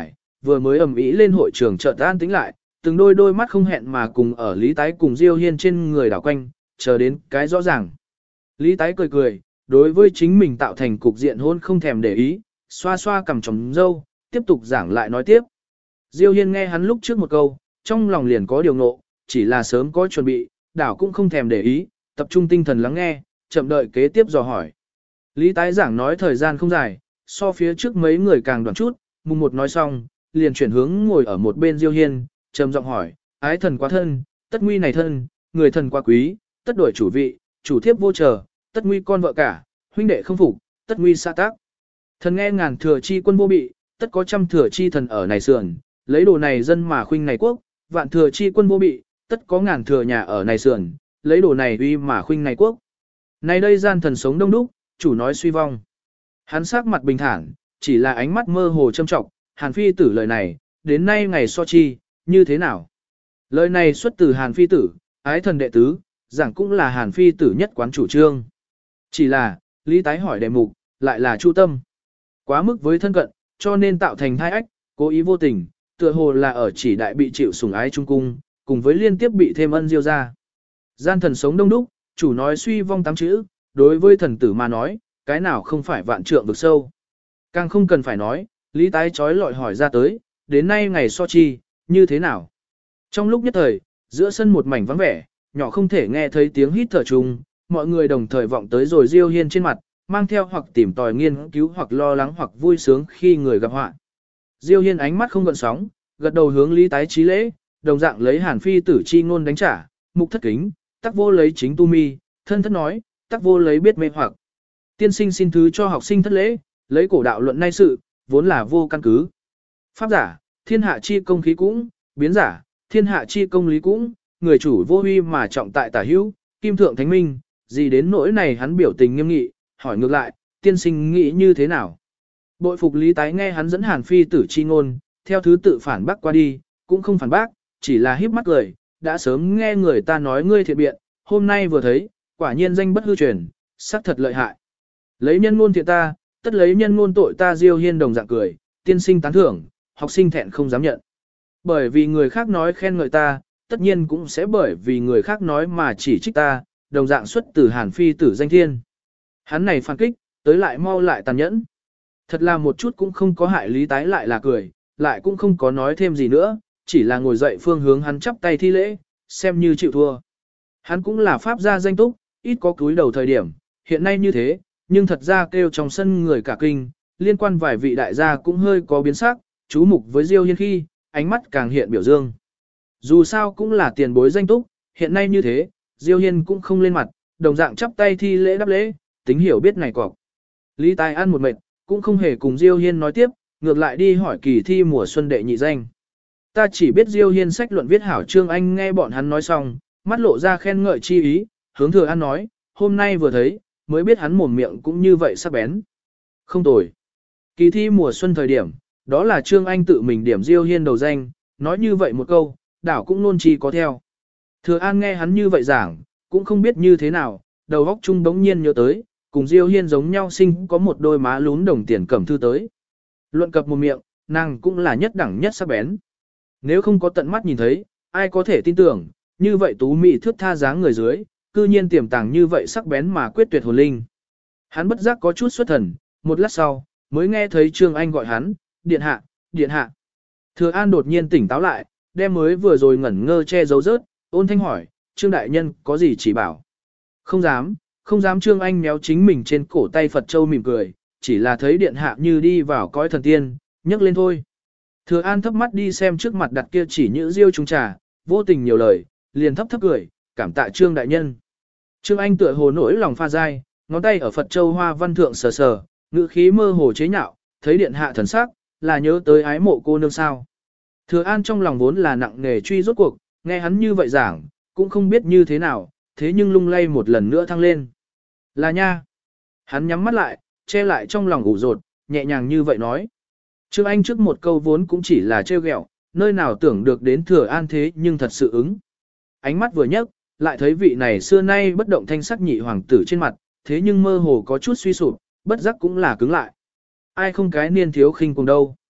Speaker 1: vừa mới ầm ĩ lên hội trường chợt an tĩnh lại, từng đôi đôi mắt không hẹn mà cùng ở Lý Tái cùng Diêu Hiên trên người đảo quanh, chờ đến cái rõ ràng. Lý Tái cười cười, đối với chính mình tạo thành cục diện hôn không thèm để ý, xoa xoa cằm trống dâu, tiếp tục giảng lại nói tiếp. Diêu Hiên nghe hắn lúc trước một câu, trong lòng liền có điều ngộ, chỉ là sớm có chuẩn bị, đảo cũng không thèm để ý, tập trung tinh thần lắng nghe, chậm đợi kế tiếp dò hỏi. Lý Tái giảng nói thời gian không dài, so phía trước mấy người càng đoạn chút, mùng một nói xong, liền chuyển hướng ngồi ở một bên Diêu Hiên, trầm giọng hỏi, ái thần quá thân, tất nguy này thân, người thần quá quý, tất đổi chủ vị, chủ thiếp vô chờ, tất nguy con vợ cả, huynh đệ không phục, tất nguy xa tác. Thần nghe ngàn thừa chi quân vô bị, tất có trăm thừa chi thần ở này sườn, lấy đồ này dân mà khuynh này quốc, vạn thừa chi quân vô bị, tất có ngàn thừa nhà ở này sườn, lấy đồ này uy mà khuynh này quốc. Này đây gian thần sống đông đúc, chủ nói suy vong. Hắn sắc mặt bình thản, chỉ là ánh mắt mơ hồ châm trọng, Hàn Phi tử lời này, đến nay ngày so chi, như thế nào? Lời này xuất từ Hàn Phi tử, ái thần đệ tứ, giảng cũng là Hàn Phi tử nhất quán chủ trương. Chỉ là, Lý Tái hỏi đề mục, lại là chu tâm. Quá mức với thân cận, cho nên tạo thành thai ách, cố ý vô tình, tựa hồ là ở chỉ đại bị chịu sủng ái trung cung, cùng với liên tiếp bị thêm ân diêu ra. Gian thần sống đông đúc, chủ nói suy vong tám chữ, đối với thần tử mà nói, cái nào không phải vạn trượng vực sâu. Càng không cần phải nói, Lý Tái trói lọi hỏi ra tới, đến nay ngày so chi, như thế nào? Trong lúc nhất thời, giữa sân một mảnh vắng vẻ, nhỏ không thể nghe thấy tiếng hít thở chung, mọi người đồng thời vọng tới rồi Diêu Hiên trên mặt, mang theo hoặc tìm tòi nghiên cứu hoặc lo lắng hoặc vui sướng khi người gặp họa. Diêu Hiên ánh mắt không gợn sóng, gật đầu hướng Lý Tái trí lễ, đồng dạng lấy Hàn Phi tử chi ngôn đánh trả, mục thất kính, tắc vô lấy chính tu mi, thân thất nói, tắc vô lấy biết mê hoặc. Tiên sinh xin thứ cho học sinh thất lễ, lấy cổ đạo luận nay sự, vốn là vô căn cứ. Pháp giả, thiên hạ chi công khí cũng, biến giả, thiên hạ chi công lý cũng, người chủ vô huy mà trọng tại tả hữu, kim thượng thánh minh, gì đến nỗi này hắn biểu tình nghiêm nghị, hỏi ngược lại, tiên sinh nghĩ như thế nào? Bội phục Lý Tái nghe hắn dẫn Hàn Phi tử chi ngôn, theo thứ tự phản bác qua đi, cũng không phản bác, chỉ là híp mắt cười, đã sớm nghe người ta nói ngươi thiện biện, hôm nay vừa thấy, quả nhiên danh bất hư truyền, sắc thật lợi hại. Lấy nhân ngôn thiện ta, tất lấy nhân ngôn tội ta. Diêu Hiên đồng dạng cười, tiên sinh tán thưởng, học sinh thẹn không dám nhận. Bởi vì người khác nói khen ngợi ta, tất nhiên cũng sẽ bởi vì người khác nói mà chỉ trích ta, đồng dạng xuất từ Hàn Phi tử danh thiên. Hắn này phản kích, tới lại mau lại tàn nhẫn. Thật là một chút cũng không có hại Lý Tái lại là cười, lại cũng không có nói thêm gì nữa, chỉ là ngồi dậy phương hướng hắn chắp tay thi lễ, xem như chịu thua. Hắn cũng là pháp gia danh túc, ít có cúi đầu thời điểm, hiện nay như thế, nhưng thật ra kêu trong sân người cả kinh, liên quan vài vị đại gia cũng hơi có biến sắc, chú mục với Diêu Hiên khi, ánh mắt càng hiện biểu dương. Dù sao cũng là tiền bối danh túc, hiện nay như thế, Diêu Hiên cũng không lên mặt, đồng dạng chắp tay thi lễ đáp lễ, tính hiểu biết này cọc. Lý Tài ăn một mệt, cũng không hề cùng Diêu Hiên nói tiếp, ngược lại đi hỏi kỳ thi mùa xuân đệ nhị danh. Ta chỉ biết Diêu Hiên sách luận viết hảo Trương Anh nghe bọn hắn nói xong, mắt lộ ra khen ngợi chi ý, hướng Thừa An nói, hôm nay vừa thấy, mới biết hắn mồm miệng cũng như vậy sắc bén. Không tồi. Kỳ thi mùa xuân thời điểm, đó là Trương Anh tự mình điểm Diêu Hiên đầu danh, nói như vậy một câu, đảo cũng nôn chi có theo. Thừa An nghe hắn như vậy giảng, cũng không biết như thế nào, đầu óc chung đống nhiên nhớ tới, cùng Diêu Hiên giống nhau sinh có một đôi má lún đồng tiền cẩm thư tới. Luận cập một miệng, nàng cũng là nhất đẳng nhất sắc bén. Nếu không có tận mắt nhìn thấy, ai có thể tin tưởng, như vậy tú mỹ thước tha dáng người dưới, cư nhiên tiềm tàng như vậy sắc bén mà quyết tuyệt hồn linh. Hắn bất giác có chút xuất thần, một lát sau, mới nghe thấy Trương Anh gọi hắn, điện hạ, điện hạ. Thừa An đột nhiên tỉnh táo lại, đem mới vừa rồi ngẩn ngơ che giấu rớt, ôn thanh hỏi, Trương đại nhân có gì chỉ bảo. Không dám, không dám. Trương Anh méo chính mình trên cổ tay Phật Châu mỉm cười, chỉ là thấy điện hạ như đi vào cõi thần tiên, nhấc lên thôi. Thừa An thấp mắt đi xem trước mặt đặt kia chỉ nhữ diêu trung trà, vô tình nhiều lời, liền thấp thấp cười, cảm tạ Trương đại nhân. Trương Anh tựa hồ nỗi lòng pha dai, ngón tay ở Phật Châu hoa văn thượng sờ sờ, ngữ khí mơ hồ chế nhạo, thấy điện hạ thần sắc, là nhớ tới ái mộ cô nương sao. Thừa An trong lòng vốn là nặng nề truy rốt cuộc, nghe hắn như vậy giảng, cũng không biết như thế nào, thế nhưng lung lay một lần nữa thăng lên. Là nha. Hắn nhắm mắt lại, che lại trong lòng ủ rột, nhẹ nhàng như vậy nói. Trương Anh trước một câu vốn cũng chỉ là trêu ghẹo, nơi nào tưởng được đến Thừa An thế nhưng thật sự ứng. Ánh mắt vừa nhấc, lại thấy vị này xưa nay bất động thanh sắc nhị hoàng tử trên mặt, thế nhưng mơ hồ có chút suy sụp, bất giác cũng là cứng lại. Ai không cái niên thiếu khinh cùng đâu.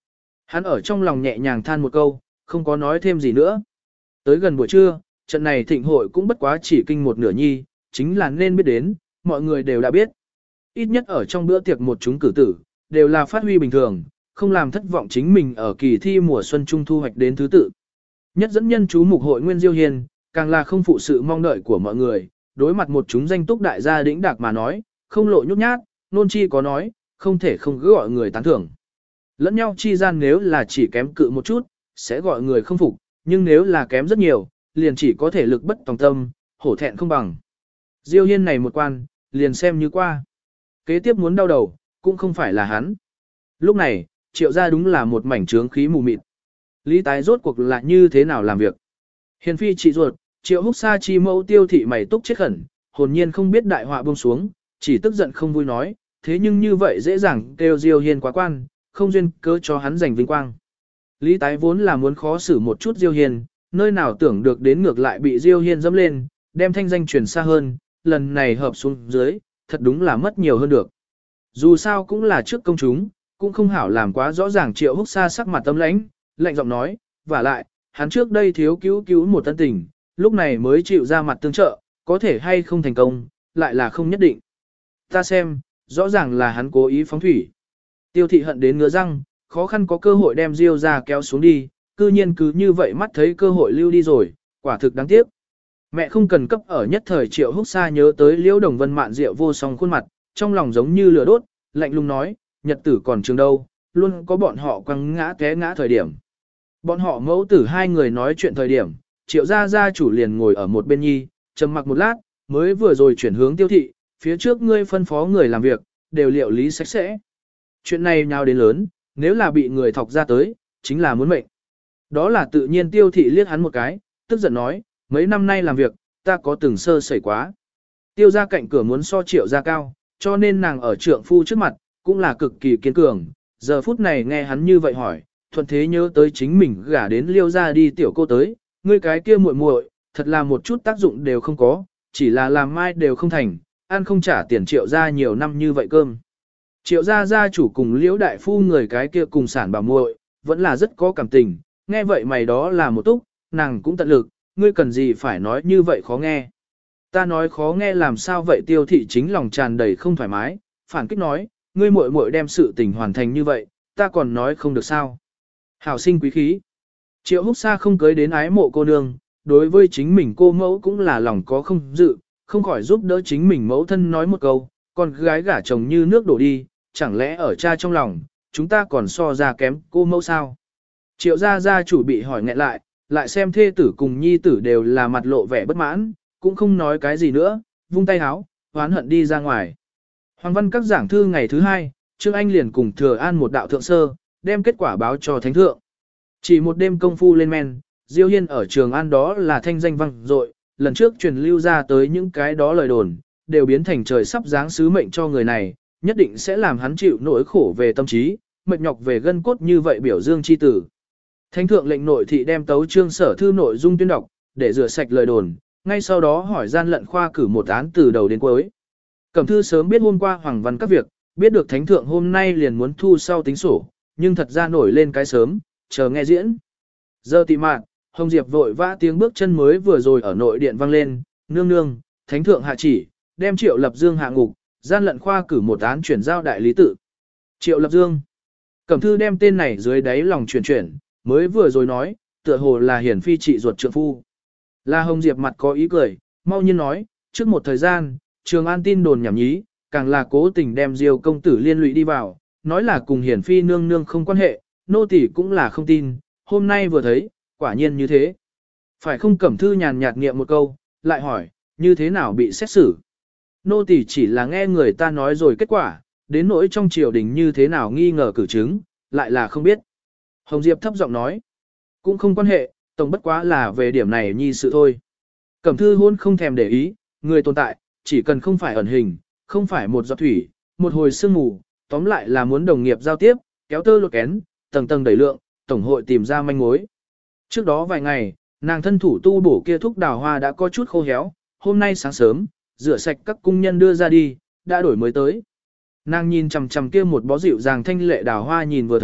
Speaker 1: Hắn ở trong lòng nhẹ nhàng than một câu, không có nói thêm gì nữa. Tới gần buổi trưa, trận này thịnh hội cũng bất quá chỉ kinh một nửa nhi, chính là nên biết đến, mọi người đều đã biết. Ít nhất ở trong bữa tiệc một chúng cử tử, đều là phát huy bình thường, không làm thất vọng chính mình ở kỳ thi mùa xuân trung thu hoạch đến thứ tự. Nhất dẫn nhân chú mục hội Nguyên Diêu Hiền, càng là không phụ sự mong đợi của mọi người, đối mặt một chúng danh túc đại gia đĩnh đạc mà nói, không lộ nhút nhát, nôn chi có nói, không thể không cứ gọi người tán thưởng. Lẫn nhau chi gian nếu là chỉ kém cự một chút, sẽ gọi người không phục, nhưng nếu là kém rất nhiều, liền chỉ có thể lực bất tòng tâm, hổ thẹn không bằng. Diêu Hiên này một quan, liền xem như qua. Kế tiếp muốn đau đầu, cũng không phải là hắn. Lúc này, triệu gia đúng là một mảnh trướng khí mù mịt. Lý tái rốt cuộc là như thế nào làm việc. Hiền phi trị ruột, triệu húc sa chi mẫu tiêu thị mày túc chết khẩn, hồn nhiên không biết đại họa buông xuống, chỉ tức giận không vui nói, thế nhưng như vậy dễ dàng kêu Diêu Hiên quá quan, không duyên cớ cho hắn giành vinh quang. Lý tái vốn là muốn khó xử một chút Diêu Hiên, nơi nào tưởng được đến ngược lại bị Diêu Hiên dẫm lên, đem thanh danh truyền xa hơn, lần này hợp xuống dưới, thật đúng là mất nhiều hơn được. Dù sao cũng là trước công chúng, cũng không hảo làm quá rõ ràng triệu húc sa sắc mặt tâm lãnh, lạnh giọng nói, và lại, hắn trước đây thiếu cứu cứu một tân tình, lúc này mới chịu ra mặt tương trợ, có thể hay không thành công, lại là không nhất định. Ta xem, rõ ràng là hắn cố ý phóng thủy. Tiêu thị hận đến ngứa răng, khó khăn có cơ hội đem Diêu ra kéo xuống đi, cư nhiên cứ như vậy mắt thấy cơ hội lưu đi rồi, quả thực đáng tiếc. Mẹ không cần cấp ở nhất thời triệu húc sa nhớ tới liễu đồng vân mạn rượu vô song khuôn mặt, trong lòng giống như lửa đốt, lạnh lùng nói, nhật tử còn trường đâu, luôn có bọn họ quăng ngã té ngã thời điểm. Bọn họ mẫu tử hai người nói chuyện thời điểm, triệu gia gia chủ liền ngồi ở một bên nhi, trầm mặc một lát, mới vừa rồi chuyển hướng tiêu thị, phía trước ngươi phân phó người làm việc, đều liệu lý sạch sẽ. Chuyện này nhào đến lớn, nếu là bị người thọc ra tới, chính là muốn mệnh. Đó là tự nhiên tiêu thị liếc hắn một cái, tức giận nói, mấy năm nay làm việc, ta có từng sơ sẩy quá. Tiêu ra cạnh cửa muốn so triệu ra cao, cho nên nàng ở trượng phu trước mặt, cũng là cực kỳ kiên cường. Giờ phút này nghe hắn như vậy hỏi, thuận thế nhớ tới chính mình gả đến liêu ra đi tiểu cô tới, ngươi cái kia muội muội, thật là một chút tác dụng đều không có, chỉ là làm mai đều không thành, ăn không trả tiền triệu ra nhiều năm như vậy cơm. Triệu gia gia chủ cùng liễu đại phu người cái kia cùng sản bà muội, vẫn là rất có cảm tình, nghe vậy mày đó là một túc, nàng cũng tận lực, ngươi cần gì phải nói như vậy khó nghe. Ta nói khó nghe làm sao vậy tiêu thị chính lòng tràn đầy không thoải mái, phản kích nói, ngươi muội muội đem sự tình hoàn thành như vậy, ta còn nói không được sao. Hảo sinh quý khí. Triệu húc sa không cưới đến ái mộ cô nương, đối với chính mình cô mẫu cũng là lòng có không dự, không khỏi giúp đỡ chính mình mẫu thân nói một câu, con gái gả chồng như nước đổ đi, chẳng lẽ ở cha trong lòng, chúng ta còn so ra kém cô mẫu sao? Triệu gia gia chủ bị hỏi nghẹn lại, lại xem thê tử cùng nhi tử đều là mặt lộ vẻ bất mãn, cũng không nói cái gì nữa, vung tay háo, hoán hận đi ra ngoài. Hoàng văn các giảng thư ngày thứ hai, Trương Anh liền cùng thừa an một đạo thượng sơ, đem kết quả báo cho thánh thượng. Chỉ một đêm công phu lên men, Diêu Hiên ở Trường An đó là thanh danh vang dội, lần trước truyền lưu ra tới những cái đó lời đồn, đều biến thành trời sắp giáng sứ mệnh cho người này, nhất định sẽ làm hắn chịu nỗi khổ về tâm trí, mệt nhọc về gân cốt như vậy biểu dương chi tử. Thánh thượng lệnh nội thị đem tấu chương sở thư nội dung tuyên đọc, để rửa sạch lời đồn, ngay sau đó hỏi gian lận khoa cử một án từ đầu đến cuối. Cẩm thư sớm biết hôm qua hoàng văn các việc, biết được thánh thượng hôm nay liền muốn thu sau tính sổ, nhưng thật ra nổi lên cái sớm, chờ nghe diễn. Giờ tị mạn, Hồng Diệp vội vã tiếng bước chân mới vừa rồi ở nội điện vang lên, nương nương, thánh thượng hạ chỉ, đem Triệu Lập Dương hạ ngục, gian lận khoa cử một án chuyển giao đại lý tự. Triệu Lập Dương. Cẩm thư đem tên này dưới đáy lòng chuyển chuyển, mới vừa rồi nói, tựa hồ là hiển phi trị ruột trượng phu. Là Hồng Diệp mặt có ý cười, mau nhiên nói, trước một thời gian, Trường An tin đồn nhảm nhí, càng là cố tình đem Diêu công tử liên lụy đi vào, nói là cùng hiển phi nương nương không quan hệ, nô tỳ cũng là không tin, hôm nay vừa thấy, quả nhiên như thế. Phải không? Cẩm thư nhàn nhạt nghiệm một câu, lại hỏi, như thế nào bị xét xử? Nô tỳ chỉ là nghe người ta nói rồi kết quả, đến nỗi trong triều đình như thế nào nghi ngờ cử chứng, lại là không biết. Hồng Diệp thấp giọng nói, cũng không quan hệ, tổng bất quá là về điểm này nhi sự thôi. Cẩm thư hôn không thèm để ý, người tồn tại, chỉ cần không phải ẩn hình, không phải một giọt thủy, một hồi sương mù, tóm lại là muốn đồng nghiệp giao tiếp, kéo tơ lột kén, tầng tầng đẩy lượng, tổng hội tìm ra manh mối. Trước đó vài ngày, nàng thân thủ tu bổ kia thuốc đào hoa đã có chút khô héo, hôm nay sáng sớm, rửa sạch các cung nhân đưa ra đi, đã đổi mới tới. Nàng nhìn chằm chằm kia một bó dịu dàng thanh lệ đào hoa nhìn vừa thấy,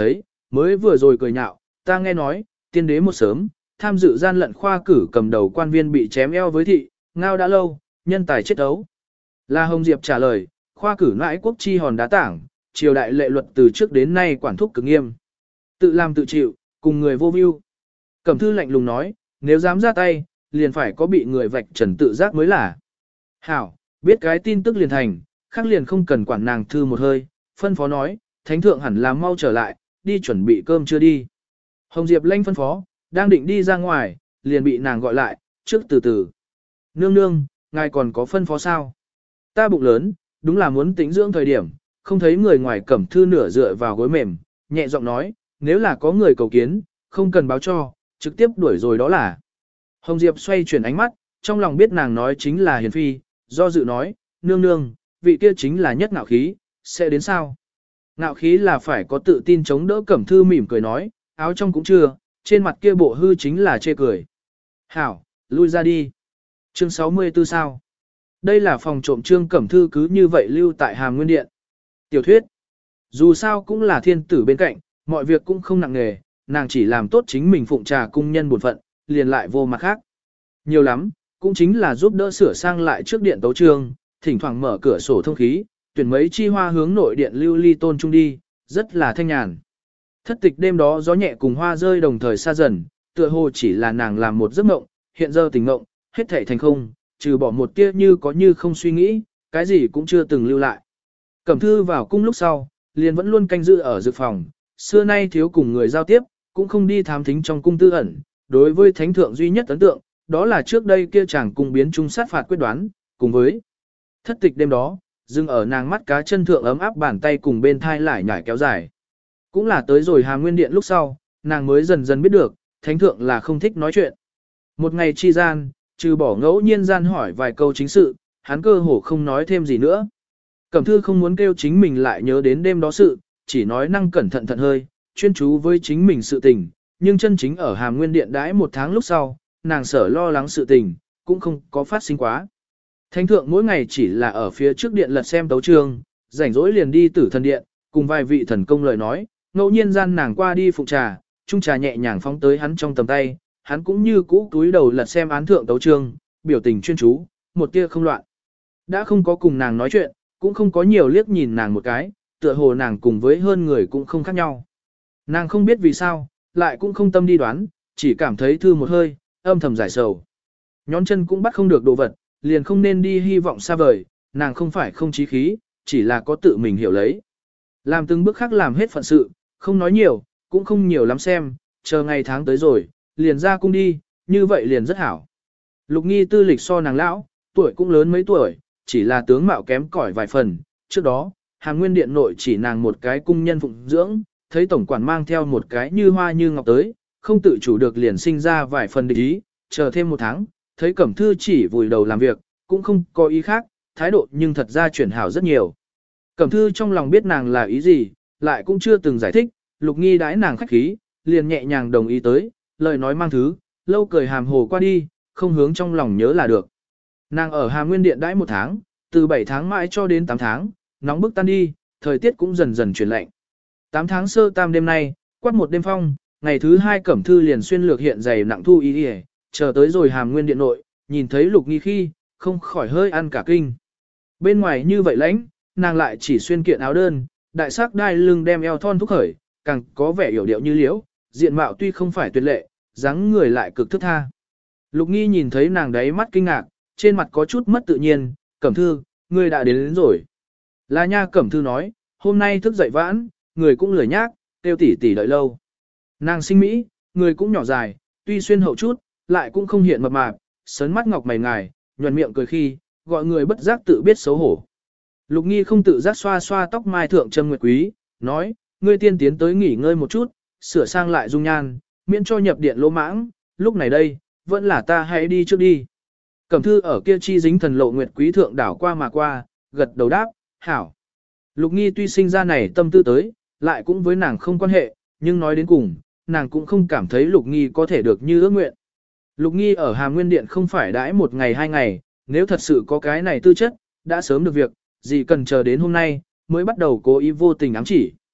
Speaker 1: mới vừa rồi cười nhạo, ta nghe nói, tiên đế một sớm, tham dự gian lận khoa cử cầm đầu quan viên bị chém eo với thị, ngao đã lâu, nhân tài chết ấu. La Hồng Diệp trả lời, khoa cử nãi quốc chi hòn đá tảng, triều đại lệ luật từ trước đến nay quản thúc cực nghiêm. Tự làm tự chịu, cùng người vô view. Cẩm thư lạnh lùng nói, nếu dám ra tay, liền phải có bị người vạch trần tự giác mới là. Hảo, biết cái tin tức liền thành, khác liền không cần quản nàng thư một hơi, phân phó nói, thánh thượng hẳn là mau trở lại, đi chuẩn bị cơm chưa đi. Hồng Diệp lanh phân phó, đang định đi ra ngoài, liền bị nàng gọi lại, trước từ từ. Nương nương, ngài còn có phân phó sao? Ta bụng lớn, đúng là muốn tĩnh dưỡng thời điểm, không thấy người ngoài Cẩm thư nửa dựa vào gối mềm, nhẹ giọng nói, nếu là có người cầu kiến, không cần báo cho, trực tiếp đuổi rồi đó là. Hồng Diệp xoay chuyển ánh mắt, trong lòng biết nàng nói chính là hiền phi, do dự nói, nương nương, vị kia chính là nhất ngạo khí, sẽ đến sao? Ngạo khí là phải có tự tin chống đỡ Cẩm thư mỉm cười nói, áo trong cũng chưa, trên mặt kia bộ hư chính là chê cười. Hảo, lui ra đi. Chương sáu mươi tư sao? Đây là phòng trộm Trương Cẩm thư cứ như vậy lưu tại Hàm Nguyên Điện. Tiểu thuyết. Dù sao cũng là thiên tử bên cạnh, mọi việc cũng không nặng nề, nàng chỉ làm tốt chính mình phụng trà cung nhân bổn phận, liền lại vô mặt khác. Nhiều lắm, cũng chính là giúp đỡ sửa sang lại trước điện tấu trương, thỉnh thoảng mở cửa sổ thông khí, tuyển mấy chi hoa hướng nội điện lưu ly tôn trung đi, rất là thanh nhàn. Thất tịch đêm đó gió nhẹ cùng hoa rơi đồng thời xa dần, tựa hồ chỉ là nàng làm một giấc mộng, hiện giờ tỉnh mộng, hết thảy thành không, trừ bỏ một tia như có như không suy nghĩ, cái gì cũng chưa từng lưu lại. Cẩm thư vào cung lúc sau, liền vẫn luôn canh giữ ở dược phòng, xưa nay thiếu cùng người giao tiếp, cũng không đi thám thính trong cung tư ẩn, đối với thánh thượng duy nhất ấn tượng, đó là trước đây kia chàng cung biến trung sát phạt quyết đoán, cùng với thất tịch đêm đó, dừng ở nàng mắt cá chân thượng ấm áp bàn tay cùng bên thai lại nhảy kéo dài. Cũng là tới rồi Hàm Nguyên Điện lúc sau, nàng mới dần dần biết được, thánh thượng là không thích nói chuyện. Một ngày chi gian, trừ bỏ ngẫu nhiên gian hỏi vài câu chính sự, hắn cơ hồ không nói thêm gì nữa. Cẩm thư không muốn kêu chính mình lại nhớ đến đêm đó sự, chỉ nói năng cẩn thận thận hơi, chuyên chú với chính mình sự tình, nhưng chân chính ở Hàm Nguyên Điện đãi một tháng lúc sau, nàng sở lo lắng sự tình, cũng không có phát sinh quá. Thánh thượng mỗi ngày chỉ là ở phía trước điện lật xem tấu chương, rảnh rỗi liền đi tử thần điện, cùng vài vị thần công lời nói, ngẫu nhiên gian nàng qua đi phụng trà, chung trà nhẹ nhàng phóng tới hắn trong tầm tay, hắn cũng như cũ túi đầu lật xem án thượng tấu chương, biểu tình chuyên chú, một tia không loạn. Đã không có cùng nàng nói chuyện, cũng không có nhiều liếc nhìn nàng một cái, tựa hồ nàng cùng với hơn người cũng không khác nhau. Nàng không biết vì sao, lại cũng không tâm đi đoán, chỉ cảm thấy thư một hơi, âm thầm giải sầu. Nhón chân cũng bắt không được đồ vật, liền không nên đi hy vọng xa vời, nàng không phải không chí khí, chỉ là có tự mình hiểu lấy. Làm từng bước khác làm hết phận sự, không nói nhiều, cũng không nhiều lắm xem, chờ ngày tháng tới rồi, liền ra cung đi, như vậy liền rất hảo. Lục Nghi tư lịch so nàng lão, tuổi cũng lớn mấy tuổi, chỉ là tướng mạo kém cỏi vài phần, trước đó, Hàm Nguyên Điện nội chỉ nàng một cái cung nhân phụng dưỡng, thấy tổng quản mang theo một cái như hoa như ngọc tới, không tự chủ được liền sinh ra vài phần địch ý, chờ thêm một tháng, thấy Cẩm thư chỉ vùi đầu làm việc, cũng không có ý khác, thái độ nhưng thật ra chuyển hảo rất nhiều. Cẩm thư trong lòng biết nàng là ý gì, lại cũng chưa từng giải thích, Lục Nghi đãi nàng khách khí, liền nhẹ nhàng đồng ý tới, lời nói mang thứ, lâu cười hàm hồ qua đi, không hướng trong lòng nhớ là được. Nàng ở Hàm Nguyên Điện đãi một tháng, từ bảy tháng mãi cho đến tám tháng, nóng bức tan đi, thời tiết cũng dần dần chuyển lạnh. tám tháng sơ tam đêm nay, quát một đêm phong, ngày thứ hai Cẩm thư liền xuyên lược hiện dày nặng thu ý đi, chờ tới rồi Hàm Nguyên Điện nội, nhìn thấy Lục Nghi khi, không khỏi hơi ăn cả kinh. Bên ngoài như vậy lãnh, nàng lại chỉ xuyên kiện áo đơn, đại sắc đai lưng đem eo thon thúc khởi, càng có vẻ hiểu điệu như liễu, diện mạo tuy không phải tuyệt lệ, dáng người lại cực thức tha. Lục Nghi nhìn thấy nàng đấy mắt kinh ngạc, trên mặt có chút mất tự nhiên, Cẩm thư, ngươi đã đến, đến rồi. Là nha Cẩm thư nói, hôm nay thức dậy vãn, người cũng lười nhác, tiêu tỉ tỉ đợi lâu. Nàng sinh mỹ, người cũng nhỏ dài, tuy xuyên hậu chút, lại cũng không hiện mập mạp, sớn mắt ngọc mày ngài, nhuận miệng cười khi, gọi người bất giác tự biết xấu hổ. Lục Nghi không tự giác xoa xoa tóc mai thượng trâm nguyệt quý, nói, ngươi tiên tiến tới nghỉ ngơi một chút, sửa sang lại dung nhan, miễn cho nhập điện lỗ mãng, lúc này đây, vẫn là ta hãy đi trước đi. Cẩm thư ở kia chi dính thần lộ nguyệt quý thượng đảo qua mà qua, gật đầu đáp, hảo. Lục Nghi tuy sinh ra này tâm tư tới, lại cũng với nàng không quan hệ, nhưng nói đến cùng, nàng cũng không cảm thấy Lục Nghi có thể được như ước nguyện. Lục Nghi ở Hàm Nguyên Điện không phải đãi một ngày hai ngày, nếu thật sự có cái này tư chất, đã sớm được việc, gì cần chờ đến hôm nay, mới bắt đầu cố ý vô tình ám chỉ.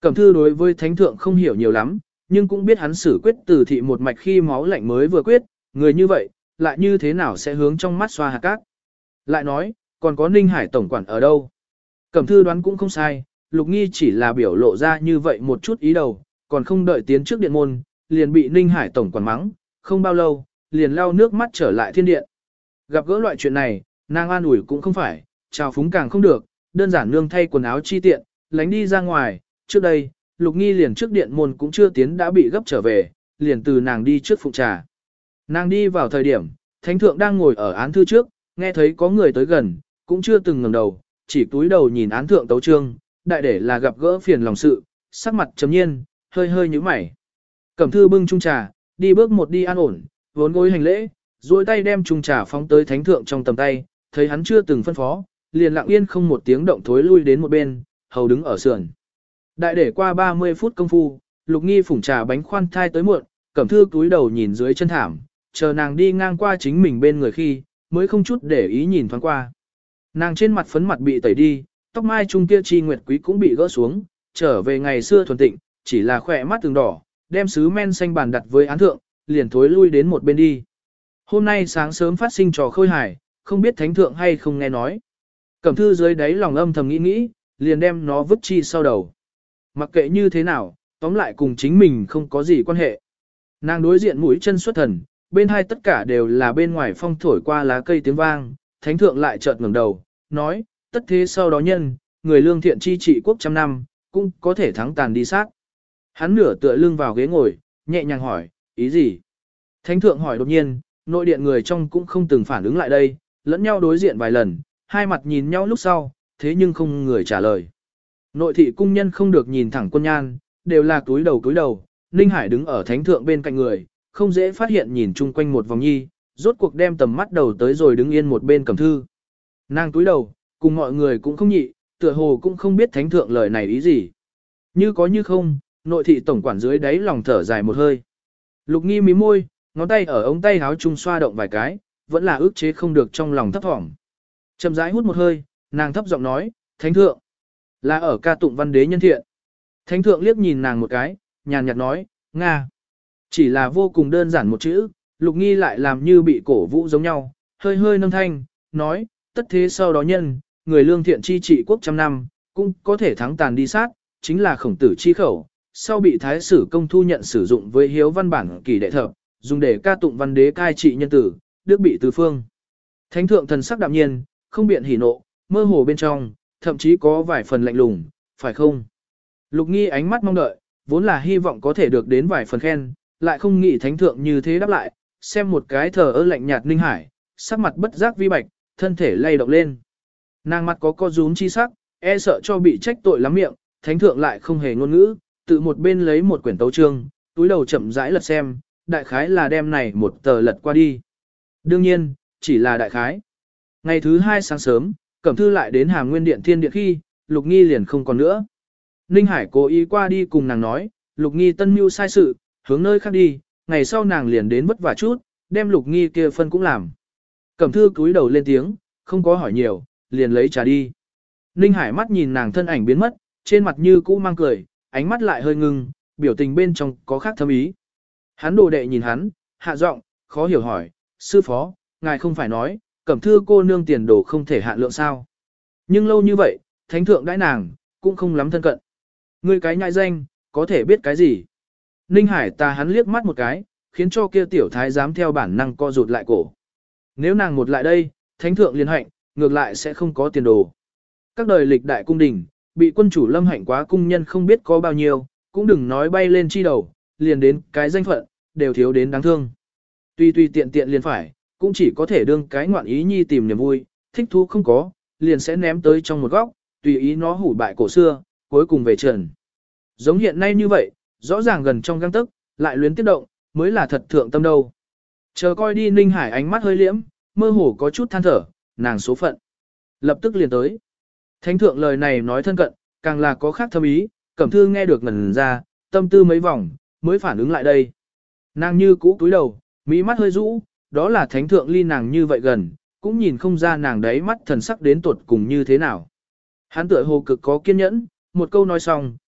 Speaker 1: Cẩm thư đối với thánh thượng không hiểu nhiều lắm, nhưng cũng biết hắn xử quyết từ thị một mạch khi máu lạnh mới vừa quyết, người như vậy, lại như thế nào sẽ hướng trong mắt xoa hạt cát. Lại nói, còn có Ninh Hải tổng quản ở đâu? Cẩm thư đoán cũng không sai, Lục Nghi chỉ là biểu lộ ra như vậy một chút ý đầu, còn không đợi tiến trước điện môn, liền bị Ninh Hải tổng quản mắng, không bao lâu, liền lau nước mắt trở lại thiên điện. Gặp gỡ loại chuyện này, nàng an ủi cũng không phải, chào phúng càng không được, đơn giản nương thay quần áo chi tiện, lánh đi ra ngoài, trước đây, Lục Nghi liền trước điện môn cũng chưa tiến đã bị gấp trở về, liền từ nàng đi trước phụng trà. Nàng đi vào thời điểm, thánh thượng đang ngồi ở án thư trước, nghe thấy có người tới gần, cũng chưa từng ngẩng đầu, chỉ túi đầu nhìn án thượng tấu trương, đại để là gặp gỡ phiền lòng sự, sắc mặt trầm nhiên, hơi hơi nhíu mày. Cẩm thư bưng chung trà, đi bước một đi an ổn, vốn gối hành lễ, duỗi tay đem chung trà phóng tới thánh thượng trong tầm tay, thấy hắn chưa từng phân phó, liền lặng yên không một tiếng động thối lui đến một bên, hầu đứng ở sườn. Đại để qua ba mươi phút công phu, Lục Nghi phủng trà bánh khoan thai tới muộn, Cẩm thư túi đầu nhìn dưới chân thảm, chờ nàng đi ngang qua chính mình bên người khi, mới không chút để ý nhìn thoáng qua. Nàng trên mặt phấn mặt bị tẩy đi, tóc mai trung kia chi nguyệt quý cũng bị gỡ xuống, trở về ngày xưa thuần tịnh, chỉ là khỏe mắt từng đỏ, đem sứ men xanh bàn đặt với án thượng, liền thối lui đến một bên đi. Hôm nay sáng sớm phát sinh trò khôi hài, không biết thánh thượng hay không nghe nói. Cẩm thư dưới đáy lòng âm thầm nghĩ nghĩ, liền đem nó vứt chi sau đầu. Mặc kệ như thế nào, tóm lại cùng chính mình không có gì quan hệ. Nàng đối diện mũi chân xuất thần, bên hai tất cả đều là bên ngoài phong thổi qua lá cây tiếng vang, thánh thượng lại chợt ngẩng đầu, nói, tất thế sau đó nhân, người lương thiện chi trị quốc trăm năm, cũng có thể thắng tàn đi sát. Hắn nửa tựa lưng vào ghế ngồi, nhẹ nhàng hỏi, ý gì? Thánh thượng hỏi đột nhiên, nội điện người trong cũng không từng phản ứng lại đây, lẫn nhau đối diện vài lần, hai mặt nhìn nhau lúc sau, thế nhưng không người trả lời. Nội thị cung nhân không được nhìn thẳng quân nhan, đều là túi đầu túi đầu, Ninh Hải đứng ở thánh thượng bên cạnh người, không dễ phát hiện nhìn chung quanh một vòng nhi, rốt cuộc đem tầm mắt đầu tới rồi đứng yên một bên Cẩm thư. Nàng túi đầu, cùng mọi người cũng không nhị, tựa hồ cũng không biết thánh thượng lời này ý gì. Như có như không, nội thị tổng quản dưới đáy lòng thở dài một hơi. Lục Nghi mím môi, ngón tay ở ống tay áo trung xoa động vài cái, vẫn là ức chế không được trong lòng thấp thỏm. Chậm rãi hút một hơi, nàng thấp giọng nói, thánh thượng, là ở ca tụng văn đế nhân thiện. Thánh thượng liếc nhìn nàng một cái, nhàn nhạt nói, Nga. Chỉ là vô cùng đơn giản một chữ, Lục Nghi lại làm như bị cổ vũ giống nhau, hơi hơi nâng thanh, nói, tất thế sau đó nhân, người lương thiện chi trị quốc trăm năm, cũng có thể thắng tàn đi sát, chính là khổng tử chi khẩu, sau bị thái sử công thu nhận sử dụng với hiếu văn bản kỳ đệ thập, dùng để ca tụng văn đế cai trị nhân tử, đức bị tứ phương. Thánh thượng thần sắc đạm nhiên, không biện hỉ nộ, mơ hồ bên trong, thậm chí có vài phần lạnh lùng, phải không? Lục Nghi ánh mắt mong đợi, vốn là hy vọng có thể được đến vài phần khen, lại không nghĩ thánh thượng như thế đáp lại, xem một cái thờ ơ lạnh nhạt Ninh Hải, sắc mặt bất giác vi bạch, thân thể lay động lên. Nàng mặt có co rúm chi sắc, e sợ cho bị trách tội lắm miệng, thánh thượng lại không hề ngôn ngữ, tự một bên lấy một quyển tấu chương, túi đầu chậm rãi lật xem, đại khái là đem này một tờ lật qua đi. Đương nhiên, chỉ là đại khái. Ngày thứ hai sáng sớm, Cẩm thư lại đến Hàm Nguyên Điện Thiên Điện khi, Lục Nghi liền không còn nữa. Ninh Hải cố ý qua đi cùng nàng nói, Lục Nghi tân mưu sai sự, hướng nơi khác đi, ngày sau nàng liền đến vất vả chút, đem Lục Nghi kia phân cũng làm. Cẩm thư cúi đầu lên tiếng, không có hỏi nhiều, liền lấy trà đi. Ninh Hải mắt nhìn nàng thân ảnh biến mất, trên mặt như cũ mang cười, ánh mắt lại hơi ngưng, biểu tình bên trong có khác thâm ý. Hắn đồ đệ nhìn hắn, hạ giọng, khó hiểu hỏi, sư phó, ngài không phải nói, Cẩm thư cô nương tiền đồ không thể hạn lượng sao. Nhưng lâu như vậy, thánh thượng đãi nàng, cũng không lắm thân cận. Ngươi cái nhại danh, có thể biết cái gì? Ninh Hải ta hắn liếc mắt một cái, khiến cho kia tiểu thái dám theo bản năng co rụt lại cổ. Nếu nàng một lại đây, thánh thượng liền hạnh, ngược lại sẽ không có tiền đồ. Các đời lịch đại cung đình, bị quân chủ lâm hạnh quá cung nhân không biết có bao nhiêu, cũng đừng nói bay lên chi đầu, liền đến cái danh phận, đều thiếu đến đáng thương. Tuy tuy tiện tiện liền phải, cũng chỉ có thể đương cái ngoạn ý nhi tìm niềm vui, thích thú không có, liền sẽ ném tới trong một góc, tùy ý nó hủ bại cổ xưa, cuối cùng về trần. Giống hiện nay như vậy, rõ ràng gần trong găng tức, lại luyến tiếp động, mới là thật thượng tâm đâu. Chờ coi đi Ninh Hải ánh mắt hơi liễm, mơ hồ có chút than thở, nàng số phận. Lập tức liền tới. Thánh thượng lời này nói thân cận, càng là có khác thâm ý, Cẩm thư nghe được ngẩn ra, tâm tư mấy vòng, mới phản ứng lại đây. Nàng như cũ cúi đầu, mỹ mắt hơi rũ, đó là thánh thượng ly nàng như vậy gần, cũng nhìn không ra nàng đấy mắt thần sắc đến tuột cùng như thế nào. Hắn tựa hồ cực có kiên nhẫn, một câu nói xong,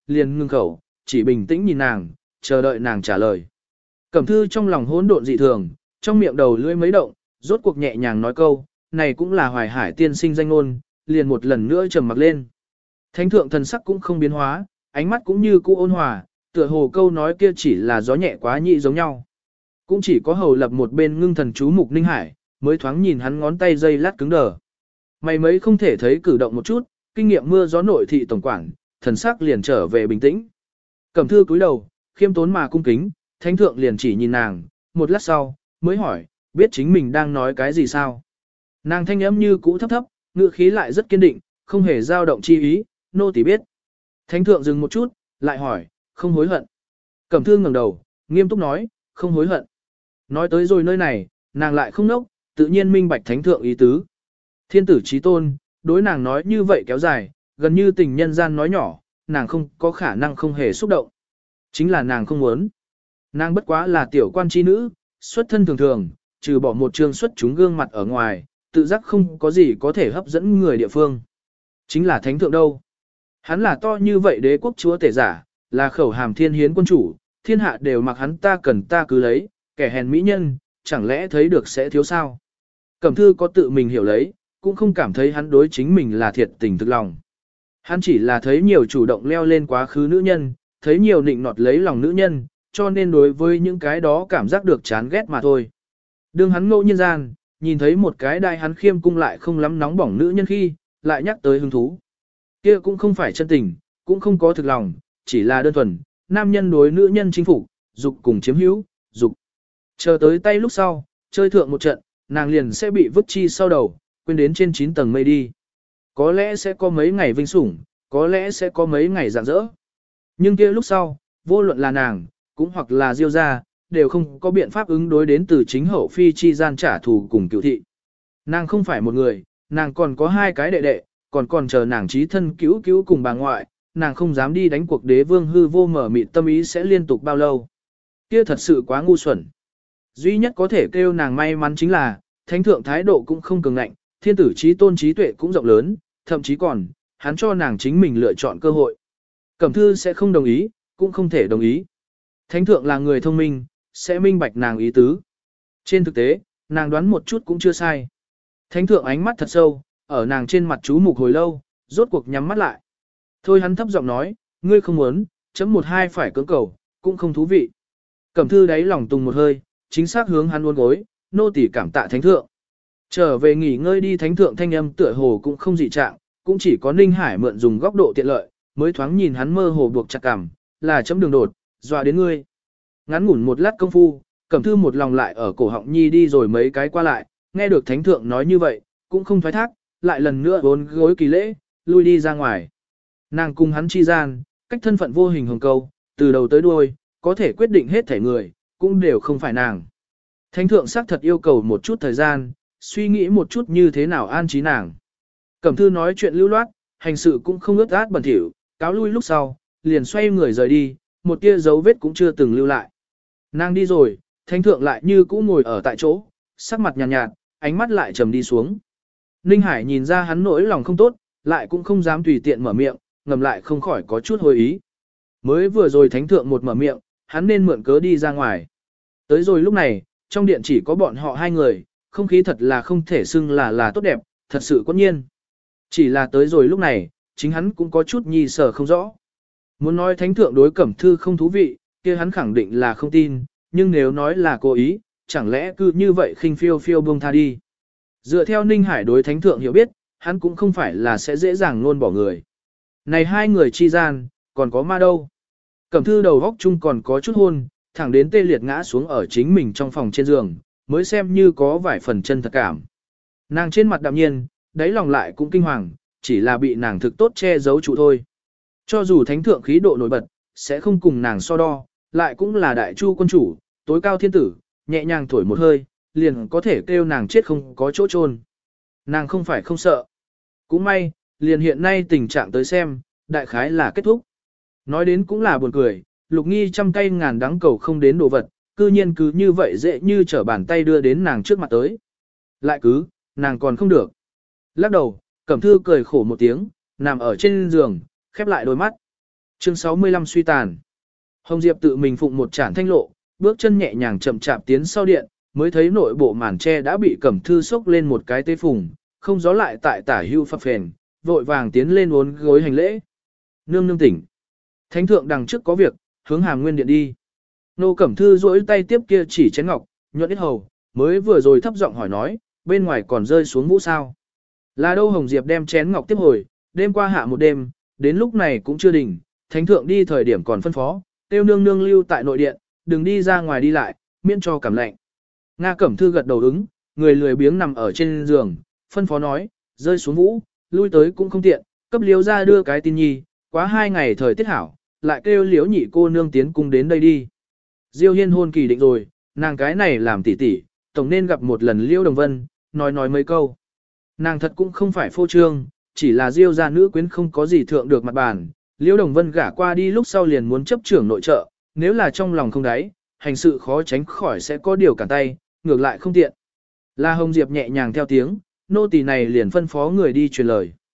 Speaker 1: liền ngưng khẩu, chỉ bình tĩnh nhìn nàng, chờ đợi nàng trả lời. Cẩm thư trong lòng hỗn độn dị thường, trong miệng đầu lưỡi mấy động, rốt cuộc nhẹ nhàng nói câu, này cũng là Hoài Hải tiên sinh danh ngôn, liền một lần nữa trầm mặc lên. Thánh thượng thần sắc cũng không biến hóa, ánh mắt cũng như cũ ôn hòa, tựa hồ câu nói kia chỉ là gió nhẹ quá nhị giống nhau. Cũng chỉ có hầu lập một bên ngưng thần chú mục Ninh Hải, mới thoáng nhìn hắn ngón tay dây lát cứng đờ. Mày mấy không thể thấy cử động một chút, kinh nghiệm mưa gió nội thị tổng quản, thần sắc liền trở về bình tĩnh. Cẩm thư cúi đầu, khiêm tốn mà cung kính, thánh thượng liền chỉ nhìn nàng, một lát sau, mới hỏi, biết chính mình đang nói cái gì sao? Nàng thanh âm như cũ thấp thấp, ngữ khí lại rất kiên định, không hề dao động chi ý, nô tỳ biết. Thánh thượng dừng một chút, lại hỏi, không hối hận. Cẩm thư ngẩng đầu, nghiêm túc nói, không hối hận. Nói tới rồi nơi này, nàng lại không nốc, tự nhiên minh bạch thánh thượng ý tứ. Thiên tử chí tôn, đối nàng nói như vậy kéo dài, gần như tình nhân gian nói nhỏ, nàng không có khả năng không hề xúc động. Chính là nàng không muốn. Nàng bất quá là tiểu quan chi nữ, xuất thân thường thường, trừ bỏ một trường xuất chúng gương mặt ở ngoài, tự giác không có gì có thể hấp dẫn người địa phương. Chính là thánh thượng đâu. Hắn là to như vậy đế quốc chúa tể giả, là khẩu hàm thiên hiến quân chủ, thiên hạ đều mặc hắn ta cần ta cứ lấy, kẻ hèn mỹ nhân, chẳng lẽ thấy được sẽ thiếu sao. Cẩm thư có tự mình hiểu lấy, cũng không cảm thấy hắn đối chính mình là thiệt tình thực lòng. Hắn chỉ là thấy nhiều chủ động leo lên quá khứ nữ nhân, thấy nhiều nịnh nọt lấy lòng nữ nhân, cho nên đối với những cái đó cảm giác được chán ghét mà thôi. Đương hắn ngẫu nhiên gian, nhìn thấy một cái đai hắn khiêm cung lại không lắm nóng bỏng nữ nhân khi, lại nhắc tới hứng thú. Kia cũng không phải chân tình, cũng không có thực lòng, chỉ là đơn thuần, nam nhân đối nữ nhân chính phủ, dục cùng chiếm hữu, dục. Chờ tới tay lúc sau, chơi thượng một trận, nàng liền sẽ bị vứt chi sau đầu, quên đến trên chín tầng mây đi. Có lẽ sẽ có mấy ngày vinh sủng, có lẽ sẽ có mấy ngày rạng rỡ. Nhưng kia lúc sau, vô luận là nàng, cũng hoặc là Diêu gia, đều không có biện pháp ứng đối đến từ chính hậu phi chi gian trả thù cùng cựu thị. Nàng không phải một người, nàng còn có hai cái đệ đệ, còn còn chờ nàng trí thân cứu cứu cùng bà ngoại, nàng không dám đi đánh cuộc đế vương hư vô mở mịt tâm ý sẽ liên tục bao lâu. Kia thật sự quá ngu xuẩn. Duy nhất có thể kêu nàng may mắn chính là, thánh thượng thái độ cũng không cường ngạnh, thiên tử trí tôn trí tuệ cũng rộng lớn, thậm chí còn, hắn cho nàng chính mình lựa chọn cơ hội. Cẩm thư sẽ không đồng ý, cũng không thể đồng ý. Thánh thượng là người thông minh, sẽ minh bạch nàng ý tứ. Trên thực tế, nàng đoán một chút cũng chưa sai. Thánh thượng ánh mắt thật sâu, ở nàng trên mặt chú mục hồi lâu, rốt cuộc nhắm mắt lại. Thôi hắn thấp giọng nói, ngươi không muốn, chấm một hai phải cưỡng cầu, cũng không thú vị. Cẩm thư đáy lòng tùng một hơi, chính xác hướng hắn uốn gối, nô tỳ cảm tạ thánh thượng. Trở về nghỉ ngơi đi, thánh thượng thanh âm tựa hồ cũng không dị trạng, cũng chỉ có Ninh Hải mượn dùng góc độ tiện lợi, mới thoáng nhìn hắn mơ hồ buộc chặt cằm, là chấm đường đột, dọa đến ngươi. Ngắn ngủn một lát công phu, Cẩm thư một lòng lại ở cổ họng nhi đi rồi mấy cái qua lại, nghe được thánh thượng nói như vậy, cũng không thoái thác, lại lần nữa vốn gối kỳ lễ, lui đi ra ngoài. Nàng cùng hắn chi gian, cách thân phận vô hình hồng câu, từ đầu tới đuôi, có thể quyết định hết thể người, cũng đều không phải nàng. Thánh thượng xác thật yêu cầu một chút thời gian, suy nghĩ một chút như thế nào an trí nàng. Cẩm thư nói chuyện lưu loát, hành sự cũng không ướt át bẩn thỉu, cáo lui lúc sau, liền xoay người rời đi, một tia dấu vết cũng chưa từng lưu lại. Nàng đi rồi, thánh thượng lại như cũ ngồi ở tại chỗ, sắc mặt nhàn nhạt, nhạt, ánh mắt lại trầm đi xuống. Ninh Hải nhìn ra hắn nỗi lòng không tốt, lại cũng không dám tùy tiện mở miệng, ngầm lại không khỏi có chút hồi ý. Mới vừa rồi thánh thượng một mở miệng, hắn nên mượn cớ đi ra ngoài. Tới rồi lúc này, trong điện chỉ có bọn họ hai người, không khí thật là không thể xưng là là tốt đẹp, thật sự quẫn nhiên. Chỉ là tới rồi lúc này, chính hắn cũng có chút nhi sở không rõ. Muốn nói thánh thượng đối Cẩm thư không thú vị, kia hắn khẳng định là không tin, nhưng nếu nói là cố ý, chẳng lẽ cứ như vậy khinh phiêu phiêu buông tha đi. Dựa theo Ninh Hải đối thánh thượng hiểu biết, hắn cũng không phải là sẽ dễ dàng luôn bỏ người. Này hai người chi gian, còn có ma đâu. Cẩm thư đầu góc chung còn có chút hôn, thẳng đến tê liệt ngã xuống ở chính mình trong phòng trên giường, mới xem như có vài phần chân thật cảm. Nàng trên mặt đạm nhiên, đáy lòng lại cũng kinh hoàng, chỉ là bị nàng thực tốt che giấu trụ thôi. Cho dù thánh thượng khí độ nổi bật, sẽ không cùng nàng so đo, lại cũng là đại chu quân chủ, tối cao thiên tử, nhẹ nhàng thổi một hơi, liền có thể kêu nàng chết không có chỗ chôn. Nàng không phải không sợ. Cũng may, liền hiện nay tình trạng tới xem, đại khái là kết thúc. Nói đến cũng là buồn cười, Lục Nghi trăm cây ngàn đắng cầu không đến đồ vật, cư nhiên cứ như vậy dễ như trở bàn tay đưa đến nàng trước mặt tới. Lại cứ, nàng còn không được. Lắc đầu, Cẩm thư cười khổ một tiếng, nằm ở trên giường, khép lại đôi mắt. Chương sáu mươi lăm suy tàn. Hồng Diệp tự mình phụng một chản thanh lộ, bước chân nhẹ nhàng chậm chạp tiến sau điện, mới thấy nội bộ màn tre đã bị Cẩm Thư xốc lên một cái tế phùng, không gió lại tại tả hưu phập phền, vội vàng tiến lên uốn gối hành lễ. Nương nương tỉnh. Thánh thượng đằng trước có việc, hướng Hàm Nguyên điện đi. Nô Cẩm Thư duỗi tay tiếp kia chỉ chén ngọc, nhuận ít hầu, mới vừa rồi thấp giọng hỏi nói, bên ngoài còn rơi xuống vũ sao. Là đâu Hồng Diệp đem chén ngọc tiếp hồi, đêm qua hạ một đêm, đến lúc này cũng chưa đỉnh, thánh thượng đi thời điểm còn phân phó, tiêu nương nương lưu tại nội điện, đừng đi ra ngoài đi lại, miễn cho cảm lạnh. Nga Cẩm Thư gật đầu ứng, người lười biếng nằm ở trên giường, phân phó nói, rơi xuống vũ, lui tới cũng không tiện, cấp liếu ra đưa cái tin nhi, quá hai ngày thời tiết hảo, lại kêu liếu nhị cô nương tiến cung đến đây đi. Diêu Hiên hôn kỳ định rồi, nàng cái này làm tỉ tỉ, tổng nên gặp một lần Liêu Đồng Vân, nói nói mấy câu. Nàng thật cũng không phải phô trương, chỉ là Diêu gia nữ quyến không có gì thượng được mặt bàn. Liêu Đồng Vân gả qua đi lúc sau liền muốn chấp trưởng nội trợ, nếu là trong lòng không đáy, hành sự khó tránh khỏi sẽ có điều cản tay, ngược lại không tiện. La Hồng Diệp nhẹ nhàng theo tiếng, nô tỳ này liền phân phó người đi truyền lời.